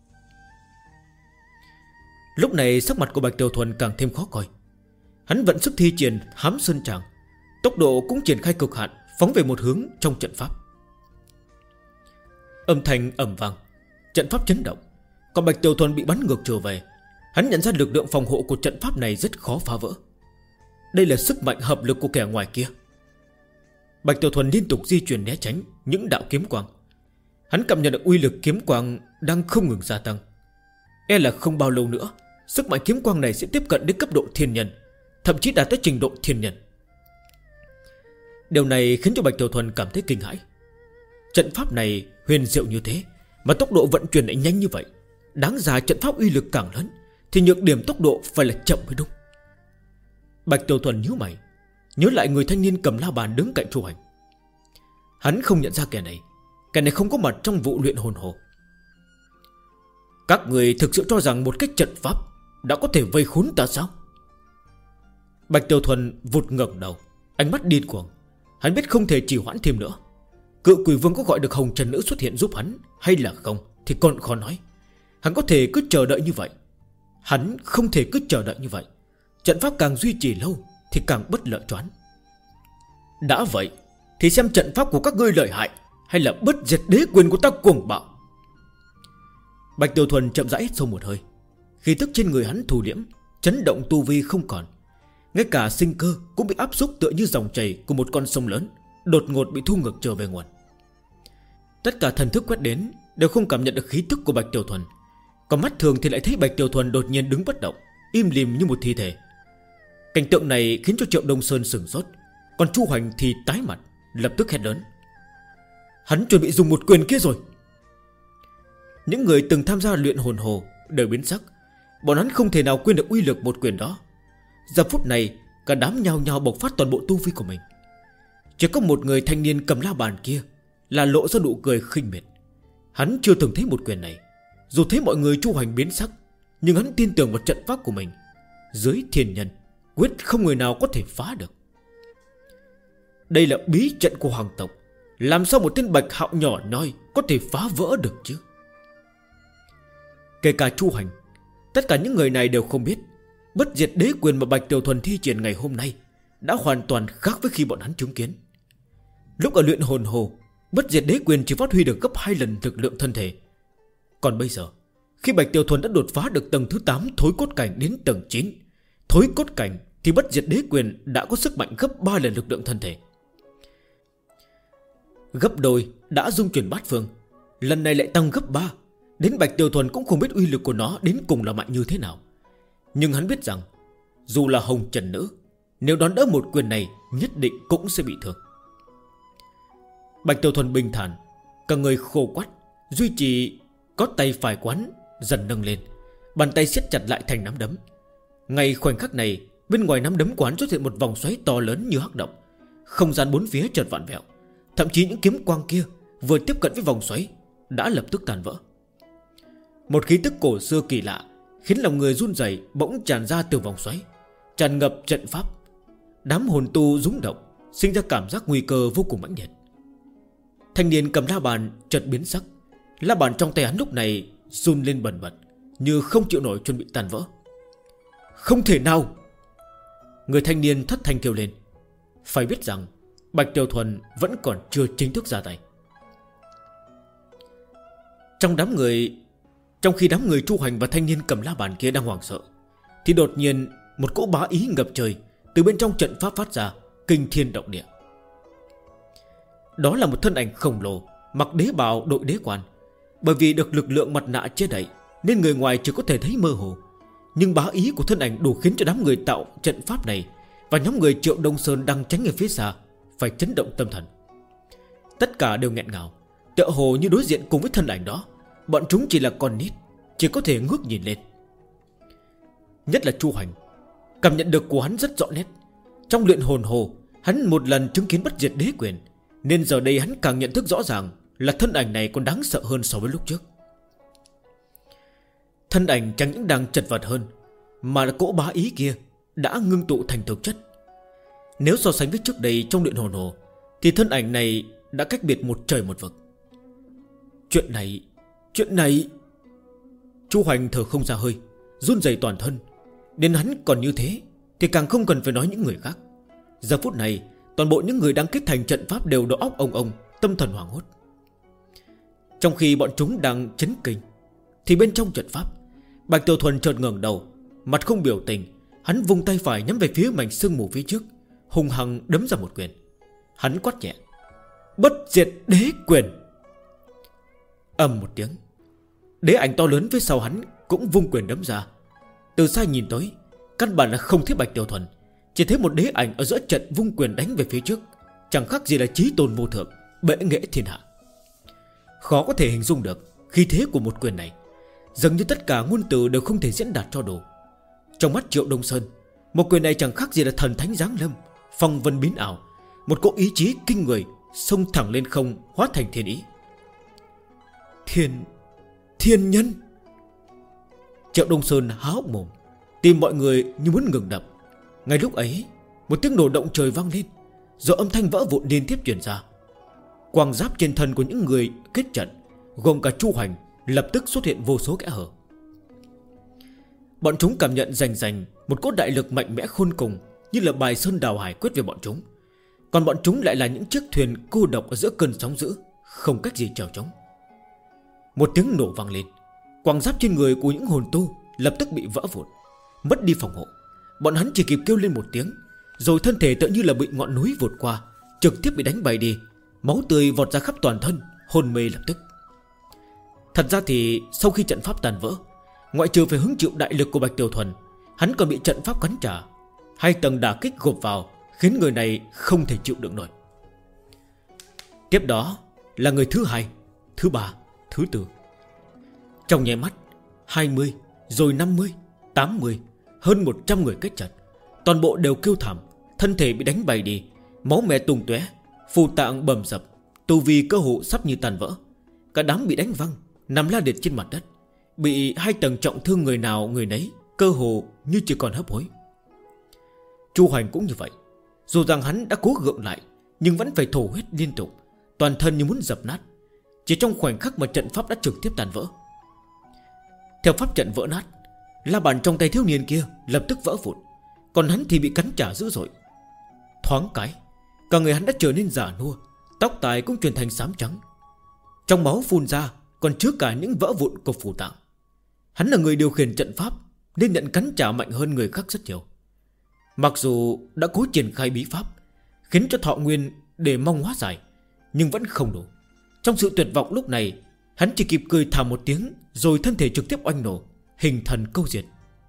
Lúc này sắc mặt của Bạch Tiểu Thuần càng thêm khó coi. Hắn vận sức thi triển Hám Sơn Tràng, tốc độ cũng triển khai cực hạn, phóng về một hướng trong trận pháp. Âm thanh ầm vang, trận pháp chấn động. Còn Bạch Tiểu Thuần bị bắn ngược trở về. Hắn nhận ra lực lượng phòng hộ của trận pháp này rất khó phá vỡ. Đây là sức mạnh hợp lực của kẻ ngoài kia. Bạch Tiểu Thuần liên tục di chuyển né tránh những đạo kiếm quang. Hắn cảm nhận được uy lực kiếm quang đang không ngừng gia tăng. E là không bao lâu nữa sức mạnh kiếm quang này sẽ tiếp cận đến cấp độ thiên nhân, thậm chí đạt tới trình độ thiên nhân. Điều này khiến cho Bạch Tiểu Thuần cảm thấy kinh hãi. Trận pháp này huyền diệu như thế, mà tốc độ vận chuyển lại nhanh như vậy. Đáng ra trận pháp uy lực càng lớn thì nhược điểm tốc độ phải là chậm mới đúng. Bạch Tiểu Thuần nhíu mày, nhớ lại người thanh niên cầm la bàn đứng cạnh Chu Hành. Hắn không nhận ra kẻ này. Kẻ này không có mặt trong vụ luyện hồn hồ. Các người thực sự cho rằng một cách trận pháp đã có thể vây khốn ta sao? Bạch Tiểu Thuần vụt ngẩng đầu, ánh mắt điên cuồng. Hắn biết không thể trì hoãn thêm nữa. Cự Quỷ Vương có gọi được Hồng Trần Nữ xuất hiện giúp hắn hay là không thì còn khó nói. Hắn có thể cứ chờ đợi như vậy. Hắn không thể cứ chờ đợi như vậy. Trận pháp càng duy trì lâu thì càng bất lợi choán. Đã vậy thì xem trận pháp của các ngươi lợi hại hay là bất diệt đế quyền của ta cuồng bạo. Bạch Tiểu Thuần chậm rãi hít sâu một hơi. Khí tức trên người hắn thu liễm, chấn động tu vi không còn. Ngay cả sinh cơ cũng bị áp xúc tựa như dòng chảy của một con sông lớn, đột ngột bị thu ngược trở về nguồn. Tất cả thần thức quét đến đều không cảm nhận được khí tức của Bạch Tiểu Thuần. Còn mắt thường thì lại thấy Bạch Tiểu Thuần đột nhiên đứng bất động, im lìm như một thi thể. Cảnh tượng này khiến cho Triệu Đông Sơn sửng sốt. Còn Chu Hoành thì tái mặt, lập tức hét lớn: hắn chuẩn bị dùng một quyền kia rồi. Những người từng tham gia luyện hồn hồ đều biến sắc. Bọn hắn không thể nào quên được uy lực một quyền đó. Giờ phút này cả đám nhao nhao bộc phát toàn bộ tu vi của mình. Chỉ có một người thanh niên cầm la bàn kia là lộ ra nụ cười khinh miệt. Hắn chưa từng thấy một quyền này. Dù thấy mọi người Chu Hoành biến sắc, nhưng hắn tin tưởng vào trận pháp của mình. Dưới thiên nhân quyết không người nào có thể phá được. Đây là bí trận của hoàng tộc. Làm sao một tên Bạch Hạo nhỏ nhoi có thể phá vỡ được chứ? Kể cả Chu Hành, tất cả những người này đều không biết bất diệt đế quyền mà Bạch Tiểu Thuần thi triển ngày hôm nay đã hoàn toàn khác với khi bọn hắn chứng kiến. Lúc ở luyện hồn hồ, bất diệt đế quyền chỉ phát huy được gấp 2 lần lực lượng thân thể. Còn bây giờ, khi Bạch Tiểu Thuần đã đột phá được tầng thứ 8 thối cốt cảnh đến tầng 9 thối cốt cảnh, thì bất diệt đế quyền đã có sức mạnh gấp 3 lần lực lượng thân thể. Gấp đôi đã dung chuyển bát phương, lần này lại tăng gấp 3. Đến Bạch Tiểu Thuần cũng không biết uy lực của nó đến cùng là mạnh như thế nào. Nhưng hắn biết rằng dù là Hồng Trần Nữ, nếu đón đỡ một quyền này nhất định cũng sẽ bị thương. Bạch Tiểu Thuần bình thản, cả người khô quắt, duy trì có tay phải quán dần nâng lên, bàn tay siết chặt lại thành nắm đấm. Ngay khoảnh khắc này, bên ngoài nắm đấm quán xuất hiện một vòng xoáy to lớn như hắc động. Không gian bốn phía chợt vặn vẹo. Thậm chí những kiếm quang kia vừa tiếp cận với vòng xoáy đã lập tức tàn vỡ. Một khí tức cổ xưa kỳ lạ khiến lòng người run rẩy bỗng tràn ra từ vòng xoáy, tràn ngập trận pháp. Đám hồn tu rung động, sinh ra cảm giác nguy cơ vô cùng mãnh liệt. Thanh niên cầm la bàn chợt biến sắc. La bàn trong tay hắn lúc này run lên bần bật, như không chịu nổi chuẩn bị tan vỡ. Không thể nào! Người thanh niên thất thanh kêu lên. Phải biết rằng Bạch Tiểu Thuần vẫn còn chưa chính thức ra tay. Trong khi đám người Chu Hành và thanh niên cầm la bàn kia đang hoảng sợ, thì đột nhiên một cỗ bá ý ngập trời từ bên trong trận pháp phát ra, kinh thiên động địa. Đó là một thân ảnh khổng lồ, mặc đế bào đội đế quan. Bởi vì được lực lượng mặt nạ che đậy nên người ngoài chỉ có thể thấy mơ hồ, nhưng bá ý của thân ảnh đủ khiến cho đám người tạo trận pháp này và nhóm người Triệu Đông Sơn đang tránh ở phía xa phải chấn động tâm thần. Tất cả đều nghẹn ngào, tựa hồ như đối diện cùng với thân ảnh đó, bọn chúng chỉ là con nít, chỉ có thể ngước nhìn lên. Nhất là Chu Hành, cảm nhận được của hắn rất rõ nét. Trong luyện hồn hồ, hắn một lần chứng kiến bất diệt đế quyền, nên giờ đây hắn càng nhận thức rõ ràng là thân ảnh này còn đáng sợ hơn so với lúc trước. Thân ảnh chẳng những đang chật vật hơn, mà là cỗ bá ý kia đã ngưng tụ thành thực chất. Nếu so sánh với trước đây trong luyện hồn hồ, thì thân ảnh này đã cách biệt một trời một vực. Chuyện này Chu Hoành thở không ra hơi, run rẩy toàn thân. Đến hắn còn như thế thì càng không cần phải nói những người khác. Giờ phút này toàn bộ những người đang kết thành trận pháp đều đầu óc ông, tâm thần hoảng hốt. Trong khi bọn chúng đang chấn kinh, thì bên trong trận pháp, Bạch Tiểu Thuần chợt ngẩng đầu, mặt không biểu tình. Hắn vung tay phải nhắm về phía mảnh sương mù phía trước, hung hăng đấm ra một quyền. Hắn quát nhẹ: Bất diệt đế quyền. Ầm một tiếng, đế ảnh to lớn phía sau hắn cũng vung quyền đấm ra. Từ xa nhìn tới, căn bản là không thấy Bạch Tiểu Thuần, chỉ thấy một đế ảnh ở giữa trận vung quyền đánh về phía trước, chẳng khác gì là chí tôn vô thượng, bệ nghệ thiên hạ. Khó có thể hình dung được khí thế của một quyền này, dường như tất cả ngôn từ đều không thể diễn đạt cho đủ. Trong mắt Triệu Đông Sơn, một quyền này chẳng khác gì là thần thánh giáng lâm, phong vân biến ảo, một cỗ ý chí kinh người xông thẳng lên không, hóa thành thiên ý. Thiên nhân. Triệu Đông Sơn há hốc mồm, tim mọi người như muốn ngừng đập. Ngay lúc ấy, một tiếng nổ động trời vang lên, rồi âm thanh vỡ vụn liên tiếp truyền ra. Quang giáp trên thân của những người kết trận, gồm cả Chu Hoành, lập tức xuất hiện vô số kẽ hở. Bọn chúng cảm nhận rành một cỗ đại lực mạnh mẽ khôn cùng, như là bài sơn đào hải quyết về bọn chúng. Còn bọn chúng lại là những chiếc thuyền cô độc ở giữa cơn sóng dữ, không cách gì chèo chống. Một tiếng nổ vang lên, quang giáp trên người của những hồn tu lập tức bị vỡ vụn, mất đi phòng hộ. Bọn hắn chỉ kịp kêu lên một tiếng, rồi thân thể tựa như là bị ngọn núi vụt qua, trực tiếp bị đánh bay đi, máu tươi vọt ra khắp toàn thân, hôn mê lập tức. Thật ra thì sau khi trận pháp tàn vỡ, ngoại trừ phải hứng chịu đại lực của Bạch Tiểu Thuần, hắn còn bị trận pháp cắn trả. 2 tầng đả kích gộp vào khiến người này không thể chịu đựng nổi. Tiếp đó là người thứ 2, thứ 3, thứ 4. Trong nháy mắt 20, rồi 50, 80, hơn 100 người kết trận, toàn bộ đều kêu thảm, thân thể bị đánh bay đi, máu me tung tóe, phù tạng bầm dập, tu vi cơ hồ sắp như tàn vỡ. Cả đám bị đánh văng, nằm la liệt trên mặt đất, bị 2 tầng trọng thương người nào người nấy, cơ hồ như chỉ còn hấp hối. Chu Hoành cũng như vậy, dù rằng hắn đã cố gượng lại, nhưng vẫn phải thổ huyết liên tục, toàn thân như muốn dập nát. Chỉ trong khoảnh khắc mà trận pháp đã trực tiếp tàn vỡ. Theo pháp trận vỡ nát, la bàn trong tay thiếu niên kia lập tức vỡ vụn, còn hắn thì bị cắn trả dữ dội. Thoáng cái, cả người hắn đã trở nên già nua, tóc tai cũng chuyển thành xám trắng. Trong máu phun ra còn chứa cả những vỡ vụn của phù tạng. Hắn là người điều khiển trận pháp nên nhận cắn trả mạnh hơn người khác rất nhiều. Mặc dù đã cố triển khai bí pháp khiến cho thọ nguyên để mong hóa giải, nhưng vẫn không đủ. Trong sự tuyệt vọng lúc này, hắn chỉ kịp cười thảm một tiếng, rồi thân thể trực tiếp oanh nổ, hình thần câu diệt.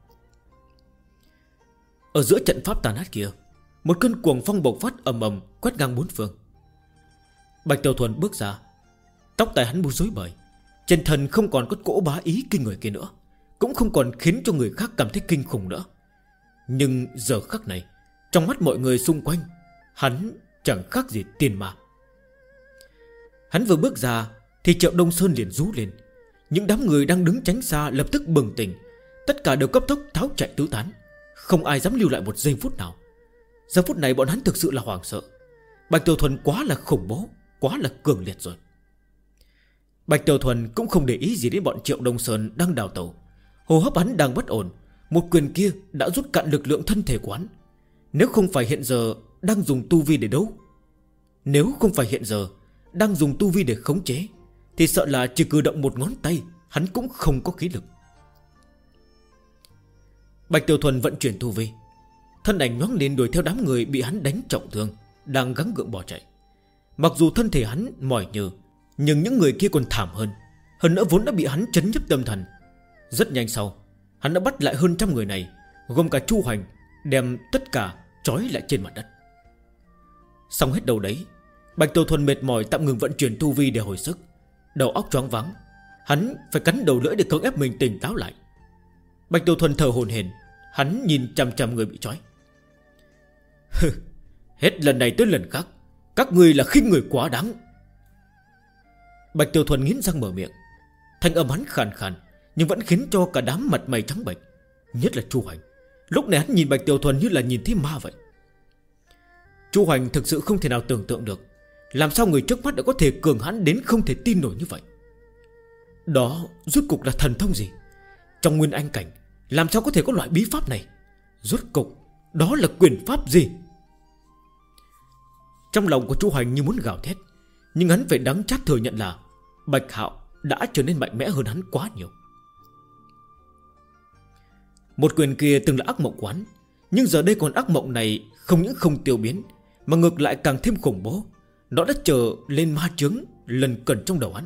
Ở giữa trận pháp tàn ác kia, một cơn cuồng phong bộc phát ầm ầm quét ngang bốn phương. Bạch Tiểu Thuần bước ra, tóc tai hắn bù rối bời, trên thân không còn có cỗ bá ý kinh người kia nữa, cũng không còn khiến cho người khác cảm thấy kinh khủng nữa. Nhưng giờ khắc này, trong mắt mọi người xung quanh, hắn chẳng khác gì tiên ma. Hắn vừa bước ra thì Triệu Đông Sơn liền rú lên. Những đám người đang đứng tránh xa lập tức bừng tỉnh. Tất cả đều cấp tốc tháo chạy tứ tán, không ai dám lưu lại một giây phút nào. Giờ phút này bọn hắn thực sự là hoảng sợ. Bạch Tiểu Thuần quá là khủng bố, quá là cường liệt rồi. Bạch Tiểu Thuần cũng không để ý gì đến bọn Triệu Đông Sơn đang đào tẩu. Hô hấp hắn đang bất ổn. Một quyền kia đã rút cạn lực lượng thân thể của hắn. Nếu không phải hiện giờ đang dùng tu vi để đấu, nếu không phải hiện giờ đang dùng tu vi để khống chế, thì sợ là chỉ cử động một ngón tay hắn cũng không có khí lực. Bạch Tiểu Thuần vận chuyển tu vi, thân ảnh nhoáng lên đuổi theo đám người bị hắn đánh trọng thương, đang gắng gượng bỏ chạy. Mặc dù thân thể hắn mỏi nhừ, nhưng những người kia còn thảm hơn. Hơn nữa vốn đã bị hắn chấn nhấp tâm thần. Rất nhanh sau, hắn đã bắt lại hơn trăm người này, gồm cả Chu Hoành, đem tất cả trói lại trên mặt đất. Xong hết đầu đấy, Bạch Tiểu Thuần mệt mỏi tạm ngừng vận chuyển tu vi để hồi sức. Đầu óc choáng váng, hắn phải cắn đầu lưỡi để cưỡng ép mình tỉnh táo lại. Bạch Tiểu Thuần thở hổn hển, hắn nhìn chằm chằm người bị trói. Hết lần này tới lần khác, các ngươi là khinh người quá đáng. Bạch Tiểu Thuần nghiến răng mở miệng. Thanh âm hắn khàn khàn, nhưng vẫn khiến cho cả đám mặt mày trắng bệch. Nhất là Chu Hoành, lúc này hắn nhìn Bạch Tiểu Thuần như là nhìn thấy ma vậy. Chu Hoành thực sự không thể nào tưởng tượng được, làm sao người trước mắt đã có thể cường hãn đến không thể tin nổi như vậy. Đó rốt cục là thần thông gì? Trong Nguyên Anh cảnh làm sao có thể có loại bí pháp này? Rốt cục đó là quyền pháp gì? Trong lòng của Chu Hoành như muốn gào thét, nhưng hắn phải đắng chát thừa nhận là Bạch Hạo đã trở nên mạnh mẽ hơn hắn quá nhiều. Một quyền kia từng là ác mộng quán, nhưng giờ đây còn ác mộng này không những không tiêu biến, mà ngược lại càng thêm khủng bố. Nó đã trở lên ma chướng lần cẩn trong đầu hắn.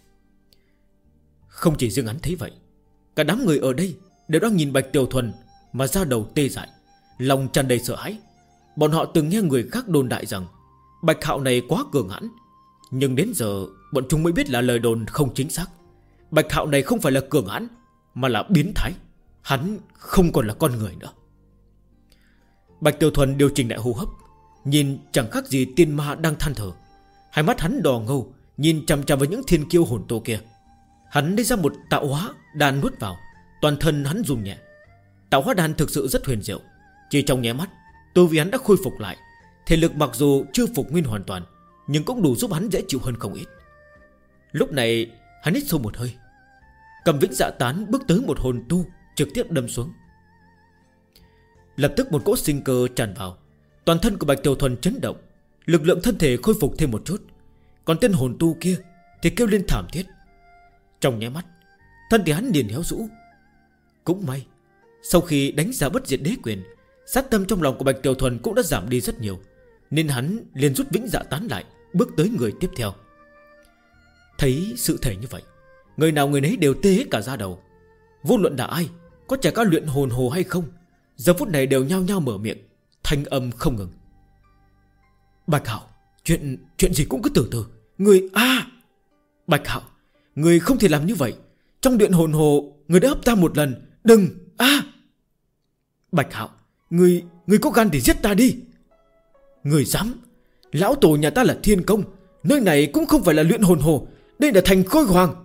Không chỉ riêng hắn thấy vậy, cả đám người ở đây đều đang nhìn Bạch Tiểu Thuần mà da đầu tê dại, lòng tràn đầy sợ hãi. Bọn họ từng nghe người khác đồn đại rằng Bạch Hạo này quá cường hãn, nhưng đến giờ bọn chúng mới biết là lời đồn không chính xác. Bạch Hạo này không phải là cường hãn, mà là biến thái. Hắn không còn là con người nữa. Bạch Tiểu Thuần điều chỉnh lại hô hấp, nhìn chẳng khác gì tiên ma đang than thở. Hai mắt hắn đỏ ngầu, nhìn chằm chằm vào những thiên kiêu hồn tô kia. Hắn lấy ra một tạo hóa đan nuốt vào, toàn thân hắn run nhẹ. Tạo hóa đan thực sự rất huyền diệu. Chỉ trong nháy mắt, tu vi hắn đã khôi phục lại. Thể lực mặc dù chưa phục nguyên hoàn toàn, nhưng cũng đủ giúp hắn dễ chịu hơn không ít. Lúc này hắn hít sâu một hơi, cầm Vĩnh Dạ Tán bước tới một hồn tu, trực tiếp đâm xuống. Lập tức một cỗ sinh cơ tràn vào, toàn thân của Bạch Tiểu Thuần chấn động, lực lượng thân thể khôi phục thêm một chút. Còn tên hồn tu kia thì kêu lên thảm thiết. Trong nháy mắt, thân thể hắn liền héo rũ. Cũng may, sau khi đánh ra bất diệt đế quyền, sát tâm trong lòng của Bạch Tiểu Thuần cũng đã giảm đi rất nhiều, nên hắn liền rút Vĩnh Dạ Tán lại, bước tới người tiếp theo. Thấy sự thể như vậy, người nào người nấy đều tê hết cả da đầu. Vô luận là ai, có trải qua luyện hồn hồ hay không, giờ phút này đều nhao nhao mở miệng, thanh âm không ngừng. Bạch Hạo, chuyện gì cũng cứ từ từ. Người Bạch Hạo, người không thể làm như vậy. Trong luyện hồn hồ, người đã hấp ta một lần. Đừng Bạch Hạo, người có gan thì giết ta đi. Người dám? Lão tổ nhà ta là Thiên Công, nơi này cũng không phải là luyện hồn hồ, đây là thành Khôi Hoàng.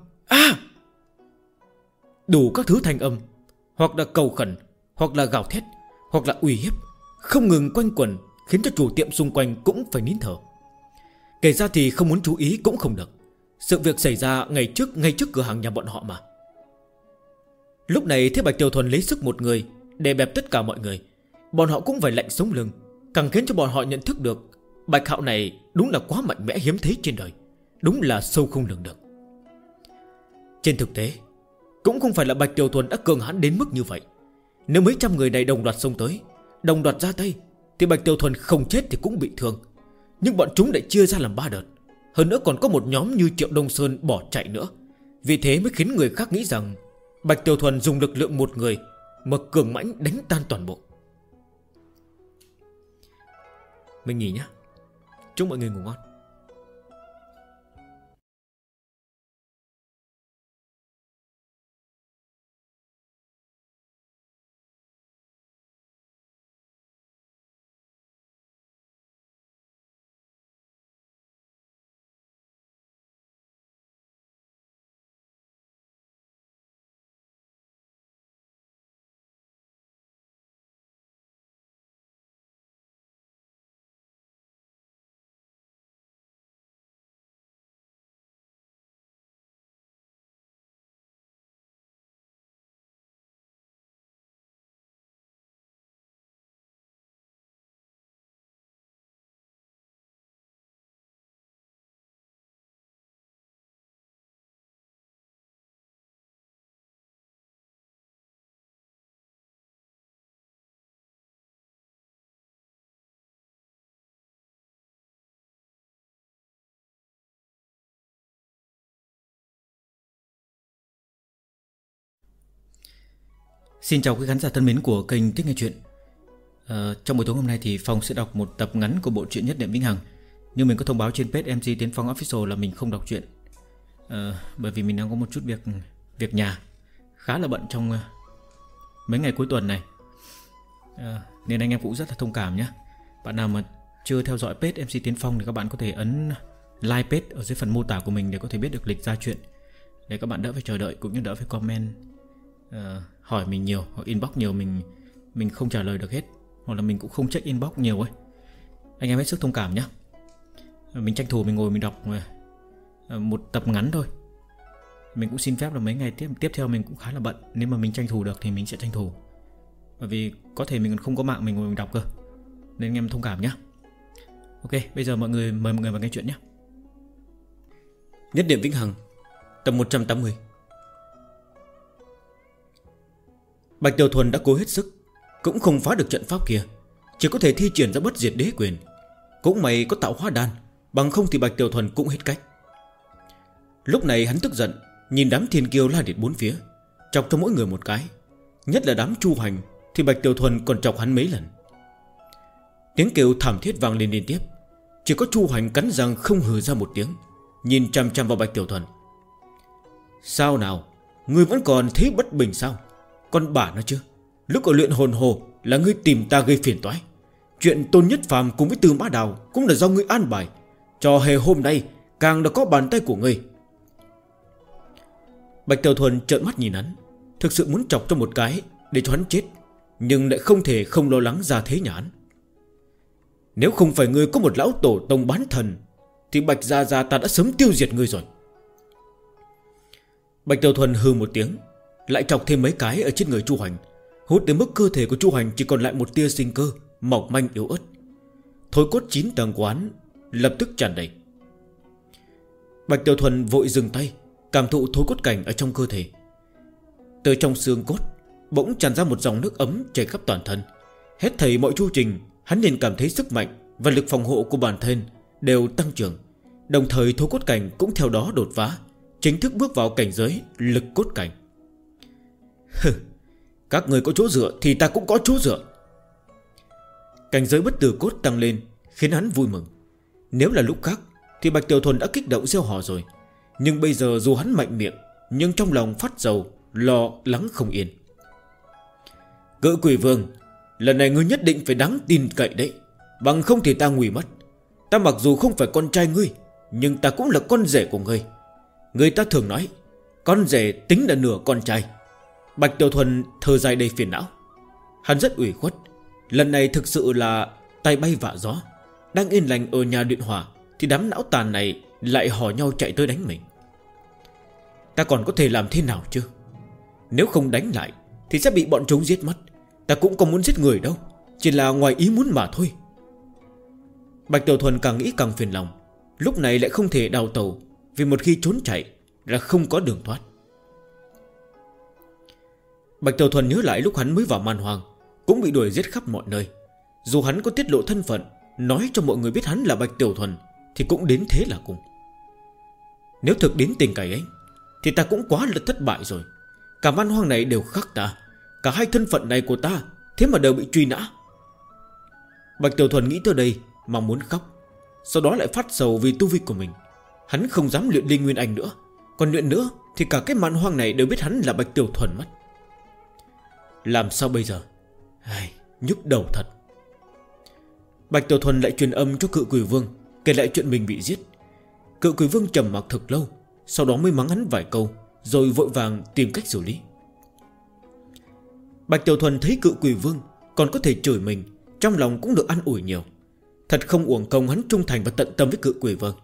Đủ các thứ thanh âm, hoặc là cầu khẩn, hoặc là gào thét, hoặc là uy hiếp, không ngừng quanh quẩn, khiến cho chủ tiệm xung quanh cũng phải nín thở. Kể ra thì không muốn chú ý cũng không được. Sự việc xảy ra ngay trước cửa hàng nhà bọn họ mà. Lúc này thấy Bạch Tiểu Thuần lấy sức một người để bẹp tất cả mọi người, bọn họ cũng phải lạnh sống lưng. Càng khiến cho bọn họ nhận thức được Bạch Hạo này đúng là quá mạnh mẽ hiếm thấy trên đời, đúng là sâu không lường được. Trên thực tế cũng không phải là Bạch Tiểu Thuần đã cường hãn đến mức như vậy. Nếu mấy trăm người này đồng loạt xông tới, đồng loạt ra tay, thì Bạch Tiểu Thuần không chết thì cũng bị thương. Nhưng bọn chúng lại chia ra làm 3 đợt. Hơn nữa còn có một nhóm như Triệu Đông Sơn bỏ chạy nữa. Vì thế mới khiến người khác nghĩ rằng Bạch Tiểu Thuần dùng lực lượng một người mà cường mãnh đánh tan toàn bộ. Mình nghỉ nhé. Chúc mọi người ngủ ngon. Xin chào quý khán giả thân mến của kênh Thích Nghe Chuyện. Trong buổi tối hôm nay thì Phong sẽ đọc một tập ngắn của bộ truyện Nhất Niệm Vĩnh Hằng. Nhưng mình có thông báo trên page MC Tiến Phong Official là mình không đọc truyện, bởi vì mình đang có một chút việc nhà khá là bận trong mấy ngày cuối tuần này, nên anh em cũng rất là thông cảm nhé. Bạn nào mà chưa theo dõi page MC Tiến Phong thì các bạn có thể ấn like page ở dưới phần mô tả của mình để có thể biết được lịch ra chuyện, để các bạn đỡ phải chờ đợi cũng như đỡ phải comment hỏi mình nhiều hoặc inbox nhiều, mình không trả lời được hết, hoặc là mình cũng không check inbox nhiều ấy. Anh em hết sức thông cảm nhé. Mình tranh thủ mình ngồi mình đọc một tập ngắn thôi. Mình cũng xin phép là mấy ngày tiếp theo mình cũng khá là bận, nếu mà mình tranh thủ được thì mình sẽ tranh thủ, bởi vì có thể mình còn không có mạng mình ngồi mình đọc cơ, nên anh em thông cảm nhé. Ok, bây giờ mời mọi người vào nghe chuyện nhé. Nhất Niệm Vĩnh Hằng, tập 180. Bạch Tiểu Thuần đã cố hết sức cũng không phá được trận pháp kia, chỉ có thể thi triển ra bất diệt đế quyền. Cũng may có tạo hóa đan, bằng không thì Bạch Tiểu Thuần cũng hết cách. Lúc này hắn tức giận, nhìn đám thiên kiêu la liệt bốn phía, chọc cho mỗi người một cái. Nhất là đám Chu Hành thì Bạch Tiểu Thuần còn chọc hắn mấy lần. Tiếng kêu thảm thiết vang lên liên tiếp. Chỉ có Chu Hành cắn răng không hừ ra một tiếng, nhìn chằm chằm vào Bạch Tiểu Thuần. Sao nào, ngươi vẫn còn thấy bất bình sao? Con bà nó chứ, lúc ở luyện hồn hồ là ngươi tìm ta gây phiền toái. Chuyện Tôn Nhất Phàm cùng với Tư Mã Đào cũng là do ngươi an bài. Trò hề hôm nay càng đã có bàn tay của ngươi. Bạch Tiểu Thuần trợn mắt nhìn hắn, thực sự muốn chọc cho một cái để cho hắn chết, nhưng lại không thể không lo lắng ra thế nhà hắn. Nếu không phải ngươi có một lão tổ tông bán thần thì Bạch Gia ta đã sớm tiêu diệt ngươi rồi. Bạch Tiểu Thuần hừ một tiếng, lại chọc thêm mấy cái ở trên người Chu Hành, hút đến mức cơ thể của Chu Hành chỉ còn lại một tia sinh cơ mỏng manh yếu ớt. Thối cốt 9 tầng của hắn lập tức tràn đầy. Bạch Tiểu Thuần vội dừng tay, cảm thụ thối cốt cảnh ở trong cơ thể. Từ trong xương cốt bỗng tràn ra một dòng nước ấm chảy khắp toàn thân. Hết thảy mọi chu trình, hắn liền cảm thấy sức mạnh và lực phòng hộ của bản thân đều tăng trưởng. Đồng thời thối cốt cảnh cũng theo đó đột phá, chính thức bước vào cảnh giới lực cốt cảnh. Các người có chỗ dựa thì ta cũng có chỗ dựa. Cảnh giới bất tử cốt tăng lên khiến hắn vui mừng. Nếu là lúc khác thì Bạch Tiểu Thuần đã kích động gieo hò rồi, nhưng bây giờ dù hắn mạnh miệng, nhưng trong lòng phát dầu, lo lắng không yên. Cự Quỷ Vương, lần này ngươi nhất định phải đáng tin cậy đấy, bằng không thì ta nguy mất. Ta mặc dù không phải con trai ngươi, nhưng ta cũng là con rể của ngươi. Người ta thường nói con rể tính là nửa con trai. Bạch Tiểu Thuần thở dài đầy phiền não. Hắn rất ủy khuất, lần này thực sự là tay bay vạ gió. Đang yên lành ở nhà điện hỏa thì đám não tàn này lại hò nhau chạy tới đánh mình. Ta còn có thể làm thế nào chứ? Nếu không đánh lại thì sẽ bị bọn chúng giết mất. Ta cũng không muốn giết người đâu, chỉ là ngoài ý muốn mà thôi. Bạch Tiểu Thuần càng nghĩ càng phiền lòng. Lúc này lại không thể đào tẩu, vì một khi trốn chạy là không có đường thoát. Bạch Tiểu Thuần nhớ lại lúc hắn mới vào Man Hoang cũng bị đuổi giết khắp mọi nơi. Dù hắn có tiết lộ thân phận, nói cho mọi người biết hắn là Bạch Tiểu Thuần, thì cũng đến thế là cùng. Nếu thực đến tình cảnh ấy thì ta cũng quá là thất bại rồi. Cả Man Hoang này đều khắc ta, cả hai thân phận này của ta thế mà đều bị truy nã. Bạch Tiểu Thuần nghĩ tới đây mà muốn khóc, sau đó lại phát sầu vì tu vi của mình. Hắn không dám luyện Linh Nguyên Anh nữa, còn luyện nữa thì cả cái Man Hoang này đều biết hắn là Bạch Tiểu Thuần mất. Làm sao bây giờ? Nhức đầu thật. Bạch Tiểu Thuần lại truyền âm cho Cự Quỷ Vương, kể lại chuyện mình bị giết. Cự Quỷ Vương trầm mặc thực lâu, sau đó mới mắng hắn vài câu, rồi vội vàng tìm cách xử lý. Bạch Tiểu Thuần thấy Cự Quỷ Vương còn có thể chửi mình, trong lòng cũng được an ủi nhiều. Thật không uổng công hắn trung thành và tận tâm với Cự Quỷ Vương.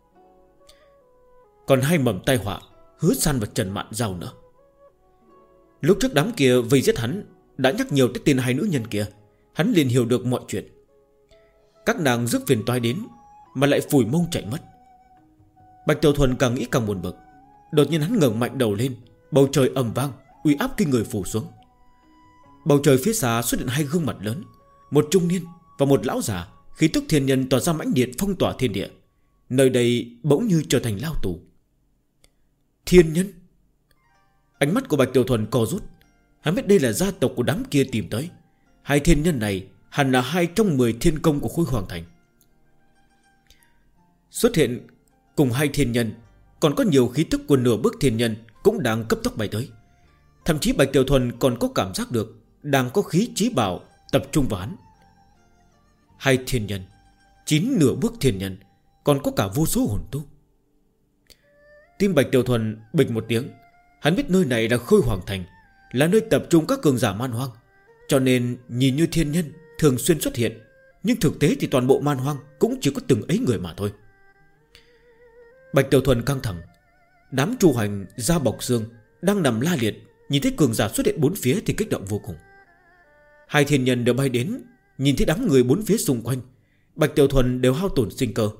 Còn hai mầm tai họa Hứa San và Trần Mạn Giao nữa. Lúc trước đám kia vây giết hắn đã nhắc nhiều tới tên hai nữ nhân kia, hắn liền hiểu được mọi chuyện. Các nàng rước phiền toái đến mà lại phủi mông chạy mất. Bạch Tiểu Thuần càng nghĩ càng buồn bực. Đột nhiên hắn ngẩng mạnh đầu lên, bầu trời ầm vang, uy áp kinh người phủ xuống. Bầu trời phía xa xuất hiện hai gương mặt lớn, một trung niên và một lão già, khí tức thiên nhân tỏa ra mãnh liệt phong tỏa thiên địa. Nơi đây bỗng như trở thành lao tù. Thiên nhân. Ánh mắt của Bạch Tiểu Thuần co rút. Hắn biết đây là gia tộc của đám kia tìm tới. Hai thiên nhân này hẳn là 2 trong 10 thiên công của Khôi Hoàng Thành. Xuất hiện cùng 2 thiên nhân, còn có nhiều khí tức của nửa bước thiên nhân cũng đang cấp tốc bay tới. Thậm chí Bạch Tiểu Thuần còn có cảm giác được đang có khí chí bảo tập trung vào hắn. 2 thiên nhân, 9 nửa bước thiên nhân, còn có cả vô số hồn tu. Tim Bạch Tiểu Thuần bịch một tiếng. Hắn biết nơi này là Khôi Hoàng Thành, là nơi tập trung các cường giả man hoang, cho nên nhìn như thiên nhân thường xuyên xuất hiện, nhưng thực tế thì toàn bộ man hoang cũng chỉ có từng ấy người mà thôi. Bạch Tiểu Thuần căng thẳng. Đám Chu Hành, Da Bọc Xương đang nằm la liệt, nhìn thấy cường giả xuất hiện bốn phía thì kích động vô cùng. 2 thiên nhân đều bay đến, nhìn thấy đám người bốn phía xung quanh, Bạch Tiểu Thuần đều hao tổn sinh cơ.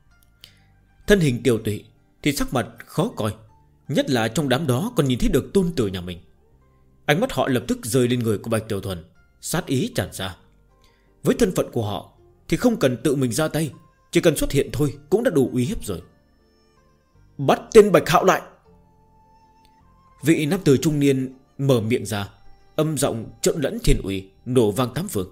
Thân hình tiểu tụy thì sắc mặt khó coi, nhất là trong đám đó còn nhìn thấy được tôn tử nhà mình. Ánh mắt họ lập tức rơi lên người của Bạch Tiểu Thuần, sát ý tràn ra. Với thân phận của họ thì không cần tự mình ra tay, chỉ cần xuất hiện thôi cũng đã đủ uy hiếp rồi. Bắt tên Bạch Hạo lại! Vị nam tử trung niên mở miệng ra, âm giọng trộn lẫn thiên uy, nổ vang tám phương.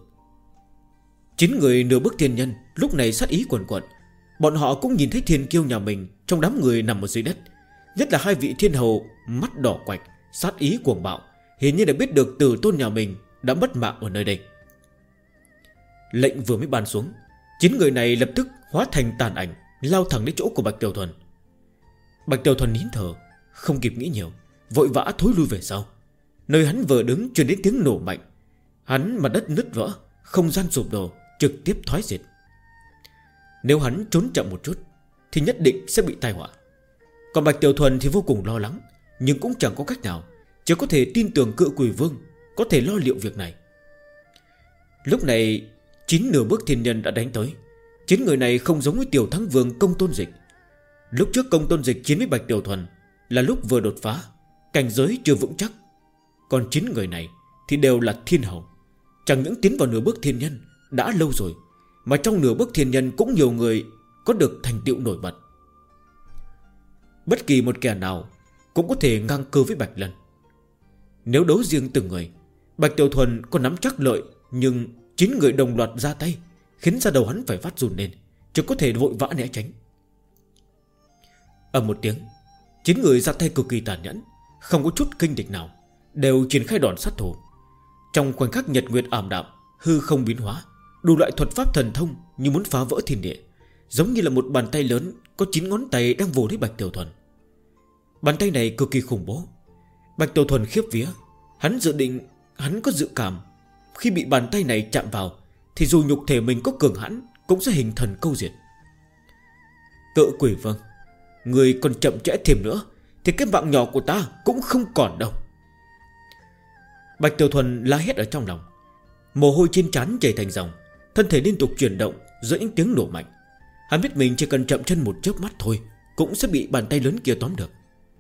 9 người nửa bước thiên nhân lúc này sát ý quần quật. Bọn họ cũng nhìn thấy thiên kiêu nhà mình trong đám người nằm ở dưới đất, nhất là 2 vị thiên hầu mắt đỏ quạch, sát ý cuồng bạo, hiển nhiên đã biết được tử tôn nhà mình đã mất mạng ở nơi đây. Lệnh vừa mới ban xuống, 9 người này lập tức hóa thành tàn ảnh, lao thẳng đến chỗ của Bạch Tiểu Thuần. Bạch Tiểu Thuần nín thở, không kịp nghĩ nhiều, vội vã thối lui về sau. Nơi hắn vừa đứng truyền đến tiếng nổ mạnh, hắn mà đất nứt vỡ, không gian sụp đổ, trực tiếp thoái diệt. Nếu hắn trốn chậm một chút thì nhất định sẽ bị tai họa. Còn Bạch Tiểu Thuần thì vô cùng lo lắng, nhưng cũng chẳng có cách nào, chỉ có thể tin tưởng Cự Quỷ Vương có thể lo liệu việc này. Lúc này 9 nửa bước thiên nhân đã đánh tới. 9 người này không giống với Tiểu Thắng Vương Công Tôn Dịch. Lúc trước Công Tôn Dịch chiến với Bạch Tiểu Thuần là lúc vừa đột phá, cảnh giới chưa vững chắc. Còn 9 người này thì đều là thiên hầu, chẳng những tiến vào nửa bước thiên nhân đã lâu rồi, mà trong nửa bước thiên nhân cũng nhiều người có được thành tựu nổi bật. Bất kỳ một kẻ nào cũng có thể ngang cơ với Bạch Lân. Nếu đấu riêng từng người, Bạch Tiểu Thuần có nắm chắc lợi, nhưng 9 người đồng loạt ra tay khiến ra đầu hắn phải phát run lên, chỉ có thể vội vã né tránh. Ầm một tiếng, 9 người ra tay cực kỳ tàn nhẫn, không có chút kinh địch nào, đều triển khai đòn sát thủ. Trong khoảnh khắc nhật nguyệt ảm đạm, hư không biến hóa, đủ loại thuật pháp thần thông như muốn phá vỡ thiên địa, giống như là một bàn tay lớn có 9 ngón tay đang vồ lấy Bạch Tiểu Thuần. Bàn tay này cực kỳ khủng bố. Bạch Tiểu Thuần khiếp vía. Hắn có dự cảm khi bị bàn tay này chạm vào thì dù nhục thể mình có cường hãn cũng sẽ hình thần câu diệt. Cự Quỷ Vương, người còn chậm trễ thêm nữa thì cái mạng nhỏ của ta cũng không còn đâu. Bạch Tiểu Thuần la hét ở trong lòng, mồ hôi trên trán chảy thành dòng, thân thể liên tục chuyển động giữa những tiếng nổ mạnh. Hắn biết mình chỉ cần chậm chân một chớp mắt thôi cũng sẽ bị bàn tay lớn kia tóm được.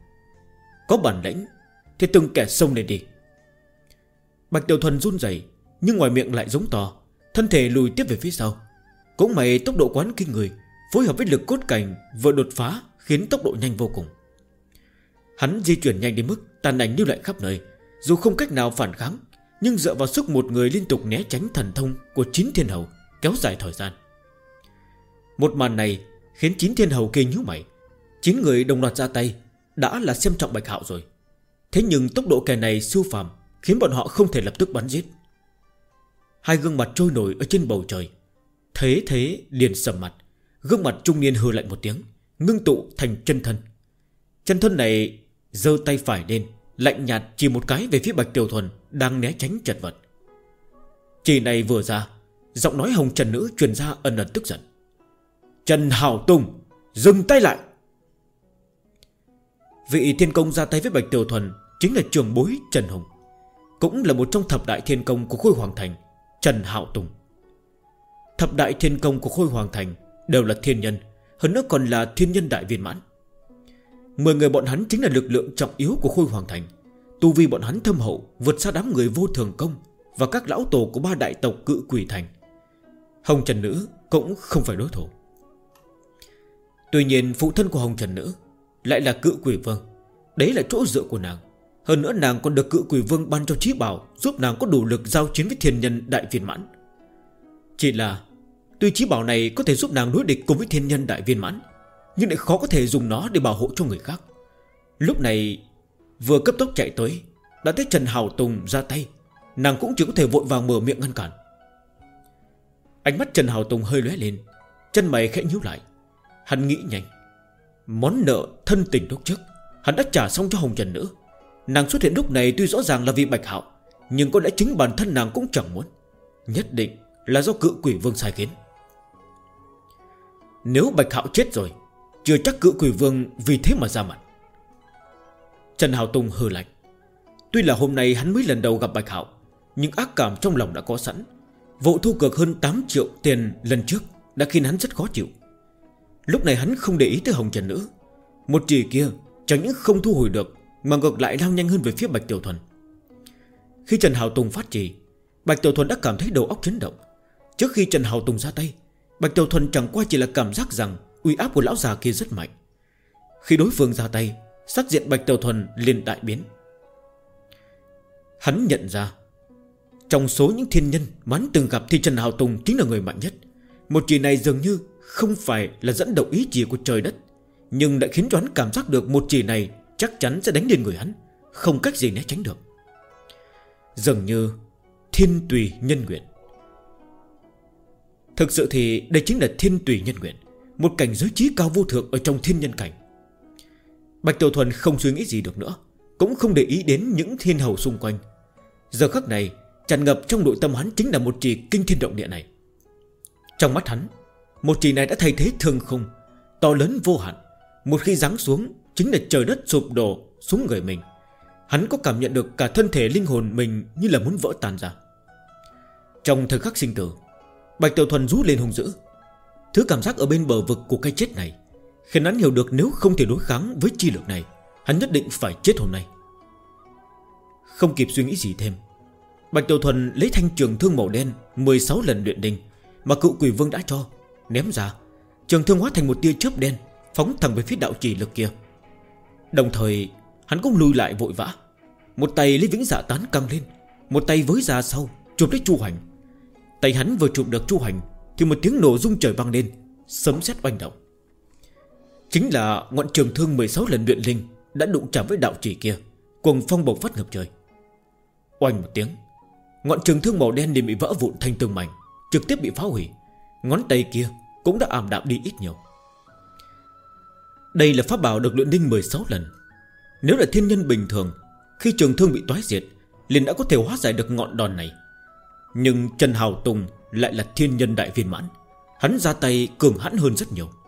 Có bản lĩnh thì từng kẻ xông lên đi. Bạch Tiểu Thuần run rẩy, nhưng ngoài miệng lại giống to, thân thể lùi tiếp về phía sau. Cũng may tốc độ quán kinh người, phối hợp với lực cốt cảnh vừa đột phá khiến tốc độ nhanh vô cùng. Hắn di chuyển nhanh đến mức tàn ảnh lưu lại khắp nơi, dù không cách nào phản kháng, nhưng dựa vào sức một người liên tục né tránh thần thông của 9 thiên hầu, kéo dài thời gian. Một màn này khiến 9 thiên hầu kia nhíu mày. 9 người đồng loạt ra tay đã là xem trọng Bạch Hạo rồi, thế nhưng tốc độ kẻ này siêu phàm khiến bọn họ không thể lập tức bắn giết. 2 gương mặt trôi nổi ở trên bầu trời. Thế liền sầm mặt. Gương mặt trung niên hừ lạnh một tiếng, ngưng tụ thành chân thân. Chân thân này giơ tay phải lên, lạnh nhạt chỉ một cái về phía Bạch Tiểu Thuần đang né tránh chật vật. Chỉ này vừa ra, giọng nói hồng trần nữ truyền ra ẩn ẩn tức giận. Trần Hảo Tùng, dừng tay lại. Vị thiên công ra tay với Bạch Tiểu Thuần chính là trưởng bối Trần Hùng, cũng là một trong thập đại thiên công của Khôi Hoàng Thành, Trần Hạo Tùng. Thập đại thiên công của Khôi Hoàng Thành đều là thiên nhân, hơn nữa còn là thiên nhân đại viên mãn. 10 người bọn hắn chính là lực lượng trọng yếu của Khôi Hoàng Thành. Tu vi bọn hắn thâm hậu, vượt xa đám người Vô Thường Công và các lão tổ của 3 đại tộc Cự Quỷ Thành. Hồng Trần Nữ cũng không phải đối thủ. Tuy nhiên phụ thân của Hồng Trần Nữ lại là Cự Quỷ Vương, đấy là chỗ dựa của nàng. Hơn nữa nàng còn được Cự Quỷ Vương ban cho chí bảo, giúp nàng có đủ lực giao chiến với thiên nhân đại viên mãn. Chỉ là tuy chí bảo này có thể giúp nàng đối địch cùng với thiên nhân đại viên mãn, nhưng lại khó có thể dùng nó để bảo hộ cho người khác. Lúc này vừa cấp tốc chạy tới, đã thấy Trần Hào Tùng ra tay, nàng cũng chỉ có thể vội vàng mở miệng ngăn cản. Ánh mắt Trần Hào Tùng hơi lóe lên, chân mày khẽ nhíu lại. Hắn nghĩ nhanh, món nợ thân tình lúc trước hắn đã trả xong cho Hồng Trần Nữ. Nàng xuất hiện lúc này tuy rõ ràng là vì Bạch Hạo, nhưng có lẽ chính bản thân nàng cũng chẳng muốn. Nhất định là do Cự Quỷ Vương sai khiến. Nếu Bạch Hạo chết rồi, chưa chắc Cự Quỷ Vương vì thế mà ra mặt. Trần Hào Tùng hừ lạnh. Tuy là hôm nay hắn mới lần đầu gặp Bạch Hạo, nhưng ác cảm trong lòng đã có sẵn. Vụ thu cược hơn 8 triệu tiền lần trước đã khiến hắn rất khó chịu. Lúc này hắn không để ý tới Hồng Trần Nữ. Một chỉ kia chẳng những không thu hồi được, mà ngược lại lao nhanh hơn về phía Bạch Tiểu Thuần. Khi Trần Hào Tùng phát chỉ, Bạch Tiểu Thuần đã cảm thấy đầu óc chấn động. Trước khi Trần Hào Tùng ra tay, Bạch Tiểu Thuần chẳng qua chỉ là cảm giác rằng uy áp của lão già kia rất mạnh. Khi đối phương ra tay, sắc diện Bạch Tiểu Thuần liền đại biến. Hắn nhận ra trong số những thiên nhân mà hắn từng gặp thì Trần Hào Tùng chính là người mạnh nhất. Một chỉ này dường như không phải là dẫn động ý chỉ của trời đất, nhưng đã khiến cho hắn cảm giác được một chỉ này chắc chắn sẽ đánh lên người hắn, không cách gì né tránh được. Dường như thiên tùy nhân nguyện. Thực sự thì đây chính là thiên tùy nhân nguyện, một cảnh giới trí cao vô thượng ở trong thiên nhân cảnh. Bạch Tiểu Thuần không suy nghĩ gì được nữa, cũng không để ý đến những thiên hầu xung quanh. Giờ khắc này tràn ngập trong nội tâm hắn chính là một chỉ kinh thiên động địa này. Trong mắt hắn, một chỉ này đã thay thế thương khung, to lớn vô hạn. Một khi giáng xuống chính là trời đất sụp đổ xuống người mình. Hắn có cảm nhận được cả thân thể linh hồn mình như là muốn vỡ tan ra. Trong thời khắc sinh tử, Bạch Tiểu Thuần rú lên hung dữ. Thứ cảm giác ở bên bờ vực của cái chết này khiến hắn hiểu được nếu không thể đối kháng với chi lực này, hắn nhất định phải chết hôm nay. Không kịp suy nghĩ gì thêm, Bạch Tiểu Thuần lấy thanh trường thương màu đen 16 lần luyện đinh mà Cự Quỷ Vương đã cho, ném ra. Trường thương hóa thành một tia chớp đen, phóng thẳng về phía đạo chỉ lực kia. Đồng thời hắn cũng lùi lại vội vã. Một tay lấy Vĩnh Dạ Tán căng lên, một tay với ra sau chụp lấy Chu Hành. Tay hắn vừa chụp được Chu Hành thì một tiếng nổ rung trời vang lên, sấm sét oanh động. Chính là ngọn trường thương 16 lần luyện linh đã đụng chạm với đạo chỉ kia, cuồng phong bộc phát ngập trời. Oanh một tiếng, ngọn trường thương màu đen liền bị vỡ vụn thành từng mảnh, trực tiếp bị phá hủy. Ngón tay kia cũng đã ảm đạm đi ít nhiều. Đây là pháp bảo được luyện đinh 16 lần. Nếu là thiên nhân bình thường, khi trường thương bị toái diệt liền đã có thể hóa giải được ngọn đòn này. Nhưng Trần Hào Tùng lại là thiên nhân đại viên mãn, hắn ra tay cường hãn hơn rất nhiều.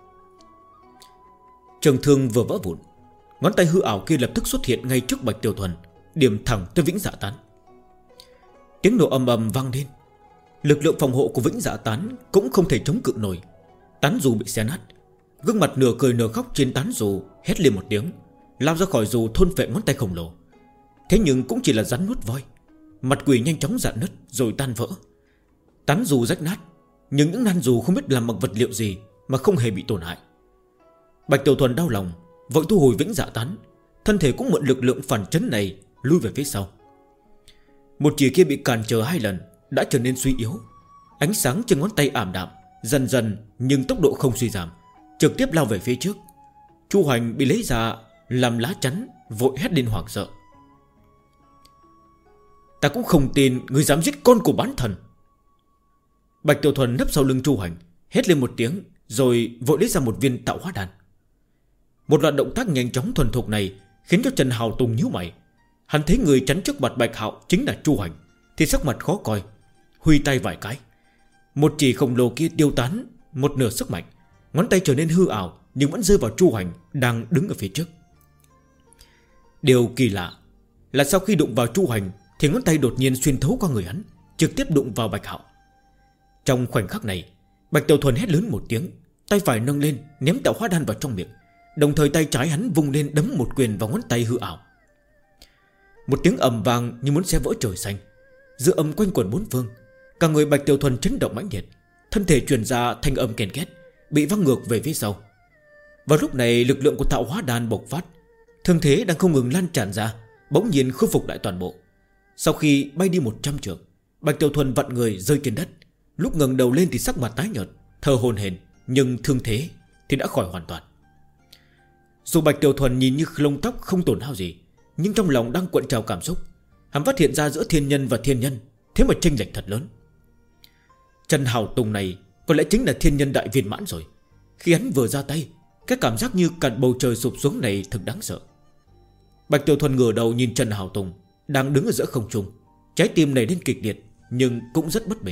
Trường thương vừa vỡ vụn, ngón tay hư ảo kia lập tức xuất hiện ngay trước Bạch Tiểu Thuần, điểm thẳng tới Vĩnh Dạ Tán. Tiếng nổ ầm ầm vang lên. Lực lượng phòng hộ của Vĩnh Dạ Tán cũng không thể chống cự nổi. Tán dù bị xé nát, gương mặt nửa cười nửa khóc trên tán dù hét lên một tiếng, lao ra khỏi dù thôn phệ ngón tay khổng lồ. Thế nhưng cũng chỉ là rắn nuốt voi. Mặt quỷ nhanh chóng rạn nứt rồi tan vỡ. Tán dù rách nát, nhưng những nan dù không biết làm bằng vật liệu gì mà không hề bị tổn hại. Bạch Tiểu Thuần đau lòng, vội thu hồi Vĩnh Dạ Tán, thân thể cũng mượn lực lượng phản chấn này lui về phía sau. Một chỉ kia bị cản trở 2 lần đã trở nên suy yếu. Ánh sáng trên ngón tay ảm đạm, dần dần nhưng tốc độ không suy giảm, trực tiếp lao về phía trước. Chu Hoành bị lấy ra làm lá chắn, vội hét lên hoảng sợ. Ta cũng không tin người dám giết con của bán thần. Bạch Tiểu Thuần nấp sau lưng Chu Hoành, hét lên một tiếng, rồi vội lấy ra một viên tạo hóa đan. Một loạt động tác nhanh chóng thuần thục này khiến cho Trần Hào Tùng nhíu mày. Hắn thấy người chắn trước mặt Bạch Hạo chính là Chu Hoành thì sắc mặt khó coi, huy tay vài cái. Một chỉ khổng lồ kia tiêu tán một nửa sức mạnh, ngón tay trở nên hư ảo nhưng vẫn rơi vào Chu Hoành đang đứng ở phía trước. Điều kỳ lạ là sau khi đụng vào Chu Hoành thì ngón tay đột nhiên xuyên thấu qua người hắn, trực tiếp đụng vào Bạch Hạo. Trong khoảnh khắc này, Bạch Tiểu Thuần hét lớn một tiếng, tay phải nâng lên ném tạo hóa đan vào trong miệng, đồng thời tay trái hắn vung lên đấm một quyền vào ngón tay hư ảo. Một tiếng ầm vang như muốn xé vỡ trời xanh, dư âm quanh quẩn bốn phương. Cả người Bạch Tiểu Thuần chấn động mãnh liệt, thân thể truyền ra thanh âm kèn két, bị văng ngược về phía sau. Vào lúc này lực lượng của tạo hóa đan bộc phát, thương thế đang không ngừng lan tràn ra, bỗng nhiên khôi phục lại toàn bộ. Sau khi bay đi 100 trượng, Bạch Tiểu Thuần vặn người rơi trên đất. Lúc ngẩng đầu lên thì sắc mặt tái nhợt, thở hổn hển, nhưng thương thế thì đã khỏi hoàn toàn. Dù Bạch Tiểu Thuần nhìn như lông tóc không tổn hao gì, nhưng trong lòng đang cuộn trào cảm xúc. Hắn phát hiện ra giữa thiên nhân và thiên nhân thế mà chênh lệch thật lớn. Trần Hào Tùng này có lẽ chính là thiên nhân đại viên mãn rồi. Khi hắn vừa ra tay, cái cảm giác như cả bầu trời sụp xuống này thật đáng sợ. Bạch Tiểu Thuần ngửa đầu nhìn Trần Hào Tùng đang đứng ở giữa không trung, trái tim này lên kịch liệt, nhưng cũng rất bất bình.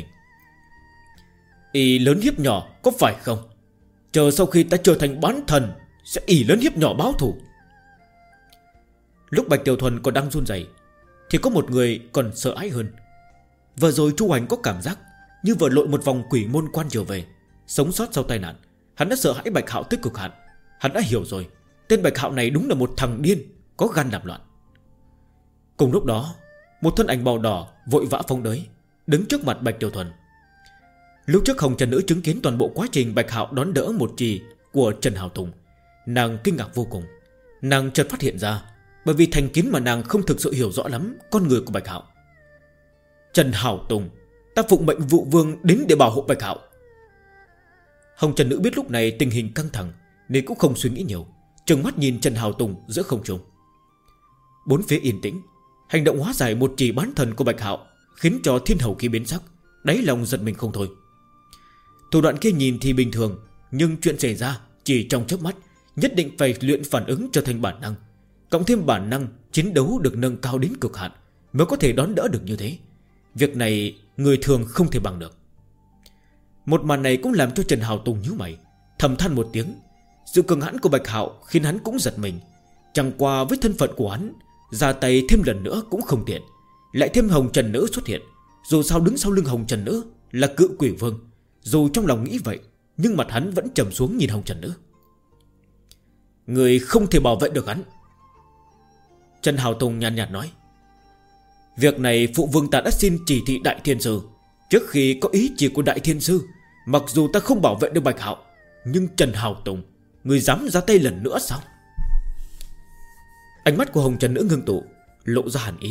Ý lớn hiếp nhỏ có phải không? Chờ sau khi ta trở thành bán thần, sẽ ý lớn hiếp nhỏ báo thù. Lúc Bạch Tiểu Thuần còn đang run rẩy, thì có một người còn sợ hãi hơn. Vừa rồi Chu Hoành có cảm giác như vừa lội một vòng quỷ môn quan trở về, sống sót sau tai nạn. Hắn đã sợ hãi Bạch Hạo tới cực hạn. Hắn đã hiểu rồi, tên Bạch Hạo này đúng là một thằng điên, có gan làm loạn. Cùng lúc đó, một thân ảnh màu đỏ vội vã phóng tới, đứng trước mặt Bạch Tiểu Thuần. Lúc trước Hồng Trần Nữ chứng kiến toàn bộ quá trình Bạch Hạo đón đỡ một trì của Trần Hào Tùng, nàng kinh ngạc vô cùng. Nàng chợt phát hiện ra, bởi vì thành kiến mà nàng không thực sự hiểu rõ lắm con người của Bạch Hạo. Trần Hào Tùng, ta phụng mệnh Vụ Vương đến để bảo hộ Bạch Hạo. Hồng Trần Nữ biết lúc này tình hình căng thẳng nên cũng không suy nghĩ nhiều, trừng mắt nhìn Trần Hào Tùng giữa không trung. Bốn phía yên tĩnh. Hành động hóa giải một trì bán thần của Bạch Hạo khiến cho thiên hầu khí biến sắc, đáy lòng giật mình không thôi. Thủ đoạn kia nhìn thì bình thường, nhưng chuyện xảy ra chỉ trong chớp mắt, nhất định phải luyện phản ứng trở thành bản năng, cộng thêm bản năng chiến đấu được nâng cao đến cực hạn mới có thể đón đỡ được như thế. Việc này người thường không thể bằng được. Một màn này cũng làm cho Trần Hào Tùng nhíu mày, thầm than một tiếng. Sự cường hãn của Bạch Hạo khiến hắn cũng giật mình. Chẳng qua với thân phận của hắn, ra tay thêm lần nữa cũng không tiện. Lại thêm Hồng Trần Nữ xuất hiện. Dù sao đứng sau lưng Hồng Trần Nữ là Cự Quỷ Vương. Dù trong lòng nghĩ vậy, nhưng mặt hắn vẫn trầm xuống nhìn Hồng Trần Nữ. Người không thể bảo vệ được hắn. Trần Hào Tùng nhàn nhạt nói. Việc này phụ vương ta đã xin chỉ thị Đại Thiên Sư. Trước khi có ý chỉ của Đại Thiên Sư, mặc dù ta không bảo vệ được Bạch Hạo, nhưng Trần Hào Tùng, người dám ra tay lần nữa sao? Ánh mắt của Hồng Trần Nữ ngưng tụ, lộ ra hàn ý.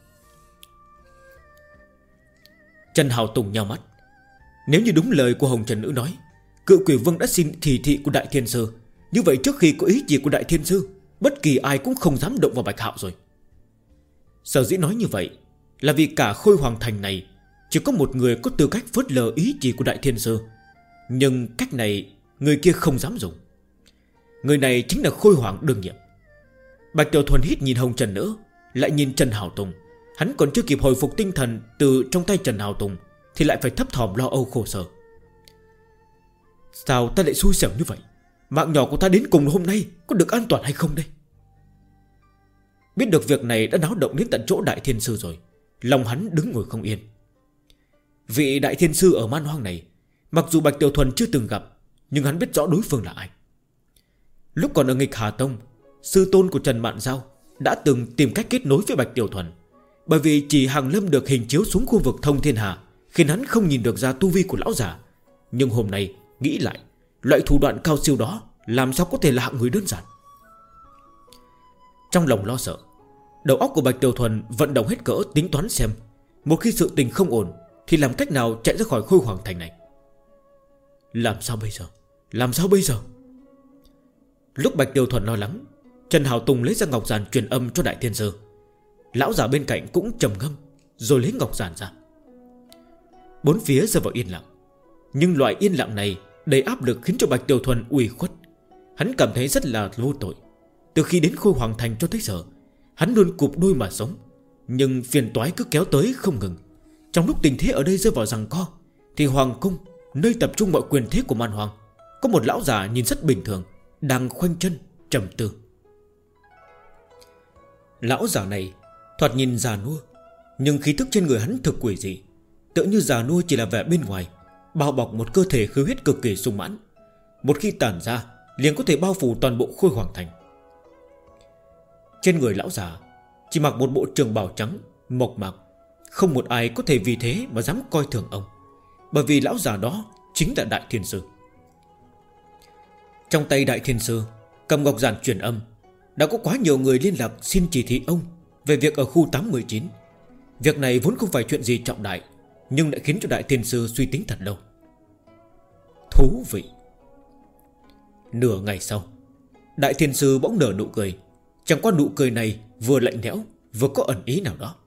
Trần Hào Tùng nhao mắt. Nếu như đúng lời của Hồng Trần Nữ nói, Cự Quỷ Vương đã xin chỉ thị của Đại Thiên Sư, như vậy trước khi có ý chỉ của Đại Thiên Sư, bất kỳ ai cũng không dám động vào Bạch Hạo rồi. Sở dĩ nói như vậy là vì cả Khôi Hoàng Thành này chỉ có một người có tư cách phớt lờ ý chỉ của Đại Thiên Sư. Nhưng cách này người kia không dám dùng. Người này chính là Khôi Hoàng đương nhiệm. Bạch Tiểu Thuần hít nhìn Hồng Trần Nữ, lại nhìn Trần Hào Tùng. Hắn còn chưa kịp hồi phục tinh thần từ trong tay Trần Hào Tùng thì lại phải thấp thỏm lo âu khổ sở. Sao ta lại xui xẻo như vậy? Mạng nhỏ của ta đến cùng hôm nay có được an toàn hay không đây? Biết được việc này đã náo động đến tận chỗ Đại Thiên Sư rồi, lòng hắn đứng ngồi không yên. Vị Đại Thiên Sư ở Man Hoang này, mặc dù Bạch Tiểu Thuần chưa từng gặp, nhưng hắn biết rõ đối phương là ai. Lúc còn ở Nghịch Hà Tông, sư tôn của Trần Mạn Giao đã từng tìm cách kết nối với Bạch Tiểu Thuần. Bởi vì chỉ Hàng Lâm được hình chiếu xuống khu vực Thông Thiên Hà, khiến hắn không nhìn được ra tu vi của lão già. Nhưng hôm nay nghĩ lại, loại thủ đoạn cao siêu đó làm sao có thể là hạng người đơn giản. Trong lòng lo sợ, đầu óc của Bạch Tiểu Thuần vận động hết cỡ tính toán xem một khi sự tình không ổn thì làm cách nào chạy ra khỏi Khôi Hoàng Thành này. Làm sao bây giờ? Làm sao bây giờ? Lúc Bạch Tiểu Thuần lo lắng, Trần Hào Tùng lấy ra ngọc giản truyền âm cho Đại Thiên Sư. Lão già bên cạnh cũng trầm ngâm, rồi lấy ngọc giản ra. Bốn phía rơi vào yên lặng. Nhưng loại yên lặng này đầy áp lực khiến cho Bạch Tiểu Thuần ủy khuất. Hắn cảm thấy rất là vô tội. Từ khi đến Khôi Hoàng Thành cho tới giờ, hắn luôn cụp đuôi mà sống, nhưng phiền toái cứ kéo tới không ngừng. Trong lúc tình thế ở đây rơi vào giằng co, thì Hoàng Cung, nơi tập trung mọi quyền thế của Man Hoang, có một lão già nhìn rất bình thường, đang khoanh chân trầm tư. Lão già này thoạt nhìn già nua, nhưng khí tức trên người hắn thực quỷ dị, tựa như già nua chỉ là vẻ bên ngoài, bao bọc một cơ thể khí huyết cực kỳ sung mãn. Một khi tản ra liền có thể bao phủ toàn bộ Khôi Hoàng Thành. Trên người lão già chỉ mặc một bộ trường bào trắng mộc mạc, không một ai có thể vì thế mà dám coi thường ông, bởi vì lão già đó chính là Đại Thiên Sư. Trong tay Đại Thiên Sư cầm ngọc giản truyền âm. Đã có quá nhiều người liên lạc xin chỉ thị ông về việc ở khu 819. Việc này vốn không phải chuyện gì trọng đại, nhưng đã khiến cho Đại Thiên Sư suy tính thật lâu. Thú vị. Nửa ngày sau, Đại Thiên Sư bỗng nở nụ cười. Chẳng qua nụ cười này vừa lạnh lẽo vừa có ẩn ý nào đó.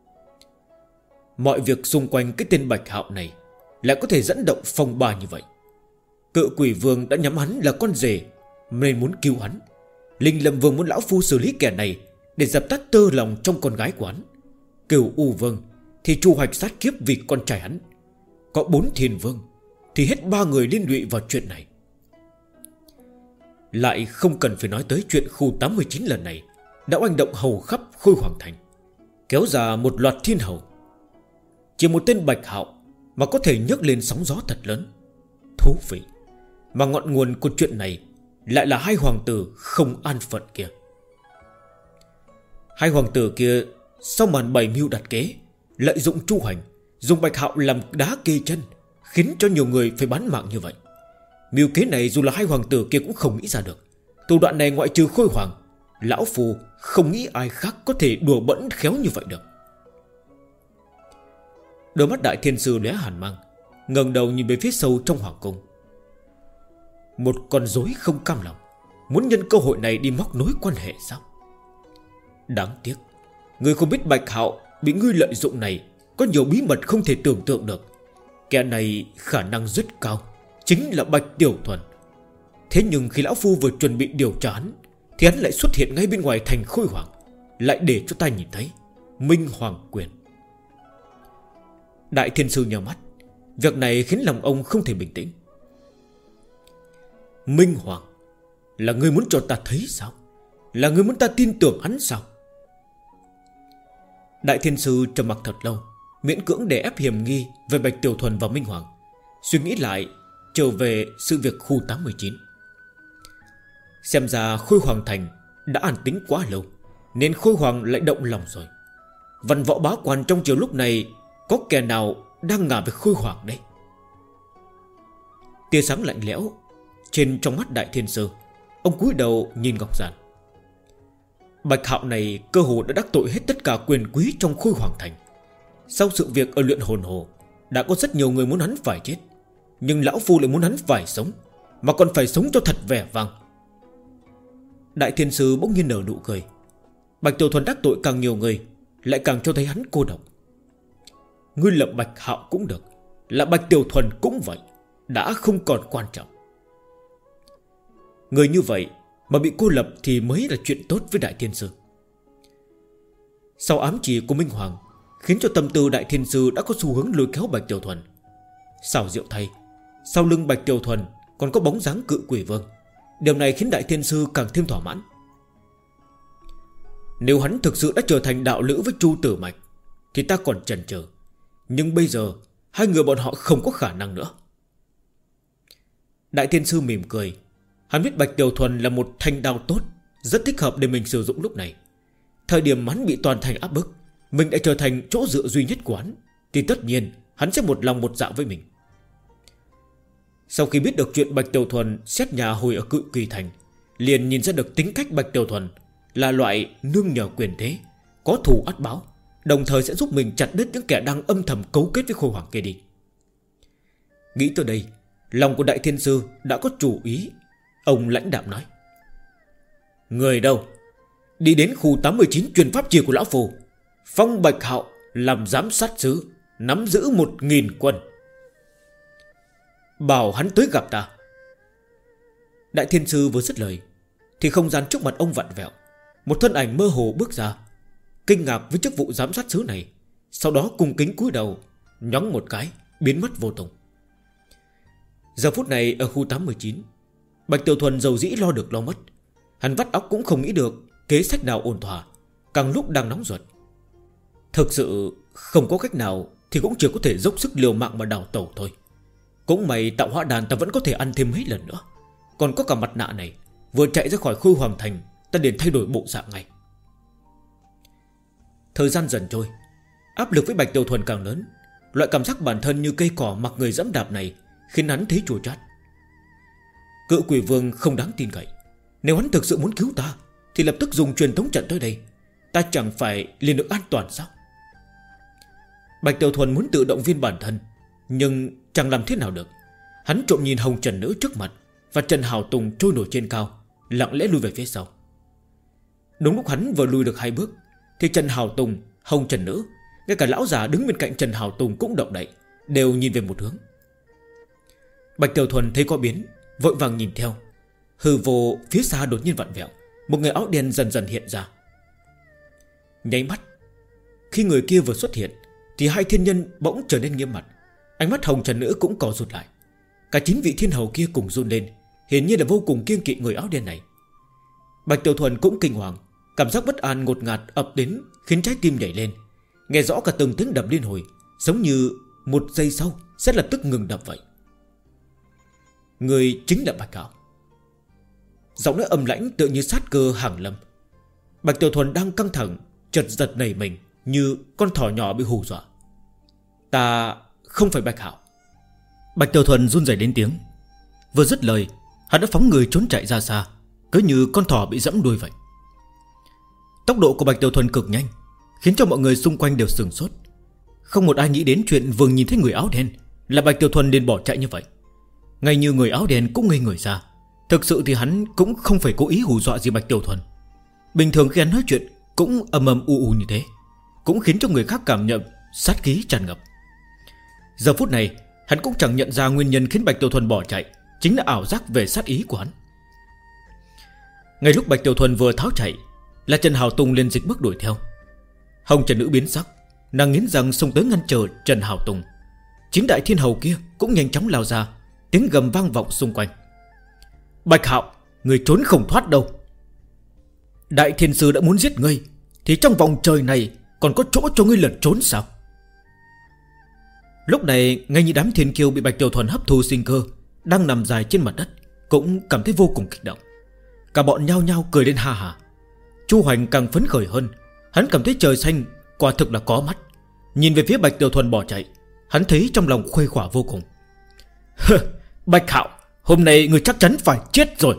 Mọi việc xung quanh cái tên Bạch Hạo này lại có thể dẫn động phong ba như vậy. Cự Quỷ Vương đã nhắm hắn là con rể nên muốn cứu hắn. Linh Lâm Vương muốn lão phu xử lý kẻ này để dập tắt tơ lòng trong con gái của hắn. Cửu U Vương thì chu hoạch sát kiếp vì con trai hắn. Có 4 Thiên Vương thì hết 3 người liên lụy vào chuyện này. Lại không cần phải nói tới chuyện khu 89 lần này đã oanh động hầu khắp Khôi Hoàng Thành, kéo ra một loạt thiên hầu. Chỉ một tên Bạch Hạo mà có thể nhấc lên sóng gió thật lớn. Thú vị. Mà ngọn nguồn của chuyện này lại là hai hoàng tử không an phận kia. Hai hoàng tử kia sau màn bày mưu đặt kế, lợi dụng Chu Hành, dùng Bạch Hạo làm đá kê chân, khiến cho nhiều người phải bán mạng như vậy. Mưu kế này dù là hai hoàng tử kia cũng không nghĩ ra được. Thủ đoạn này ngoại trừ Khôi Hoàng, lão phu không nghĩ ai khác có thể đùa bỡn khéo như vậy được. Đôi mắt Đại Thiên Sư lóe hàn mang, ngẩng đầu nhìn về phía sâu trong hoàng cung. Một con rối không cam lòng, muốn nhân cơ hội này đi móc nối quan hệ sao? Đáng tiếc, ngươi không biết Bạch Hạo bị ngươi lợi dụng này có nhiều bí mật không thể tưởng tượng được. Kẻ này khả năng rất cao, chính là Bạch Tiểu Thuần. Thế nhưng khi lão phu vừa chuẩn bị điều tra hắn, thì hắn lại xuất hiện ngay bên ngoài thành Khôi Hoàng, lại để cho ta nhìn thấy Minh Hoàng Quyền. Đại Thiên Sư nhíu mắt. Việc này khiến lòng ông không thể bình tĩnh. Minh Hoàng là ngươi muốn cho ta thấy sao? Là ngươi muốn ta tin tưởng hắn sao? Đại Thiên Sư trầm mặc thật lâu, miễn cưỡng để ép hiểm nghi về Bạch Tiểu Thuần và Minh Hoàng. Suy nghĩ lại, trở về sự việc khu 819. Xem ra Khôi Hoàng Thành đã an tính quá lâu, nên Khôi Hoàng lại động lòng rồi. Văn võ bá quan trong triều lúc này có kẻ nào đang ngả về Khôi Hoàng đây? Tia sáng lạnh lẽo trên trong mắt Đại Thiên Sư. Ông cúi đầu nhìn Ngọc Giản. Bạch Hạo này cơ hồ đã đắc tội hết tất cả quyền quý trong Khôi Hoàng Thành. Sau sự việc ở Luyện Hồn Hồ, đã có rất nhiều người muốn hắn phải chết, nhưng lão phu lại muốn hắn phải sống, mà còn phải sống cho thật vẻ vang. Đại Thiên Sư bỗng nhiên nở nụ cười. Bạch Tiểu Thuần đắc tội càng nhiều người, lại càng cho thấy hắn cô độc. Ngươi là Bạch Hạo cũng được, là Bạch Tiểu Thuần cũng vậy, đã không còn quan trọng. Người như vậy mà bị cô lập thì mới là chuyện tốt với Đại Thiên Sư. Sau ám chỉ của Minh Hoàng, khiến cho tâm tư Đại Thiên Sư đã có xu hướng lôi kéo Bạch Tiểu Thuần. Xảo diệu thay, sau lưng Bạch Tiểu Thuần còn có bóng dáng Cự Quỷ Vương. Điều này khiến Đại Thiên Sư càng thêm thỏa mãn. Nếu hắn thực sự đã trở thành đạo lữ với Chu Tử Mạch thì ta còn chần chờ, nhưng bây giờ hai người bọn họ không có khả năng nữa. Đại Thiên Sư mỉm cười. Hắn biết Bạch Tiểu Thuần là một thanh đao tốt, rất thích hợp để mình sử dụng lúc này. Thời điểm hắn bị toàn thành áp bức, mình đã trở thành chỗ dựa duy nhất của hắn, thì tất nhiên hắn sẽ một lòng một dạ với mình. Sau khi biết được chuyện Bạch Tiểu Thuần xét nhà hồi ở Cự Kỳ Thành, liền nhìn ra được tính cách Bạch Tiểu Thuần là loại nương nhờ quyền thế, có thù ắt báo, đồng thời sẽ giúp mình chặt đứt những kẻ đang âm thầm cấu kết với Khôi Hoàng kia đi. Nghĩ tới đây, lòng của Đại Thiên Sư đã có chủ ý. Ông lãnh đạm nói: Người đâu? Đi đến khu 89 truyền pháp chỉ của lão phù, phong Bạch Hạo làm giám sát sứ, nắm giữ 1000 quân. Bảo hắn tới gặp ta. Đại Thiên Sư vừa dứt lời thì không gian trước mặt ông vặn vẹo. Một thân ảnh mơ hồ bước ra, kinh ngạc với chức vụ giám sát sứ này, sau đó cung kính cúi đầu, nhóng một cái biến mất vô tung. Giờ phút này ở khu 819, Bạch Tiểu Thuần dầu dĩ lo được lo mất. Hắn vắt óc cũng không nghĩ được kế sách nào ổn thỏa, càng lúc đang nóng ruột. Thực sự không có cách nào thì cũng chỉ có thể dốc sức liều mạng mà đào tẩu thôi. Cũng may tạo hóa đàn ta vẫn có thể ăn thêm mấy lần nữa. Còn có cả mặt nạ này, vừa chạy ra khỏi Khôi Hoàng Thành, ta liền thay đổi bộ dạng ngay. Thời gian dần trôi, áp lực với Bạch Tiểu Thuần càng lớn. Loại cảm giác bản thân như cây cỏ mặc người dẫm đạp này khiến hắn thấy chua chát. Cự Quỷ Vương không đáng tin cậy. Nếu hắn thực sự muốn cứu ta thì lập tức dùng truyền tống trận tới đây. ta chẳng phải liền được an toàn sao? Bạch Tiểu Thuần muốn tự động viên bản thân, nhưng chẳng làm thế nào được. Hắn trộm nhìn Hồng Trần Nữ trước mặt và Trần Hào Tùng trôi nổi trên cao, lặng lẽ lui về phía sau. Đúng lúc hắn vừa lùi được 2 bước thì Trần Hào Tùng, Hồng Trần Nữ, ngay cả lão già đứng bên cạnh Trần Hào Tùng cũng động đậy, đều nhìn về một hướng. Bạch Tiểu Thuần thấy có biến, vội vàng nhìn theo. Hư vô phía xa đột nhiên vặn vẹo, một người áo đen dần dần hiện ra. Nháy mắt, khi người kia vừa xuất hiện thì 2 thiên nhân bỗng trở nên nghiêm mặt. Ánh mắt Hồng Trần Nữ cũng co rụt lại. Cả 9 vị thiên hầu kia cùng run lên, hiển nhiên là vô cùng kiêng kỵ người áo đen này. Bạch Tiểu Thuần cũng kinh hoàng, cảm giác bất an ngột ngạt ập đến khiến trái tim nhảy lên. Nghe rõ cả từng tiếng đập liên hồi, giống như một giây sau sẽ lập tức ngừng đập vậy. Người chính là Bạch Hạo. Giọng nói âm lãnh tựa như sát cơ hàng lâm. Bạch Tiểu Thuần đang căng thẳng, chợt giật nảy mình như con thỏ nhỏ bị hù dọa. Ta không phải Bạch Hạo. Bạch Tiểu Thuần run rẩy đến tiếng. Vừa dứt lời, hắn đã phóng người trốn chạy ra xa, cứ như con thỏ bị giẫm đuôi vậy. Tốc độ của Bạch Tiểu Thuần cực nhanh, khiến cho mọi người xung quanh đều sửng sốt. Không một ai nghĩ đến chuyện vừa nhìn thấy người áo đen là Bạch Tiểu Thuần liền bỏ chạy như vậy. Ngay như người áo đen cũng ngây người ra. Thực sự thì hắn cũng không phải cố ý hù dọa gì Bạch Tiểu Thuần. Bình thường khi hắn nói chuyện cũng ầm ầm u u như thế, cũng khiến cho người khác cảm nhận sát khí tràn ngập. Giờ phút này hắn cũng chẳng nhận ra nguyên nhân khiến Bạch Tiểu Thuần bỏ chạy chính là ảo giác về sát ý của hắn. Ngay lúc Bạch Tiểu Thuần vừa tháo chạy là Trần Hào Tùng liền dịch bước đuổi theo. Hồng Trần Nữ biến sắc, nàng nghiến răng xông tới ngăn trở Trần Hào Tùng. 9 đại thiên hầu kia cũng nhanh chóng lao ra, tiếng gầm vang vọng xung quanh. Bạch Hạo, người trốn không thoát đâu. Đại thiên sư đã muốn giết ngươi thì trong vòng trời này còn có chỗ cho ngươi lẩn trốn sao? Lúc này ngay như đám thiên kiêu bị Bạch Tiểu Thuần hấp thu sinh cơ đang nằm dài trên mặt đất cũng cảm thấy vô cùng kích động. Cả bọn nhao nhao cười lên ha hả. Chu Hoành càng phấn khởi hơn. Hắn cảm thấy trời xanh quả thực là có mắt. Nhìn về phía Bạch Tiểu Thuần bỏ chạy, hắn thấy trong lòng khuây khỏa vô cùng. Bạch Hạo, hôm nay người chắc chắn phải chết rồi.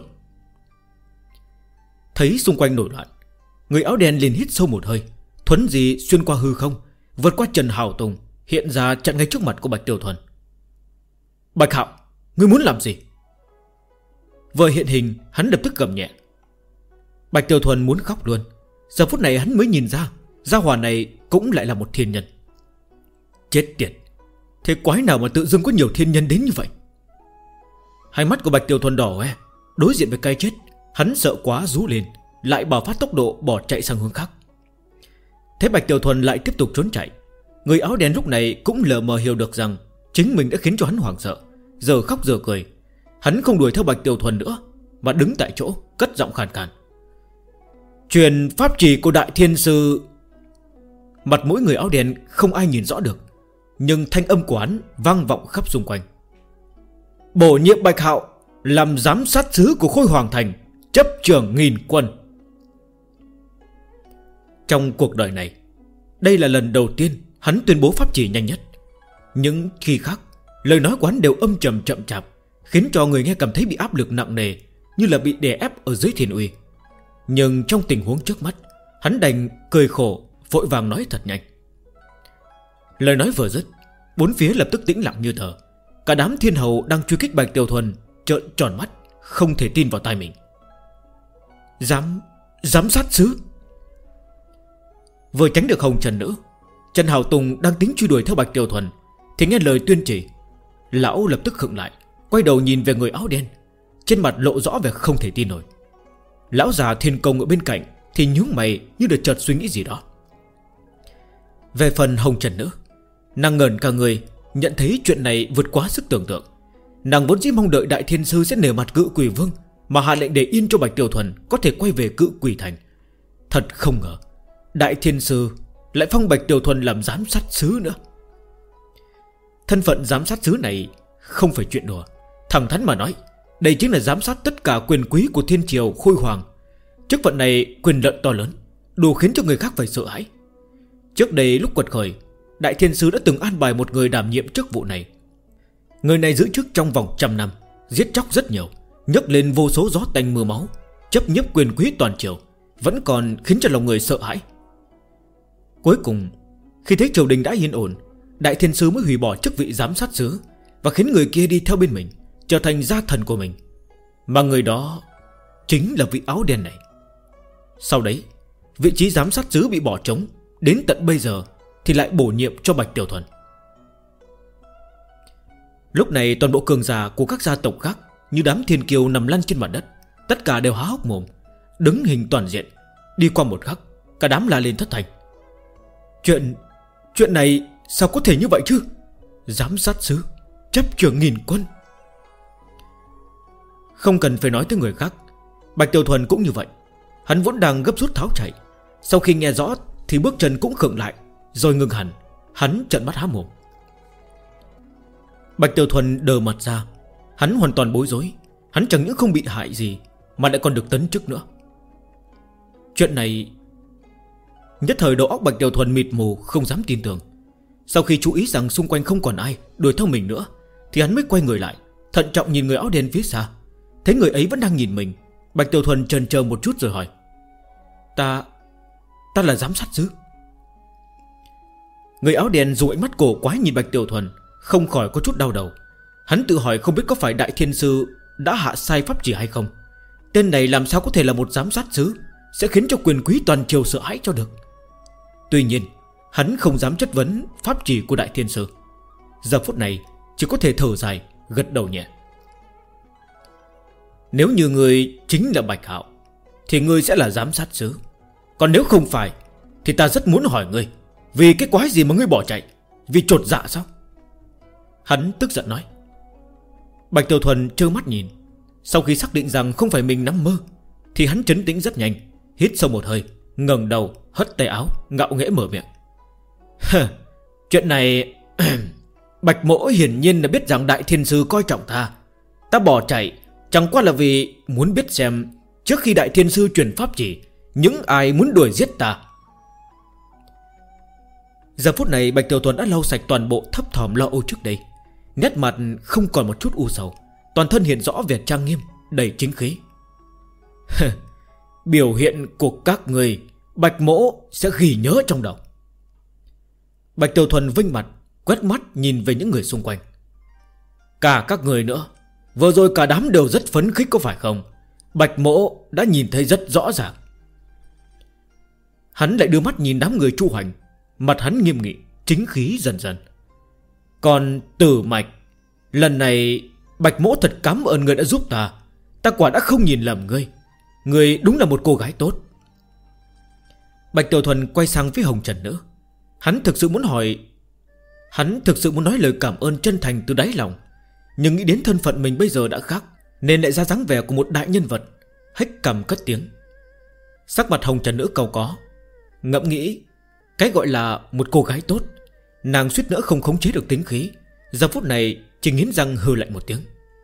Thấy xung quanh nổi loạn, người áo đen liền hít sâu một hơi, thuấn di xuyên qua hư không, vượt qua Trần Hào Tùng, hiện ra chặn ngay trước mặt của Bạch Tiểu Thuần. Bạch Hạo, ngươi muốn làm gì? Vừa hiện hình, hắn lập tức gầm nhẹ. Bạch Tiểu Thuần muốn khóc luôn. Giờ phút này hắn mới nhìn ra, gia hỏa này cũng lại là một thiên nhân. Chết tiệt, thế quái nào mà tự dưng có nhiều thiên nhân đến như vậy? Hai mắt của Bạch Tiểu Thuần đỏ hoe. Đối diện với cái chết, hắn sợ quá rú lên, lại bạo phát tốc độ bỏ chạy sang hướng khác. Thế Bạch Tiểu Thuần lại tiếp tục trốn chạy. Người áo đen lúc này cũng lờ mờ hiểu được rằng chính mình đã khiến cho hắn hoảng sợ, giờ khóc giờ cười. Hắn không đuổi theo Bạch Tiểu Thuần nữa, mà đứng tại chỗ cất giọng khàn khàn. Truyền pháp trì của Đại Thiên Sư. Mặt mỗi người áo đen không ai nhìn rõ được, nhưng thanh âm của hắn vang vọng khắp xung quanh. Bổ nhiệm Bạch Hạo làm giám sát sứ của Khôi Hoàng Thành, chấp trưởng 1000 quân. Trong cuộc đời này, đây là lần đầu tiên hắn tuyên bố pháp chỉ nhanh nhất. Nhưng khi khác, lời nói của hắn đều âm trầm chậm chạp, khiến cho người nghe cảm thấy bị áp lực nặng nề, như là bị đè ép ở dưới thiên uy. Nhưng trong tình huống trước mắt, hắn đành cười khổ, vội vàng nói thật nhanh. Lời nói vừa dứt, bốn phía lập tức tĩnh lặng như tờ. Cả đám thiên hầu đang truy kích Bạch Tiểu Thuần trợn tròn mắt, không thể tin vào tai mình. Giám sát sứ. Vừa tránh được Hồng Trần Nữ, Trần Hào Tùng đang tính truy đuổi theo Bạch Tiểu Thuần thì nghe lời tuyên chỉ. Lão lập tức khựng lại, quay đầu nhìn về người áo đen, trên mặt lộ rõ vẻ không thể tin nổi. Lão già Thiên Công ở bên cạnh thì nhướng mày như được chợt suy nghĩ gì đó. Về phần Hồng Trần Nữ, nàng ngẩn cả người, nhận thấy chuyện này vượt quá sức tưởng tượng. Nàng vốn dĩ mong đợi Đại Thiên Sư sẽ nể mặt Cự Quỷ Vương mà hạ lệnh để yên cho Bạch Tiểu Thuần có thể quay về Cự Quỷ Thành. Thật không ngờ Đại Thiên Sư lại phong Bạch Tiểu Thuần làm giám sát sứ nữa. Thân phận giám sát sứ này không phải chuyện đùa. Thẳng thắn mà nói, đây chính là giám sát tất cả quyền quý của Thiên Triều Khôi Hoàng. Chức phận này quyền lợi to lớn, đủ khiến cho người khác phải sợ hãi. Trước đây lúc quật khởi, Đại Thiên Sư đã từng an bài một người đảm nhiệm chức vụ này. Người này giữ chức trong vòng 100 năm, giết chóc rất nhiều, nhấc lên vô số gió tanh mưa máu, chấp nhiếp quyền quý toàn triều, vẫn còn khiến cho lòng người sợ hãi, Cuối cùng khi thấy triều đình đã yên ổn, Đại Thiên Sư mới hủy bỏ chức vị giám sát sứ và khiến người kia đi theo bên mình, trở thành gia thần của mình. Mà người đó chính là vị áo đen này. Sau đấy vị trí giám sát sứ bị bỏ trống, đến tận bây giờ thì lại bổ nhiệm cho Bạch Tiểu Thuần. Lúc này toàn bộ cường giả của các gia tộc khác, như đám thiên kiêu nằm lăn trên mặt đất, tất cả đều há hốc mồm, đứng hình toàn diện. Đi qua một khắc, cả đám la lên thất thanh. Chuyện này sao có thể như vậy chứ? Giám sát sứ, chấp trưởng nghìn quân. Không cần phải nói tới người khác, Bạch Tiểu Thuần cũng như vậy. Hắn vốn đang gấp rút tháo chạy, sau khi nghe rõ thì bước chân cũng khựng lại, rồi ngừng hẳn. Hắn trợn mắt há mồm. Bạch Tiểu Thuần đờ mặt ra. Hắn hoàn toàn bối rối. Hắn chẳng những không bị hại gì mà lại còn được tấn chức nữa. Chuyện này... Nhất thời đầu óc Bạch Tiểu Thuần mịt mù, không dám tin tưởng. Sau khi chú ý rằng xung quanh không còn ai đuổi theo mình nữa, thì hắn mới quay người lại, thận trọng nhìn người áo đen phía xa. Thấy người ấy vẫn đang nhìn mình, Bạch Tiểu Thuần chần chờ một chút rồi hỏi: Ta là giám sát sứ. Người áo đen dù ánh mắt cổ quái nhìn Bạch Tiểu Thuần, không khỏi có chút đau đầu. Hắn tự hỏi không biết có phải Đại Thiên Sư đã hạ sai pháp chỉ hay không. Tên này làm sao có thể là một giám sát sứ, sẽ khiến cho quyền quý toàn triều sợ hãi cho được. Tuy nhiên hắn không dám chất vấn pháp chỉ của Đại Thiên Sư. Giờ phút này chỉ có thể thở dài, gật đầu nhẹ. Nếu như người chính là Bạch Hạo thì ngươi sẽ là giám sát sứ. Còn nếu không phải thì ta rất muốn hỏi ngươi, vì cái quái gì mà ngươi bỏ chạy? Vì chột dạ sao? Hắn tức giận nói. Bạch Tiểu Thuần trơ mắt nhìn. Sau khi xác định rằng không phải mình nằm mơ, thì hắn trấn tĩnh rất nhanh, hít sâu một hơi, ngẩng đầu, hất tay áo, ngạo nghễ mở miệng. Chuyện này Bạch Mỗ hiển nhiên là biết rằng Đại Thiên Sư coi trọng ta. Ta bỏ chạy chẳng qua là vì muốn biết xem trước khi Đại Thiên Sư truyền pháp chỉ, những ai muốn đuổi giết ta. Giờ phút này Bạch Tiểu Thuần đã lau sạch toàn bộ thấp thỏm lo âu trước đây. Nét mặt không còn một chút u sầu, toàn thân hiện rõ vẻ trang nghiêm, đầy chính khí. Biểu hiện của các người Bạch Mỗ sẽ ghi nhớ trong đầu. Bạch Tiểu Thuần vinh mặt, quét mắt nhìn về những người xung quanh. Cả các người nữa, vừa rồi cả đám đều rất phấn khích có phải không? Bạch Mỗ đã nhìn thấy rất rõ ràng. Hắn lại đưa mắt nhìn đám người Chu Hoành, mặt hắn nghiêm nghị, chính khí dần dần. Còn Tử Mạch, lần này Bạch Mỗ thật cảm ơn người đã giúp ta. Ta quả đã không nhìn lầm ngươi. Ngươi đúng là một cô gái tốt. Bạch Tiểu Thuần quay sang phía Hồng Trần Nữ. Hắn thực sự muốn nói lời cảm ơn chân thành từ đáy lòng, nhưng nghĩ đến thân phận mình bây giờ đã khác, nên lại ra dáng vẻ của một đại nhân vật, hếch cằm cất tiếng. Sắc mặt Hồng Trần Nữ cau có, ngẫm nghĩ cái gọi là một cô gái tốt, nàng suýt nữa không khống chế được tính khí. Giờ phút này chỉ nghiến răng hừ lạnh một tiếng.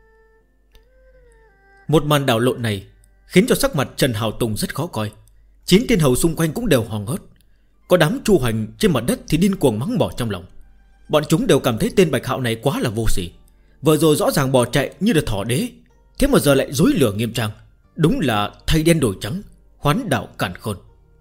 Một màn đảo lộn này khiến cho sắc mặt Trần Hào Tùng rất khó coi. 9 tiên hầu xung quanh cũng đều hoảng hốt. Có đám Chu Hoành trên mặt đất thì điên cuồng mắng bỏ trong lòng. Bọn chúng đều cảm thấy tên Bạch Hạo này quá là vô sỉ. Vừa rồi rõ ràng bỏ chạy như là thỏ đế, thế mà giờ lại dối lửa nghiêm trang. Đúng là thay đen đổi trắng, hoán đảo càn khôn.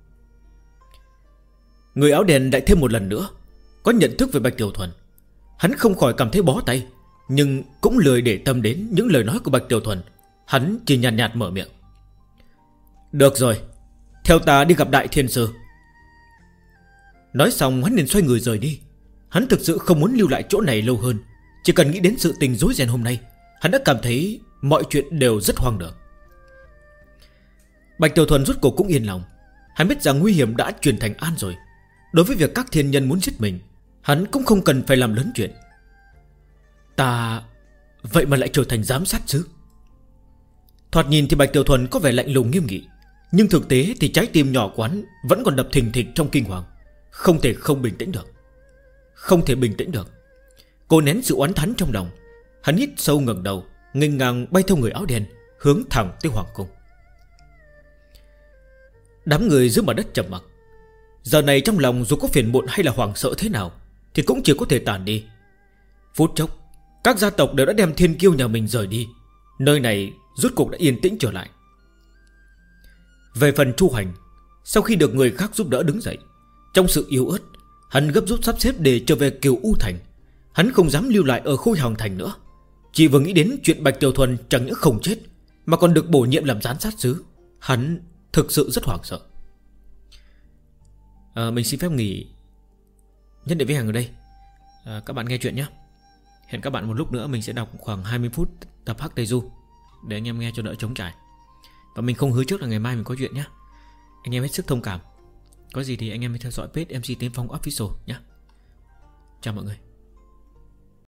Người áo đen lại thêm một lần nữa có nhận thức về Bạch Tiểu Thuần. Hắn không khỏi cảm thấy bó tay, nhưng cũng lười để tâm đến những lời nói của Bạch Tiểu Thuần. Hắn chỉ nhàn nhạt mở miệng. Được rồi, theo ta đi gặp Đại Thiên Sư. Nói xong hắn liền xoay người rời đi. Hắn thực sự không muốn lưu lại chỗ này lâu hơn. Chỉ cần nghĩ đến sự tình rối ren hôm nay, hắn đã cảm thấy mọi chuyện đều rất hoang đường. Bạch Tiểu Thuần rốt cuộc cũng yên lòng. Hắn biết rằng nguy hiểm đã chuyển thành an rồi. Đối với việc các thiên nhân muốn giết mình, hắn cũng không cần phải làm lớn chuyện. Ta vậy mà lại trở thành giám sát sứ. Thoạt nhìn thì Bạch Tiểu Thuần có vẻ lạnh lùng nghiêm nghị, nhưng thực tế thì trái tim nhỏ quán vẫn còn đập thình thịch trong kinh hoàng. Không thể không bình tĩnh được. Không thể bình tĩnh được. Cô nén sự oán thán trong lòng. Hắn hít sâu ngẩng đầu, nghênh ngang bay theo người áo đen, hướng thẳng tới hoàng cung. Đám người dưới mặt đất trầm mặc. Giờ này trong lòng dù có phiền muộn hay là hoảng sợ thế nào thì cũng chỉ có thể tản đi. Phút chốc các gia tộc đều đã đem thiên kiêu nhà mình rời đi. Nơi này rốt cuộc đã yên tĩnh trở lại. Về phần Chu Hoành, sau khi được người khác giúp đỡ đứng dậy, Trong sự yếu ớt, hắn gấp rút sắp xếp để trở về Kiều U Thành. Hắn không dám lưu lại ở Khôi Hằng Thành nữa. Chỉ vừa nghĩ đến chuyện Bạch Tiểu Thuần chẳng những không chết mà còn được bổ nhiệm làm giám sát sứ, hắn thực sự rất hoảng sợ. Mình xin phép nghỉ nhất định với hàng ở đây. Các bạn nghe chuyện nhé. Hẹn các bạn một lúc nữa. Mình sẽ đọc khoảng 20 phút tập Hắc Tây Du để anh em nghe cho đỡ trống trải. Và mình không hứa trước là ngày mai mình có chuyện nhé. Anh em hết sức thông cảm. Có gì thì anh em hãy theo dõi page MC Tiến Phong Official nhé. Chào mọi người.